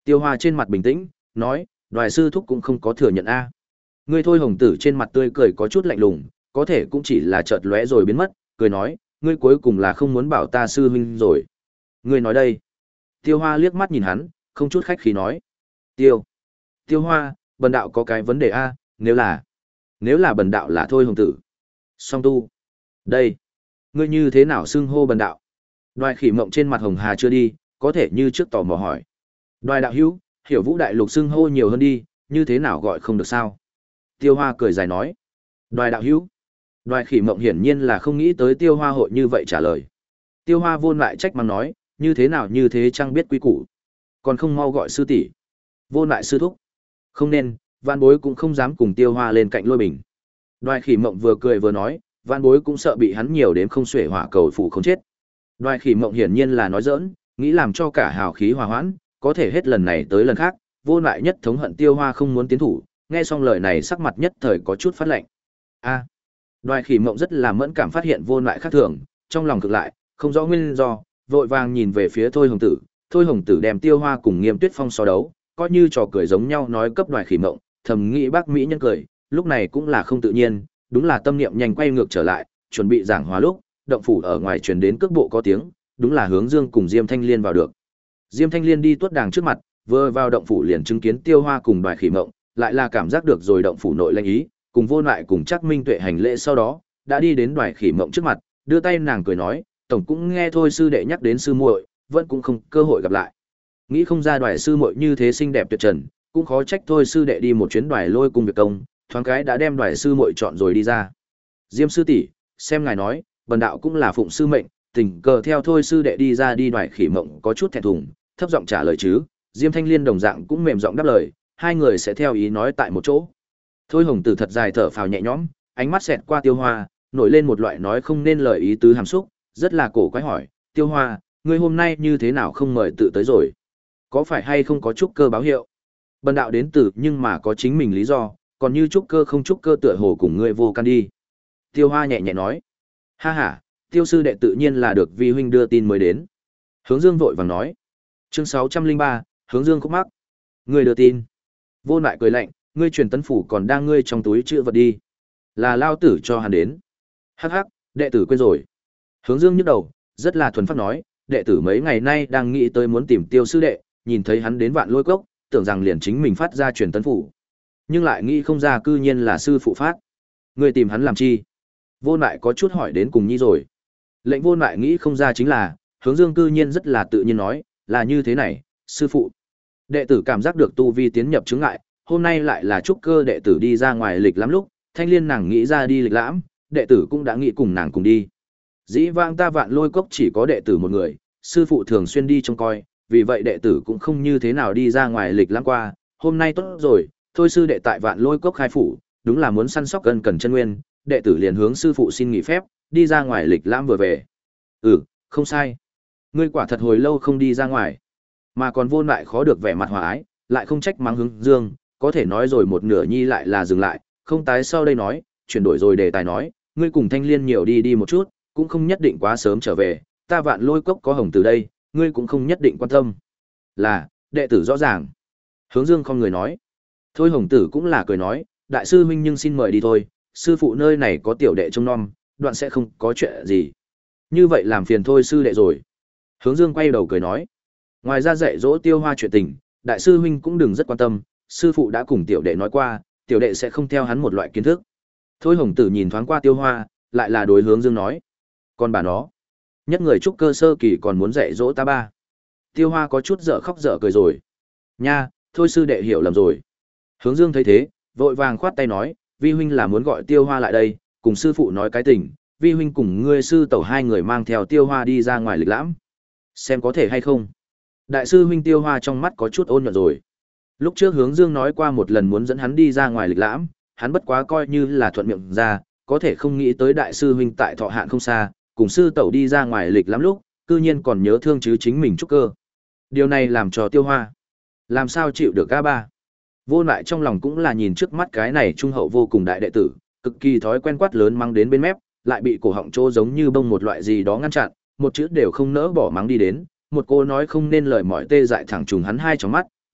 Tiêu Hoa trên mặt bình tĩnh, nói, Đoài sư thúc cũng không có thừa nhận a. Ngươi Thôi Hồng Tử trên mặt tươi cười có chút lạnh lùng, có thể cũng chỉ là chợt lóe rồi biến mất, cười nói, ngươi cuối cùng là không muốn bảo ta sư huynh rồi. Ngươi nói đây. Tiêu Hoa liếc mắt nhìn hắn, không chút khách khí nói. Tiêu. Tiêu Hoa, bần đạo có cái vấn đề a, nếu là. Nếu là bần đạo là Thôi Hồng Tử. Song tu. Đây. Ngươi như thế nào xưng hô bần đạo? Đoài Khỉ Mộng trên mặt hồng hà chưa đi, có thể như trước tò mò hỏi. Đoài đạo hữu, hiểu Vũ đại lục xưng hô nhiều hơn đi, như thế nào gọi không được sao? Tiêu Hoa cười dài nói. Đoài đạo hữu. Đoài Khỉ Mộng hiển nhiên là không nghĩ tới Tiêu Hoa hội như vậy trả lời. Tiêu Hoa vôn lại trách mắng nói, như thế nào như thế chẳng biết quy củ. Còn không mau gọi sư tỷ. Vôn lại sư thúc. Không nên, Vạn Bối cũng không dám cùng Tiêu Hoa lên cạnh lôi bình. Đoài Khỉ Mộng vừa cười vừa nói, Vạn Bối cũng sợ bị hắn nhiều đến không xuể hỏa cầu phủ không chết. Đoài Khỉ Mộng hiển nhiên là nói giỡn, nghĩ làm cho cả hào khí hòa hoãn, có thể hết lần này tới lần khác, vô lại nhất thống hận Tiêu Hoa không muốn tiến thủ, nghe xong lời này sắc mặt nhất thời có chút phát lạnh. A. Đoài Khỉ Mộng rất là mẫn cảm phát hiện vô lại khác thường, trong lòng cực lại, không rõ nguyên do, vội vàng nhìn về phía Thôi Hồng Tử, Thôi Hồng Tử đem Tiêu Hoa cùng Nghiêm Tuyết Phong so đấu, coi như trò cười giống nhau nói cấp Đoài Khỉ Mộng, thầm nghĩ bác mỹ nhân cười, lúc này cũng là không tự nhiên, đúng là tâm niệm nhanh quay ngược trở lại, chuẩn bị giảng hòa lúc, động phủ ở ngoài truyền đến cước bộ có tiếng, đúng là Hướng Dương cùng Diêm Thanh Liên vào được. Diêm Thanh Liên đi tuốt đàng trước mặt, vừa vào động phủ liền chứng kiến Tiêu Hoa cùng Đoài Khỉ Mộng, lại là cảm giác được rồi động phủ nội lanh ý, cùng vô lại cùng chắc Minh Tuệ hành lễ sau đó, đã đi đến Đoài Khỉ Mộng trước mặt, đưa tay nàng cười nói, tổng cũng nghe thôi sư đệ nhắc đến sư muội, vẫn cũng không cơ hội gặp lại. Nghĩ không ra Đoài sư muội như thế xinh đẹp tuyệt trần, cũng khó trách thôi sư đệ đi một chuyến Đoài Lôi cung việc công, thoáng cái đã đem Đoài sư muội chọn rồi đi ra. Diêm sư tỷ, xem ngài nói, bần đạo cũng là phụng sư mệnh, tình cờ theo thôi sư đệ đi ra đi Đoài Khỉ Mộng có chút thẹn thùng, thấp giọng trả lời chứ. Diêm Thanh Liên đồng dạng cũng mềm giọng đáp lời, hai người sẽ theo ý nói tại một chỗ. Thôi Hồng Tử thật dài thở phào nhẹ nhõm, ánh mắt xẹt qua Tiêu Hoa, nổi lên một loại nói không nên lời ý tứ hàm xúc, rất là cổ quái hỏi, Tiêu Hoa, ngươi hôm nay như thế nào không mời tự tới rồi? Có phải hay không có trúc cơ báo hiệu? Bần đạo đến từ nhưng mà có chính mình lý do, còn như trúc cơ không trúc cơ tựa hồ cùng ngươi vô can đi. Tiêu Hoa nhẹ nhẹ nói, ha ha, Tiêu sư đệ tự nhiên là được vi huynh đưa tin mới đến. Hướng Dương vội vàng nói, chương sáu trăm linh ba, Hướng Dương khúc mắc. Ngươi đưa tin. Vô Nại cười lạnh, ngươi truyền tấn phủ còn đang ngươi trong túi chữ vật đi. Là lao tử cho hắn đến. Hắc hắc, đệ tử quên rồi. Hướng Dương nhức đầu, rất là thuần phát nói, đệ tử mấy ngày nay đang nghĩ tới muốn tìm Tiêu sư đệ, nhìn thấy hắn đến Vạn Lôi Cốc, tưởng rằng liền chính mình phát ra truyền tấn phủ. Nhưng lại nghĩ không ra cư nhiên là sư phụ phát. Ngươi tìm hắn làm chi? Vô Nại có chút hỏi đến cùng nhi rồi. Lệnh Vô Nại nghĩ không ra chính là, Hướng Dương cư nhiên rất là tự nhiên nói, là như thế này, sư phụ. Đệ tử cảm giác được tu vi tiến nhập chứng ngại, hôm nay lại là trúc cơ đệ tử đi ra ngoài lịch lãm lúc, Thanh Liên nàng nghĩ ra đi lịch lãm, đệ tử cũng đã nghĩ cùng nàng cùng đi. Dĩ vãng ta Vạn Lôi Cốc chỉ có đệ tử một người, sư phụ thường xuyên đi trông coi, vì vậy đệ tử cũng không như thế nào đi ra ngoài lịch lãm qua, hôm nay tốt rồi, thôi sư đệ tại Vạn Lôi Cốc khai phủ, đúng là muốn săn sóc gần cần chân nguyên, đệ tử liền hướng sư phụ xin nghỉ phép, đi ra ngoài lịch lãm vừa về. Ừ, không sai. Ngươi quả thật hồi lâu không đi ra ngoài, mà còn Vô Lại khó được vẻ mặt hòa ái, lại không trách mắng Hướng Dương, có thể nói rồi một nửa nhi lại là dừng lại, không tái sau đây nói, chuyển đổi rồi đề tài nói, ngươi cùng Thanh Liên nhiều đi đi một chút, cũng không nhất định quá sớm trở về, ta Vạn Lôi Cốc có Hồng từ đây, ngươi cũng không nhất định quan tâm. Là, đệ tử rõ ràng. Hướng Dương không người nói. Thôi Hồng Tử cũng là cười nói, đại sư huynh nhưng xin mời đi thôi, sư phụ nơi này có tiểu đệ trông nom, đoạn sẽ không có chuyện gì. Như vậy làm phiền thôi sư đệ rồi. Hướng Dương quay đầu cười nói, ngoài ra dạy dỗ Tiêu Hoa chuyện tình, đại sư huynh cũng đừng rất quan tâm, sư phụ đã cùng tiểu đệ nói qua, tiểu đệ sẽ không theo hắn một loại kiến thức. Thôi Hồng Tử nhìn thoáng qua Tiêu Hoa, lại là đối Hướng Dương nói, còn bà nó, nhất người trúc cơ sơ kỳ còn muốn dạy dỗ ta ba. Tiêu Hoa có chút dở khóc dở cười rồi. Nha, thôi sư đệ hiểu lầm rồi. Hướng Dương thấy thế, vội vàng khoát tay nói, vi huynh là muốn gọi Tiêu Hoa lại đây, cùng sư phụ nói cái tình, vi huynh cùng ngươi sư tẩu hai người mang theo Tiêu Hoa đi ra ngoài lịch lãm. Xem có thể hay không. Đại sư huynh Tiêu Hoa trong mắt có chút ôn nhuận rồi. Lúc trước Hướng Dương nói qua một lần muốn dẫn hắn đi ra ngoài lịch lãm, hắn bất quá coi như là thuận miệng ra, có thể không nghĩ tới đại sư huynh tại thọ hạn không xa, cùng sư tẩu đi ra ngoài lịch lãm lúc, cư nhiên còn nhớ thương chứ chính mình trúc cơ. Điều này làm cho Tiêu Hoa làm sao chịu được ca ba. Vô Lại trong lòng cũng là nhìn trước mắt cái này trung hậu vô cùng đại đệ tử, cực kỳ thói quen quát lớn mắng đến bên mép, lại bị cổ họng trô giống như bông một loại gì đó ngăn chặn, một chữ đều không nỡ bỏ mắng đi đến, một cô nói không nên lời mỏi tê dại thẳng trùng hắn hai trong mắt,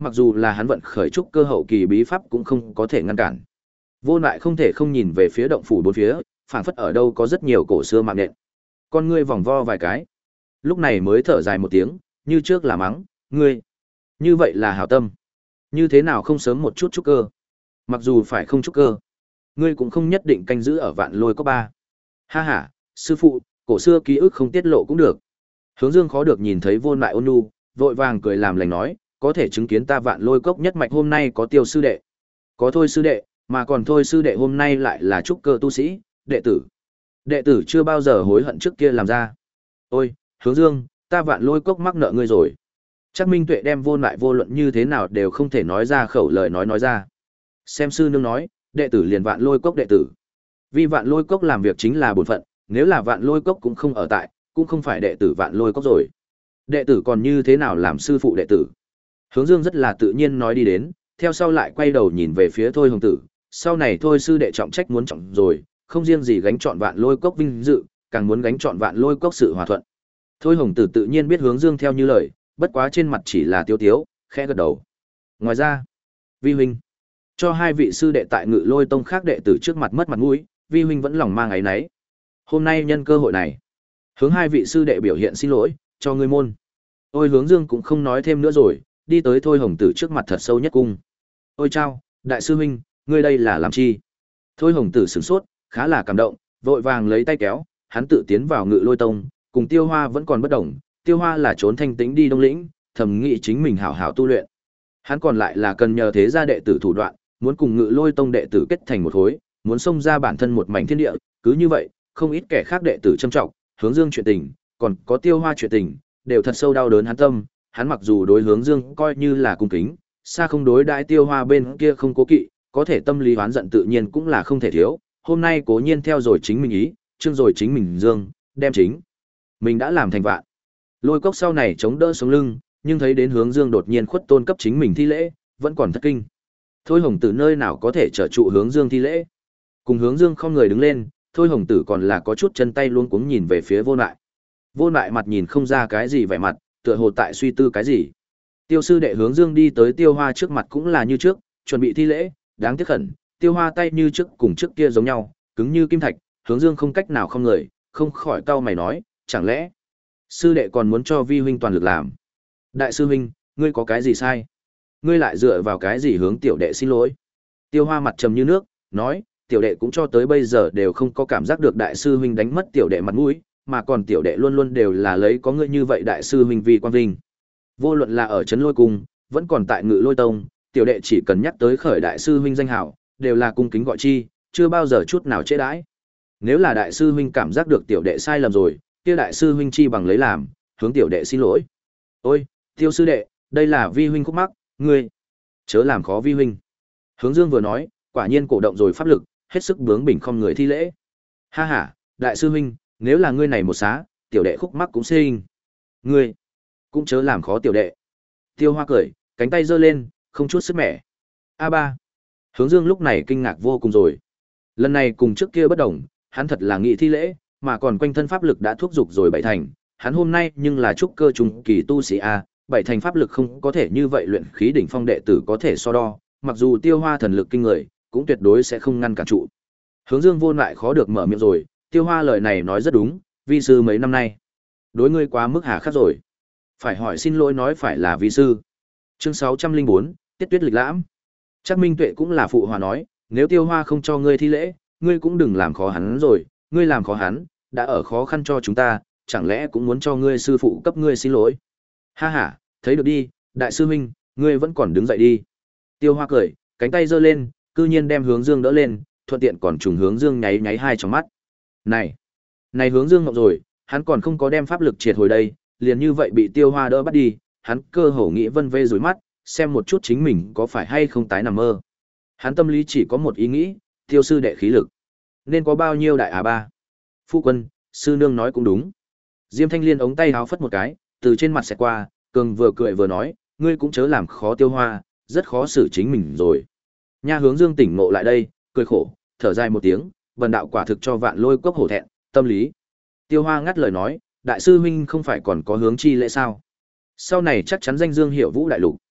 mặc dù là hắn vận khởi trúc cơ hậu kỳ bí pháp cũng không có thể ngăn cản. Vô lại không thể không nhìn về phía động phủ bốn phía, phảng phất ở đâu có rất nhiều cổ xưa mạng nện. Con ngươi vòng vo vài cái, lúc này mới thở dài một tiếng, như trước là mắng, ngươi, như vậy là hảo tâm. Như thế nào không sớm một chút trúc cơ? Mặc dù phải không trúc cơ, ngươi cũng không nhất định canh giữ ở vạn lôi có ba. Ha ha, sư phụ, cổ xưa ký ức không tiết lộ cũng được. Hướng Dương khó được nhìn thấy Vô Lại ôn nhu, vội vàng cười làm lành nói, có thể chứng kiến ta vạn lôi cốc nhất mạch hôm nay có Tiêu sư đệ. Có Thôi sư đệ, mà còn Thôi sư đệ hôm nay lại là trúc cơ tu sĩ, đệ tử. Đệ tử chưa bao giờ hối hận trước kia làm ra. Ôi, Hướng Dương, ta vạn lôi cốc mắc nợ ngươi rồi. Chắc Minh Tuệ đem Vô Lại vô luận như thế nào đều không thể nói ra khẩu lời nói nói ra. Xem sư nương nói, đệ tử liền vạn lôi cốc đệ tử. Vì vạn lôi cốc làm việc chính là bổn phận, nếu là vạn lôi cốc cũng không ở tại, cũng không phải đệ tử vạn lôi cốc rồi. Đệ tử còn như thế nào làm sư phụ đệ tử? Hướng Dương rất là tự nhiên nói đi đến, theo sau lại quay đầu nhìn về phía Thôi Hồng Tử, sau này Thôi sư đệ trọng trách muốn trọng rồi, không riêng gì gánh trọn vạn lôi cốc vinh dự, càng muốn gánh trọn vạn lôi cốc sự hòa thuận. Thôi Hồng Tử tự nhiên biết Hướng Dương theo như lời, bất quá trên mặt chỉ là tiêu tiếu, khẽ gật đầu. Ngoài ra, Vi huynh, cho hai vị sư đệ tại Ngự Lôi tông khác đệ tử trước mặt mất mặt mũi, Vi huynh vẫn lòng mang áy náy. Hôm nay nhân cơ hội này, hướng hai vị sư đệ biểu hiện xin lỗi, cho ngươi môn. Ôi Hướng Dương cũng không nói thêm nữa rồi, đi tới Thôi Hồng Tử trước mặt thật sâu nhất cung. Ôi chao, đại sư huynh, ngươi đây là làm chi? Thôi Hồng Tử sửng sốt, khá là cảm động, vội vàng lấy tay kéo, hắn tự tiến vào Ngự Lôi tông, cùng Tiêu Hoa vẫn còn bất đồng, Tiêu Hoa là trốn thanh tĩnh đi Đông Lĩnh, thầm nghĩ chính mình hảo hảo tu luyện. Hắn còn lại là cần nhờ thế gia đệ tử thủ đoạn, muốn cùng Ngự Lôi tông đệ tử kết thành một khối, muốn xông ra bản thân một mảnh thiên địa, cứ như vậy, không ít kẻ khác đệ tử châm trọng, Hướng Dương chuyện tình, còn có Tiêu Hoa chuyện tình, đều thật sâu đau đớn hắn tâm, hắn mặc dù đối Hướng Dương coi như là cung kính, xa không đối đãi Tiêu Hoa bên kia không cố kỵ, có thể tâm lý oán giận tự nhiên cũng là không thể thiếu, hôm nay cố nhiên theo rồi chính mình ý, chương rồi chính mình dương, đem chính mình đã làm thành vạn. Lôi cốc sau này chống đỡ sống lưng, nhưng thấy đến Hướng Dương đột nhiên khuất tôn cấp chính mình thi lễ, vẫn còn thất kinh. Thôi Hồng Tử nơi nào có thể trở trụ Hướng Dương thi lễ? Cùng Hướng Dương không người đứng lên, Thôi Hồng Tử còn là có chút chân tay luống cuống nhìn về phía Vô Lại. Vô Lại mặt nhìn không ra cái gì vẻ mặt, tựa hồ tại suy tư cái gì. Tiêu sư đệ Hướng Dương đi tới Tiêu Hoa trước mặt cũng là như trước, chuẩn bị thi lễ, đáng tiếc khẩn, Tiêu Hoa tay như trước cùng trước kia giống nhau, cứng như kim thạch, Hướng Dương không cách nào không người, không khỏi cau mày nói, chẳng lẽ sư đệ còn muốn cho vi huynh toàn lực làm? Đại sư huynh, ngươi có cái gì sai? Ngươi lại dựa vào cái gì hướng tiểu đệ xin lỗi? Tiêu Hoa mặt trầm như nước, nói, tiểu đệ cũng cho tới bây giờ đều không có cảm giác được đại sư huynh đánh mất tiểu đệ mặt mũi, mà còn tiểu đệ luôn luôn đều là lấy có ngươi như vậy đại sư huynh vì quan vinh. Vô luận là ở trấn Lôi cung, vẫn còn tại Ngự Lôi tông, tiểu đệ chỉ cần nhắc tới khởi đại sư huynh danh hảo, đều là cung kính gọi chi, chưa bao giờ chút nào chế đãi. Nếu là đại sư huynh cảm giác được tiểu đệ sai lầm rồi, kia đại sư huynh chi bằng lấy làm, hướng tiểu đệ xin lỗi. Ôi, Tiêu sư đệ, đây là vi huynh khúc mắc, ngươi chớ làm khó vi huynh. Hướng Dương vừa nói, quả nhiên cổ động rồi pháp lực, hết sức bướng bỉnh không người thi lễ. Ha ha, đại sư huynh, nếu là ngươi này một xá, tiểu đệ khúc mắc cũng sinh. Ngươi cũng chớ làm khó tiểu đệ. Tiêu Hoa cười, cánh tay giơ lên, không chút sức mẻ. A ba. Hướng Dương lúc này kinh ngạc vô cùng rồi. Lần này cùng trước kia bất đồng, hắn thật là nghị thi lễ, mà còn quanh thân pháp lực đã thúc dục rồi bảy thành, hắn hôm nay nhưng là trúc cơ trung kỳ tu sĩ a, bảy thành pháp lực không có thể như vậy luyện khí đỉnh phong đệ tử có thể so đo, mặc dù Tiêu Hoa thần lực kinh người, cũng tuyệt đối sẽ không ngăn cản trụ. Hướng Dương vô lại khó được mở miệng rồi, Tiêu Hoa lời này nói rất đúng, vi sư mấy năm nay đối ngươi quá mức hà khắc rồi. Phải hỏi xin lỗi nói phải là vi sư. Chương sáu trăm linh bốn, Tiết Tuyết lịch lãm. Chắc Minh Tuệ cũng là phụ hòa nói, nếu Tiêu Hoa không cho ngươi thi lễ, ngươi cũng đừng làm khó hắn rồi, ngươi làm khó hắn, đã ở khó khăn cho chúng ta, chẳng lẽ cũng muốn cho ngươi sư phụ cấp ngươi xin lỗi. Ha ha, thấy được đi, đại sư huynh, ngươi vẫn còn đứng dậy đi. Tiêu Hoa cười, cánh tay giơ lên, cư nhiên đem Hướng Dương đỡ lên, thuận tiện còn trùng Hướng Dương nháy nháy hai trong mắt. Này, này Hướng Dương ngộng rồi, hắn còn không có đem pháp lực triệt hồi đây, liền như vậy bị Tiêu Hoa đỡ bắt đi, hắn cơ hồ nghĩ vân vê rối mắt, xem một chút chính mình có phải hay không tái nằm mơ. Hắn tâm lý chỉ có một ý nghĩ, Tiêu sư đệ khí lực nên có bao nhiêu đại à ba. Phu quân, sư nương nói cũng đúng. Diêm Thanh Liên ống tay háo phất một cái, từ trên mặt xẹt qua, cường vừa cười vừa nói, ngươi cũng chớ làm khó Tiêu Hoa, rất khó xử chính mình rồi. Nha Hướng Dương tỉnh ngộ lại đây, cười khổ, thở dài một tiếng, vần đạo quả thực cho vạn lôi cốc hổ thẹn, tâm lý. Tiêu Hoa ngắt lời nói, đại sư huynh không phải còn có hướng chi lễ sao? Sau này chắc chắn danh dương hiệu vũ đại lục.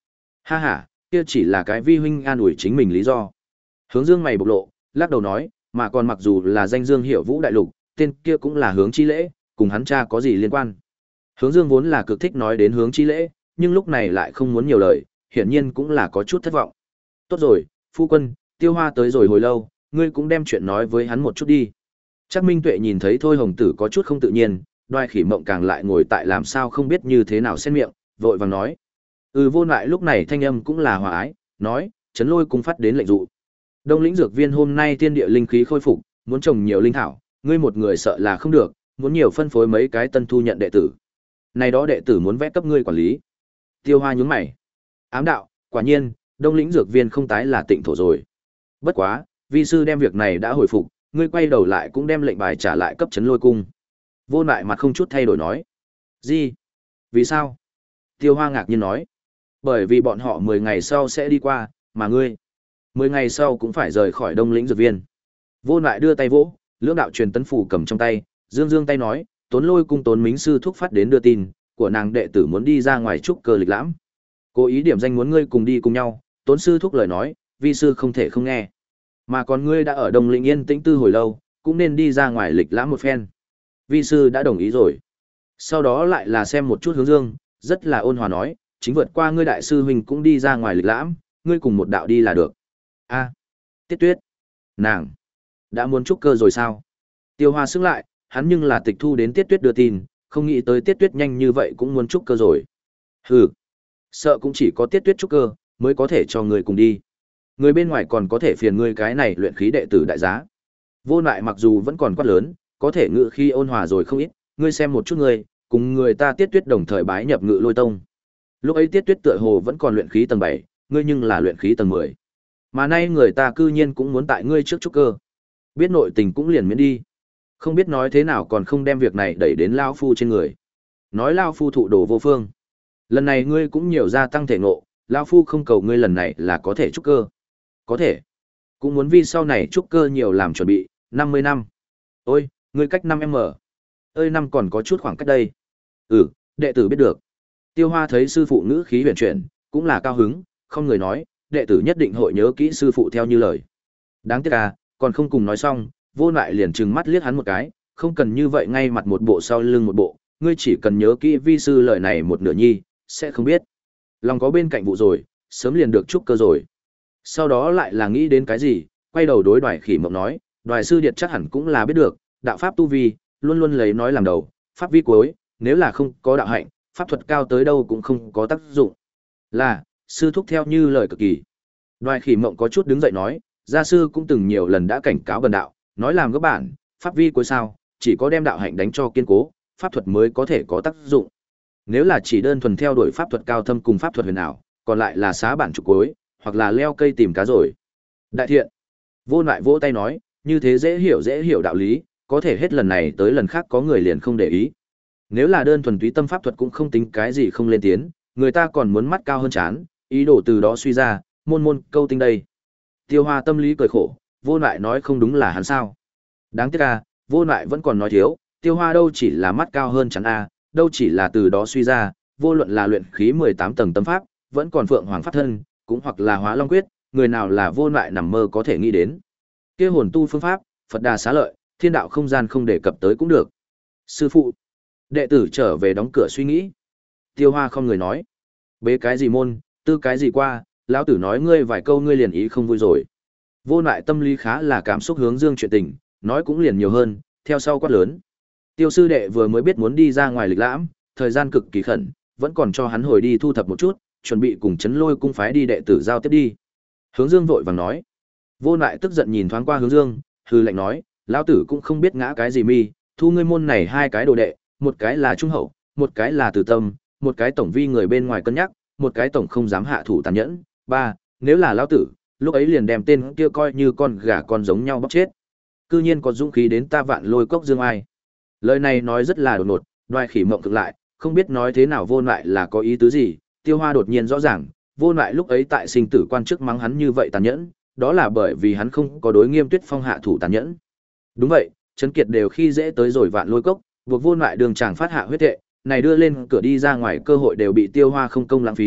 Ha ha, kia chỉ là cái vi huynh an ủi chính mình lý do. Hướng Dương mày bộc lộ, lắc đầu nói, mà còn mặc dù là danh Dương Hiểu Vũ đại lục, tên kia cũng là Hướng Chi Lễ, cùng hắn cha có gì liên quan. Hướng Dương vốn là cực thích nói đến Hướng Chi Lễ, nhưng lúc này lại không muốn nhiều lời, hiển nhiên cũng là có chút thất vọng. Tốt rồi, phu quân, Tiêu Hoa tới rồi hồi lâu, ngươi cũng đem chuyện nói với hắn một chút đi. Chắc Minh Tuệ nhìn thấy Thôi Hồng Tử có chút không tự nhiên, Đoài Khỉ Mộng càng lại ngồi tại làm sao không biết như thế nào xen miệng, vội vàng nói. Ừ, Vô Lại lúc này thanh âm cũng là hòa ái, nói, Trấn Lôi cung phát đến lệnh dụ. Đông lĩnh dược viên hôm nay thiên địa linh khí khôi phục, muốn trồng nhiều linh thảo, ngươi một người sợ là không được, muốn nhiều phân phối mấy cái tân thu nhận đệ tử. Này đó đệ tử muốn vẽ cấp ngươi quản lý. Tiêu Hoa nhướng mày. Ám đạo, quả nhiên, Đông lĩnh dược viên không tái là tịnh thổ rồi. Bất quá, vi sư đem việc này đã hồi phục, ngươi quay đầu lại cũng đem lệnh bài trả lại cấp Trấn Lôi cung. Vô Lại mặt không chút thay đổi nói. Gì? Vì sao? Tiêu Hoa ngạc nhiên nói. Bởi vì bọn họ mười ngày sau sẽ đi qua, mà ngươi mười ngày sau cũng phải rời khỏi Đông lĩnh dược viên. Vô Lại đưa tay vỗ, lưỡng đạo truyền tấn phù cầm trong tay, dương dương tay nói, Tốn Lôi cung Tốn Mính sư thúc phát đến đưa tin, của nàng đệ tử muốn đi ra ngoài trúc cơ lịch lãm. Cố ý điểm danh muốn ngươi cùng đi cùng nhau, Tốn sư thúc lời nói, vi sư không thể không nghe. Mà còn ngươi đã ở Đông lĩnh yên tĩnh tư hồi lâu, cũng nên đi ra ngoài lịch lãm một phen. Vi sư đã đồng ý rồi. Sau đó lại là xem một chút Hướng Dương, rất là ôn hòa nói, chính vượt qua ngươi đại sư huynh cũng đi ra ngoài lịch lãm, ngươi cùng một đạo đi là được. A, Tiết Tuyết, nàng đã muốn trúc cơ rồi sao? Tiêu Hoa sững lại, hắn nhưng là tịch thu đến Tiết Tuyết đưa tin, không nghĩ tới Tiết Tuyết nhanh như vậy cũng muốn trúc cơ rồi. Hừ, sợ cũng chỉ có Tiết Tuyết trúc cơ mới có thể cho người cùng đi. Người bên ngoài còn có thể phiền ngươi cái này luyện khí đệ tử đại giá. Vô Lại mặc dù vẫn còn quát lớn, có thể ngự khi ôn hòa rồi không ít, ngươi xem một chút ngươi, cùng người ta Tiết Tuyết đồng thời bái nhập Ngự Lôi tông. Lúc ấy Tiết Tuyết tựa hồ vẫn còn luyện khí tầng bảy, ngươi nhưng là luyện khí tầng mười. Mà nay người ta cư nhiên cũng muốn tại ngươi trước trúc cơ. Biết nội tình cũng liền miễn đi. Không biết nói thế nào còn không đem việc này đẩy đến lao phu trên người. Nói lao phu thụ đồ vô phương. Lần này ngươi cũng nhiều gia tăng thể ngộ, lao phu không cầu ngươi lần này là có thể trúc cơ. Có thể. Cũng muốn vì sau này trúc cơ nhiều làm chuẩn bị, năm mươi năm. Ôi, ngươi cách năm m. Ơi năm còn có chút khoảng cách đây. Ừ, đệ tử biết được. Tiêu Hoa thấy sư phụ ngữ khí huyền chuyển, cũng là cao hứng, không người nói, đệ tử nhất định hội nhớ kỹ sư phụ theo như lời. Đáng tiếc à, còn không cùng nói xong, Vô Lại liền trừng mắt liếc hắn một cái, không cần như vậy ngay mặt một bộ sau lưng một bộ, ngươi chỉ cần nhớ kỹ vi sư lời này một nửa nhi, sẽ không biết. Lòng có bên cạnh vụ rồi, sớm liền được trúc cơ rồi. Sau đó lại là nghĩ đến cái gì, quay đầu đối Đoài Khỉ Mộng nói, Đoài sư điệt chắc hẳn cũng là biết được, đạo pháp tu vi, luôn luôn lấy nói làm đầu, pháp vi cuối, nếu là không có đạo hạnh, pháp thuật cao tới đâu cũng không có tác dụng. Là, sư thúc theo như lời cực kỳ. Đoài Khỉ Mộng có chút đứng dậy nói, gia sư cũng từng nhiều lần đã cảnh cáo bần đạo, nói làm các bản, pháp vi cuối sao, chỉ có đem đạo hạnh đánh cho kiên cố, pháp thuật mới có thể có tác dụng. Nếu là chỉ đơn thuần theo đuổi pháp thuật cao thâm cùng pháp thuật huyền ảo, còn lại là xá bản trục cuối, hoặc là leo cây tìm cá rồi. Đại thiện. Vô Lại vỗ tay nói, như thế dễ hiểu dễ hiểu đạo lý, có thể hết lần này tới lần khác có người liền không để ý. Nếu là đơn thuần túy tâm pháp thuật cũng không tính cái gì không lên tiến, người ta còn muốn mắt cao hơn chán, ý đồ từ đó suy ra, môn môn câu tinh đây. Tiêu Hoa tâm lý cười khổ, Vô Lại nói không đúng là hắn sao. Đáng tiếc à, Vô Lại vẫn còn nói thiếu, Tiêu Hoa đâu chỉ là mắt cao hơn chán a, đâu chỉ là từ đó suy ra, vô luận là luyện khí mười tám tầng tâm pháp, vẫn còn Phượng Hoàng pháp thân, cũng hoặc là Hóa Long quyết, người nào là Vô Lại nằm mơ có thể nghĩ đến. Kia hồn tu phương pháp, Phật Đà xá lợi, thiên đạo không gian không đề cập tới cũng được. Sư phụ, đệ tử trở về đóng cửa suy nghĩ. Tiêu Hoa không người nói, bế cái gì môn, tư cái gì qua, lão tử nói ngươi vài câu ngươi liền ý không vui rồi. Vô Lại tâm lý khá là cảm xúc hướng dương chuyện tình, nói cũng liền nhiều hơn, theo sau quát lớn. Tiêu sư đệ vừa mới biết muốn đi ra ngoài lịch lãm, thời gian cực kỳ khẩn, vẫn còn cho hắn hồi đi thu thập một chút, chuẩn bị cùng Trấn Lôi cung phái đi đệ tử giao tiếp đi. Hướng Dương vội vàng nói. Vô Lại tức giận nhìn thoáng qua Hướng Dương, hừ lạnh nói, lão tử cũng không biết ngã cái gì mi, thu ngươi môn này hai cái đồ đệ, một cái là trung hậu, một cái là từ tâm, một cái tổng vi người bên ngoài cân nhắc, một cái tổng không dám hạ thủ tàn nhẫn. Ba, nếu là lão tử, lúc ấy liền đem tên kia coi như con gà con giống nhau bóc chết. Cư nhiên có dũng khí đến ta Vạn Lôi cốc Dương ai. Lời này nói rất là đột ngột, Đoài Khỉ Mộng cực lại, không biết nói thế nào Vô Lại là có ý tứ gì. Tiêu Hoa đột nhiên rõ ràng, Vô Lại lúc ấy tại sinh tử quan trước mắng hắn như vậy tàn nhẫn, đó là bởi vì hắn không có đối Nghiêm Tuyết Phong hạ thủ tàn nhẫn. Đúng vậy, Trấn Kiệt đều khi dễ tới rồi Vạn Lôi cốc, buộc Vô Lại đường chàng phát hạ huyết thệ, này đưa lên cửa đi ra ngoài cơ hội đều bị Tiêu Hoa không công lãng phí,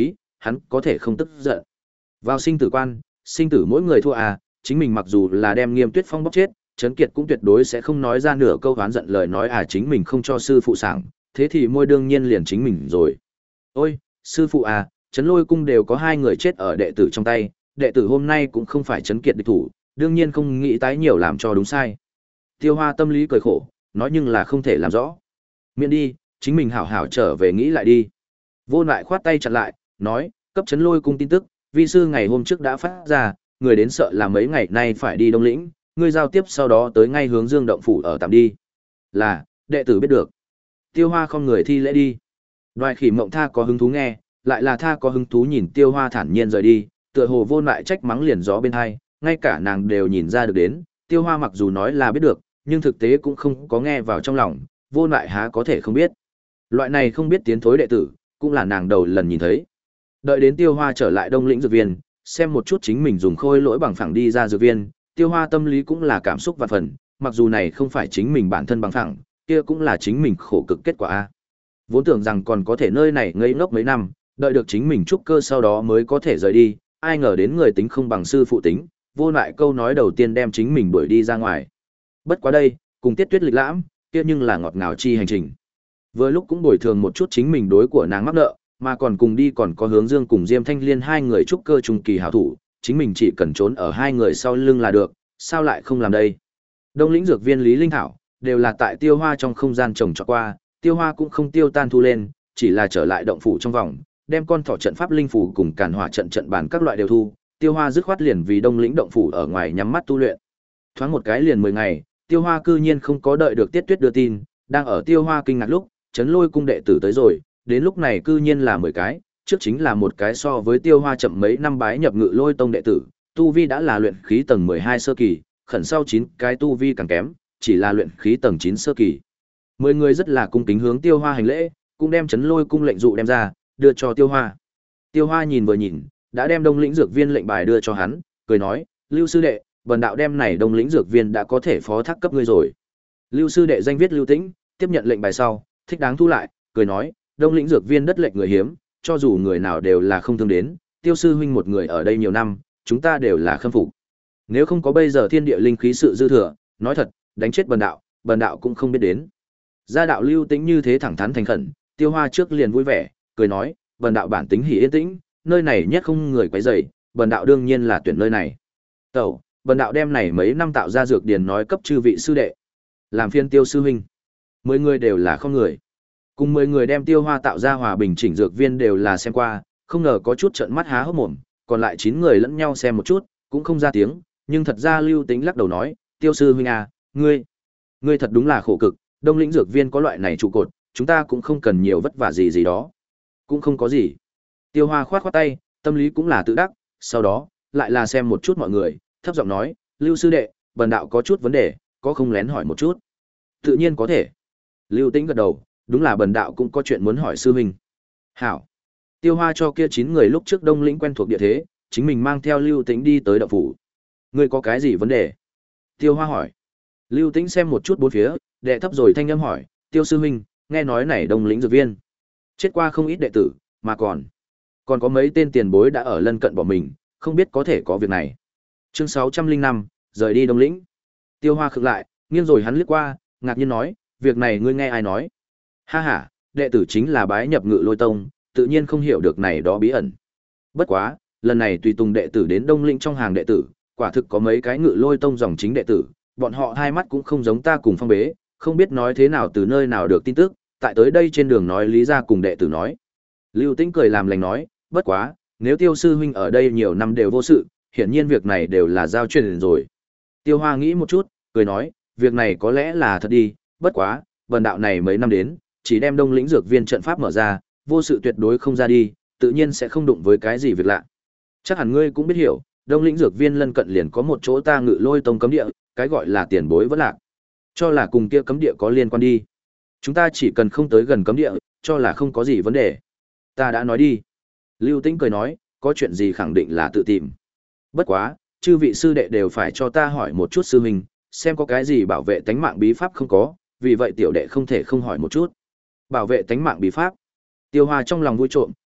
hắn có thể không tức giận. Vào sinh tử quan, sinh tử mỗi người thua à, chính mình mặc dù là đem Nghiêm Tuyết Phong bóc chết, Trấn Kiệt cũng tuyệt đối sẽ không nói ra nửa câu oán giận lời nói à chính mình không cho sư phụ sảng, thế thì môi đương nhiên liền chính mình rồi. Ôi, sư phụ à, Trấn Lôi cung đều có hai người chết ở đệ tử trong tay, đệ tử hôm nay cũng không phải Trấn Kiệt địch thủ, đương nhiên không nghĩ tái nhiều làm cho đúng sai. Tiêu Hoa tâm lý cười khổ, nói nhưng là không thể làm rõ. Miễn đi, chính mình hảo hảo trở về nghĩ lại đi. Vô Lại khoát tay chặn lại, nói, cấp Trấn Lôi cung tin tức, vi sư ngày hôm trước đã phát ra, người đến sợ là mấy ngày nay phải đi Đông Lĩnh, ngươi giao tiếp sau đó tới ngay hướng Dương động phủ ở tạm đi. Là, đệ tử biết được. Tiêu Hoa không người thi lễ đi. Đoài Khỉ Mộng Tha có hứng thú nghe, lại là Tha có hứng thú nhìn Tiêu Hoa thản nhiên rời đi, tựa hồ Vô Lại trách mắng liền gió bên hai, ngay cả nàng đều nhìn ra được đến, Tiêu Hoa mặc dù nói là biết được, nhưng thực tế cũng không có nghe vào trong lòng, Vô Lại há có thể không biết. Loại này không biết tiến thối đệ tử, cũng là nàng đầu lần nhìn thấy. Đợi đến Tiêu Hoa trở lại Đông Lĩnh dược viên, xem một chút chính mình dùng khôi lỗi bằng phẳng đi ra dược viên, Tiêu Hoa tâm lý cũng là cảm xúc vạn phần, mặc dù này không phải chính mình bản thân bằng phẳng, kia cũng là chính mình khổ cực kết quả a. Vốn tưởng rằng còn có thể nơi này ngây ngốc mấy năm, đợi được chính mình trúc cơ sau đó mới có thể rời đi, ai ngờ đến người tính không bằng sư phụ tính, Vô Lại câu nói đầu tiên đem chính mình đuổi đi ra ngoài. Bất quá đây, cùng Tiết Tuyết lịch lãm, kia nhưng là ngọt ngào chi hành trình. Vừa lúc cũng bồi thường một chút chính mình đối của nàng mắc nợ, mà còn cùng đi còn có Hướng Dương cùng Diêm Thanh Liên hai người trúc cơ trung kỳ hảo thủ, chính mình chỉ cần trốn ở hai người sau lưng là được, sao lại không làm đây? Đông Lĩnh dược viên Lý Linh Thảo đều là tại Tiêu Hoa trong không gian trồng trọt qua, Tiêu Hoa cũng không tiêu tan thu lên, chỉ là trở lại động phủ trong vòng, đem con thỏ trận pháp linh phủ cùng càn hỏa trận trận bàn các loại đều thu, Tiêu Hoa dứt khoát liền vì Đông Lĩnh động phủ ở ngoài nhắm mắt tu luyện. Thoáng một cái liền mười ngày, Tiêu Hoa cư nhiên không có đợi được Tiết Tuyết đưa tin, đang ở Tiêu Hoa kinh ngạc lúc, Trấn Lôi cung đệ tử tới rồi, đến lúc này cư nhiên là mười cái, trước chính là một cái so với Tiêu Hoa chậm mấy năm bái nhập Ngự Lôi tông đệ tử, tu vi đã là luyện khí tầng mười hai sơ kỳ, khẩn sau chín cái tu vi càng kém, chỉ là luyện khí tầng chín sơ kỳ. Mười người rất là cung kính hướng Tiêu Hoa hành lễ, cũng đem Trấn Lôi cung lệnh dụ đem ra, đưa cho Tiêu Hoa. Tiêu Hoa nhìn vừa nhìn, đã đem Đông Lĩnh dược viên lệnh bài đưa cho hắn, cười nói, "Lưu sư đệ, bần đạo đem này Đông Lĩnh dược viên đã có thể phó thác cấp ngươi rồi." Lưu sư đệ danh viết Lưu Tĩnh, tiếp nhận lệnh bài sau, thích đáng thu lại, cười nói, "Đông Lĩnh dược viên đất lệnh người hiếm, cho dù người nào đều là không thương đến, Tiêu sư huynh một người ở đây nhiều năm, chúng ta đều là khâm phục. Nếu không có bây giờ thiên địa linh khí sự dư thừa, nói thật, đánh chết bần đạo, bần đạo cũng không biết đến." Gia đạo Lưu Tĩnh như thế thẳng thắn thành khẩn, Tiêu Hoa trước liền vui vẻ, cười nói, "Bần đạo bản tính hỉ yên tĩnh, nơi này nhất không người quấy rầy, bần đạo đương nhiên là tuyển nơi này. Tẩu, bần đạo đem này mấy năm tạo ra dược điển nói cấp chư vị sư đệ, làm phiên Tiêu sư huynh." Mười người đều là không người. Cùng mười người đem Tiêu Hoa tạo ra hòa bình chỉnh dược viên đều là xem qua, không ngờ có chút trợn mắt há hốc mồm, còn lại chín người lẫn nhau xem một chút, cũng không ra tiếng, nhưng thật ra Lưu Tĩnh lắc đầu nói, "Tiêu sư huynh à, ngươi, ngươi thật đúng là khổ cực, Đông Lĩnh dược viên có loại này trụ cột, chúng ta cũng không cần nhiều vất vả gì gì đó." Cũng không có gì. Tiêu Hoa khoát khoát tay, tâm lý cũng là tự đắc, sau đó, lại là xem một chút mọi người, thấp giọng nói, "Lưu sư đệ, bần đạo có chút vấn đề, có không lén hỏi một chút?" "Tự nhiên có thể." Lưu Tĩnh gật đầu, đúng là bần đạo cũng có chuyện muốn hỏi sư huynh. "Hảo." Tiêu Hoa cho kia chín người lúc trước Đông Lĩnh quen thuộc địa thế, chính mình mang theo Lưu Tĩnh đi tới động phủ. "Ngươi có cái gì vấn đề?" Tiêu Hoa hỏi. Lưu Tĩnh xem một chút bốn phía, đệ thấp rồi thanh âm hỏi, "Tiêu sư huynh, nghe nói này Đông Lĩnh dược viên chết qua không ít đệ tử, mà còn còn có mấy tên tiền bối đã ở lân cận bỏ mình, không biết có thể có việc này." Chương sáu trăm linh năm, rời đi Đông Lĩnh. Tiêu Hoa khựng lại, nghiêng rồi hắn liếc qua, ngạc nhiên nói, "Việc này ngươi nghe ai nói?" "Ha ha, đệ tử chính là bái nhập Ngự Lôi tông, tự nhiên không hiểu được này đó bí ẩn. Bất quá, lần này tùy tùng đệ tử đến Đông Lĩnh trong hàng đệ tử, quả thực có mấy cái Ngự Lôi tông dòng chính đệ tử, bọn họ hai mắt cũng không giống ta cùng Phong Bế, không biết nói thế nào từ nơi nào được tin tức, tại tới đây trên đường nói lý ra cùng đệ tử nói." Lưu Tĩnh cười làm lành nói, "Bất quá, nếu Tiêu sư huynh ở đây nhiều năm đều vô sự, hiển nhiên việc này đều là giao truyền rồi." Tiêu Hoa nghĩ một chút, cười nói, "Việc này có lẽ là thật đi, bất quá, bần đạo này mấy năm đến, chỉ đem Đông Lĩnh dược viên trận pháp mở ra, vô sự tuyệt đối không ra đi, tự nhiên sẽ không đụng với cái gì việc lạ. Chắc hẳn ngươi cũng biết hiểu, Đông Lĩnh dược viên lân cận liền có một chỗ ta Ngự Lôi tông cấm địa, cái gọi là tiền bối vẫn lạc, cho là cùng kia cấm địa có liên quan đi. Chúng ta chỉ cần không tới gần cấm địa, cho là không có gì vấn đề." "Ta đã nói đi." Lưu Tĩnh cười nói, "Có chuyện gì khẳng định là tự tìm. Bất quá, chư vị sư đệ đều phải cho ta hỏi một chút sư huynh, xem có cái gì bảo vệ tánh mạng bí pháp không có, vì vậy tiểu đệ không thể không hỏi một chút." "Bảo vệ tánh mạng bí pháp?" Tiêu Hoa trong lòng vui trộm,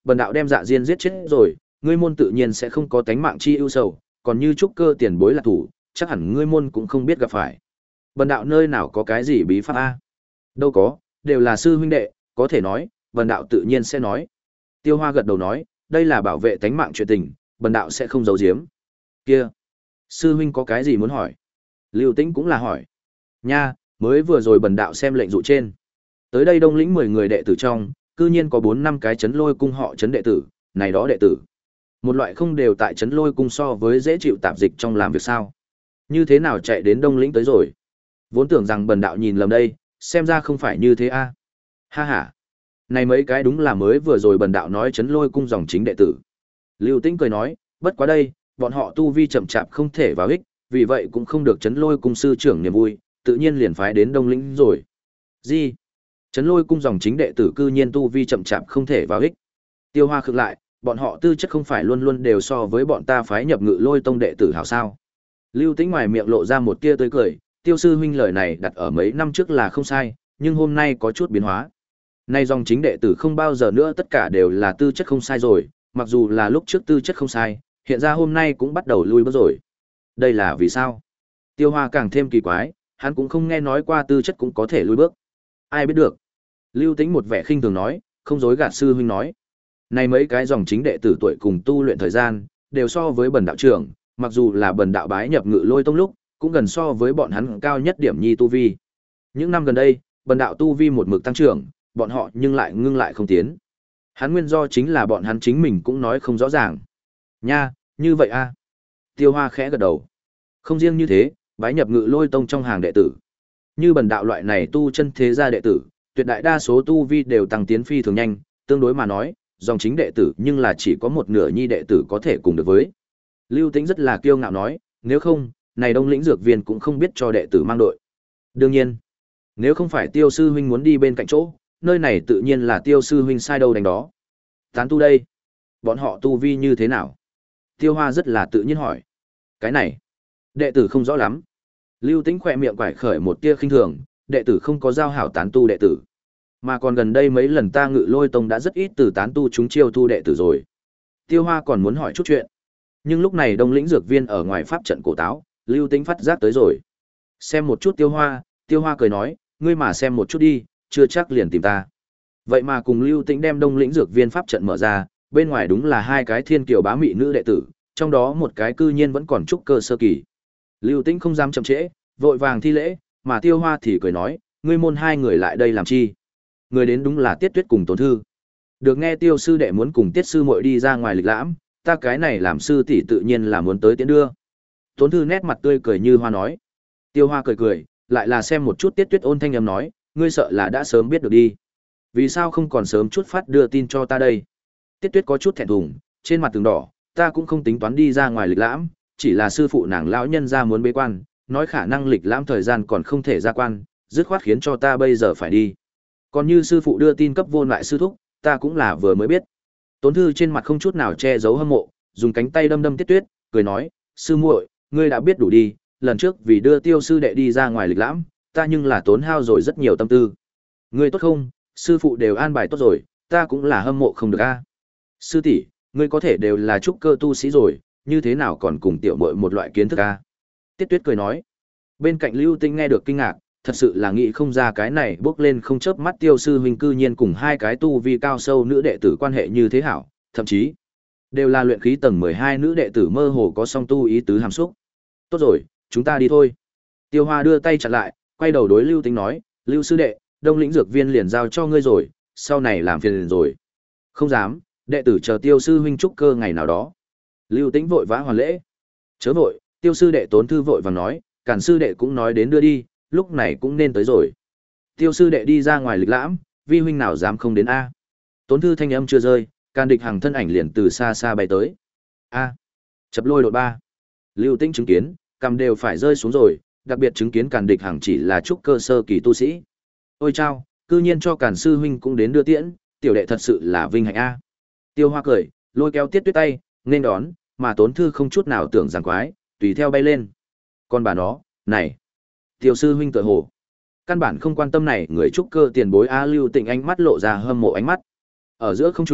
bần đạo đem Dạ Diên giết chết rồi, ngươi môn tự nhiên sẽ không có tánh mạng chi ưu sầu, còn như trúc cơ tiền bối là thủ, chắc hẳn ngươi môn cũng không biết gặp phải. Bần đạo nơi nào có cái gì bí pháp a? Đâu có, đều là sư huynh đệ, có thể nói, bần đạo tự nhiên sẽ nói. Tiêu Hoa gật đầu nói, đây là bảo vệ tánh mạng chuyện tình, bần đạo sẽ không giấu giếm. Kia, sư huynh có cái gì muốn hỏi? Lưu Tĩnh cũng là hỏi. Nha, mới vừa rồi bần đạo xem lệnh dụ trên. Tới đây Đông lĩnh mười người đệ tử trong, cư nhiên có bốn năm cái chấn lôi cung họ chấn đệ tử, này đó đệ tử. Một loại không đều tại chấn lôi cung so với dễ chịu tạp dịch trong làm việc sao? Như thế nào chạy đến Đông lĩnh tới rồi? Vốn tưởng rằng bần đạo nhìn lầm đây, xem ra không phải như thế a. Ha ha. Này mấy cái đúng là mới vừa rồi bần đạo nói chấn lôi cung dòng chính đệ tử. Lưu Tĩnh cười nói, bất quá đây, bọn họ tu vi chậm chạp không thể vào ích, vì vậy cũng không được chấn lôi cung sư trưởng niềm vui, tự nhiên liền phái đến Đông lĩnh rồi. Gì? Chấn lôi cung dòng chính đệ tử cư nhiên tu vi chậm chạp không thể vào ích. Tiêu Hoa khựng lại, bọn họ tư chất không phải luôn luôn đều so với bọn ta phái nhập ngự lôi tông đệ tử hảo sao? Lưu Tĩnh ngoài miệng lộ ra một tia tươi cười, Tiêu sư huynh lời này đặt ở mấy năm trước là không sai, nhưng hôm nay có chút biến hóa. Nay dòng chính đệ tử không bao giờ nữa tất cả đều là tư chất không sai rồi, mặc dù là lúc trước tư chất không sai, hiện ra hôm nay cũng bắt đầu lui bước rồi. Đây là vì sao? Tiêu Hoa càng thêm kỳ quái, hắn cũng không nghe nói qua tư chất cũng có thể lui bước. Ai biết được? Lưu Tĩnh một vẻ khinh thường nói, không dối gạt sư huynh nói. Này mấy cái dòng chính đệ tử tuổi cùng tu luyện thời gian, đều so với bần đạo trưởng, mặc dù là bần đạo bái nhập ngự lôi tông lúc, cũng gần so với bọn hắn cao nhất điểm nhi tu vi. Những năm gần đây, bần đạo tu vi một mực tăng trưởng, bọn họ nhưng lại ngưng lại không tiến. Hắn nguyên do chính là bọn hắn chính mình cũng nói không rõ ràng. Nha, như vậy a. Tiêu Hoa khẽ gật đầu. Không riêng như thế, bái nhập ngự lôi tông trong hàng đệ tử. Như bần đạo loại này tu chân thế gia đệ tử, tuyệt đại đa số tu vi đều tăng tiến phi thường nhanh, tương đối mà nói, dòng chính đệ tử nhưng là chỉ có một nửa nhi đệ tử có thể cùng được với. Lưu Tĩnh rất là kiêu ngạo nói, nếu không, này Đông lĩnh dược viên cũng không biết cho đệ tử mang đội. Đương nhiên, nếu không phải Tiêu sư huynh muốn đi bên cạnh chỗ, nơi này tự nhiên là Tiêu sư huynh sai đâu đánh đó. Tán tu đây, bọn họ tu vi như thế nào? Tiêu Hoa rất là tự nhiên hỏi. Cái này, đệ tử không rõ lắm. Lưu Tĩnh khỏe miệng quải khởi một tia khinh thường, đệ tử không có giao hảo tán tu đệ tử. Mà còn gần đây mấy lần ta ngự lôi tông đã rất ít từ tán tu chúng chiêu thu đệ tử rồi. Tiêu Hoa còn muốn hỏi chút chuyện. Nhưng lúc này Đông lĩnh dược viên ở ngoài pháp trận cổ táo, Lưu Tĩnh phát giác tới rồi. Xem một chút Tiêu Hoa, Tiêu Hoa cười nói, ngươi mà xem một chút đi, chưa chắc liền tìm ta. Vậy mà cùng Lưu Tĩnh đem Đông lĩnh dược viên pháp trận mở ra, bên ngoài đúng là hai cái thiên kiều bá mị nữ đệ tử, trong đó một cái cư nhiên vẫn còn trúc cơ sơ kỳ. Lưu Tĩnh không dám chậm trễ, vội vàng thi lễ, mà Tiêu Hoa thì cười nói, ngươi môn hai người lại đây làm chi? Người đến đúng là Tiết Tuyết cùng Tốn Thư. Được nghe Tiêu sư đệ muốn cùng Tiết sư muội đi ra ngoài lịch lãm, ta cái này làm sư tỷ tự nhiên là muốn tới tiễn đưa. Tốn Thư nét mặt tươi cười như hoa nói. Tiêu Hoa cười cười, lại là xem một chút Tiết Tuyết ôn thanh âm nói, ngươi sợ là đã sớm biết được đi. Vì sao không còn sớm chút phát đưa tin cho ta đây? Tiết Tuyết có chút thẹn thùng, trên mặt tường đỏ, ta cũng không tính toán đi ra ngoài lịch lãm, chỉ là sư phụ nàng lão nhân ra muốn bế quan, nói khả năng lịch lãm thời gian còn không thể ra quan, dứt khoát khiến cho ta bây giờ phải đi. Còn như sư phụ đưa tin cấp vô lại sư thúc, ta cũng là vừa mới biết. Tốn Thư trên mặt không chút nào che giấu hâm mộ, dùng cánh tay đâm đâm Tiết Tuyết, cười nói, sư muội, ngươi đã biết đủ đi, lần trước vì đưa Tiêu sư đệ đi ra ngoài lịch lãm, ta nhưng là tốn hao rồi rất nhiều tâm tư. Ngươi tốt không, sư phụ đều an bài tốt rồi, ta cũng là hâm mộ không được a. Sư tỷ, ngươi có thể đều là trúc cơ tu sĩ rồi, như thế nào còn cùng tiểu muội một loại kiến thức a? Tiết Tuyết cười nói. Bên cạnh Lưu Tĩnh nghe được kinh ngạc, thật sự là nghĩ không ra cái này bước lên không chớp mắt Tiêu sư huynh cư nhiên cùng hai cái tu vi cao sâu nữ đệ tử quan hệ như thế hảo, thậm chí đều là luyện khí tầng mười hai nữ đệ tử mơ hồ có song tu ý tứ hàm xúc. Tốt rồi, chúng ta đi thôi. Tiêu Hoa đưa tay chặn lại, quay đầu đối Lưu Tĩnh nói, Lưu sư đệ, Đông lĩnh dược viên liền giao cho ngươi rồi, sau này làm phiền liền rồi. Không dám, đệ tử chờ Tiêu sư huynh trúc cơ ngày nào đó. Lưu Tĩnh vội vã hoàn lễ. Chớ vội, Tiêu sư đệ Tốn Thư vội vàng nói, Càn sư đệ cũng nói đến đưa đi, lúc này cũng nên tới rồi. Tiêu sư đệ đi ra ngoài lịch lãm, vi huynh nào dám không đến a? Tốn Thư thanh âm chưa rơi, Càn Địch Hằng thân ảnh liền từ xa xa bay tới. A, chập lôi đột ba. Lưu Tĩnh chứng kiến, cầm đều phải rơi xuống rồi, đặc biệt chứng kiến Càn Địch Hằng chỉ là trúc cơ sơ kỳ tu sĩ. Ôi chao, cư nhiên cho Càn sư huynh cũng đến đưa tiễn, tiểu đệ thật sự là vinh hạnh a. Tiêu Hoa cười, lôi kéo Tiết Tuyết tay, nên đón, mà Tốn Thư không chút nào tưởng giảng quái, tùy theo bay lên. Con bà nó, này, Tiêu sư huynh tựa hồ căn bản không quan tâm này, người trúc cơ tiền bối a. Lưu Tĩnh ánh mắt lộ ra hâm mộ ánh mắt. Ở giữa không trung,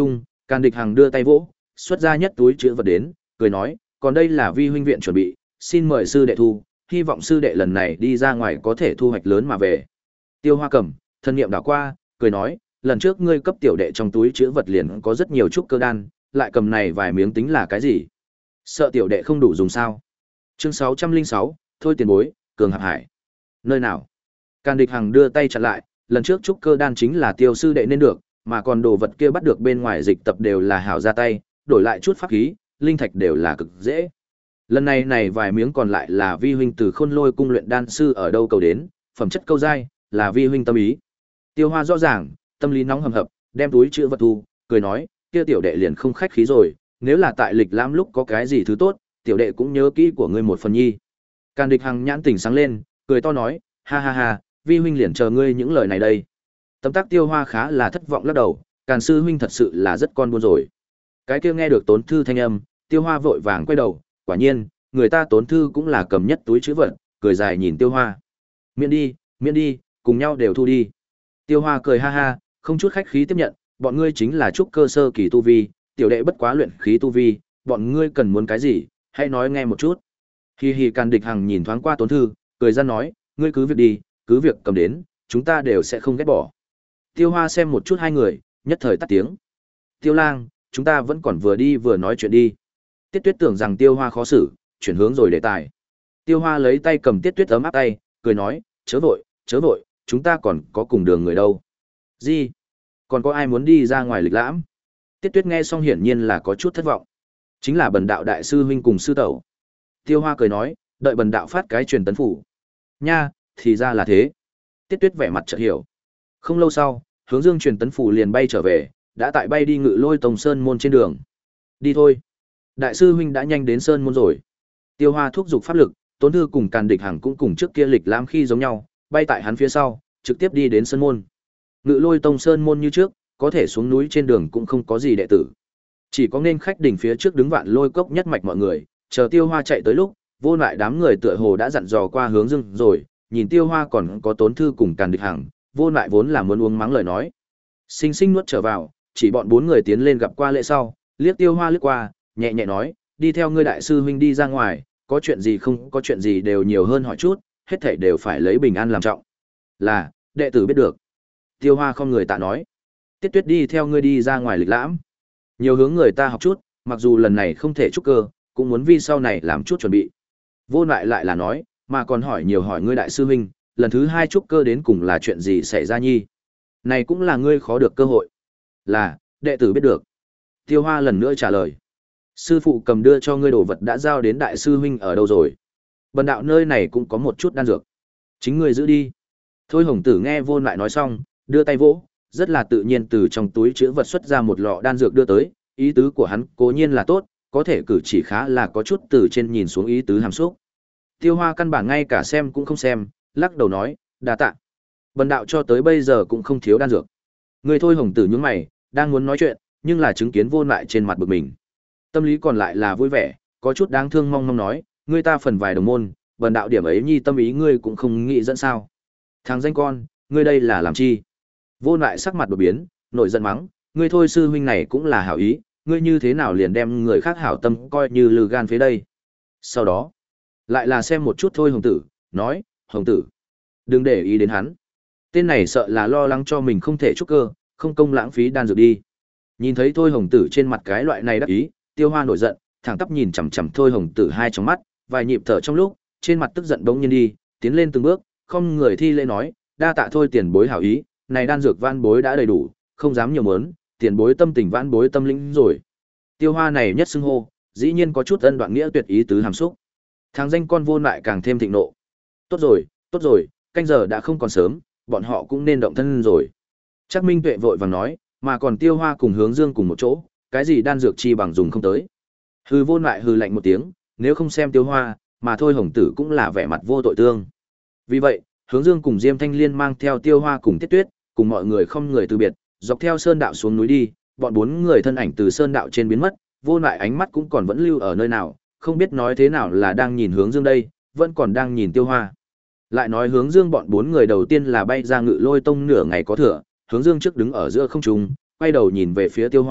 Càn Địch Hằng đưa tay vỗ, xuất ra nhất túi chứa vật đến, cười nói, còn đây là vi huynh viện chuẩn bị, xin mời sư đệ thu, hy vọng sư đệ lần này đi ra ngoài có thể thu hoạch lớn mà về. Tiêu Hoa cầm, thân niệm đảo qua, cười nói, lần trước ngươi cấp tiểu đệ trong túi chứa vật liền có rất nhiều trúc cơ đan, lại cầm này vài miếng tính là cái gì? Sợ tiểu đệ không đủ dùng sao? Chương sáu trăm lẻ sáu, thôi tiền bối, Cường Hạp Hải. Nơi nào? Càn Địch Hằng đưa tay chặn lại, lần trước trúc cơ đan chính là Tiêu sư đệ nên được, mà còn đồ vật kia bắt được bên ngoài dịch tập đều là hảo ra tay, đổi lại chút pháp khí, linh thạch đều là cực dễ. Lần này này vài miếng còn lại là vi huynh từ Khôn Lôi cung luyện đan sư ở đâu cầu đến, phẩm chất câu dai, là vi huynh tâm ý. Tiêu Hoa rõ ràng, tâm lý nóng hầm hập, đem túi chữ vật thu, cười nói, kia tiểu đệ liền không khách khí rồi, nếu là tại lịch lãm lúc có cái gì thứ tốt, tiểu đệ cũng nhớ kỹ của ngươi một phần nhi. Càn Địch Hằng nhãn tỉnh sáng lên, cười to nói, ha ha ha, vi huynh liền chờ ngươi những lời này đây. Tấm tắc Tiêu Hoa khá là thất vọng lắc đầu, Càn sư huynh thật sự là rất con buôn rồi. Cái kia nghe được Tốn Thư thanh âm, Tiêu Hoa vội vàng quay đầu, quả nhiên, người ta Tốn Thư cũng là cầm nhất túi chữ vật, cười dài nhìn Tiêu Hoa. Miễn đi, miễn đi, cùng nhau đều thu đi. Tiêu Hoa cười ha ha, không chút khách khí tiếp nhận, bọn ngươi chính là trúc cơ sơ kỳ tu vi, tiểu đệ bất quá luyện khí tu vi, bọn ngươi cần muốn cái gì, hãy nói nghe một chút. Hi hi. Càn Địch Hằng nhìn thoáng qua Tốn Thư, cười ra nói, ngươi cứ việc đi, cứ việc cầm đến, chúng ta đều sẽ không ghét bỏ. Tiêu Hoa xem một chút hai người, nhất thời tắt tiếng. Tiêu Lang, chúng ta vẫn còn vừa đi vừa nói chuyện đi. Tiết Tuyết tưởng rằng Tiêu Hoa khó xử, chuyển hướng rồi đề tài. Tiêu Hoa lấy tay cầm Tiết Tuyết ấm áp tay, cười nói, chớ vội, chớ vội, chúng ta còn có cùng đường người đâu. Gì? Còn có ai muốn đi ra ngoài lịch lãm? Tiết Tuyết nghe xong hiển nhiên là có chút thất vọng. Chính là Bần đạo đại sư huynh cùng sư tẩu. Tiêu Hoa cười nói, đợi Bần đạo phát cái truyền tấn phủ. Nha, thì ra là thế. Tiết Tuyết vẻ mặt chợt hiểu. Không lâu sau, Hướng Dương truyền tấn phủ liền bay trở về, đã tại bay đi Ngự Lôi Tông Sơn môn trên đường. Đi thôi. Đại sư huynh đã nhanh đến Sơn môn rồi. Tiêu Hoa thúc giục pháp lực, Tốn Thư cùng Càn Địch Hằng cũng cùng trước kia lịch lãm khi giống nhau, bay tại hắn phía sau, trực tiếp đi đến Sơn môn. Ngự Lôi Tông Sơn môn như trước, có thể xuống núi trên đường cũng không có gì đệ tử. Chỉ có nên khách đỉnh phía trước đứng Vạn Lôi Cốc nhất mạch mọi người, chờ Tiêu Hoa chạy tới lúc, vô lại đám người tựa hồ đã dặn dò qua Hướng Dương rồi, nhìn Tiêu Hoa còn có Tốn Thư cùng Càn Địch Hằng, vô lại vốn là muốn uống mắng lời nói. Sinh sinh nuốt trở vào, chỉ bọn bốn người tiến lên gặp qua lễ sau, liếc Tiêu Hoa liếc qua, nhẹ nhẹ nói, đi theo ngươi đại sư huynh đi ra ngoài, có chuyện gì không có chuyện gì đều nhiều hơn hỏi chút, hết thảy đều phải lấy bình an làm trọng. Là, đệ tử biết được. Tiêu Hoa không người tạ nói. Tiết Tuyết đi theo ngươi đi ra ngoài lịch lãm. Nhiều hướng người ta học chút, mặc dù lần này không thể trúc cơ, cũng muốn vì sau này làm chút chuẩn bị. Vô lại lại là nói, mà còn hỏi nhiều hỏi ngươi đại sư huynh, lần thứ hai trúc cơ đến cùng là chuyện gì xảy ra nhi. Này cũng là ngươi khó được cơ hội. Là, đệ tử biết được. Tiêu Hoa lần nữa trả lời. Sư phụ cầm đưa cho ngươi đồ vật đã giao đến đại sư huynh ở đâu rồi? Bần đạo nơi này cũng có một chút đan dược. Chính ngươi giữ đi. Thôi Hồng Tử nghe Vô lại nói xong, đưa tay vỗ, rất là tự nhiên từ trong túi chứa vật xuất ra một lọ đan dược đưa tới, ý tứ của hắn cố nhiên là tốt, có thể cử chỉ khá là có chút từ trên nhìn xuống ý tứ hàm xúc. Tiêu Hoa căn bản ngay cả xem cũng không xem, lắc đầu nói, đa tạ. Bần đạo cho tới bây giờ cũng không thiếu đan dược. Người Thôi Hồng Tử nhướng mày, đang muốn nói chuyện, nhưng là chứng kiến Vô lại trên mặt bực mình. Tâm lý còn lại là vui vẻ, có chút đáng thương mong mong nói, ngươi ta phần vài đồng môn, bần đạo điểm ấy nhi tâm ý ngươi cũng không nghĩ dẫn sao. Thằng danh con, ngươi đây là làm chi? Vô lại sắc mặt đột biến, nổi giận mắng, ngươi Thôi sư huynh này cũng là hảo ý, ngươi như thế nào liền đem người khác hảo tâm coi như lừ gan phía đây. Sau đó, lại là xem một chút Thôi Hồng Tử, nói, Hồng Tử, đừng để ý đến hắn. Tên này sợ là lo lắng cho mình không thể trúc cơ, không công lãng phí đan dược đi. Nhìn thấy Thôi Hồng Tử trên mặt cái loại này đắc ý, Tiêu Hoa nổi giận, thẳng tắp nhìn chằm chằm Thôi Hồng Tử hai trong mắt, vài nhịp thở trong lúc, trên mặt tức giận bỗng nhiên đi, tiến lên từng bước, không người thi lễ nói, đa tạ Thôi tiền bối hảo ý, này đan dược van bối đã đầy đủ, không dám nhiều mớn, tiền bối tâm tình vãn bối tâm lĩnh rồi. Tiêu Hoa này nhất xưng hô, dĩ nhiên có chút ân đoạn nghĩa tuyệt ý tứ hàm xúc. Thằng danh con Vô lại càng thêm thịnh nộ. Tốt rồi, tốt rồi, canh giờ đã không còn sớm, bọn họ cũng nên động thân rồi. Chắc Minh Tuệ vội vàng nói, mà còn Tiêu Hoa cùng Hướng Dương cùng một chỗ, cái gì đan dược chi bằng dùng không tới. Hư Vô lại hư lạnh một tiếng, nếu không xem Tiêu Hoa, mà Thôi Hồng Tử cũng là vẻ mặt vô tội tương. Vì vậy, Hướng Dương cùng Diêm Thanh Liên mang theo Tiêu Hoa cùng Tiết Tuyết, cùng mọi người không người từ biệt, dọc theo sơn đạo xuống núi đi, bọn bốn người thân ảnh từ sơn đạo trên biến mất, Vô lại ánh mắt cũng còn vẫn lưu ở nơi nào, không biết nói thế nào là đang nhìn Hướng Dương đây, vẫn còn đang nhìn Tiêu Hoa. Lại nói Hướng Dương bọn bốn người đầu tiên là bay ra Ngự Lôi Tông nửa ngày có thừa, Hướng Dương trước đứng ở giữa không trung, quay đầu nhìn về phía Tiêu Hoa,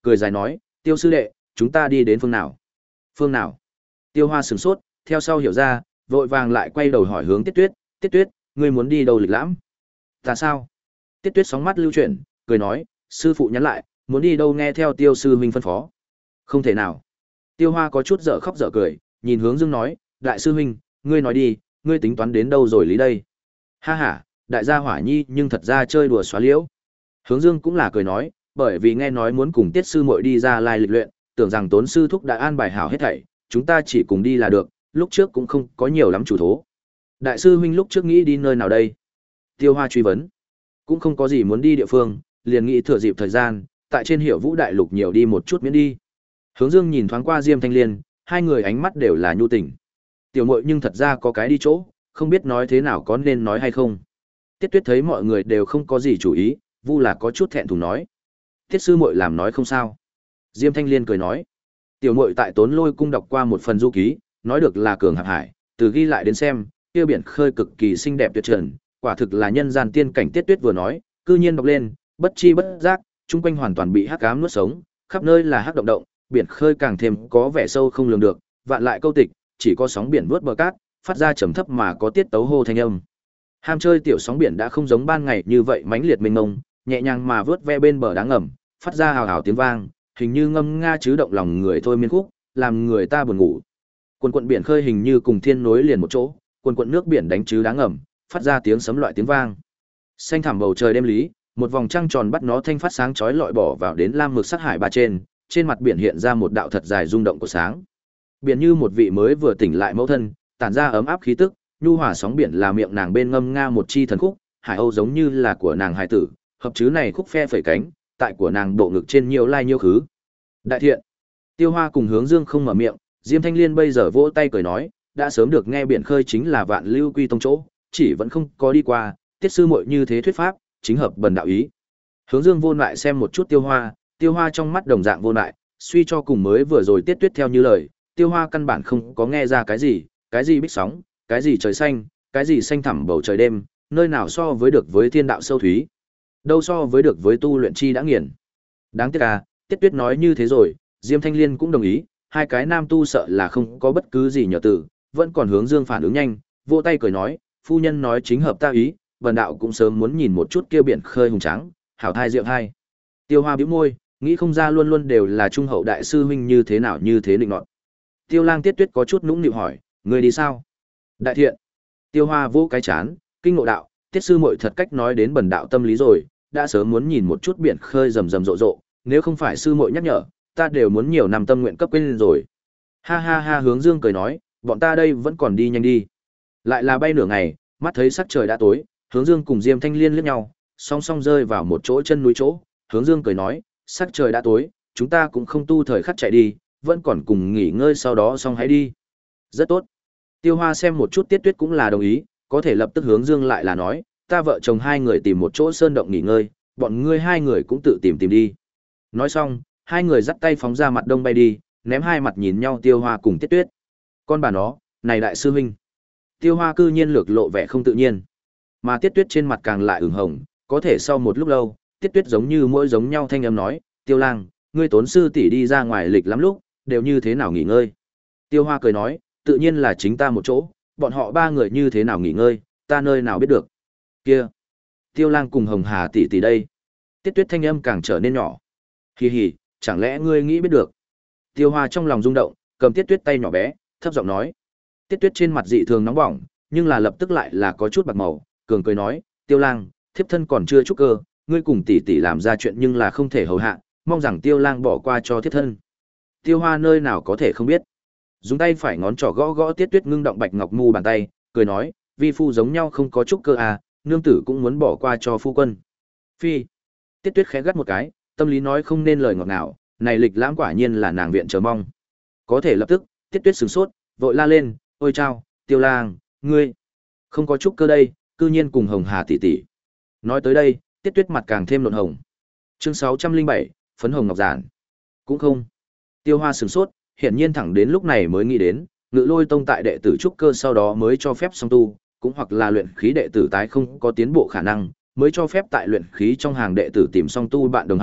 cười dài nói, Tiêu sư đệ, chúng ta đi đến phương nào? Phương nào? Tiêu Hoa sửng sốt, theo sau hiểu ra, vội vàng lại quay đầu hỏi hướng Tiết Tuyết, Tiết Tuyết, ngươi muốn đi đâu lịch lãm? Ta sao? Tiết Tuyết sóng mắt lưu chuyển, cười nói, sư phụ nhắn lại, muốn đi đâu nghe theo Tiêu sư huynh phân phó. Không thể nào. Tiêu Hoa có chút dở khóc dở cười, nhìn hướng Dương nói, đại sư huynh, ngươi nói đi, ngươi tính toán đến đâu rồi lý đây? Ha ha, đại gia Hỏa Nhi nhưng thật ra chơi đùa xóa liễu. Hướng Dương cũng là cười nói, bởi vì nghe nói muốn cùng Tiết sư muội đi ra lai lịch luyện, tưởng rằng Tốn sư thúc đã an bài hảo hết thảy, chúng ta chỉ cùng đi là được, lúc trước cũng không có nhiều lắm chủ thố. Đại sư huynh lúc trước nghĩ đi nơi nào đây? Tiêu Hoa truy vấn. Cũng không có gì muốn đi địa phương, liền nghĩ thừa dịp thời gian, tại trên Hiểu Vũ đại lục nhiều đi một chút miễn đi. Hướng Dương nhìn thoáng qua Diêm Thanh Liên, hai người ánh mắt đều là nhu tình. Tiểu muội nhưng thật ra có cái đi chỗ, không biết nói thế nào có nên nói hay không. Tiết Tuyết thấy mọi người đều không có gì chủ ý, Vu là có chút thẹn thùng nói. Tiết sư muội làm nói không sao. Diêm Thanh Liên cười nói. Tiểu muội tại Tốn Lôi cung đọc qua một phần du ký, nói được là cường hạc hải, từ ghi lại đến xem, kia biển khơi cực kỳ xinh đẹp tuyệt trần, quả thực là nhân gian tiên cảnh. Tiết Tuyết vừa nói, cư nhiên đọc lên, bất chi bất giác, chung quanh hoàn toàn bị hắc ám nuốt sống, khắp nơi là hắc động động, biển khơi càng thêm có vẻ sâu không lường được, vạn lại câu tịch, chỉ có sóng biển vuốt bờ cát, phát ra trầm thấp mà có tiết tấu hô thanh âm. Ham chơi tiểu sóng biển đã không giống ban ngày như vậy mãnh liệt mênh mông, nhẹ nhàng mà vớt ve bên bờ đá ngầm, phát ra hào hào tiếng vang, hình như ngâm nga chứ động lòng người thôi miên khúc, làm người ta buồn ngủ. Quần quần biển khơi hình như cùng thiên nối liền một chỗ, quần quần nước biển đánh chứ đá ngầm, phát ra tiếng sấm loại tiếng vang. Xanh thẳm bầu trời đêm lý, một vòng trăng tròn bắt nó thanh phát sáng chói lọi bỏ vào đến lam mực sắc hải ba trên, trên mặt biển hiện ra một đạo thật dài rung động của sáng. Biển như một vị mới vừa tỉnh lại mẫu thân, tản ra ấm áp khí tức, nhu hòa sóng biển là miệng nàng bên ngâm nga một chi thần khúc, hải âu giống như là của nàng hài tử, hợp chứ này khúc phe phẩy cánh, tại của nàng bộ ngực trên nhiều lai nhiêu khứ. Đại thiện. Tiêu Hoa cùng Hướng Dương không mở miệng, Diêm Thanh Liên bây giờ vỗ tay cười nói, đã sớm được nghe biển khơi chính là vạn lưu quy tông chỗ, chỉ vẫn không có đi qua, Tiết sư muội như thế thuyết pháp, chính hợp bần đạo ý. Hướng Dương vô lại xem một chút Tiêu Hoa, Tiêu Hoa trong mắt đồng dạng vô lại, suy cho cùng mới vừa rồi Tiết Tuyết theo như lời, Tiêu Hoa căn bản không có nghe ra cái gì, cái gì bích sóng, cái gì trời xanh, cái gì xanh thẳm bầu trời đêm, nơi nào so với được với thiên đạo sâu thúy, đâu so với được với tu luyện chi đã nghiền. Đáng tiếc à, Tiết Tuyết nói như thế rồi, Diêm Thanh Liên cũng đồng ý, hai cái nam tu sợ là không có bất cứ gì nhờ từ, vẫn còn Hướng Dương phản ứng nhanh, vỗ tay cười nói, phu nhân nói chính hợp ta ý, bần đạo cũng sớm muốn nhìn một chút kia biển khơi hùng tráng, hảo thai diệu hai. Tiêu Hoa bĩu môi, nghĩ không ra luôn luôn đều là trung hậu đại sư huynh như thế nào như thế định nọt. Tiêu Lang Tiết Tuyết có chút nũng nịu hỏi, người đi sao? Đại thiện. Tiêu Hoa vỗ cái chán, kinh ngộ đạo, Tiết sư muội thật cách nói đến bần đạo tâm lý rồi, đã sớm muốn nhìn một chút biển khơi rầm rầm rộ rộ, nếu không phải sư muội nhắc nhở, ta đều muốn nhiều năm tâm nguyện cấp quên rồi. Ha ha ha, Hướng Dương cười nói, bọn ta đây vẫn còn đi nhanh đi. Lại là bay nửa ngày, mắt thấy sắc trời đã tối, Hướng Dương cùng Diêm Thanh Liên liếc nhau, song song rơi vào một chỗ chân núi chỗ, Hướng Dương cười nói, sắc trời đã tối, chúng ta cũng không tu thời khắc chạy đi, vẫn còn cùng nghỉ ngơi sau đó xong hãy đi. Rất tốt. Tiêu Hoa xem một chút Tiết Tuyết cũng là đồng ý, có thể lập tức Hướng Dương lại là nói, ta vợ chồng hai người tìm một chỗ sơn động nghỉ ngơi, bọn ngươi hai người cũng tự tìm tìm đi. Nói xong, hai người dắt tay phóng ra mặt đông bay đi, ném hai mặt nhìn nhau Tiêu Hoa cùng Tiết Tuyết. Con bà nó, này đại sư huynh. Tiêu Hoa cư nhiên lược lộ vẻ không tự nhiên, mà Tiết Tuyết trên mặt càng lại ửng hồng, có thể sau một lúc lâu, Tiết Tuyết giống như mỗi giống nhau thanh âm nói, Tiêu Lang, ngươi Tốn sư tỷ đi ra ngoài lịch lắm lúc, đều như thế nào nghỉ ngơi? Tiêu Hoa cười nói, tự nhiên là chính ta một chỗ, bọn họ ba người như thế nào nghỉ ngơi, ta nơi nào biết được. Kia, Tiêu Lang cùng Hồng Hà tỷ tỷ đây. Tiết Tuyết thanh âm càng trở nên nhỏ. Hì hì, chẳng lẽ ngươi nghĩ biết được? Tiêu Hoa trong lòng rung động, cầm Tiết Tuyết tay nhỏ bé, thấp giọng nói. Tiết Tuyết trên mặt dị thường nóng bỏng, nhưng là lập tức lại là có chút bạc màu, cường cười nói, Tiêu Lang, thiếp thân còn chưa trúc cơ, ngươi cùng tỷ tỷ làm ra chuyện nhưng là không thể hầu hạ, mong rằng Tiêu Lang bỏ qua cho thiếp thân. Tiêu Hoa nơi nào có thể không biết. Dùng tay phải ngón trỏ gõ gõ Tiết Tuyết ngưng động bạch ngọc mu bàn tay, cười nói, vi phu giống nhau không có trúc cơ à, nương tử cũng muốn bỏ qua cho phu quân. Phi. Tiết Tuyết khẽ gắt một cái, tâm lý nói không nên lời ngọt ngào, này lịch lãm quả nhiên là nàng viện chờ mong. Có thể lập tức, Tiết Tuyết sửng sốt, vội la lên, ôi chao, Tiêu Lang, ngươi không có trúc cơ đây, cư nhiên cùng Hồng Hà tỷ tỷ. Nói tới đây, Tiết Tuyết mặt càng thêm nộn hồng. Chương sáu trăm linh bảy, phấn hồng ngọc giản. Cũng không. Tiêu Hoa sửng sốt, hiển nhiên thẳng đến lúc này mới nghĩ đến, Ngự Lôi Tông tại đệ tử trúc cơ sau đó mới cho phép song tu, cũng hoặc là luyện khí đệ tử tái không có tiến bộ khả năng, mới cho phép tại luyện khí trong hàng đệ tử tìm song tu bạn đồng hành,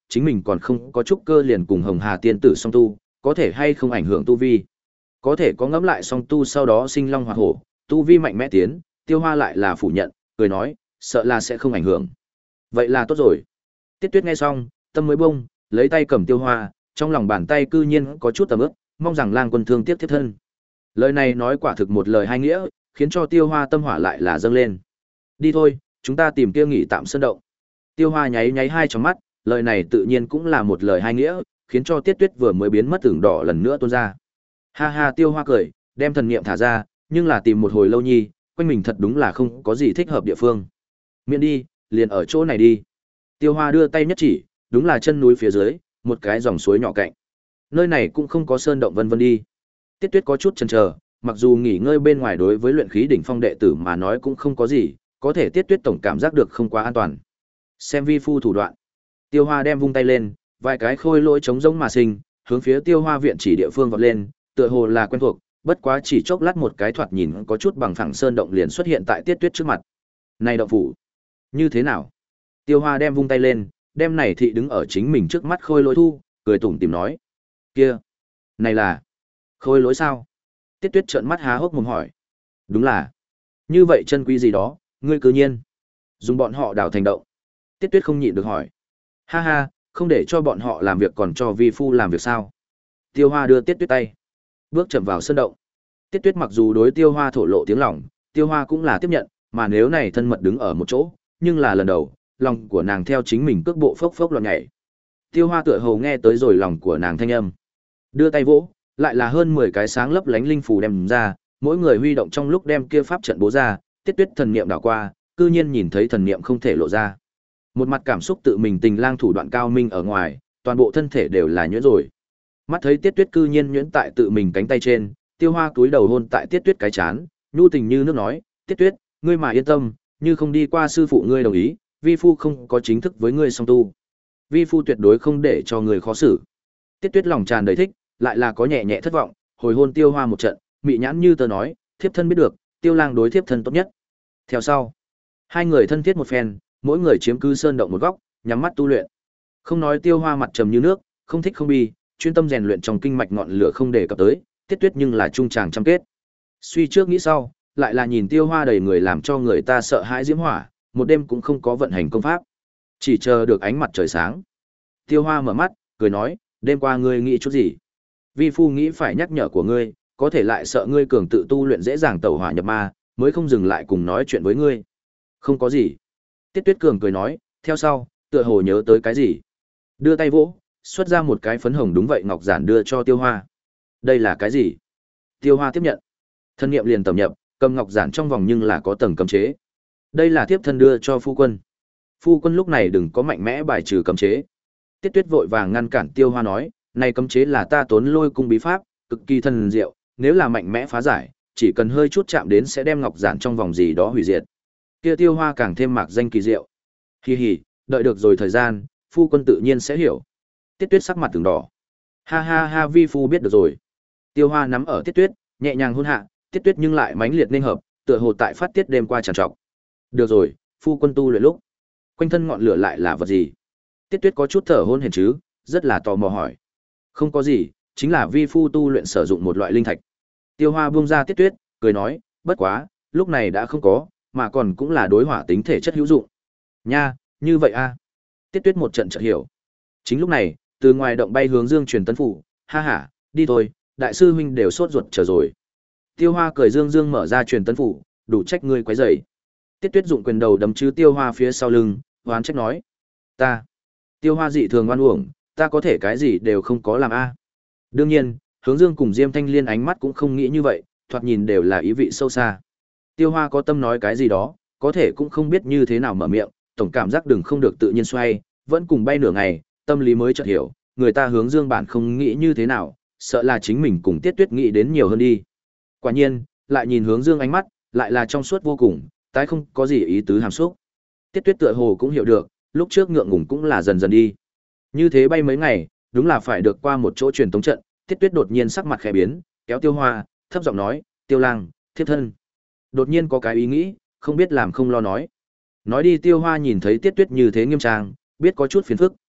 chính mình còn không có chút cơ liền cùng Hồng Hà tiên tử song tu, có thể hay không ảnh hưởng tu vi. Có thể có ngẫm lại song tu sau đó sinh long hoặc hổ, tu vi mạnh mẽ tiến, Tiêu Hoa lại là phủ nhận, cười nói, sợ là sẽ không ảnh hưởng. Vậy là tốt rồi. Tiết Tuyết nghe xong, tâm mới bông, lấy tay cầm Tiêu Hoa, trong lòng bàn tay cư nhiên có chút tầm ướp, mong rằng Lang Quân thương tiếc thiết thân. Lời này nói quả thực một lời hai nghĩa, khiến cho Tiêu Hoa tâm hỏa lại là dâng lên. Đi thôi, chúng ta tìm kia nghỉ tạm sơn động. Tiêu Hoa nháy nháy hai trong mắt, lời này tự nhiên cũng là một lời hai nghĩa, khiến cho Tiết Tuyết vừa mới biến mất tưởng đỏ lần nữa tuôn ra. Ha ha, Tiêu Hoa cười, đem thần niệm thả ra, nhưng là tìm một hồi lâu nhi, quanh mình thật đúng là không có gì thích hợp địa phương. Miễn đi, liền ở chỗ này đi. Tiêu Hoa đưa tay nhất chỉ, đúng là chân núi phía dưới, một cái dòng suối nhỏ cạnh. Nơi này cũng không có sơn động vân vân đi. Tiết Tuyết có chút chần chờ, mặc dù nghỉ ngơi bên ngoài đối với luyện khí đỉnh phong đệ tử mà nói cũng không có gì, có thể Tiết Tuyết tổng cảm giác được không quá an toàn. Xem vi phu thủ đoạn. Tiêu Hoa đem vung tay lên, vài cái khôi lỗi chống rỗng mà sinh, hướng phía Tiêu Hoa viện chỉ địa phương vọt lên, tựa hồ là quen thuộc, bất quá chỉ chốc lát một cái thoạt nhìn có chút bằng phẳng sơn động liền xuất hiện tại Tiết Tuyết trước mặt. Này động phủ, như thế nào? Tiêu Hoa đem vung tay lên, đem này thị đứng ở chính mình trước mắt khôi lỗi thu, cười tủm tỉm nói: "Kia, này là khôi lỗi sao?" Tiết Tuyết trợn mắt há hốc mồm hỏi. "Đúng là. Như vậy chân quý gì đó, ngươi cứ nhiên dùng bọn họ đào thành động." Tiết Tuyết không nhịn được hỏi. "Ha ha, không để cho bọn họ làm việc còn cho vi phu làm việc sao?" Tiêu Hoa đưa Tiết Tuyết tay, bước chậm vào sơn động. Tiết Tuyết mặc dù đối Tiêu Hoa thổ lộ tiếng lòng, Tiêu Hoa cũng là tiếp nhận, mà nếu này thân mật đứng ở một chỗ, nhưng là lần đầu, lòng của nàng theo chính mình cước bộ phốc phốc loạn nhảy. Tiêu Hoa tựa hồ nghe tới rồi lòng của nàng thanh âm, đưa tay vỗ, lại là hơn mười cái sáng lấp lánh linh phù đem ra, mỗi người huy động trong lúc đem kia pháp trận bố ra, Tiết Tuyết thần niệm đảo qua, cư nhiên nhìn thấy thần niệm không thể lộ ra. Một mặt cảm xúc tự mình tình lang thủ đoạn cao minh ở ngoài, toàn bộ thân thể đều là nhuyễn rồi. Mắt thấy Tiết Tuyết cư nhiên nhuyễn tại tự mình cánh tay trên, Tiêu Hoa cúi đầu hôn tại Tiết Tuyết cái chán, nhu tình như nước nói, "Tiết Tuyết, ngươi mà yên tâm, như không đi qua sư phụ ngươi đồng ý, vi phu không có chính thức với ngươi song tu. Vi phu tuyệt đối không để cho người khó xử." Tiết Tuyết lòng tràn đầy thích, lại là có nhẹ nhẹ thất vọng, hồi hôn Tiêu Hoa một trận, mị nhãn như tờ nói, "Thiếp thân biết được, Tiêu lang đối thiếp thân tốt nhất." Theo sau, hai người thân thiết một phen, mỗi người chiếm cứ sơn động một góc, nhắm mắt tu luyện. Không nói Tiêu Hoa mặt trầm như nước, không thích không bi, chuyên tâm rèn luyện trong kinh mạch ngọn lửa không để cập tới, Tiết Tuyết nhưng là trung tràng trăm kết. Suy trước nghĩ sau, lại là nhìn Tiêu Hoa đầy người làm cho người ta sợ hãi diễm hỏa, một đêm cũng không có vận hành công pháp, chỉ chờ được ánh mặt trời sáng. Tiêu Hoa mở mắt, cười nói, "Đêm qua ngươi nghĩ chút gì?" "Vi phu nghĩ phải nhắc nhở của ngươi, có thể lại sợ ngươi cường tự tu luyện dễ dàng tẩu hỏa nhập ma, mới không dừng lại cùng nói chuyện với ngươi." "Không có gì." Tiết Tuyết cường cười nói, theo sau, tựa hồ nhớ tới cái gì, đưa tay vỗ, xuất ra một cái phấn hồng đúng vậy ngọc giản đưa cho Tiêu Hoa. "Đây là cái gì?" Tiêu Hoa tiếp nhận. Thân niệm liền tầm nhập, cầm ngọc giản trong vòng nhưng là có tầng cấm chế. "Đây là thiếp thân đưa cho phu quân. Phu quân lúc này đừng có mạnh mẽ bài trừ cấm chế." Tiết Tuyết vội vàng ngăn cản Tiêu Hoa nói, "Này cấm chế là ta Tốn Lôi cung bí pháp, cực kỳ thần diệu, nếu là mạnh mẽ phá giải, chỉ cần hơi chút chạm đến sẽ đem ngọc giản trong vòng gì đó hủy diệt." Kia Tiêu Hoa càng thêm mạc danh kỳ diệu. Hi hi, đợi được rồi thời gian, phu quân tự nhiên sẽ hiểu. Tiết Tuyết sắc mặt từng đỏ. "Ha ha ha, vi phu biết được rồi." Tiêu Hoa nắm ở Tiết Tuyết, nhẹ nhàng hôn hạ, Tiết Tuyết nhưng lại mãnh liệt nên hợp, tựa hồ tại phát tiết đêm qua tràn trọc. "Được rồi, phu quân tu luyện lúc, quanh thân ngọn lửa lại là vật gì?" Tiết Tuyết có chút thở hổn hển chứ, rất là tò mò hỏi. "Không có gì, chính là vi phu tu luyện sử dụng một loại linh thạch." Tiêu Hoa buông ra Tiết Tuyết, cười nói, "Bất quá, lúc này đã không có, mà còn cũng là đối hỏa tính thể chất hữu dụng." "Nha, như vậy a?" Tiết Tuyết một trận chợt hiểu. Chính lúc này, từ ngoài động bay hướng Dương truyền tấn phủ, "Ha ha, đi thôi, đại sư huynh đều sốt ruột chờ rồi." Tiêu Hoa cười dương dương mở ra truyền tấn phủ, "Đủ trách ngươi quấy rầy." Tiết Tuyết dụng quyền đầu đấm chứ Tiêu Hoa phía sau lưng, oán trách nói, "Ta." Tiêu Hoa dị thường oan uổng, "Ta có thể cái gì đều không có làm a." Đương nhiên, Hướng Dương cùng Diêm Thanh Liên ánh mắt cũng không nghĩ như vậy, thoạt nhìn đều là ý vị sâu xa. Tiêu Hoa có tâm nói cái gì đó, có thể cũng không biết như thế nào mở miệng, tổng cảm giác đừng không được tự nhiên xoay, vẫn cùng bay nửa ngày, tâm lý mới chợt hiểu, người ta Hướng Dương bản không nghĩ như thế nào, sợ là chính mình cùng Tiết Tuyết nghĩ đến nhiều hơn đi. Quả nhiên, lại nhìn Hướng Dương ánh mắt, lại là trong suốt vô cùng, tái không có gì ý tứ hàm xúc. Tiết Tuyết tựa hồ cũng hiểu được, lúc trước ngượng ngùng cũng là dần dần đi. Như thế bay mấy ngày, đúng là phải được qua một chỗ truyền tống trận, Tiết Tuyết đột nhiên sắc mặt khẽ biến, kéo Tiêu Hoa, thấp giọng nói, "Tiêu lang, thiếp thân." Đột nhiên có cái ý nghĩ, không biết làm không lo nói. Nói đi Tiêu Hoa nhìn thấy Tiết Tuyết như thế nghiêm trang, biết có chút phiền phức,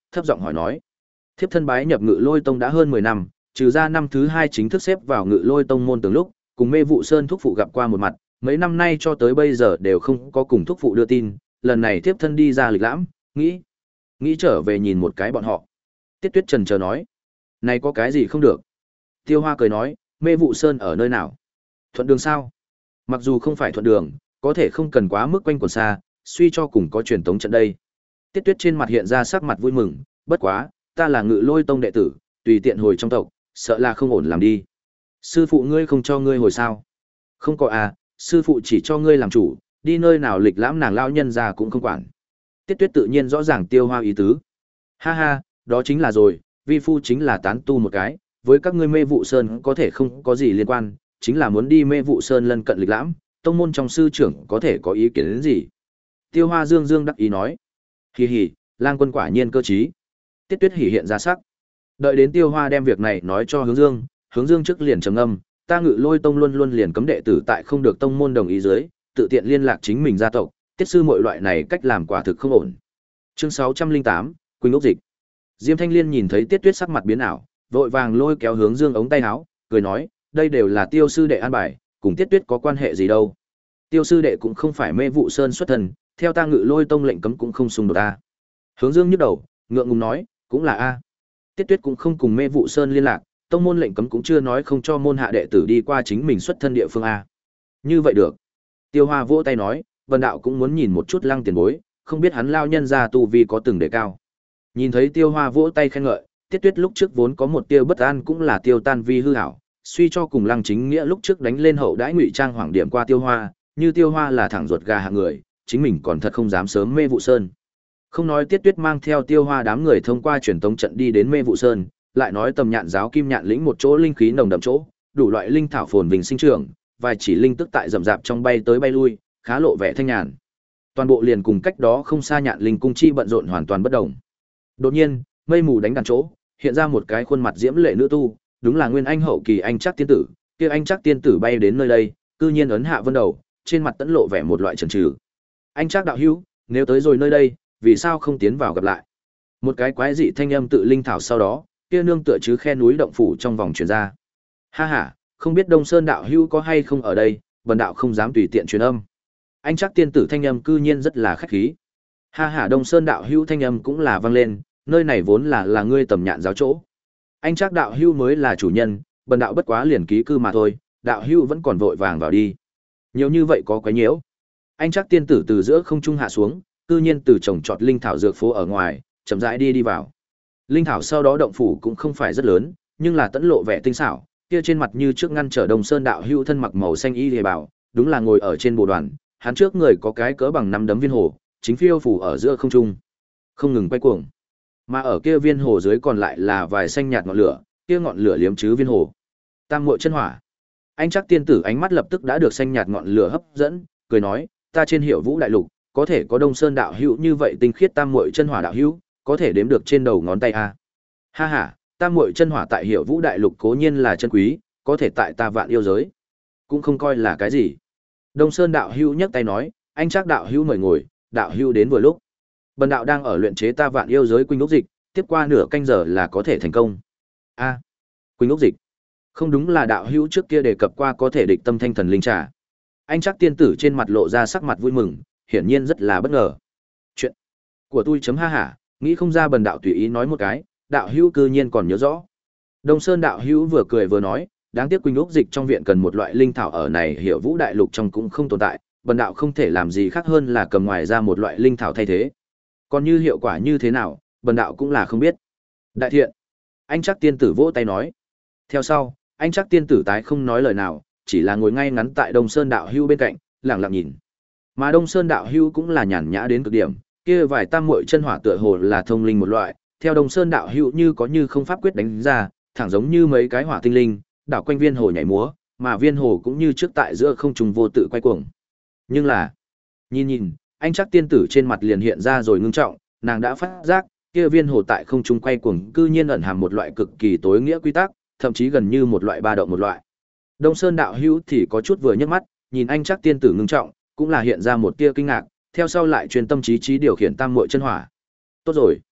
thấp giọng hỏi nói. Thiếp thân bái nhập Ngự Lôi Tông đã hơn mười năm, trừ ra năm thứ hai chính thức xếp vào Ngự Lôi Tông môn từng lúc, cùng Mê Vụ Sơn thúc phụ gặp qua một mặt, mấy năm nay cho tới bây giờ đều không có cùng thúc phụ đưa tin, lần này thiếp thân đi ra lịch lãm, nghĩ nghĩ trở về nhìn một cái bọn họ. Tiết Tuyết trần chờ nói, này có cái gì không được? Tiêu Hoa cười nói, Mê Vụ Sơn ở nơi nào? Thuận đường sao? Mặc dù không phải thuận đường, có thể không cần quá mức quanh quẩn xa, suy cho cùng có truyền tống trận đây. Tiết Tuyết trên mặt hiện ra sắc mặt vui mừng, bất quá, ta là Ngự Lôi Tông đệ tử, tùy tiện hồi trong tộc, sợ là không ổn làm đi. Sư phụ ngươi không cho ngươi hồi sao? Không có à, sư phụ chỉ cho ngươi làm chủ, đi nơi nào lịch lãm nàng lão nhân già cũng không quản. Tiết Tuyết tự nhiên rõ ràng Tiêu Hoa ý tứ. Ha ha, đó chính là rồi, vi phu chính là tán tu một cái, với các ngươi Mê Vụ Sơn có thể không có gì liên quan, chính là muốn đi Mê Vụ Sơn lân cận lịch lãm, tông môn trong sư trưởng có thể có ý kiến đến gì? Tiêu Hoa dương dương đắc ý nói. Hì hì, Lang Quân quả nhiên cơ trí. Tiết Tuyết hỉ hiện ra sắc. Đợi đến Tiêu Hoa đem việc này nói cho Hướng Dương, Hướng Dương trước liền trầm ngâm, ta Ngự Lôi Tông luôn luôn liền cấm đệ tử tại không được tông môn đồng ý dưới, tự tiện liên lạc chính mình gia tộc, tiết sư mọi loại này cách làm quả thực không ổn. Chương sáu trăm lẻ tám, Quỳnh Ốc Dịch. Diêm Thanh Liên nhìn thấy Tiết Tuyết sắc mặt biến ảo, vội vàng lôi kéo Hướng Dương ống tay áo, cười nói, đây đều là Tiêu sư đệ an bài, cùng Tiết Tuyết có quan hệ gì đâu? Tiêu sư đệ cũng không phải Mê Vụ Sơn xuất thân, theo ta Ngự Lôi Tông lệnh cấm cũng không xung đột ta. Hướng Dương nhức đầu, ngượng ngùng nói, cũng là a. Tiết Tuyết cũng không cùng Mê Vụ Sơn liên lạc, tông môn lệnh cấm cũng chưa nói không cho môn hạ đệ tử đi qua chính mình xuất thân địa phương a. Như vậy được. Tiêu Hoa vỗ tay nói, Vân đạo cũng muốn nhìn một chút Lăng tiền bối, không biết hắn lao nhân ra tu vi có từng đề cao. Nhìn thấy Tiêu Hoa vỗ tay khen ngợi, Tiết Tuyết lúc trước vốn có một tia bất an cũng là tiêu tan vi hư ảo, suy cho cùng Lăng Chính Nghĩa lúc trước đánh lên hậu đãi ngụy trang hoàng điểm qua Tiêu Hoa, như Tiêu Hoa là thẳng ruột gà hạng người, chính mình còn thật không dám sớm Mê Vụ Sơn. Không nói Tiết Tuyết mang theo Tiêu Hoa đám người thông qua truyền tống trận đi đến Mê Vụ Sơn, lại nói Tầm Nhạn giáo Kim Nhạn lĩnh một chỗ linh khí nồng đậm chỗ, đủ loại linh thảo phồn vinh sinh trưởng, vài chỉ linh tức tại rậm rạp trong bay tới bay lui, khá lộ vẻ thanh nhàn. Toàn bộ liền cùng cách đó không xa Nhạn linh cung chi bận rộn hoàn toàn bất động. Đột nhiên, mây mù đánh đàn chỗ, hiện ra một cái khuôn mặt diễm lệ nữ tu, đúng là Nguyên Anh hậu kỳ Anh Trác tiên tử, kia Anh Trác tiên tử bay đến nơi đây, cư nhiên ấn hạ vân đầu, trên mặt tẫn lộ vẻ một loại chần chừ. Anh Trác đạo hữu, nếu tới rồi nơi đây, vì sao không tiến vào gặp lại? Một cái quái dị thanh âm tự linh thảo sau đó, kia nương tựa chứ khe núi động phủ trong vòng truyền ra. Ha ha, không biết Đông Sơn đạo hữu có hay không ở đây, bần đạo không dám tùy tiện truyền âm. Anh Trác tiên tử thanh âm cư nhiên rất là khách khí. Ha ha, Đông Sơn đạo hữu thanh âm cũng là vang lên, nơi này vốn là là ngươi Tầm Nhạn giáo chỗ. Anh Trác đạo hữu mới là chủ nhân, bần đạo bất quá liền ký cư mà thôi, đạo hữu vẫn còn vội vàng vào đi. Nhiều như vậy có quái nhiễu. Anh Trác tiên tử từ giữa không trung hạ xuống, cư nhiên từ trồng trọt linh thảo dược phố ở ngoài, chậm rãi đi đi vào. Linh thảo sau đó động phủ cũng không phải rất lớn, nhưng là tẫn lộ vẻ tinh xảo, kia trên mặt như trước ngăn trở Đông Sơn đạo hữu thân mặc màu xanh y liề bảo, đúng là ngồi ở trên bồ đoàn, hắn trước người có cái cỡ bằng năm đấm viên hồ, chính phiêu phủ ở giữa không trung, không ngừng quay cuồng. Mà ở kia viên hồ dưới còn lại là vài xanh nhạt ngọn lửa, kia ngọn lửa liếm chứ viên hồ. Tam muội chân hỏa. Anh Trác tiên tử ánh mắt lập tức đã được xanh nhạt ngọn lửa hấp dẫn, cười nói, ta trên Hiểu Vũ đại lục, có thể có Đông Sơn đạo hữu như vậy tinh khiết tam muội chân hỏa đạo hữu, có thể đếm được trên đầu ngón tay a. Ha ha, tam muội chân hỏa tại Hiểu Vũ đại lục cố nhiên là chân quý, có thể tại ta Vạn Yêu giới cũng không coi là cái gì. Đông Sơn đạo hữu nhấc tay nói, anh Trác đạo hữu mời ngồi, đạo hữu đến vừa lúc. Bần đạo đang ở luyện chế ta Vạn Yêu giới Quỳnh Ốc Dịch, tiếp qua nửa canh giờ là có thể thành công. A, Quỳnh Ốc Dịch. Không đúng là đạo hữu trước kia đề cập qua có thể địch tâm thanh thần linh trà. Anh Trác tiên tử trên mặt lộ ra sắc mặt vui mừng, hiển nhiên rất là bất ngờ. Chuyện của tôi chấm ha hả, nghĩ không ra bần đạo tùy ý nói một cái, đạo hữu cư nhiên còn nhớ rõ. Đông Sơn đạo hữu vừa cười vừa nói, đáng tiếc Quỳnh Ốc Dịch trong viện cần một loại linh thảo ở này Hiểu Vũ đại lục trong cũng không tồn tại, bần đạo không thể làm gì khác hơn là cầm ngoài ra một loại linh thảo thay thế. Còn như hiệu quả như thế nào, bần đạo cũng là không biết. Đại thiện. Anh Trác tiên tử vỗ tay nói. Theo sau, anh Trác tiên tử tái không nói lời nào, chỉ là ngồi ngay ngắn tại Đông Sơn đạo hữu bên cạnh, lặng lặng nhìn. Mà Đông Sơn đạo hữu cũng là nhàn nhã đến cực điểm, kia vài tam muội chân hỏa tựa hồ là thông linh một loại, theo Đông Sơn đạo hữu như có như không pháp quyết đánh ra, thẳng giống như mấy cái hỏa tinh linh, đảo quanh viên hồ nhảy múa, mà viên hồ cũng như trước tại giữa không trung vô tự quay cuồng. Nhưng là, nhìn nhìn, anh Trác tiên tử trên mặt liền hiện ra rồi ngưng trọng, nàng đã phát giác, kia viên hồ tại không trung quay cuồng cư nhiên ẩn hàm một loại cực kỳ tối nghĩa quy tắc, thậm chí gần như một loại ba động một loại. Đông Sơn đạo hữu thì có chút vừa nhấc mắt, nhìn anh Trác tiên tử ngưng trọng, cũng là hiện ra một tia kinh ngạc, theo sau lại truyền tâm trí trí điều khiển tam muội chân hỏa. Tốt rồi,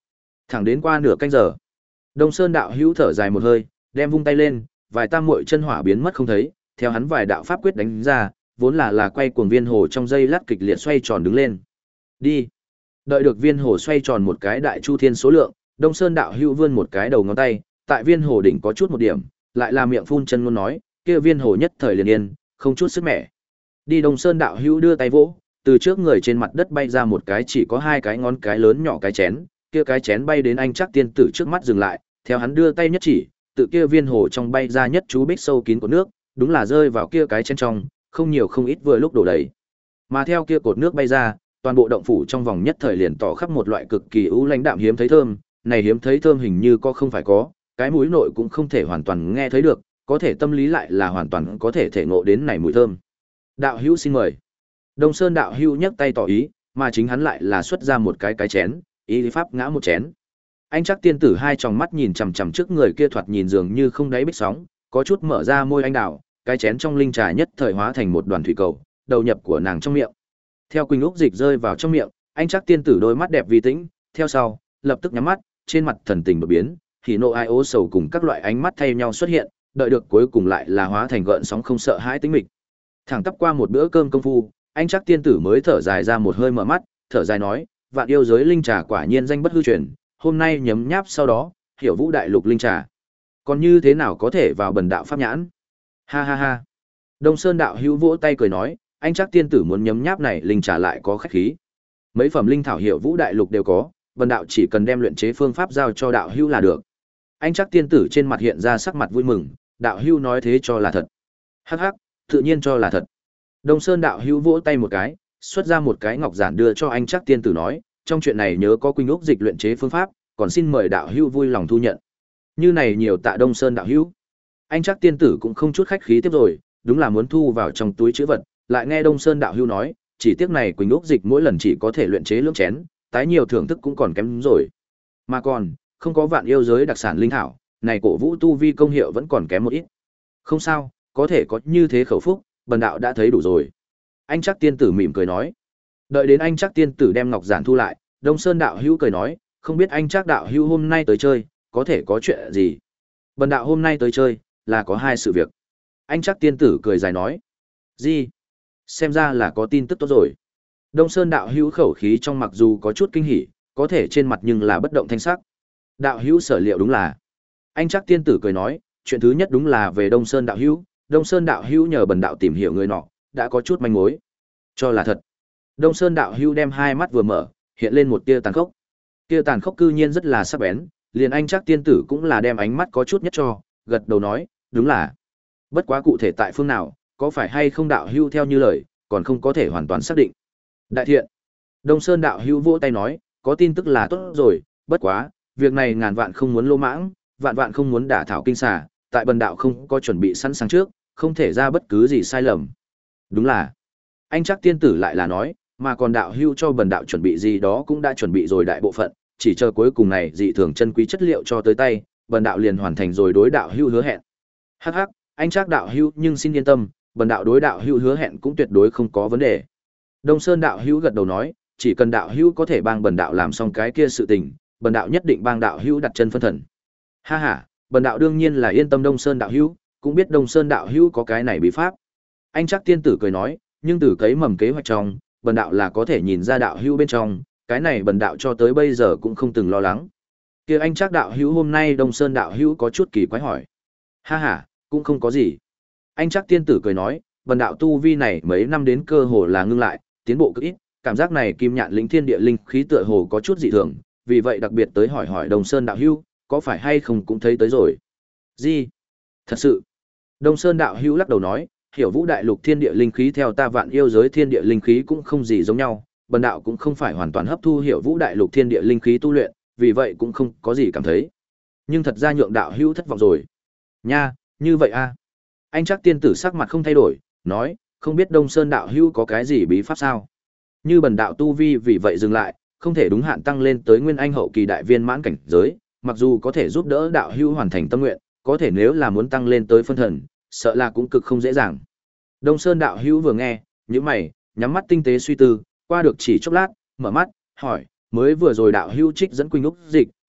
Thẳng đến qua nửa canh giờ, Đông Sơn đạo hữu thở dài một hơi, đem vung tay lên, vài tam muội chân hỏa biến mất không thấy, theo hắn vài đạo pháp quyết đánh ra, vốn là là quay cuồng viên hồ trong dây lát kịch liệt xoay tròn đứng lên. Đi. Đợi được viên hồ xoay tròn một cái đại chu thiên số lượng, Đông Sơn đạo hữu vươn một cái đầu ngón tay, tại viên hồ đỉnh có chút một điểm, lại là miệng phun chân ngôn nói, kia viên hồ nhất thời liền yên, không chút sức mẻ. Đi. Đông Sơn đạo hữu đưa tay vỗ, từ trước người trên mặt đất bay ra một cái chỉ có hai cái ngón cái lớn nhỏ cái chén, kia cái chén bay đến anh Trác tiên tử trước mắt dừng lại, theo hắn đưa tay nhất chỉ, tự kia viên hồ trong bay ra nhất chú bích sâu kín của nước, đúng là rơi vào kia cái chén trong, không nhiều không ít vừa lúc đổ đầy. Mà theo kia cột nước bay ra, toàn bộ động phủ trong vòng nhất thời liền tỏ khắp một loại cực kỳ ưu lãnh đạm hiếm thấy thơm, này hiếm thấy thơm hình như có không phải có, cái mũi nội cũng không thể hoàn toàn nghe thấy được, có thể tâm lý lại là hoàn toàn có thể thể ngộ đến này mùi thơm. Đạo hữu xin mời. Đông Sơn đạo hữu nhấc tay tỏ ý, mà chính hắn lại là xuất ra một cái cái chén, ý lý pháp ngã một chén. Anh Trác tiên tử hai tròng mắt nhìn chằm chằm trước người kia thoạt nhìn dường như không đáy bích sóng, có chút mở ra môi anh đào, cái chén trong linh trà nhất thời hóa thành một đoàn thủy cầu, đầu nhập của nàng trong miệng. Theo Quỳnh Úc dịch rơi vào trong miệng, anh Trác tiên tử đôi mắt đẹp vi tĩnh, theo sau, lập tức nhắm mắt, trên mặt thần tình đột biến, hỉ nộ ai ố sầu cùng các loại ánh mắt thay nhau xuất hiện, đợi được cuối cùng lại là hóa thành gợn sóng không sợ hãi tĩnh mịch. Thẳng tắp qua một bữa cơm công phu, anh Trác tiên tử mới thở dài ra một hơi mở mắt, thở dài nói, vạn yêu giới linh trà quả nhiên danh bất hư truyền, hôm nay nhấm nháp sau đó, hiểu vũ đại lục linh trà. Còn như thế nào có thể vào bần đạo pháp nhãn? Ha ha ha. Đông Sơn đạo hữu vỗ tay cười nói, anh Trác tiên tử muốn nhấm nháp này linh trà lại có khách khí. Mấy phẩm linh thảo hiểu vũ đại lục đều có, bần đạo chỉ cần đem luyện chế phương pháp giao cho đạo hữu là được. Anh Trác tiên tử trên mặt hiện ra sắc mặt vui mừng, đạo hữu nói thế cho là thật. Hắc hắc, tự nhiên cho là thật. Đông Sơn đạo hữu vỗ tay một cái, xuất ra một cái ngọc giản đưa cho anh Trác tiên tử nói, trong chuyện này nhớ có Quỳnh Úc dịch luyện chế phương pháp, còn xin mời đạo hữu vui lòng thu nhận. Như này nhiều tạ Đông Sơn đạo hữu. Anh Trác tiên tử cũng không chút khách khí tiếp rồi, đúng là muốn thu vào trong túi trữ vật, lại nghe Đông Sơn đạo hữu nói, chỉ tiếc này Quỳnh Úc dịch mỗi lần chỉ có thể luyện chế lưỡng chén, tái nhiều thưởng thức cũng còn kém rồi. Mà còn, không có vạn yêu giới đặc sản linh thảo, này cổ vũ tu vi công hiệu vẫn còn kém một ít. Không sao, có thể có như thế khẩu phúc, bần đạo đã thấy đủ rồi. Anh Trác tiên tử mỉm cười nói. Đợi đến anh Trác tiên tử đem ngọc giản thu lại, Đông Sơn đạo hữu cười nói, không biết anh Trác đạo hữu hôm nay tới chơi, có thể có chuyện gì? Bần đạo hôm nay tới chơi, là có hai sự việc. Anh Trác tiên tử cười dài nói. Gì? Xem ra là có tin tức tốt rồi. Đông Sơn đạo hữu khẩu khí trong mặc dù có chút kinh hỉ, có thể trên mặt nhưng là bất động thanh sắc. Đạo hữu sở liệu đúng là. Anh Trác tiên tử cười nói, chuyện thứ nhất đúng là về Đông Sơn đạo hữu, Đông Sơn đạo hữu nhờ bần đạo tìm hiểu người nọ, đã có chút manh mối. Cho là thật. Đông Sơn đạo hữu đem hai mắt vừa mở, hiện lên một tia tàn khốc. Tia tàn khốc cư nhiên rất là sắc bén, liền anh Trác tiên tử cũng là đem ánh mắt có chút nhất cho, gật đầu nói, đúng là. Bất quá cụ thể tại phương nào, có phải hay không đạo hữu theo như lời, còn không có thể hoàn toàn xác định. Đại thiện. Đông Sơn đạo hữu vỗ tay nói, có tin tức là tốt rồi, bất quá, việc này ngàn vạn không muốn lô mãng, vạn vạn không muốn đả thảo kinh xà, tại bần đạo không có chuẩn bị sẵn sàng trước, không thể ra bất cứ gì sai lầm. Đúng là. Anh Trác tiên tử lại là nói, mà còn đạo hữu cho bần đạo chuẩn bị gì đó cũng đã chuẩn bị rồi đại bộ phận, chỉ chờ cuối cùng này dị thường chân quý chất liệu cho tới tay, bần đạo liền hoàn thành rồi đối đạo hữu hứa hẹn. Hắc hắc, anh Trác đạo hữu nhưng xin yên tâm, bần đạo đối đạo hữu hứa hẹn cũng tuyệt đối không có vấn đề. Đông Sơn đạo hữu gật đầu nói, chỉ cần đạo hữu có thể帮bần đạo làm xong cái kia sự tình, bần đạo nhất định帮đạo hữu đặt chân phân thần. Ha ha, bần đạo đương nhiên là yên tâm Đông Sơn đạo hữu, cũng biết Đông Sơn đạo hữu có cái này bí pháp. Anh Trác tiên tử cười nói, nhưng từ cấy mầm kế hoạch trong, bần đạo là có thể nhìn ra đạo hữu bên trong, cái này bần đạo cho tới bây giờ cũng không từng lo lắng. Kia anh Trác đạo hữu hôm nay Đông Sơn đạo hữu có chút kỳ quái hỏi. Ha ha, cũng không có gì. Anh Trác tiên tử cười nói, bần đạo tu vi này mấy năm đến cơ hồ là ngưng lại, tiến bộ cực ít, cảm giác này kim nhạn lĩnh thiên địa linh khí tựa hồ có chút dị thường, vì vậy đặc biệt tới hỏi hỏi Đông Sơn đạo hữu, có phải hay không cũng thấy tới rồi. Gì? Thật sự? Đông Sơn đạo hữu lắc đầu nói, hiểu vũ đại lục thiên địa linh khí theo ta vạn yêu giới thiên địa linh khí cũng không gì giống nhau, bần đạo cũng không phải hoàn toàn hấp thu hiểu vũ đại lục thiên địa linh khí tu luyện, vì vậy cũng không có gì cảm thấy. Nhưng thật ra nhượng đạo hữu thất vọng rồi. Nha, như vậy a? Anh Trác tiên tử sắc mặt không thay đổi, nói, không biết Đông Sơn đạo hữu có cái gì bí pháp sao? Như bần đạo tu vi vì vậy dừng lại, không thể đúng hạn tăng lên tới nguyên anh hậu kỳ đại viên mãn cảnh giới, mặc dù có thể giúp đỡ đạo hữu hoàn thành tâm nguyện, có thể nếu là muốn tăng lên tới phân thần, sợ là cũng cực không dễ dàng. Đông Sơn đạo hữu vừa nghe, nhíu mày, nhắm mắt tinh tế suy tư, qua được chỉ chốc lát, mở mắt, hỏi, mới vừa rồi đạo hữu trích dẫn Quỳnh Úc dịch,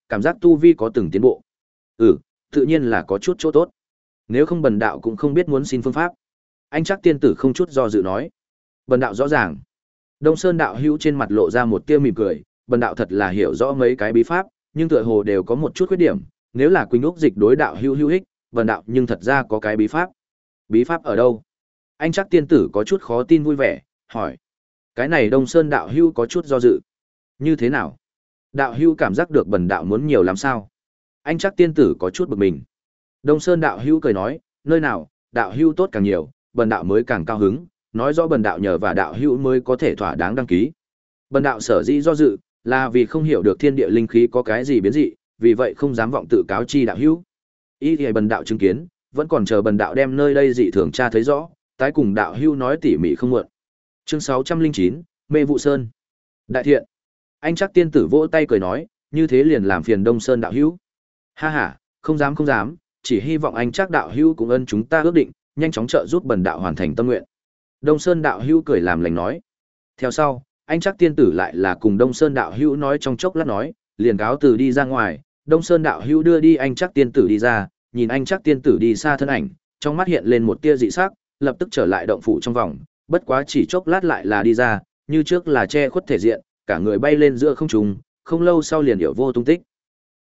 cảm giác tu vi có từng tiến bộ. Ừ, tự nhiên là có chút chỗ tốt. Nếu không bần đạo cũng không biết muốn xin phương pháp. Anh chắc tiên tử không chút do dự nói. Bần đạo rõ ràng. Đông Sơn đạo hữu trên mặt lộ ra một tia mỉm cười, bần đạo thật là hiểu rõ mấy cái bí pháp, nhưng tựa hồ đều có một chút khuyết điểm, nếu là Quỳnh Úc dịch đối đạo hữu hữu ích, bần đạo nhưng thật ra có cái bí pháp. Bí pháp ở đâu? Anh chắc tiên tử có chút khó tin vui vẻ, hỏi. Cái này Đông Sơn đạo hữu có chút do dự. Như thế nào? Đạo hữu cảm giác được bần đạo muốn nhiều lắm sao? Anh chắc tiên tử có chút bực mình. Đông Sơn đạo hữu cười nói, nơi nào, đạo hữu tốt càng nhiều, bần đạo mới càng cao hứng, nói rõ bần đạo nhờ và đạo hữu mới có thể thỏa đáng đăng ký. Bần đạo sở dĩ do dự, là vì không hiểu được thiên địa linh khí có cái gì biến dị, vì vậy không dám vọng tự cáo chi đạo hữu. Ý thì bần đạo chứng kiến, vẫn còn chờ bần đạo đem nơi đây dị thường tra thấy rõ, tái cùng đạo hữu nói tỉ mỉ không muộn. Chương sáu trăm linh chín, Mê Vụ Sơn. Đại thiện. Anh chắc tiên tử vỗ tay cười nói, như thế liền làm phiền Đông Sơn đạo hữu. Ha ha, không dám không dám, chỉ hy vọng anh chắc đạo hữu cũng ân chúng ta ước định, nhanh chóng trợ giúp bần đạo hoàn thành tâm nguyện. Đông Sơn đạo hữu cười làm lành nói. Theo sau, anh chắc tiên tử lại là cùng Đông Sơn đạo hữu nói trong chốc lát nói, liền cáo từ đi ra ngoài, Đông Sơn đạo hữu đưa đi anh chắc tiên tử đi ra, nhìn anh chắc tiên tử đi xa thân ảnh, trong mắt hiện lên một tia dị sắc, lập tức trở lại động phủ trong vòng, bất quá chỉ chốc lát lại là đi ra, như trước là che khuất thể diện, cả người bay lên giữa không trung, không lâu sau liền hiểu vô tung tích.